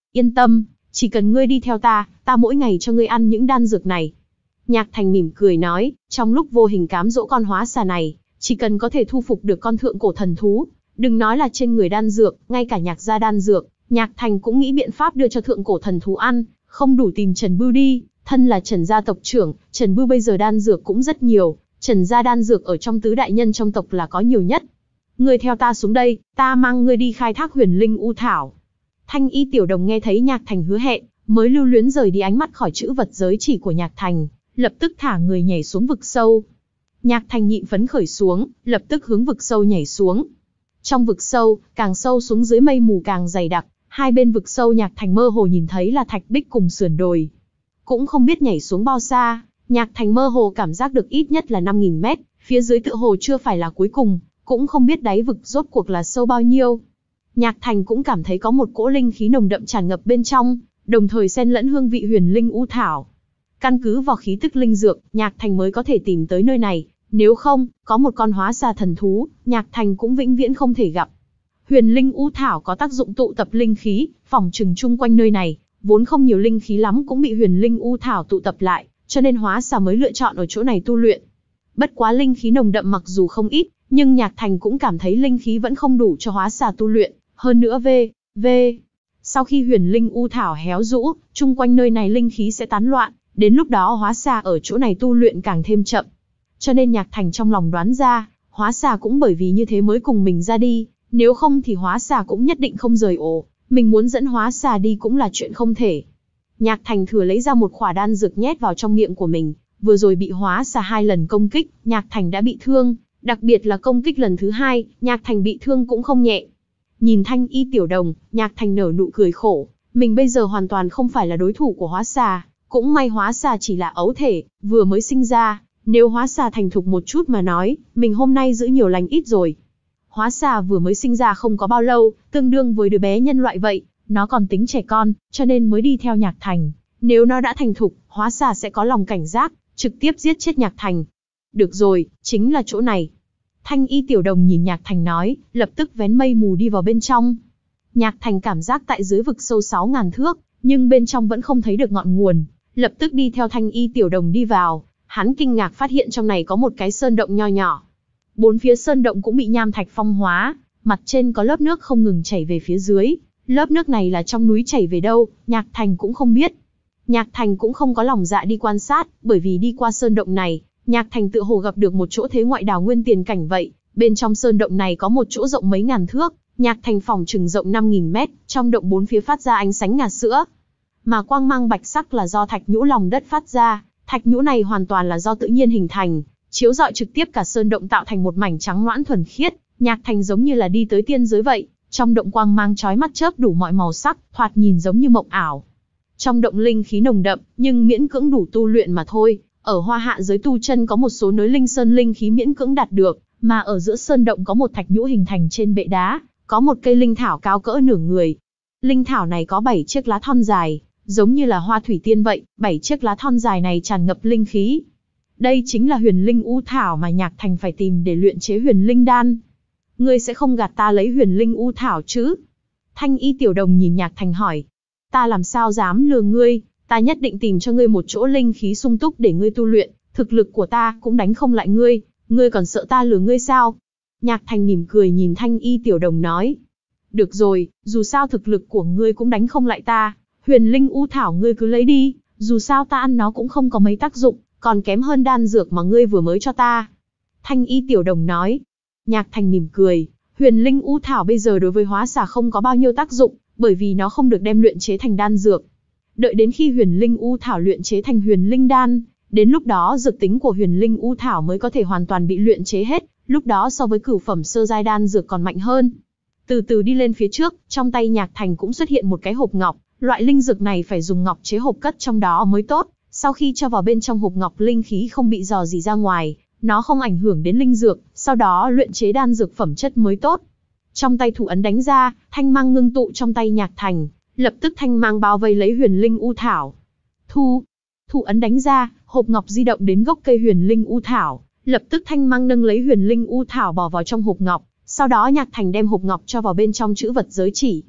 Yên tâm, chỉ cần ngươi đi theo ta, ta mỗi ngày cho ngươi ăn những đan dược này. Nhạc Thành mỉm cười nói, trong lúc vô hình cám dỗ con hóa xà này, chỉ cần có thể thu phục được con thượng cổ thần thú, đừng nói là trên người đan dược, ngay cả nhạc gia đan dược, Nhạc Thành cũng nghĩ biện pháp đưa cho thượng cổ thần thú ăn, không đủ tìm Trần Bưu đi, thân là Trần gia tộc trưởng, Trần Bưu bây giờ đan dược cũng rất nhiều, Trần gia đan dược ở trong tứ đại nhân trong tộc là có nhiều nhất. Ngươi theo ta xuống đây, ta mang ngươi đi khai thác huyền linh u thảo. Thanh Y tiểu đồng nghe thấy Nhạc Thành hứa hẹn, mới lưu luyến rời đi ánh mắt khỏi chữ vật giới chỉ của Nhạc Thành, lập tức thả người nhảy xuống vực sâu. Nhạc Thành nhịn phấn khởi xuống, lập tức hướng vực sâu nhảy xuống. Trong vực sâu, càng sâu xuống dưới mây mù càng dày đặc, hai bên vực sâu Nhạc Thành mơ hồ nhìn thấy là thạch bích cùng sườn đồi. Cũng không biết nhảy xuống bao xa, Nhạc Thành mơ hồ cảm giác được ít nhất là năm nghìn mét, phía dưới tựa hồ chưa phải là cuối cùng, cũng không biết đáy vực rốt cuộc là sâu bao nhiêu. Nhạc Thành cũng cảm thấy có một cỗ linh khí nồng đậm tràn ngập bên trong, đồng thời xen lẫn hương vị huyền linh u thảo. Căn cứ vào khí tức linh dược, Nhạc Thành mới có thể tìm tới nơi này, nếu không, có một con hóa xà thần thú, Nhạc Thành cũng vĩnh viễn không thể gặp. Huyền linh u thảo có tác dụng tụ tập linh khí, phỏng chừng chung quanh nơi này, vốn không nhiều linh khí lắm cũng bị huyền linh u thảo tụ tập lại, cho nên hóa xà mới lựa chọn ở chỗ này tu luyện. Bất quá linh khí nồng đậm mặc dù không ít, nhưng Nhạc Thành cũng cảm thấy linh khí vẫn không đủ cho hóa xà tu luyện, hơn nữa v, v. Sau khi huyền linh u thảo héo rũ, chung quanh nơi này linh khí sẽ tán loạn, đến lúc đó hóa xà ở chỗ này tu luyện càng thêm chậm. Cho nên Nhạc Thành trong lòng đoán ra, hóa xà cũng bởi vì như thế mới cùng mình ra đi, nếu không thì hóa xà cũng nhất định không rời ổ, mình muốn dẫn hóa xà đi cũng là chuyện không thể. Nhạc Thành thừa lấy ra một khỏa đan dược nhét vào trong miệng của mình, vừa rồi bị hóa xà hai lần công kích, Nhạc Thành đã bị thương, đặc biệt là công kích lần thứ hai, Nhạc Thành bị thương cũng không nhẹ. Nhìn Thanh Y tiểu đồng, Nhạc Thành nở nụ cười khổ, mình bây giờ hoàn toàn không phải là đối thủ của hóa xà, cũng may hóa xà chỉ là ấu thể, vừa mới sinh ra, nếu hóa xà thành thục một chút mà nói, mình hôm nay giữ nhiều lành ít rồi. Hóa xà vừa mới sinh ra không có bao lâu, tương đương với đứa bé nhân loại vậy, nó còn tính trẻ con, cho nên mới đi theo Nhạc Thành. Nếu nó đã thành thục, hóa xà sẽ có lòng cảnh giác, trực tiếp giết chết Nhạc Thành. Được rồi, chính là chỗ này. Thanh Y tiểu đồng nhìn Nhạc Thành nói, lập tức vén mây mù đi vào bên trong. Nhạc Thành cảm giác tại dưới vực sâu sáu ngàn thước, nhưng bên trong vẫn không thấy được ngọn nguồn, lập tức đi theo Thanh Y tiểu đồng đi vào. Hắn kinh ngạc phát hiện trong này có một cái sơn động nho nhỏ. Bốn phía sơn động cũng bị nham thạch phong hóa, mặt trên có lớp nước không ngừng chảy về phía dưới. Lớp nước này là trong núi chảy về đâu, Nhạc Thành cũng không biết. Nhạc Thành cũng không có lòng dạ đi quan sát, bởi vì đi qua sơn động này, Nhạc Thành tự hồ gặp được một chỗ thế ngoại đào nguyên tiền cảnh vậy. Bên trong sơn động này có một chỗ rộng mấy ngàn thước, Nhạc Thành phòng chừng rộng năm nghìn mét, trong động bốn phía phát ra ánh sáng ngà sữa. Mà quang mang bạch sắc là do thạch nhũ lòng đất phát ra, thạch nhũ này hoàn toàn là do tự nhiên hình thành, chiếu rọi trực tiếp cả sơn động tạo thành một mảnh trắng loãng thuần khiết, Nhạc Thành giống như là đi tới tiên giới vậy. Trong động quang mang chói mắt chớp đủ mọi màu sắc, thoạt nhìn giống như mộng ảo. Trong động linh khí nồng đậm, nhưng miễn cưỡng đủ tu luyện mà thôi. Ở Hoa Hạ giới tu chân có một số núi linh sơn linh khí miễn cưỡng đạt được, mà ở giữa sơn động có một thạch nhũ hình thành trên bệ đá, có một cây linh thảo cao cỡ nửa người. Linh thảo này có bảy chiếc lá thon dài, giống như là hoa thủy tiên vậy, bảy chiếc lá thon dài này tràn ngập linh khí. Đây chính là huyền linh u thảo mà Nhạc Thành phải tìm để luyện chế huyền linh đan. Ngươi sẽ không gạt ta lấy huyền linh u thảo chứ? Thanh Y tiểu đồng nhìn Nhạc Thành hỏi. Ta làm sao dám lừa ngươi, ta nhất định tìm cho ngươi một chỗ linh khí sung túc để ngươi tu luyện, thực lực của ta cũng đánh không lại ngươi, ngươi còn sợ ta lừa ngươi sao? Nhạc Thành mỉm cười nhìn Thanh Y tiểu đồng nói. Được rồi, dù sao thực lực của ngươi cũng đánh không lại ta, huyền linh u thảo ngươi cứ lấy đi, dù sao ta ăn nó cũng không có mấy tác dụng, còn kém hơn đan dược mà ngươi vừa mới cho ta. Thanh Y tiểu đồng nói. Nhạc Thành mỉm cười, huyền linh u thảo bây giờ đối với hóa xà không có bao nhiêu tác dụng, bởi vì nó không được đem luyện chế thành đan dược. Đợi đến khi huyền linh u thảo luyện chế thành huyền linh đan, đến lúc đó dược tính của huyền linh u thảo mới có thể hoàn toàn bị luyện chế hết, lúc đó so với cửu phẩm sơ giai đan dược còn mạnh hơn. Từ từ đi lên phía trước, trong tay Nhạc Thành cũng xuất hiện một cái hộp ngọc, loại linh dược này phải dùng ngọc chế hộp cất trong đó mới tốt, sau khi cho vào bên trong hộp ngọc linh khí không bị dò dỉ ra ngoài, nó không ảnh hưởng đến linh dược, sau đó luyện chế đan dược phẩm chất mới tốt. Trong tay thủ ấn đánh ra, thanh mang ngưng tụ trong tay Nhạc Thành, lập tức thanh mang bao vây lấy huyền linh u thảo. Thu, thủ ấn đánh ra, hộp ngọc di động đến gốc cây huyền linh u thảo, lập tức thanh mang nâng lấy huyền linh u thảo bỏ vào trong hộp ngọc, sau đó Nhạc Thành đem hộp ngọc cho vào bên trong chữ vật giới chỉ.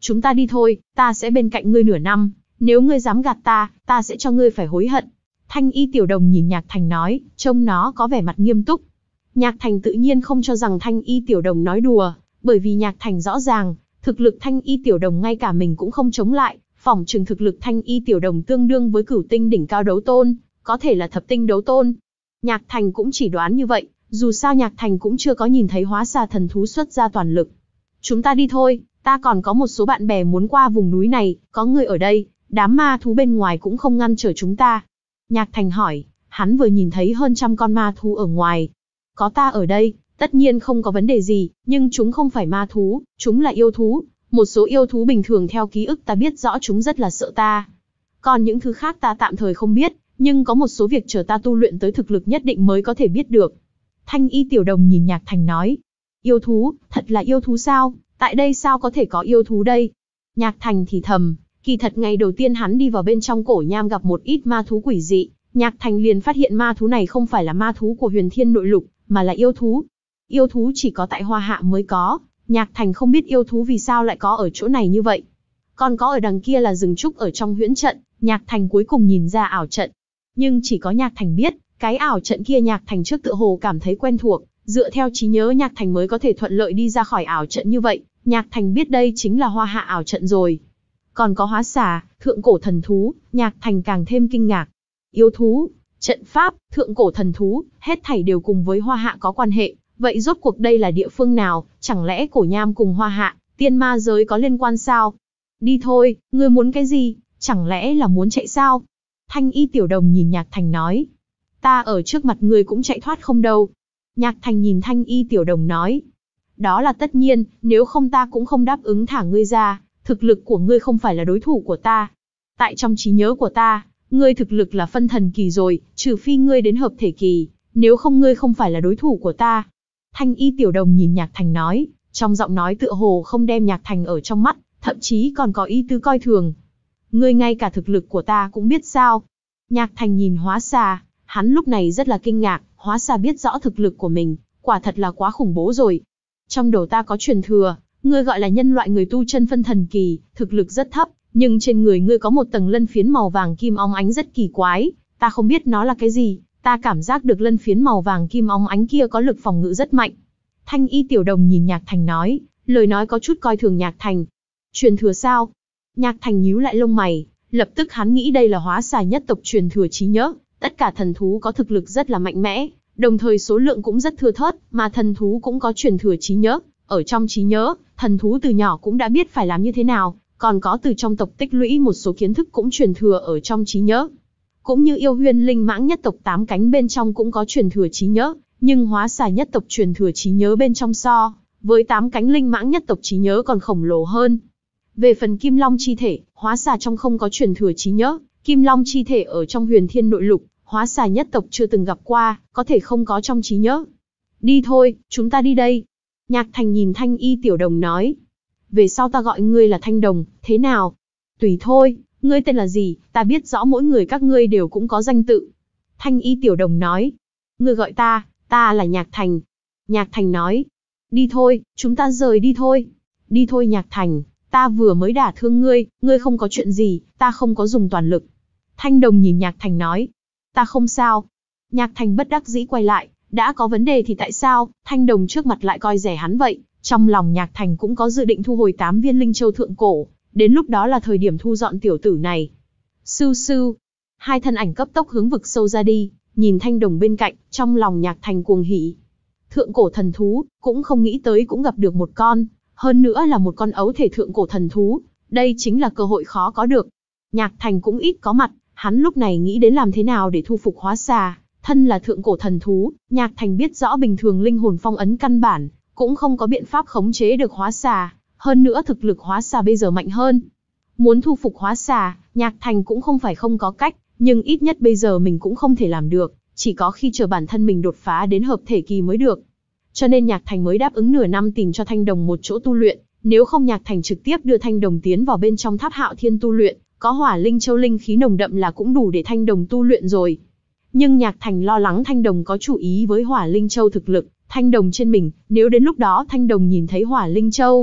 chúng ta đi thôi, ta sẽ bên cạnh ngươi nửa năm, nếu ngươi dám gạt ta, ta sẽ cho ngươi phải hối hận. Thanh y tiểu đồng nhìn Nhạc Thành nói, trông nó có vẻ mặt nghiêm túc. Nhạc Thành tự nhiên không cho rằng Thanh y tiểu đồng nói đùa, bởi vì Nhạc Thành rõ ràng, thực lực Thanh y tiểu đồng ngay cả mình cũng không chống lại, phỏng chừng thực lực Thanh y tiểu đồng tương đương với cửu tinh đỉnh cao đấu tôn, có thể là thập tinh đấu tôn. Nhạc Thành cũng chỉ đoán như vậy, dù sao Nhạc Thành cũng chưa có nhìn thấy hóa xà thần thú xuất ra toàn lực. Chúng ta đi thôi, ta còn có một số bạn bè muốn qua vùng núi này, có người ở đây, đám ma thú bên ngoài cũng không ngăn trở chúng ta. Nhạc Thành hỏi, hắn vừa nhìn thấy hơn trăm con ma thú ở ngoài. Có ta ở đây, tất nhiên không có vấn đề gì, nhưng chúng không phải ma thú, chúng là yêu thú. Một số yêu thú bình thường theo ký ức ta biết rõ chúng rất là sợ ta. Còn những thứ khác ta tạm thời không biết, nhưng có một số việc chờ ta tu luyện tới thực lực nhất định mới có thể biết được. Thanh y tiểu đồng nhìn Nhạc Thành nói, yêu thú, thật là yêu thú sao, tại đây sao có thể có yêu thú đây? Nhạc Thành thì thầm, kỳ thật ngày đầu tiên hắn đi vào bên trong cổ nham gặp một ít ma thú quỷ dị, Nhạc Thành liền phát hiện ma thú này không phải là ma thú của Huyền Thiên Nội Lục, mà là yêu thú. Yêu thú chỉ có tại Hoa Hạ mới có, Nhạc Thành không biết yêu thú vì sao lại có ở chỗ này như vậy. Còn có ở đằng kia là rừng trúc ở trong huyễn trận, Nhạc Thành cuối cùng nhìn ra ảo trận. Nhưng chỉ có Nhạc Thành biết, cái ảo trận kia Nhạc Thành trước tựa hồ cảm thấy quen thuộc, dựa theo trí nhớ Nhạc Thành mới có thể thuận lợi đi ra khỏi ảo trận như vậy, Nhạc Thành biết đây chính là Hoa Hạ ảo trận rồi. Còn có hóa xà, thượng cổ thần thú, Nhạc Thành càng thêm kinh ngạc. Yêu thú, trận pháp, thượng cổ thần thú, hết thảy đều cùng với Hoa Hạ có quan hệ. Vậy rốt cuộc đây là địa phương nào, chẳng lẽ cổ nham cùng Hoa Hạ, tiên ma giới có liên quan sao? Đi thôi, ngươi muốn cái gì, chẳng lẽ là muốn chạy sao? Thanh y tiểu đồng nhìn Nhạc Thành nói. Ta ở trước mặt ngươi cũng chạy thoát không đâu. Nhạc Thành nhìn Thanh y tiểu đồng nói. Đó là tất nhiên, nếu không ta cũng không đáp ứng thả ngươi ra, thực lực của ngươi không phải là đối thủ của ta. Tại trong trí nhớ của ta, ngươi thực lực là phân thần kỳ rồi, trừ phi ngươi đến hợp thể kỳ, nếu không ngươi không phải là đối thủ của ta. Thanh y tiểu đồng nhìn Nhạc Thành nói, trong giọng nói tựa hồ không đem Nhạc Thành ở trong mắt, thậm chí còn có ý tứ coi thường. Ngươi ngay cả thực lực của ta cũng biết sao? Nhạc Thành nhìn hóa xà, hắn lúc này rất là kinh ngạc, hóa xà biết rõ thực lực của mình, quả thật là quá khủng bố rồi. Trong đầu ta có truyền thừa, ngươi gọi là nhân loại người tu chân phân thần kỳ, thực lực rất thấp, nhưng trên người ngươi có một tầng lân phiến màu vàng kim óng ánh rất kỳ quái, ta không biết nó là cái gì, ta cảm giác được lân phiến màu vàng kim óng ánh kia có lực phòng ngự rất mạnh. Thanh y tiểu đồng nhìn Nhạc Thành nói, lời nói có chút coi thường Nhạc Thành. Truyền thừa sao? Nhạc Thành nhíu lại lông mày, lập tức hắn nghĩ đây là hóa xà nhất tộc truyền thừa trí nhớ, tất cả thần thú có thực lực rất là mạnh mẽ, đồng thời số lượng cũng rất thưa thớt, mà thần thú cũng có truyền thừa trí nhớ, ở trong trí nhớ, thần thú từ nhỏ cũng đã biết phải làm như thế nào, còn có từ trong tộc tích lũy một số kiến thức cũng truyền thừa ở trong trí nhớ. Cũng như yêu huyên linh mãng nhất tộc tám cánh bên trong cũng có truyền thừa trí nhớ, nhưng hóa xà nhất tộc truyền thừa trí nhớ bên trong so với tám cánh linh mãng nhất tộc trí nhớ còn khổng lồ hơn. Về phần kim long chi thể, hóa xà trong không có truyền thừa trí nhớ, kim long chi thể ở trong Huyền Thiên Nội Lục, hóa xà nhất tộc chưa từng gặp qua, có thể không có trong trí nhớ. Đi thôi, chúng ta đi đây. Nhạc Thành nhìn Thanh y tiểu đồng nói. Về sau ta gọi ngươi là Thanh Đồng, thế nào? Tùy thôi, ngươi tên là gì, ta biết rõ mỗi người các ngươi đều cũng có danh tự. Thanh y tiểu đồng nói. Ngươi gọi ta, ta là Nhạc Thành. Nhạc Thành nói. Đi thôi, chúng ta rời đi thôi. Đi thôi Nhạc Thành, ta vừa mới đả thương ngươi, ngươi không có chuyện gì, ta không có dùng toàn lực. Thanh Đồng nhìn Nhạc Thành nói. Ta không sao. Nhạc Thành bất đắc dĩ quay lại, đã có vấn đề thì tại sao, Thanh Đồng trước mặt lại coi rẻ hắn vậy. Trong lòng Nhạc Thành cũng có dự định thu hồi tám viên linh châu thượng cổ, đến lúc đó là thời điểm thu dọn tiểu tử này. Sưu sưu, hai thân ảnh cấp tốc hướng vực sâu ra đi, nhìn Thanh Đồng bên cạnh, trong lòng Nhạc Thành cuồng hỉ. Thượng cổ thần thú, cũng không nghĩ tới cũng gặp được một con, hơn nữa là một con ấu thể thượng cổ thần thú, đây chính là cơ hội khó có được. Nhạc Thành cũng ít có mặt, hắn lúc này nghĩ đến làm thế nào để thu phục hóa xà, thân là thượng cổ thần thú, Nhạc Thành biết rõ bình thường linh hồn phong ấn căn bản, cũng không có biện pháp khống chế được hóa xà, hơn nữa thực lực hóa xà bây giờ mạnh hơn. Muốn thu phục hóa xà, Nhạc Thành cũng không phải không có cách, nhưng ít nhất bây giờ mình cũng không thể làm được, chỉ có khi chờ bản thân mình đột phá đến hợp thể kỳ mới được. Cho nên Nhạc Thành mới đáp ứng nửa năm tìm cho Thanh Đồng một chỗ tu luyện, nếu không Nhạc Thành trực tiếp đưa Thanh Đồng tiến vào bên trong Tháp Hạo Thiên tu luyện, có hỏa linh châu linh khí nồng đậm là cũng đủ để Thanh Đồng tu luyện rồi. Nhưng Nhạc Thành lo lắng Thanh Đồng có chủ ý với hỏa linh châu thực lực, Thanh Đồng trên mình, nếu đến lúc đó Thanh Đồng nhìn thấy hỏa linh châu,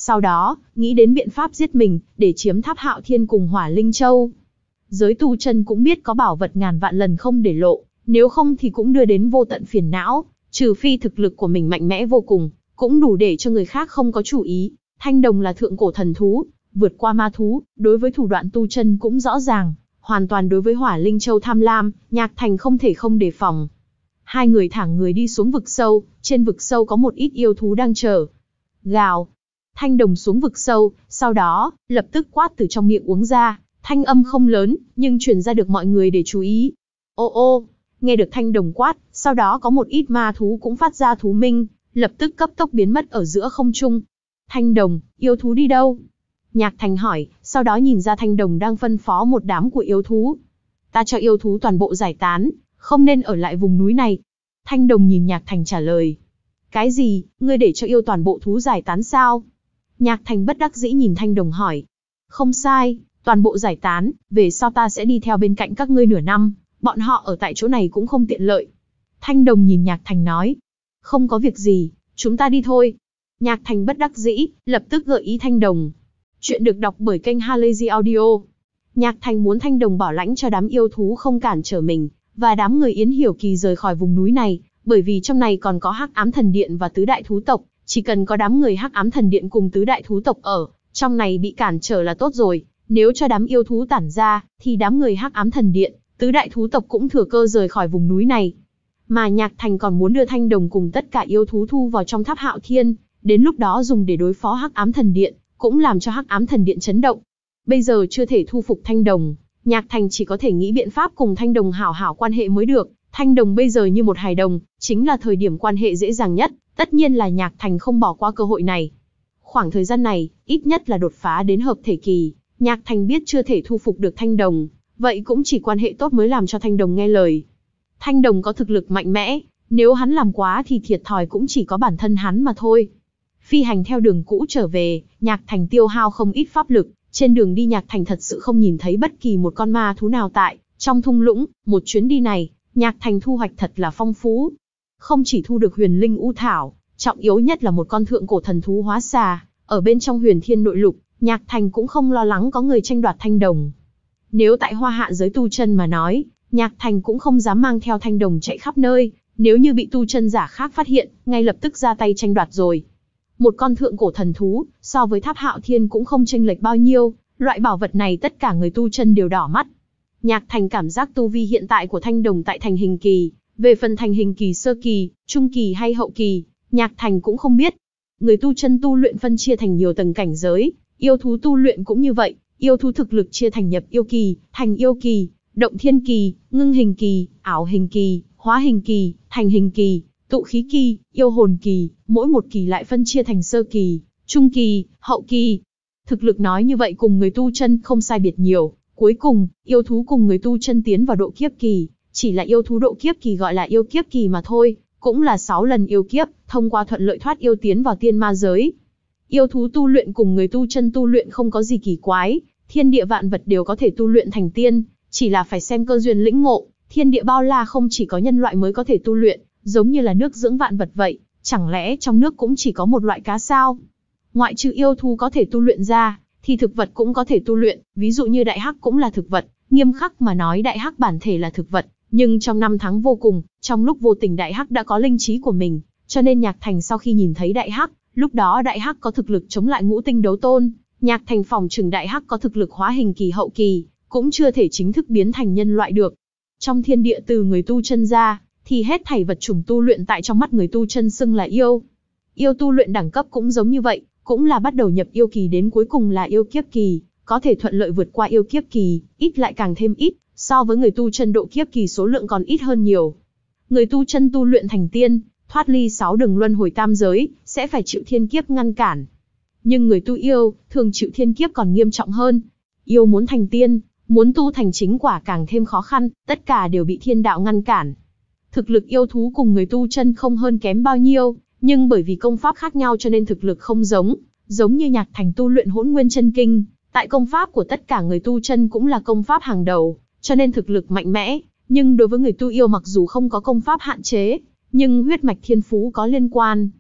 sau đó, nghĩ đến biện pháp giết mình, để chiếm tháp Hạo Thiên cùng Hỏa Linh Châu. Giới tu chân cũng biết có bảo vật ngàn vạn lần không để lộ, nếu không thì cũng đưa đến vô tận phiền não, trừ phi thực lực của mình mạnh mẽ vô cùng, cũng đủ để cho người khác không có chủ ý. Thanh đồng là thượng cổ thần thú, vượt qua ma thú, đối với thủ đoạn tu chân cũng rõ ràng, hoàn toàn đối với Hỏa Linh Châu tham lam, Nhạc Thành không thể không đề phòng. Hai người thẳng người đi xuống vực sâu, trên vực sâu có một ít yêu thú đang chờ. Gào. Thanh đồng xuống vực sâu, sau đó, lập tức quát từ trong miệng uống ra, thanh âm không lớn, nhưng truyền ra được mọi người để chú ý. Ô ô, nghe được thanh đồng quát, sau đó có một ít ma thú cũng phát ra thú minh, lập tức cấp tốc biến mất ở giữa không trung. Thanh đồng, yêu thú đi đâu? Nhạc Thành hỏi, sau đó nhìn ra thanh đồng đang phân phó một đám của yêu thú. Ta cho yêu thú toàn bộ giải tán, không nên ở lại vùng núi này. Thanh đồng nhìn Nhạc Thành trả lời. Cái gì, ngươi để cho yêu toàn bộ thú giải tán sao? Nhạc Thành bất đắc dĩ nhìn thanh đồng hỏi. Không sai, toàn bộ giải tán, về sau ta sẽ đi theo bên cạnh các ngươi nửa năm, bọn họ ở tại chỗ này cũng không tiện lợi. Thanh đồng nhìn Nhạc Thành nói. Không có việc gì, chúng ta đi thôi. Nhạc Thành bất đắc dĩ, lập tức gợi ý thanh đồng. Chuyện được đọc bởi kênh Halazy Audio. Nhạc Thành muốn thanh đồng bảo lãnh cho đám yêu thú không cản trở mình, và đám người Yến Hiểu Kỳ rời khỏi vùng núi này, bởi vì trong này còn có Hắc Ám Thần Điện và tứ đại thú tộc, chỉ cần có đám người Hắc Ám Thần Điện cùng tứ đại thú tộc ở, trong này bị cản trở là tốt rồi, nếu cho đám yêu thú tản ra, thì đám người Hắc Ám Thần Điện, tứ đại thú tộc cũng thừa cơ rời khỏi vùng núi này. Mà Nhạc Thành còn muốn đưa thanh đồng cùng tất cả yêu thú thu vào trong tháp Hạo Thiên, đến lúc đó dùng để đối phó Hắc Ám Thần Điện, cũng làm cho Hắc Ám Thần Điện chấn động. Bây giờ chưa thể thu phục thanh đồng, Nhạc Thành chỉ có thể nghĩ biện pháp cùng thanh đồng hảo hảo quan hệ mới được. Thanh đồng bây giờ như một hài đồng, chính là thời điểm quan hệ dễ dàng nhất, tất nhiên là Nhạc Thành không bỏ qua cơ hội này. Khoảng thời gian này, ít nhất là đột phá đến hợp thể kỳ, Nhạc Thành biết chưa thể thu phục được thanh đồng, vậy cũng chỉ quan hệ tốt mới làm cho thanh đồng nghe lời. Thanh đồng có thực lực mạnh mẽ, nếu hắn làm quá thì thiệt thòi cũng chỉ có bản thân hắn mà thôi. Phi hành theo đường cũ trở về, Nhạc Thành tiêu hao không ít pháp lực, trên đường đi Nhạc Thành thật sự không nhìn thấy bất kỳ một con ma thú nào tại trong thung lũng. Một chuyến đi này, Nhạc Thành thu hoạch thật là phong phú. Không chỉ thu được huyền linh u thảo, trọng yếu nhất là một con thượng cổ thần thú hóa xà, ở bên trong huyền thiên nội lục, Nhạc Thành cũng không lo lắng có người tranh đoạt thanh đồng. Nếu tại Hoa Hạ giới tu chân mà nói, Nhạc Thành cũng không dám mang theo thanh đồng chạy khắp nơi, nếu như bị tu chân giả khác phát hiện, ngay lập tức ra tay tranh đoạt rồi. Một con thượng cổ thần thú, so với tháp Hạo Thiên cũng không chênh lệch bao nhiêu, loại bảo vật này tất cả người tu chân đều đỏ mắt. Nhạc Thành cảm giác tu vi hiện tại của thanh đồng tại thành hình kỳ, về phần thành hình kỳ sơ kỳ, trung kỳ hay hậu kỳ, Nhạc Thành cũng không biết. Người tu chân tu luyện phân chia thành nhiều tầng cảnh giới, yêu thú tu luyện cũng như vậy, yêu thú thực lực chia thành nhập yêu kỳ, thành yêu kỳ, động thiên kỳ, ngưng hình kỳ, ảo hình kỳ, hóa hình kỳ, thành hình kỳ, tụ khí kỳ, yêu hồn kỳ, mỗi một kỳ lại phân chia thành sơ kỳ, trung kỳ, hậu kỳ. Thực lực nói như vậy cùng người tu chân không sai biệt nhiều. Cuối cùng, yêu thú cùng người tu chân tiến vào độ kiếp kỳ, chỉ là yêu thú độ kiếp kỳ gọi là yêu kiếp kỳ mà thôi, cũng là sáu lần yêu kiếp, thông qua thuận lợi thoát yêu tiến vào tiên ma giới. Yêu thú tu luyện cùng người tu chân tu luyện không có gì kỳ quái, thiên địa vạn vật đều có thể tu luyện thành tiên, chỉ là phải xem cơ duyên lĩnh ngộ. Thiên địa bao la không chỉ có nhân loại mới có thể tu luyện, giống như là nước dưỡng vạn vật vậy, chẳng lẽ trong nước cũng chỉ có một loại cá sao? Ngoại trừ yêu thú có thể tu luyện ra, thì thực vật cũng có thể tu luyện, ví dụ như đại hắc cũng là thực vật, nghiêm khắc mà nói đại hắc bản thể là thực vật, nhưng trong năm tháng vô cùng, trong lúc vô tình đại hắc đã có linh trí của mình, cho nên Nhạc Thành sau khi nhìn thấy đại hắc, lúc đó đại hắc có thực lực chống lại ngũ tinh đấu tôn, Nhạc Thành phòng trừng đại hắc có thực lực hóa hình kỳ hậu kỳ, cũng chưa thể chính thức biến thành nhân loại được. Trong thiên địa từ người tu chân ra, thì hết thảy vật chủng tu luyện tại trong mắt người tu chân xưng là yêu. Yêu tu luyện đẳng cấp cũng giống như vậy, cũng là bắt đầu nhập yêu kỳ đến cuối cùng là yêu kiếp kỳ, có thể thuận lợi vượt qua yêu kiếp kỳ, ít lại càng thêm ít, so với người tu chân độ kiếp kỳ số lượng còn ít hơn nhiều. Người tu chân tu luyện thành tiên, thoát ly sáu đường luân hồi tam giới, sẽ phải chịu thiên kiếp ngăn cản. Nhưng người tu yêu, thường chịu thiên kiếp còn nghiêm trọng hơn. Yêu muốn thành tiên, muốn tu thành chính quả càng thêm khó khăn, tất cả đều bị thiên đạo ngăn cản. Thực lực yêu thú cùng người tu chân không hơn kém bao nhiêu, nhưng bởi vì công pháp khác nhau cho nên thực lực không giống, giống như Nhạc Thành tu luyện Hỗn Nguyên Chân Kinh, tại công pháp của tất cả người tu chân cũng là công pháp hàng đầu, cho nên thực lực mạnh mẽ, nhưng đối với người tu yêu mặc dù không có công pháp hạn chế, nhưng huyết mạch thiên phú có liên quan.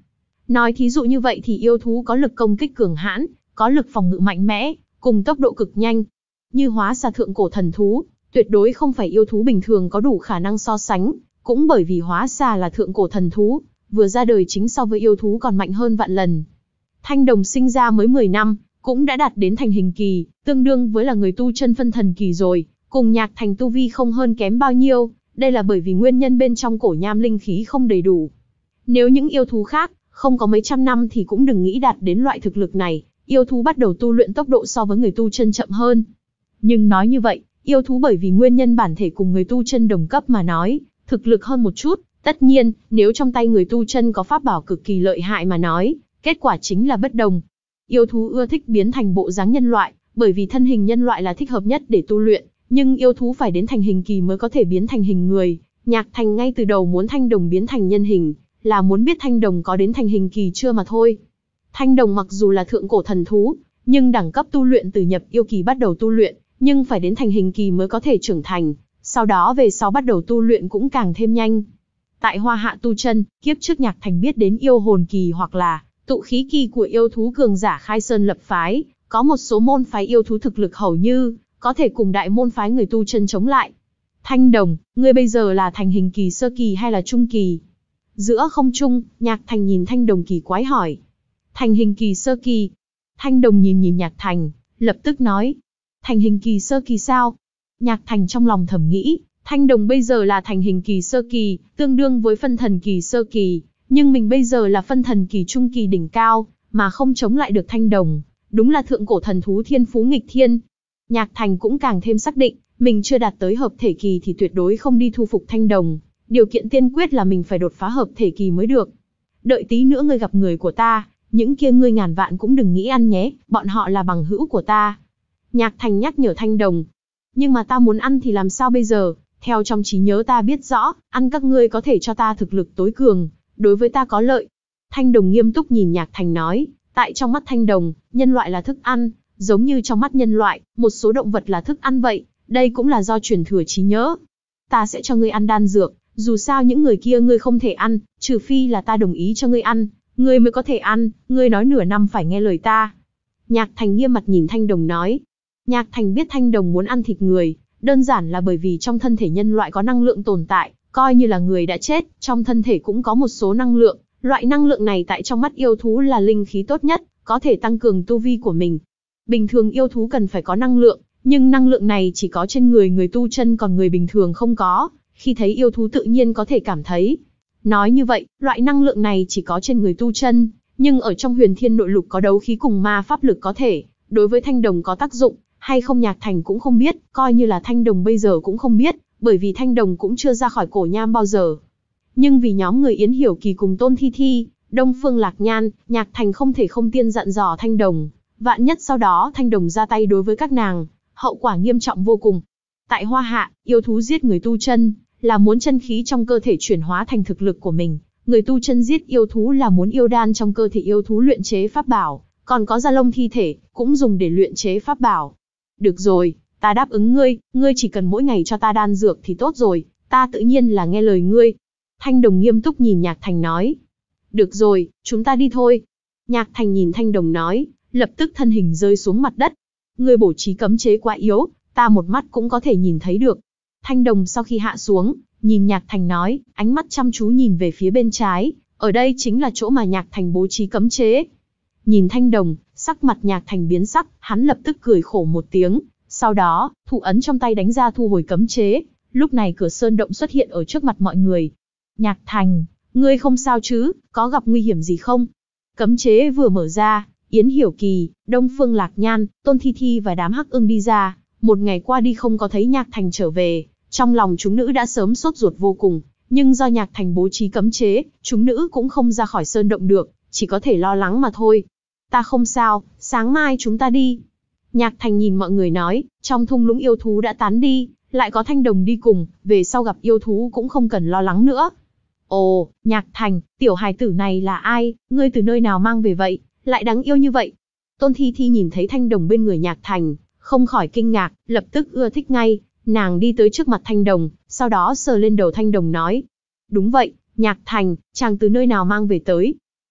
Nói thí dụ như vậy thì yêu thú có lực công kích cường hãn, có lực phòng ngự mạnh mẽ, cùng tốc độ cực nhanh. Như hóa xà thượng cổ thần thú, tuyệt đối không phải yêu thú bình thường có đủ khả năng so sánh, cũng bởi vì hóa xà là thượng cổ thần thú, vừa ra đời chính so với yêu thú còn mạnh hơn vạn lần. Thanh Đồng sinh ra mới mười năm, cũng đã đạt đến thành hình kỳ, tương đương với là người tu chân phân thần kỳ rồi, cùng Nhạc Thành tu vi không hơn kém bao nhiêu, đây là bởi vì nguyên nhân bên trong cổ nham linh khí không đầy đủ. Nếu những yêu thú khác, không có mấy trăm năm thì cũng đừng nghĩ đạt đến loại thực lực này, yêu thú bắt đầu tu luyện tốc độ so với người tu chân chậm hơn. Nhưng nói như vậy, yêu thú bởi vì nguyên nhân bản thể cùng người tu chân đồng cấp mà nói, thực lực hơn một chút, tất nhiên, nếu trong tay người tu chân có pháp bảo cực kỳ lợi hại mà nói, kết quả chính là bất đồng. Yêu thú ưa thích biến thành bộ dáng nhân loại, bởi vì thân hình nhân loại là thích hợp nhất để tu luyện, nhưng yêu thú phải đến thành hình kỳ mới có thể biến thành hình người. Nhạc Thành ngay từ đầu muốn Thanh Đồng biến thành nhân hình, là muốn biết Thanh Đồng có đến thành hình kỳ chưa mà thôi. Thanh Đồng mặc dù là thượng cổ thần thú, nhưng đẳng cấp tu luyện từ nhập yêu kỳ bắt đầu tu luyện, nhưng phải đến thành hình kỳ mới có thể trưởng thành, sau đó về sau bắt đầu tu luyện cũng càng thêm nhanh. Tại Hoa Hạ tu chân, kiếp trước Nhạc Thành biết đến yêu hồn kỳ hoặc là tụ khí kỳ của yêu thú cường giả khai sơn lập phái, có một số môn phái yêu thú thực lực hầu như có thể cùng đại môn phái người tu chân chống lại. Thanh Đồng, ngươi bây giờ là thành hình kỳ sơ kỳ hay là trung kỳ? Giữa không trung, Nhạc Thành nhìn Thanh Đồng kỳ quái hỏi. Thành hình kỳ sơ kỳ. Thanh Đồng nhìn nhìn Nhạc Thành, lập tức nói. Thành hình kỳ sơ kỳ sao? Nhạc Thành trong lòng thầm nghĩ, Thanh Đồng bây giờ là thành hình kỳ sơ kỳ, tương đương với phân thần kỳ sơ kỳ, nhưng mình bây giờ là phân thần kỳ trung kỳ đỉnh cao, mà không chống lại được Thanh Đồng, đúng là thượng cổ thần thú thiên phú nghịch thiên. Nhạc Thành cũng càng thêm xác định, mình chưa đạt tới hợp thể kỳ thì tuyệt đối không đi thu phục Thanh Đồng, điều kiện tiên quyết là mình phải đột phá hợp thể kỳ mới được. Đợi tí nữa ngươi gặp người của ta, những kia ngươi ngàn vạn cũng đừng nghĩ ăn nhé, bọn họ là bằng hữu của ta. Nhạc Thành nhắc nhở Thanh Đồng. Nhưng mà ta muốn ăn thì làm sao bây giờ? Theo trong trí nhớ ta biết rõ, ăn các ngươi có thể cho ta thực lực tối cường, đối với ta có lợi. Thanh Đồng nghiêm túc nhìn Nhạc Thành nói, tại trong mắt Thanh Đồng, nhân loại là thức ăn, giống như trong mắt nhân loại, một số động vật là thức ăn vậy, đây cũng là do truyền thừa trí nhớ. Ta sẽ cho ngươi ăn đan dược, dù sao những người kia ngươi không thể ăn, trừ phi là ta đồng ý cho ngươi ăn, ngươi mới có thể ăn, ngươi nói nửa năm phải nghe lời ta. Nhạc Thành nghiêm mặt nhìn Thanh Đồng nói. Nhạc Thành biết Thanh Đồng muốn ăn thịt người, đơn giản là bởi vì trong thân thể nhân loại có năng lượng tồn tại, coi như là người đã chết, trong thân thể cũng có một số năng lượng, loại năng lượng này tại trong mắt yêu thú là linh khí tốt nhất, có thể tăng cường tu vi của mình. Bình thường yêu thú cần phải có năng lượng, nhưng năng lượng này chỉ có trên người người tu chân còn người bình thường không có, khi thấy yêu thú tự nhiên có thể cảm thấy. Nói như vậy, loại năng lượng này chỉ có trên người tu chân, nhưng ở trong huyền thiên nội lục có đấu khí cùng ma pháp lực có thể, đối với Thanh Đồng có tác dụng, hay không Nhạc Thành cũng không biết, coi như là Thanh Đồng bây giờ cũng không biết, bởi vì Thanh Đồng cũng chưa ra khỏi cổ nham bao giờ. Nhưng vì nhóm người Yến Hiểu Kỳ cùng Tôn Thi Thi, Đông Phương Lạc Nhan, Nhạc Thành không thể không tiên dặn dò Thanh Đồng, vạn nhất sau đó Thanh Đồng ra tay đối với các nàng, hậu quả nghiêm trọng vô cùng. Tại Hoa Hạ, yêu thú giết người tu chân, là muốn chân khí trong cơ thể chuyển hóa thành thực lực của mình, người tu chân giết yêu thú là muốn yêu đan trong cơ thể yêu thú luyện chế pháp bảo, còn có da lông thi thể, cũng dùng để luyện chế pháp bảo. Được rồi, ta đáp ứng ngươi, ngươi chỉ cần mỗi ngày cho ta đan dược thì tốt rồi, ta tự nhiên là nghe lời ngươi. Thanh Đồng nghiêm túc nhìn Nhạc Thành nói. Được rồi, chúng ta đi thôi. Nhạc Thành nhìn Thanh Đồng nói, lập tức thân hình rơi xuống mặt đất. Ngươi bổ trí cấm chế quá yếu, ta một mắt cũng có thể nhìn thấy được. Thanh Đồng sau khi hạ xuống, nhìn Nhạc Thành nói, ánh mắt chăm chú nhìn về phía bên trái, ở đây chính là chỗ mà Nhạc Thành bố trí cấm chế. Nhìn Thanh Đồng, sắc mặt Nhạc Thành biến sắc, hắn lập tức cười khổ một tiếng, sau đó, thủ ấn trong tay đánh ra thu hồi cấm chế, lúc này cửa sơn động xuất hiện ở trước mặt mọi người. Nhạc Thành, ngươi không sao chứ, có gặp nguy hiểm gì không? Cấm chế vừa mở ra, Yến Hiểu Kỳ, Đông Phương Lạc Nhan, Tôn Thi Thi và đám Hắc Ưng đi ra, một ngày qua đi không có thấy Nhạc Thành trở về, trong lòng chúng nữ đã sớm sốt ruột vô cùng, nhưng do Nhạc Thành bố trí cấm chế, chúng nữ cũng không ra khỏi sơn động được, chỉ có thể lo lắng mà thôi. Ta không sao, sáng mai chúng ta đi. Nhạc Thành nhìn mọi người nói, trong thung lũng yêu thú đã tán đi, lại có Thanh Đồng đi cùng, về sau gặp yêu thú cũng không cần lo lắng nữa. Ồ, Nhạc Thành, tiểu hài tử này là ai, ngươi từ nơi nào mang về vậy, lại đáng yêu như vậy. Tôn Thi Thi nhìn thấy Thanh Đồng bên người Nhạc Thành, không khỏi kinh ngạc, lập tức ưa thích ngay, nàng đi tới trước mặt Thanh Đồng, sau đó sờ lên đầu Thanh Đồng nói. Đúng vậy, Nhạc Thành, chàng từ nơi nào mang về tới?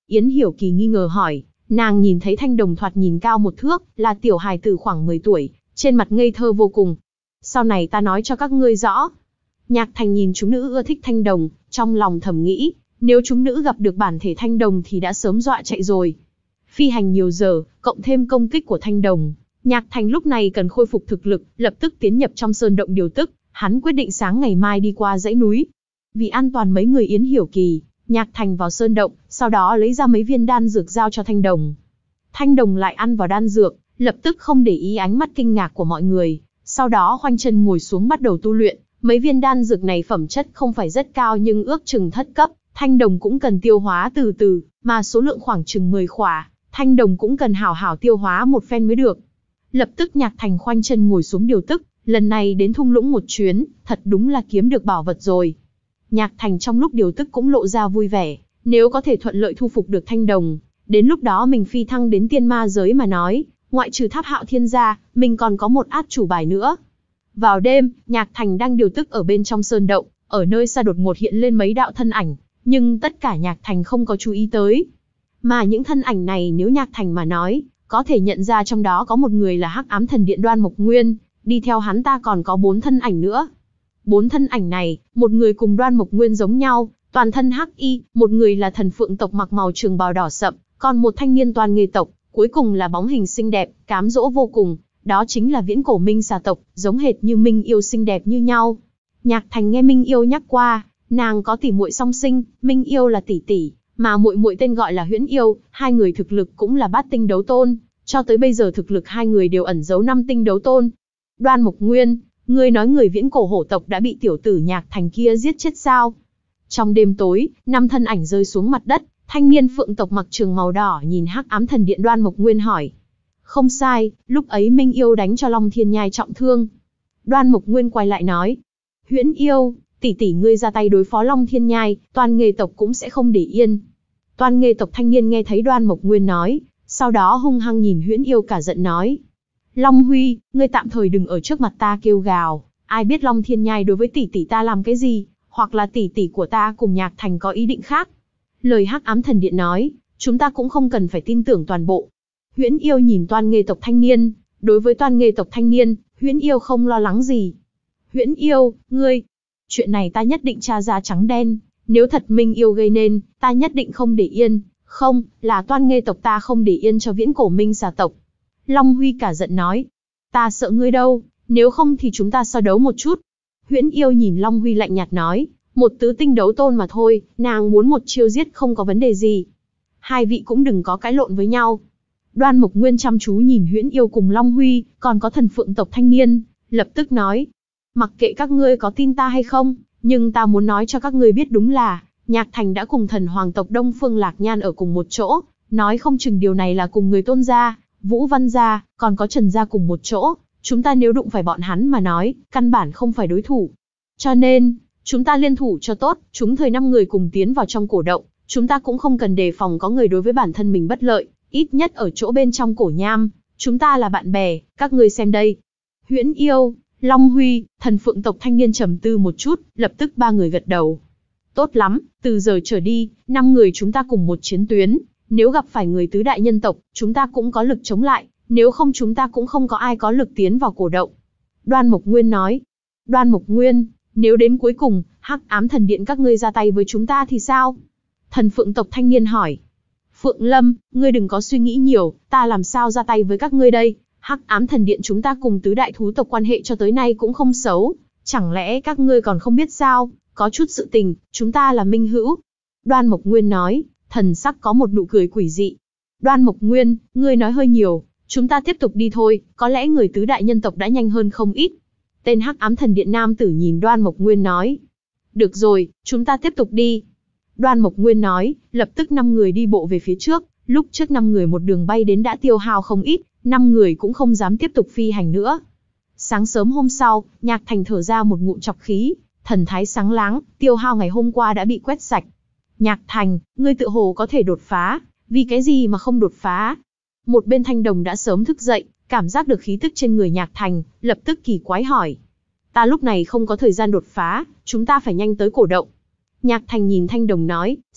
Yến Hiểu Kỳ nghi ngờ hỏi, nàng nhìn thấy Thanh Đồng thoạt nhìn cao một thước, là tiểu hài tử khoảng mười tuổi, trên mặt ngây thơ vô cùng. Sau này ta nói cho các ngươi rõ. Nhạc Thành nhìn chúng nữ ưa thích Thanh Đồng, trong lòng thầm nghĩ, nếu chúng nữ gặp được bản thể Thanh Đồng thì đã sớm dọa chạy rồi. Phi hành nhiều giờ, cộng thêm công kích của Thanh Đồng, Nhạc Thành lúc này cần khôi phục thực lực, lập tức tiến nhập trong sơn động điều tức, hắn quyết định sáng ngày mai đi qua dãy núi. Vì an toàn mấy người Yến Hiểu Kỳ, Nhạc Thành vào sơn động, sau đó lấy ra mấy viên đan dược giao cho Thanh Đồng. Thanh Đồng lại ăn vào đan dược, lập tức không để ý ánh mắt kinh ngạc của mọi người, sau đó khoanh chân ngồi xuống bắt đầu tu luyện. Mấy viên đan dược này phẩm chất không phải rất cao nhưng ước chừng thất cấp, Thanh Đồng cũng cần tiêu hóa từ từ, mà số lượng khoảng chừng mười khỏa, Thanh Đồng cũng cần hảo hảo tiêu hóa một phen mới được. Lập tức Nhạc Thành khoanh chân ngồi xuống điều tức, lần này đến thung lũng một chuyến, thật đúng là kiếm được bảo vật rồi. Nhạc Thành trong lúc điều tức cũng lộ ra vui vẻ, nếu có thể thuận lợi thu phục được Thanh Đồng, đến lúc đó mình phi thăng đến tiên ma giới mà nói, ngoại trừ Tháp Hạo Thiên ra, mình còn có một át chủ bài nữa. Vào đêm, Nhạc Thành đang điều tức ở bên trong sơn động, ở nơi xa đột ngột hiện lên mấy đạo thân ảnh, nhưng tất cả Nhạc Thành không có chú ý tới. Mà những thân ảnh này nếu Nhạc Thành mà nói, có thể nhận ra trong đó có một người là Hắc Ám Thần Điện Đoan Mộc Nguyên, đi theo hắn ta còn có bốn thân ảnh nữa. Bốn thân ảnh này, một người cùng Đoan Mộc Nguyên giống nhau, toàn thân hắc y, một người là thần phượng tộc mặc màu trường bào đỏ sậm, còn một thanh niên toàn nghề tộc, cuối cùng là bóng hình xinh đẹp, cám dỗ vô cùng, đó chính là viễn cổ Minh xà tộc, giống hệt như Minh Yêu xinh đẹp như nhau. Nhạc Thành nghe Minh Yêu nhắc qua, nàng có tỷ muội song sinh, Minh Yêu là tỷ tỷ, mà muội muội tên gọi là Huyễn Yêu, hai người thực lực cũng là bát tinh đấu tôn, cho tới bây giờ thực lực hai người đều ẩn giấu năm tinh đấu tôn. Đoan Mộc Nguyên, ngươi nói người viễn cổ hổ tộc đã bị tiểu tử Nhạc Thành kia giết chết sao? Trong đêm tối, năm thân ảnh rơi xuống mặt đất, thanh niên phượng tộc mặc trường màu đỏ nhìn Hắc Ám Thần Điện Đoan Mộc Nguyên hỏi. Không sai, lúc ấy Minh Yêu đánh cho Long Thiên Nhai trọng thương. Đoan Mộc Nguyên quay lại nói. Huyễn Yêu, tỷ tỷ ngươi ra tay đối phó Long Thiên Nhai, toàn nghề tộc cũng sẽ không để yên. Toàn nghề tộc thanh niên nghe thấy Đoan Mộc Nguyên nói, sau đó hung hăng nhìn Huyễn Yêu cả giận nói. Long Huy, ngươi tạm thời đừng ở trước mặt ta kêu gào, ai biết Long Thiên Nhai đối với tỷ tỷ ta làm cái gì, hoặc là tỷ tỷ của ta cùng Nhạc Thành có ý định khác. Lời Hắc Ám Thần Điện nói, chúng ta cũng không cần phải tin tưởng toàn bộ. Huyễn Yêu nhìn Toan nghề tộc thanh niên, đối với Toan nghề tộc thanh niên, Huyễn Yêu không lo lắng gì. Huyễn Yêu, ngươi, chuyện này ta nhất định tra ra trắng đen, nếu thật Minh Yêu gây nên, ta nhất định không để yên, không, là Toan nghề tộc ta không để yên cho viễn cổ Minh xà tộc. Long Huy cả giận nói, ta sợ ngươi đâu, nếu không thì chúng ta so đấu một chút. Huyễn Yêu nhìn Long Huy lạnh nhạt nói, một tứ tinh đấu tôn mà thôi, nàng muốn một chiêu giết không có vấn đề gì. Hai vị cũng đừng có cãi lộn với nhau. Đoan Mộc Nguyên chăm chú nhìn Huyễn Yêu cùng Long Huy, còn có thần phượng tộc thanh niên, lập tức nói, mặc kệ các ngươi có tin ta hay không, nhưng ta muốn nói cho các ngươi biết đúng là, Nhạc Thành đã cùng thần hoàng tộc Đông Phương Lạc Nhan ở cùng một chỗ, nói không chừng điều này là cùng người Tôn gia, Vũ Văn gia, còn có Trần gia cùng một chỗ, chúng ta nếu đụng phải bọn hắn mà nói, căn bản không phải đối thủ. Cho nên, chúng ta liên thủ cho tốt, chúng thời năm người cùng tiến vào trong cổ động, chúng ta cũng không cần đề phòng có người đối với bản thân mình bất lợi, ít nhất ở chỗ bên trong cổ nham, chúng ta là bạn bè, các ngươi xem đây. Huyễn Yêu, Long Huy, thần phượng tộc thanh niên trầm tư một chút, lập tức ba người gật đầu. Tốt lắm, từ giờ trở đi, năm người chúng ta cùng một chiến tuyến, nếu gặp phải người tứ đại nhân tộc, chúng ta cũng có lực chống lại, nếu không chúng ta cũng không có ai có lực tiến vào cổ động. Đoan Mộc Nguyên nói. Đoan Mộc Nguyên, nếu đến cuối cùng, Hắc Ám Thần Điện các ngươi ra tay với chúng ta thì sao? Thần phượng tộc thanh niên hỏi. Phượng Lâm, ngươi đừng có suy nghĩ nhiều, ta làm sao ra tay với các ngươi đây? Hắc Ám Thần Điện chúng ta cùng tứ đại thú tộc quan hệ cho tới nay cũng không xấu, chẳng lẽ các ngươi còn không biết sao? Có chút sự tình, chúng ta là minh hữu. Đoan Mộc Nguyên nói, thần sắc có một nụ cười quỷ dị. Đoan Mộc Nguyên, ngươi nói hơi nhiều, chúng ta tiếp tục đi thôi, có lẽ người tứ đại nhân tộc đã nhanh hơn không ít. Tên Hắc Ám Thần Điện nam tử nhìn Đoan Mộc Nguyên nói. Được rồi, chúng ta tiếp tục đi. Đoan Mộc Nguyên nói, lập tức năm người đi bộ về phía trước, lúc trước năm người một đường bay đến đã tiêu hao không ít, năm người cũng không dám tiếp tục phi hành nữa. Sáng sớm hôm sau, Nhạc Thành thở ra một ngụm trọc khí, thần thái sáng láng, tiêu hao ngày hôm qua đã bị quét sạch. Nhạc Thành, ngươi tự hồ có thể đột phá, vì cái gì mà không đột phá? Một bên Thanh Đồng đã sớm thức dậy, cảm giác được khí tức trên người Nhạc Thành, lập tức kỳ quái hỏi. Ta lúc này không có thời gian đột phá, chúng ta phải nhanh tới cổ động. Nhạc Thành nhìn Thanh Đồng nói,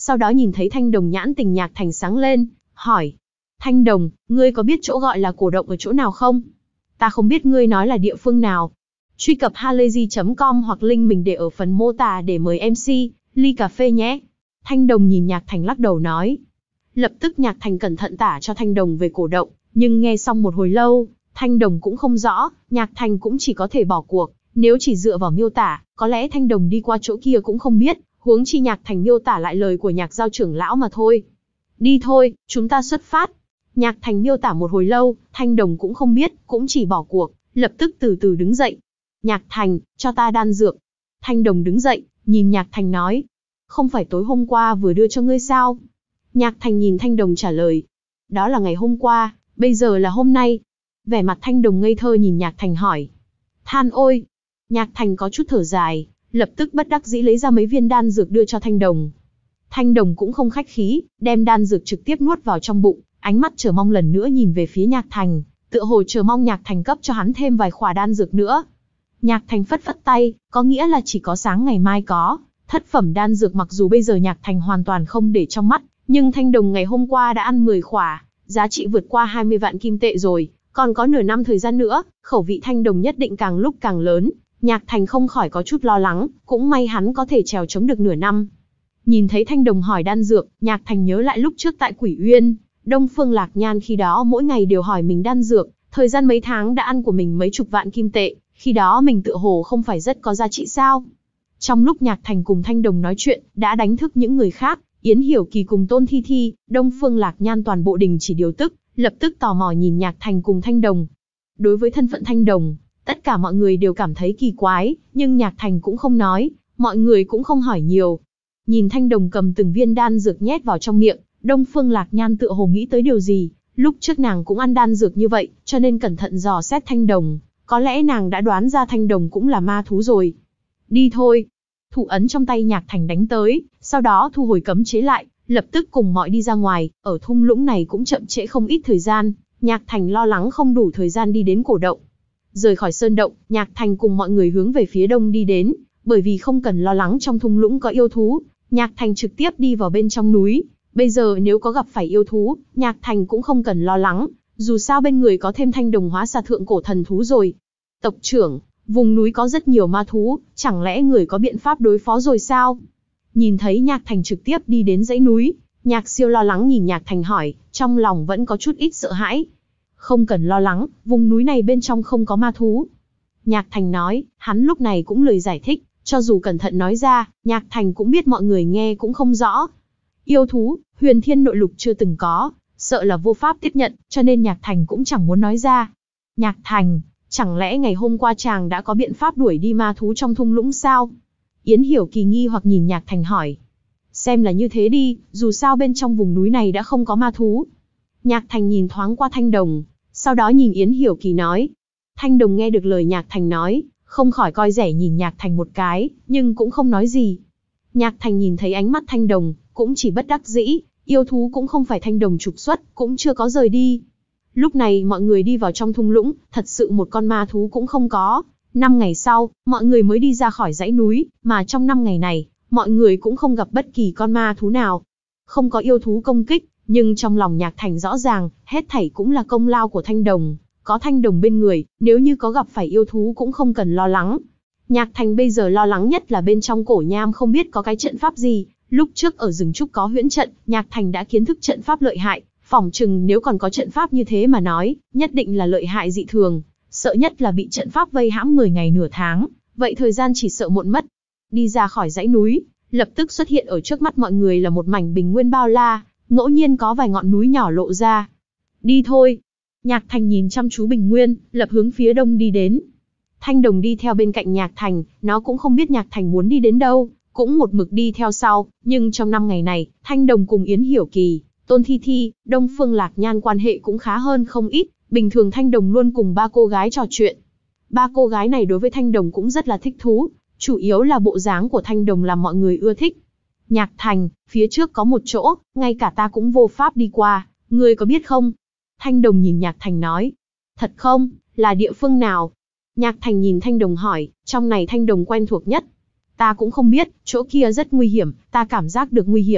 sau đó nhìn thấy Thanh Đồng nhãn tình Nhạc Thành sáng lên, hỏi. Thanh Đồng, ngươi có biết chỗ gọi là cổ động ở chỗ nào không? Ta không biết ngươi nói là địa phương nào. Truy cập halayzi chấm com hoặc link mình để ở phần mô tả để mời em xê, ly cà phê nhé. Thanh Đồng nhìn Nhạc Thành lắc đầu nói. Lập tức Nhạc Thành cẩn thận tả cho Thanh Đồng về cổ động, nhưng nghe xong một hồi lâu, Thanh Đồng cũng không rõ, Nhạc Thành cũng chỉ có thể bỏ cuộc. Nếu chỉ dựa vào miêu tả, có lẽ Thanh Đồng đi qua chỗ kia cũng không biết, huống chi Nhạc Thành miêu tả lại lời của Nhạc Giao trưởng lão mà thôi. Đi thôi, chúng ta xuất phát. Nhạc Thành miêu tả một hồi lâu, Thanh Đồng cũng không biết, cũng chỉ bỏ cuộc, lập tức từ từ đứng dậy. Nhạc Thành, cho ta đan dược. Thanh Đồng đứng dậy, nhìn Nhạc Thành nói. Không phải tối hôm qua vừa đưa cho ngươi sao? Nhạc Thành nhìn Thanh Đồng trả lời. Đó là ngày hôm qua, bây giờ là hôm nay. Vẻ mặt Thanh Đồng ngây thơ nhìn Nhạc Thành hỏi. Than ôi! Nhạc Thành có chút thở dài, lập tức bất đắc dĩ lấy ra mấy viên đan dược đưa cho Thanh Đồng. Thanh Đồng cũng không khách khí, đem đan dược trực tiếp nuốt vào trong bụng, ánh mắt chờ mong lần nữa nhìn về phía Nhạc Thành, tựa hồ chờ mong Nhạc Thành cấp cho hắn thêm vài khỏa đan dược nữa. Nhạc Thành phất phất tay, có nghĩa là chỉ có sáng ngày mai có. Thất phẩm đan dược mặc dù bây giờ Nhạc Thành hoàn toàn không để trong mắt, nhưng Thanh Đồng ngày hôm qua đã ăn mười khỏa, giá trị vượt qua hai mươi vạn kim tệ rồi, còn có nửa năm thời gian nữa, khẩu vị Thanh Đồng nhất định càng lúc càng lớn. Nhạc Thành không khỏi có chút lo lắng, cũng may hắn có thể trèo chống được nửa năm. Nhìn thấy Thanh Đồng hỏi đan dược, Nhạc Thành nhớ lại lúc trước tại Quỷ Uyên, Đông Phương Lạc Nhan khi đó mỗi ngày đều hỏi mình đan dược, thời gian mấy tháng đã ăn của mình mấy chục vạn kim tệ, khi đó mình tựa hồ không phải rất có giá trị sao. Trong lúc Nhạc Thành cùng Thanh Đồng nói chuyện, đã đánh thức những người khác, Yến Hiểu Kỳ cùng Tôn Thi Thi, Đông Phương Lạc Nhan toàn bộ đình chỉ điều tức, lập tức tò mò nhìn Nhạc Thành cùng Thanh Đồng. Đối với thân phận Thanh Đồng, tất cả mọi người đều cảm thấy kỳ quái, nhưng Nhạc Thành cũng không nói, mọi người cũng không hỏi nhiều. Nhìn Thanh Đồng cầm từng viên đan dược nhét vào trong miệng, Đông Phương Lạc Nhan tựa hồ nghĩ tới điều gì, lúc trước nàng cũng ăn đan dược như vậy, cho nên cẩn thận dò xét Thanh Đồng, có lẽ nàng đã đoán ra Thanh Đồng cũng là ma thú rồi. Đi thôi. Thủ ấn trong tay Nhạc Thành đánh tới, sau đó thu hồi cấm chế lại, lập tức cùng mọi đi ra ngoài, ở thung lũng này cũng chậm trễ không ít thời gian, Nhạc Thành lo lắng không đủ thời gian đi đến cổ động. Rời khỏi sơn động, Nhạc Thành cùng mọi người hướng về phía đông đi đến, bởi vì không cần lo lắng trong thung lũng có yêu thú, Nhạc Thành trực tiếp đi vào bên trong núi. Bây giờ nếu có gặp phải yêu thú, Nhạc Thành cũng không cần lo lắng, dù sao bên người có thêm Thanh Đồng hóa xà thượng cổ thần thú rồi. Tộc trưởng, vùng núi có rất nhiều ma thú, chẳng lẽ người có biện pháp đối phó rồi sao? Nhìn thấy Nhạc Thành trực tiếp đi đến dãy núi, Nhạc Siêu lo lắng nhìn Nhạc Thành hỏi, trong lòng vẫn có chút ít sợ hãi. Không cần lo lắng, vùng núi này bên trong không có ma thú. Nhạc Thành nói, hắn lúc này cũng lười giải thích, cho dù cẩn thận nói ra, Nhạc Thành cũng biết mọi người nghe cũng không rõ. Yêu thú, huyền thiên nội lục chưa từng có, sợ là vô pháp tiếp nhận, cho nên Nhạc Thành cũng chẳng muốn nói ra. Nhạc Thành, chẳng lẽ ngày hôm qua chàng đã có biện pháp đuổi đi ma thú trong thung lũng sao? Yến Hiểu Kỳ nghi hoặc nhìn Nhạc Thành hỏi. Xem là như thế đi, dù sao bên trong vùng núi này đã không có ma thú. Nhạc Thành nhìn thoáng qua Thanh Đồng, sau đó nhìn Yến Hiểu Kỳ nói. Thanh Đồng nghe được lời Nhạc Thành nói, không khỏi coi rẻ nhìn Nhạc Thành một cái, nhưng cũng không nói gì. Nhạc Thành nhìn thấy ánh mắt Thanh Đồng, cũng chỉ bất đắc dĩ, yêu thú cũng không phải Thanh Đồng trục xuất, cũng chưa có rời đi. Lúc này mọi người đi vào trong thung lũng, thật sự một con ma thú cũng không có. Năm ngày sau, mọi người mới đi ra khỏi dãy núi, mà trong năm ngày này, mọi người cũng không gặp bất kỳ con ma thú nào. Không có yêu thú công kích, nhưng trong lòng Nhạc Thành rõ ràng, hết thảy cũng là công lao của Thanh Đồng. Có Thanh Đồng bên người, nếu như có gặp phải yêu thú cũng không cần lo lắng. Nhạc Thành bây giờ lo lắng nhất là bên trong cổ nham không biết có cái trận pháp gì. Lúc trước ở rừng trúc có huyễn trận, Nhạc Thành đã kiến thức trận pháp lợi hại, phỏng chừng nếu còn có trận pháp như thế mà nói, nhất định là lợi hại dị thường, sợ nhất là bị trận pháp vây hãm mười ngày nửa tháng, vậy thời gian chỉ sợ muộn mất. Đi ra khỏi dãy núi, lập tức xuất hiện ở trước mắt mọi người là một mảnh bình nguyên bao la, ngẫu nhiên có vài ngọn núi nhỏ lộ ra. Đi thôi. Nhạc Thành nhìn chăm chú bình nguyên, lập hướng phía đông đi đến. Thanh Đồng đi theo bên cạnh Nhạc Thành, nó cũng không biết Nhạc Thành muốn đi đến đâu, cũng một mực đi theo sau, nhưng trong năm ngày này, Thanh Đồng cùng Yến Hiểu Kỳ, Tôn Thi Thi, Đông Phương Lạc Nhan quan hệ cũng khá hơn không ít, bình thường Thanh Đồng luôn cùng ba cô gái trò chuyện. Ba cô gái này đối với Thanh Đồng cũng rất là thích thú, chủ yếu là bộ dáng của Thanh Đồng làm mọi người ưa thích. Nhạc Thành, phía trước có một chỗ, ngay cả ta cũng vô pháp đi qua, ngươi có biết không? Thanh Đồng nhìn Nhạc Thành nói. Thật không, là địa phương nào? Nhạc Thành nhìn Thanh Đồng hỏi, trong này Thanh Đồng quen thuộc nhất. Ta cũng không biết, chỗ kia rất nguy hiểm, ta cảm giác được nguy hiểm,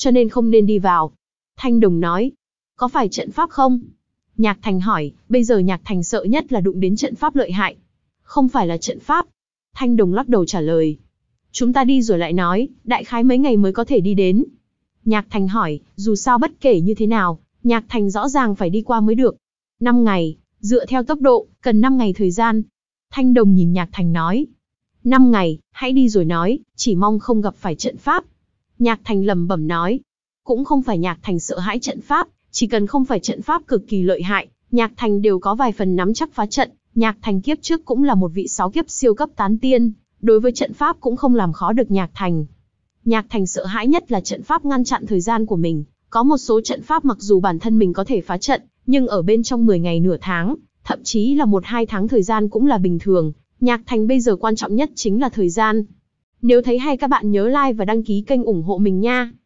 cho nên không nên đi vào. Thanh Đồng nói, có phải trận pháp không? Nhạc Thành hỏi, bây giờ Nhạc Thành sợ nhất là đụng đến trận pháp lợi hại. Không phải là trận pháp. Thanh Đồng lắc đầu trả lời. Chúng ta đi rồi lại nói, đại khái mấy ngày mới có thể đi đến. Nhạc Thành hỏi, dù sao bất kể như thế nào, Nhạc Thành rõ ràng phải đi qua mới được. năm ngày, dựa theo tốc độ, cần năm ngày thời gian. Thanh Đồng nhìn Nhạc Thành nói. năm ngày, hãy đi rồi nói, chỉ mong không gặp phải trận pháp. Nhạc Thành lẩm bẩm nói. Cũng không phải Nhạc Thành sợ hãi trận pháp, chỉ cần không phải trận pháp cực kỳ lợi hại, Nhạc Thành đều có vài phần nắm chắc phá trận. Nhạc Thành kiếp trước cũng là một vị sáu kiếp siêu cấp tán tiên, đối với trận pháp cũng không làm khó được Nhạc Thành. Nhạc Thành sợ hãi nhất là trận pháp ngăn chặn thời gian của mình. Có một số trận pháp mặc dù bản thân mình có thể phá trận, nhưng ở bên trong mười ngày nửa tháng, thậm chí là một hai tháng thời gian cũng là bình thường. Nhạc Thành bây giờ quan trọng nhất chính là thời gian. Nếu thấy hay các bạn nhớ like và đăng ký kênh ủng hộ mình nha.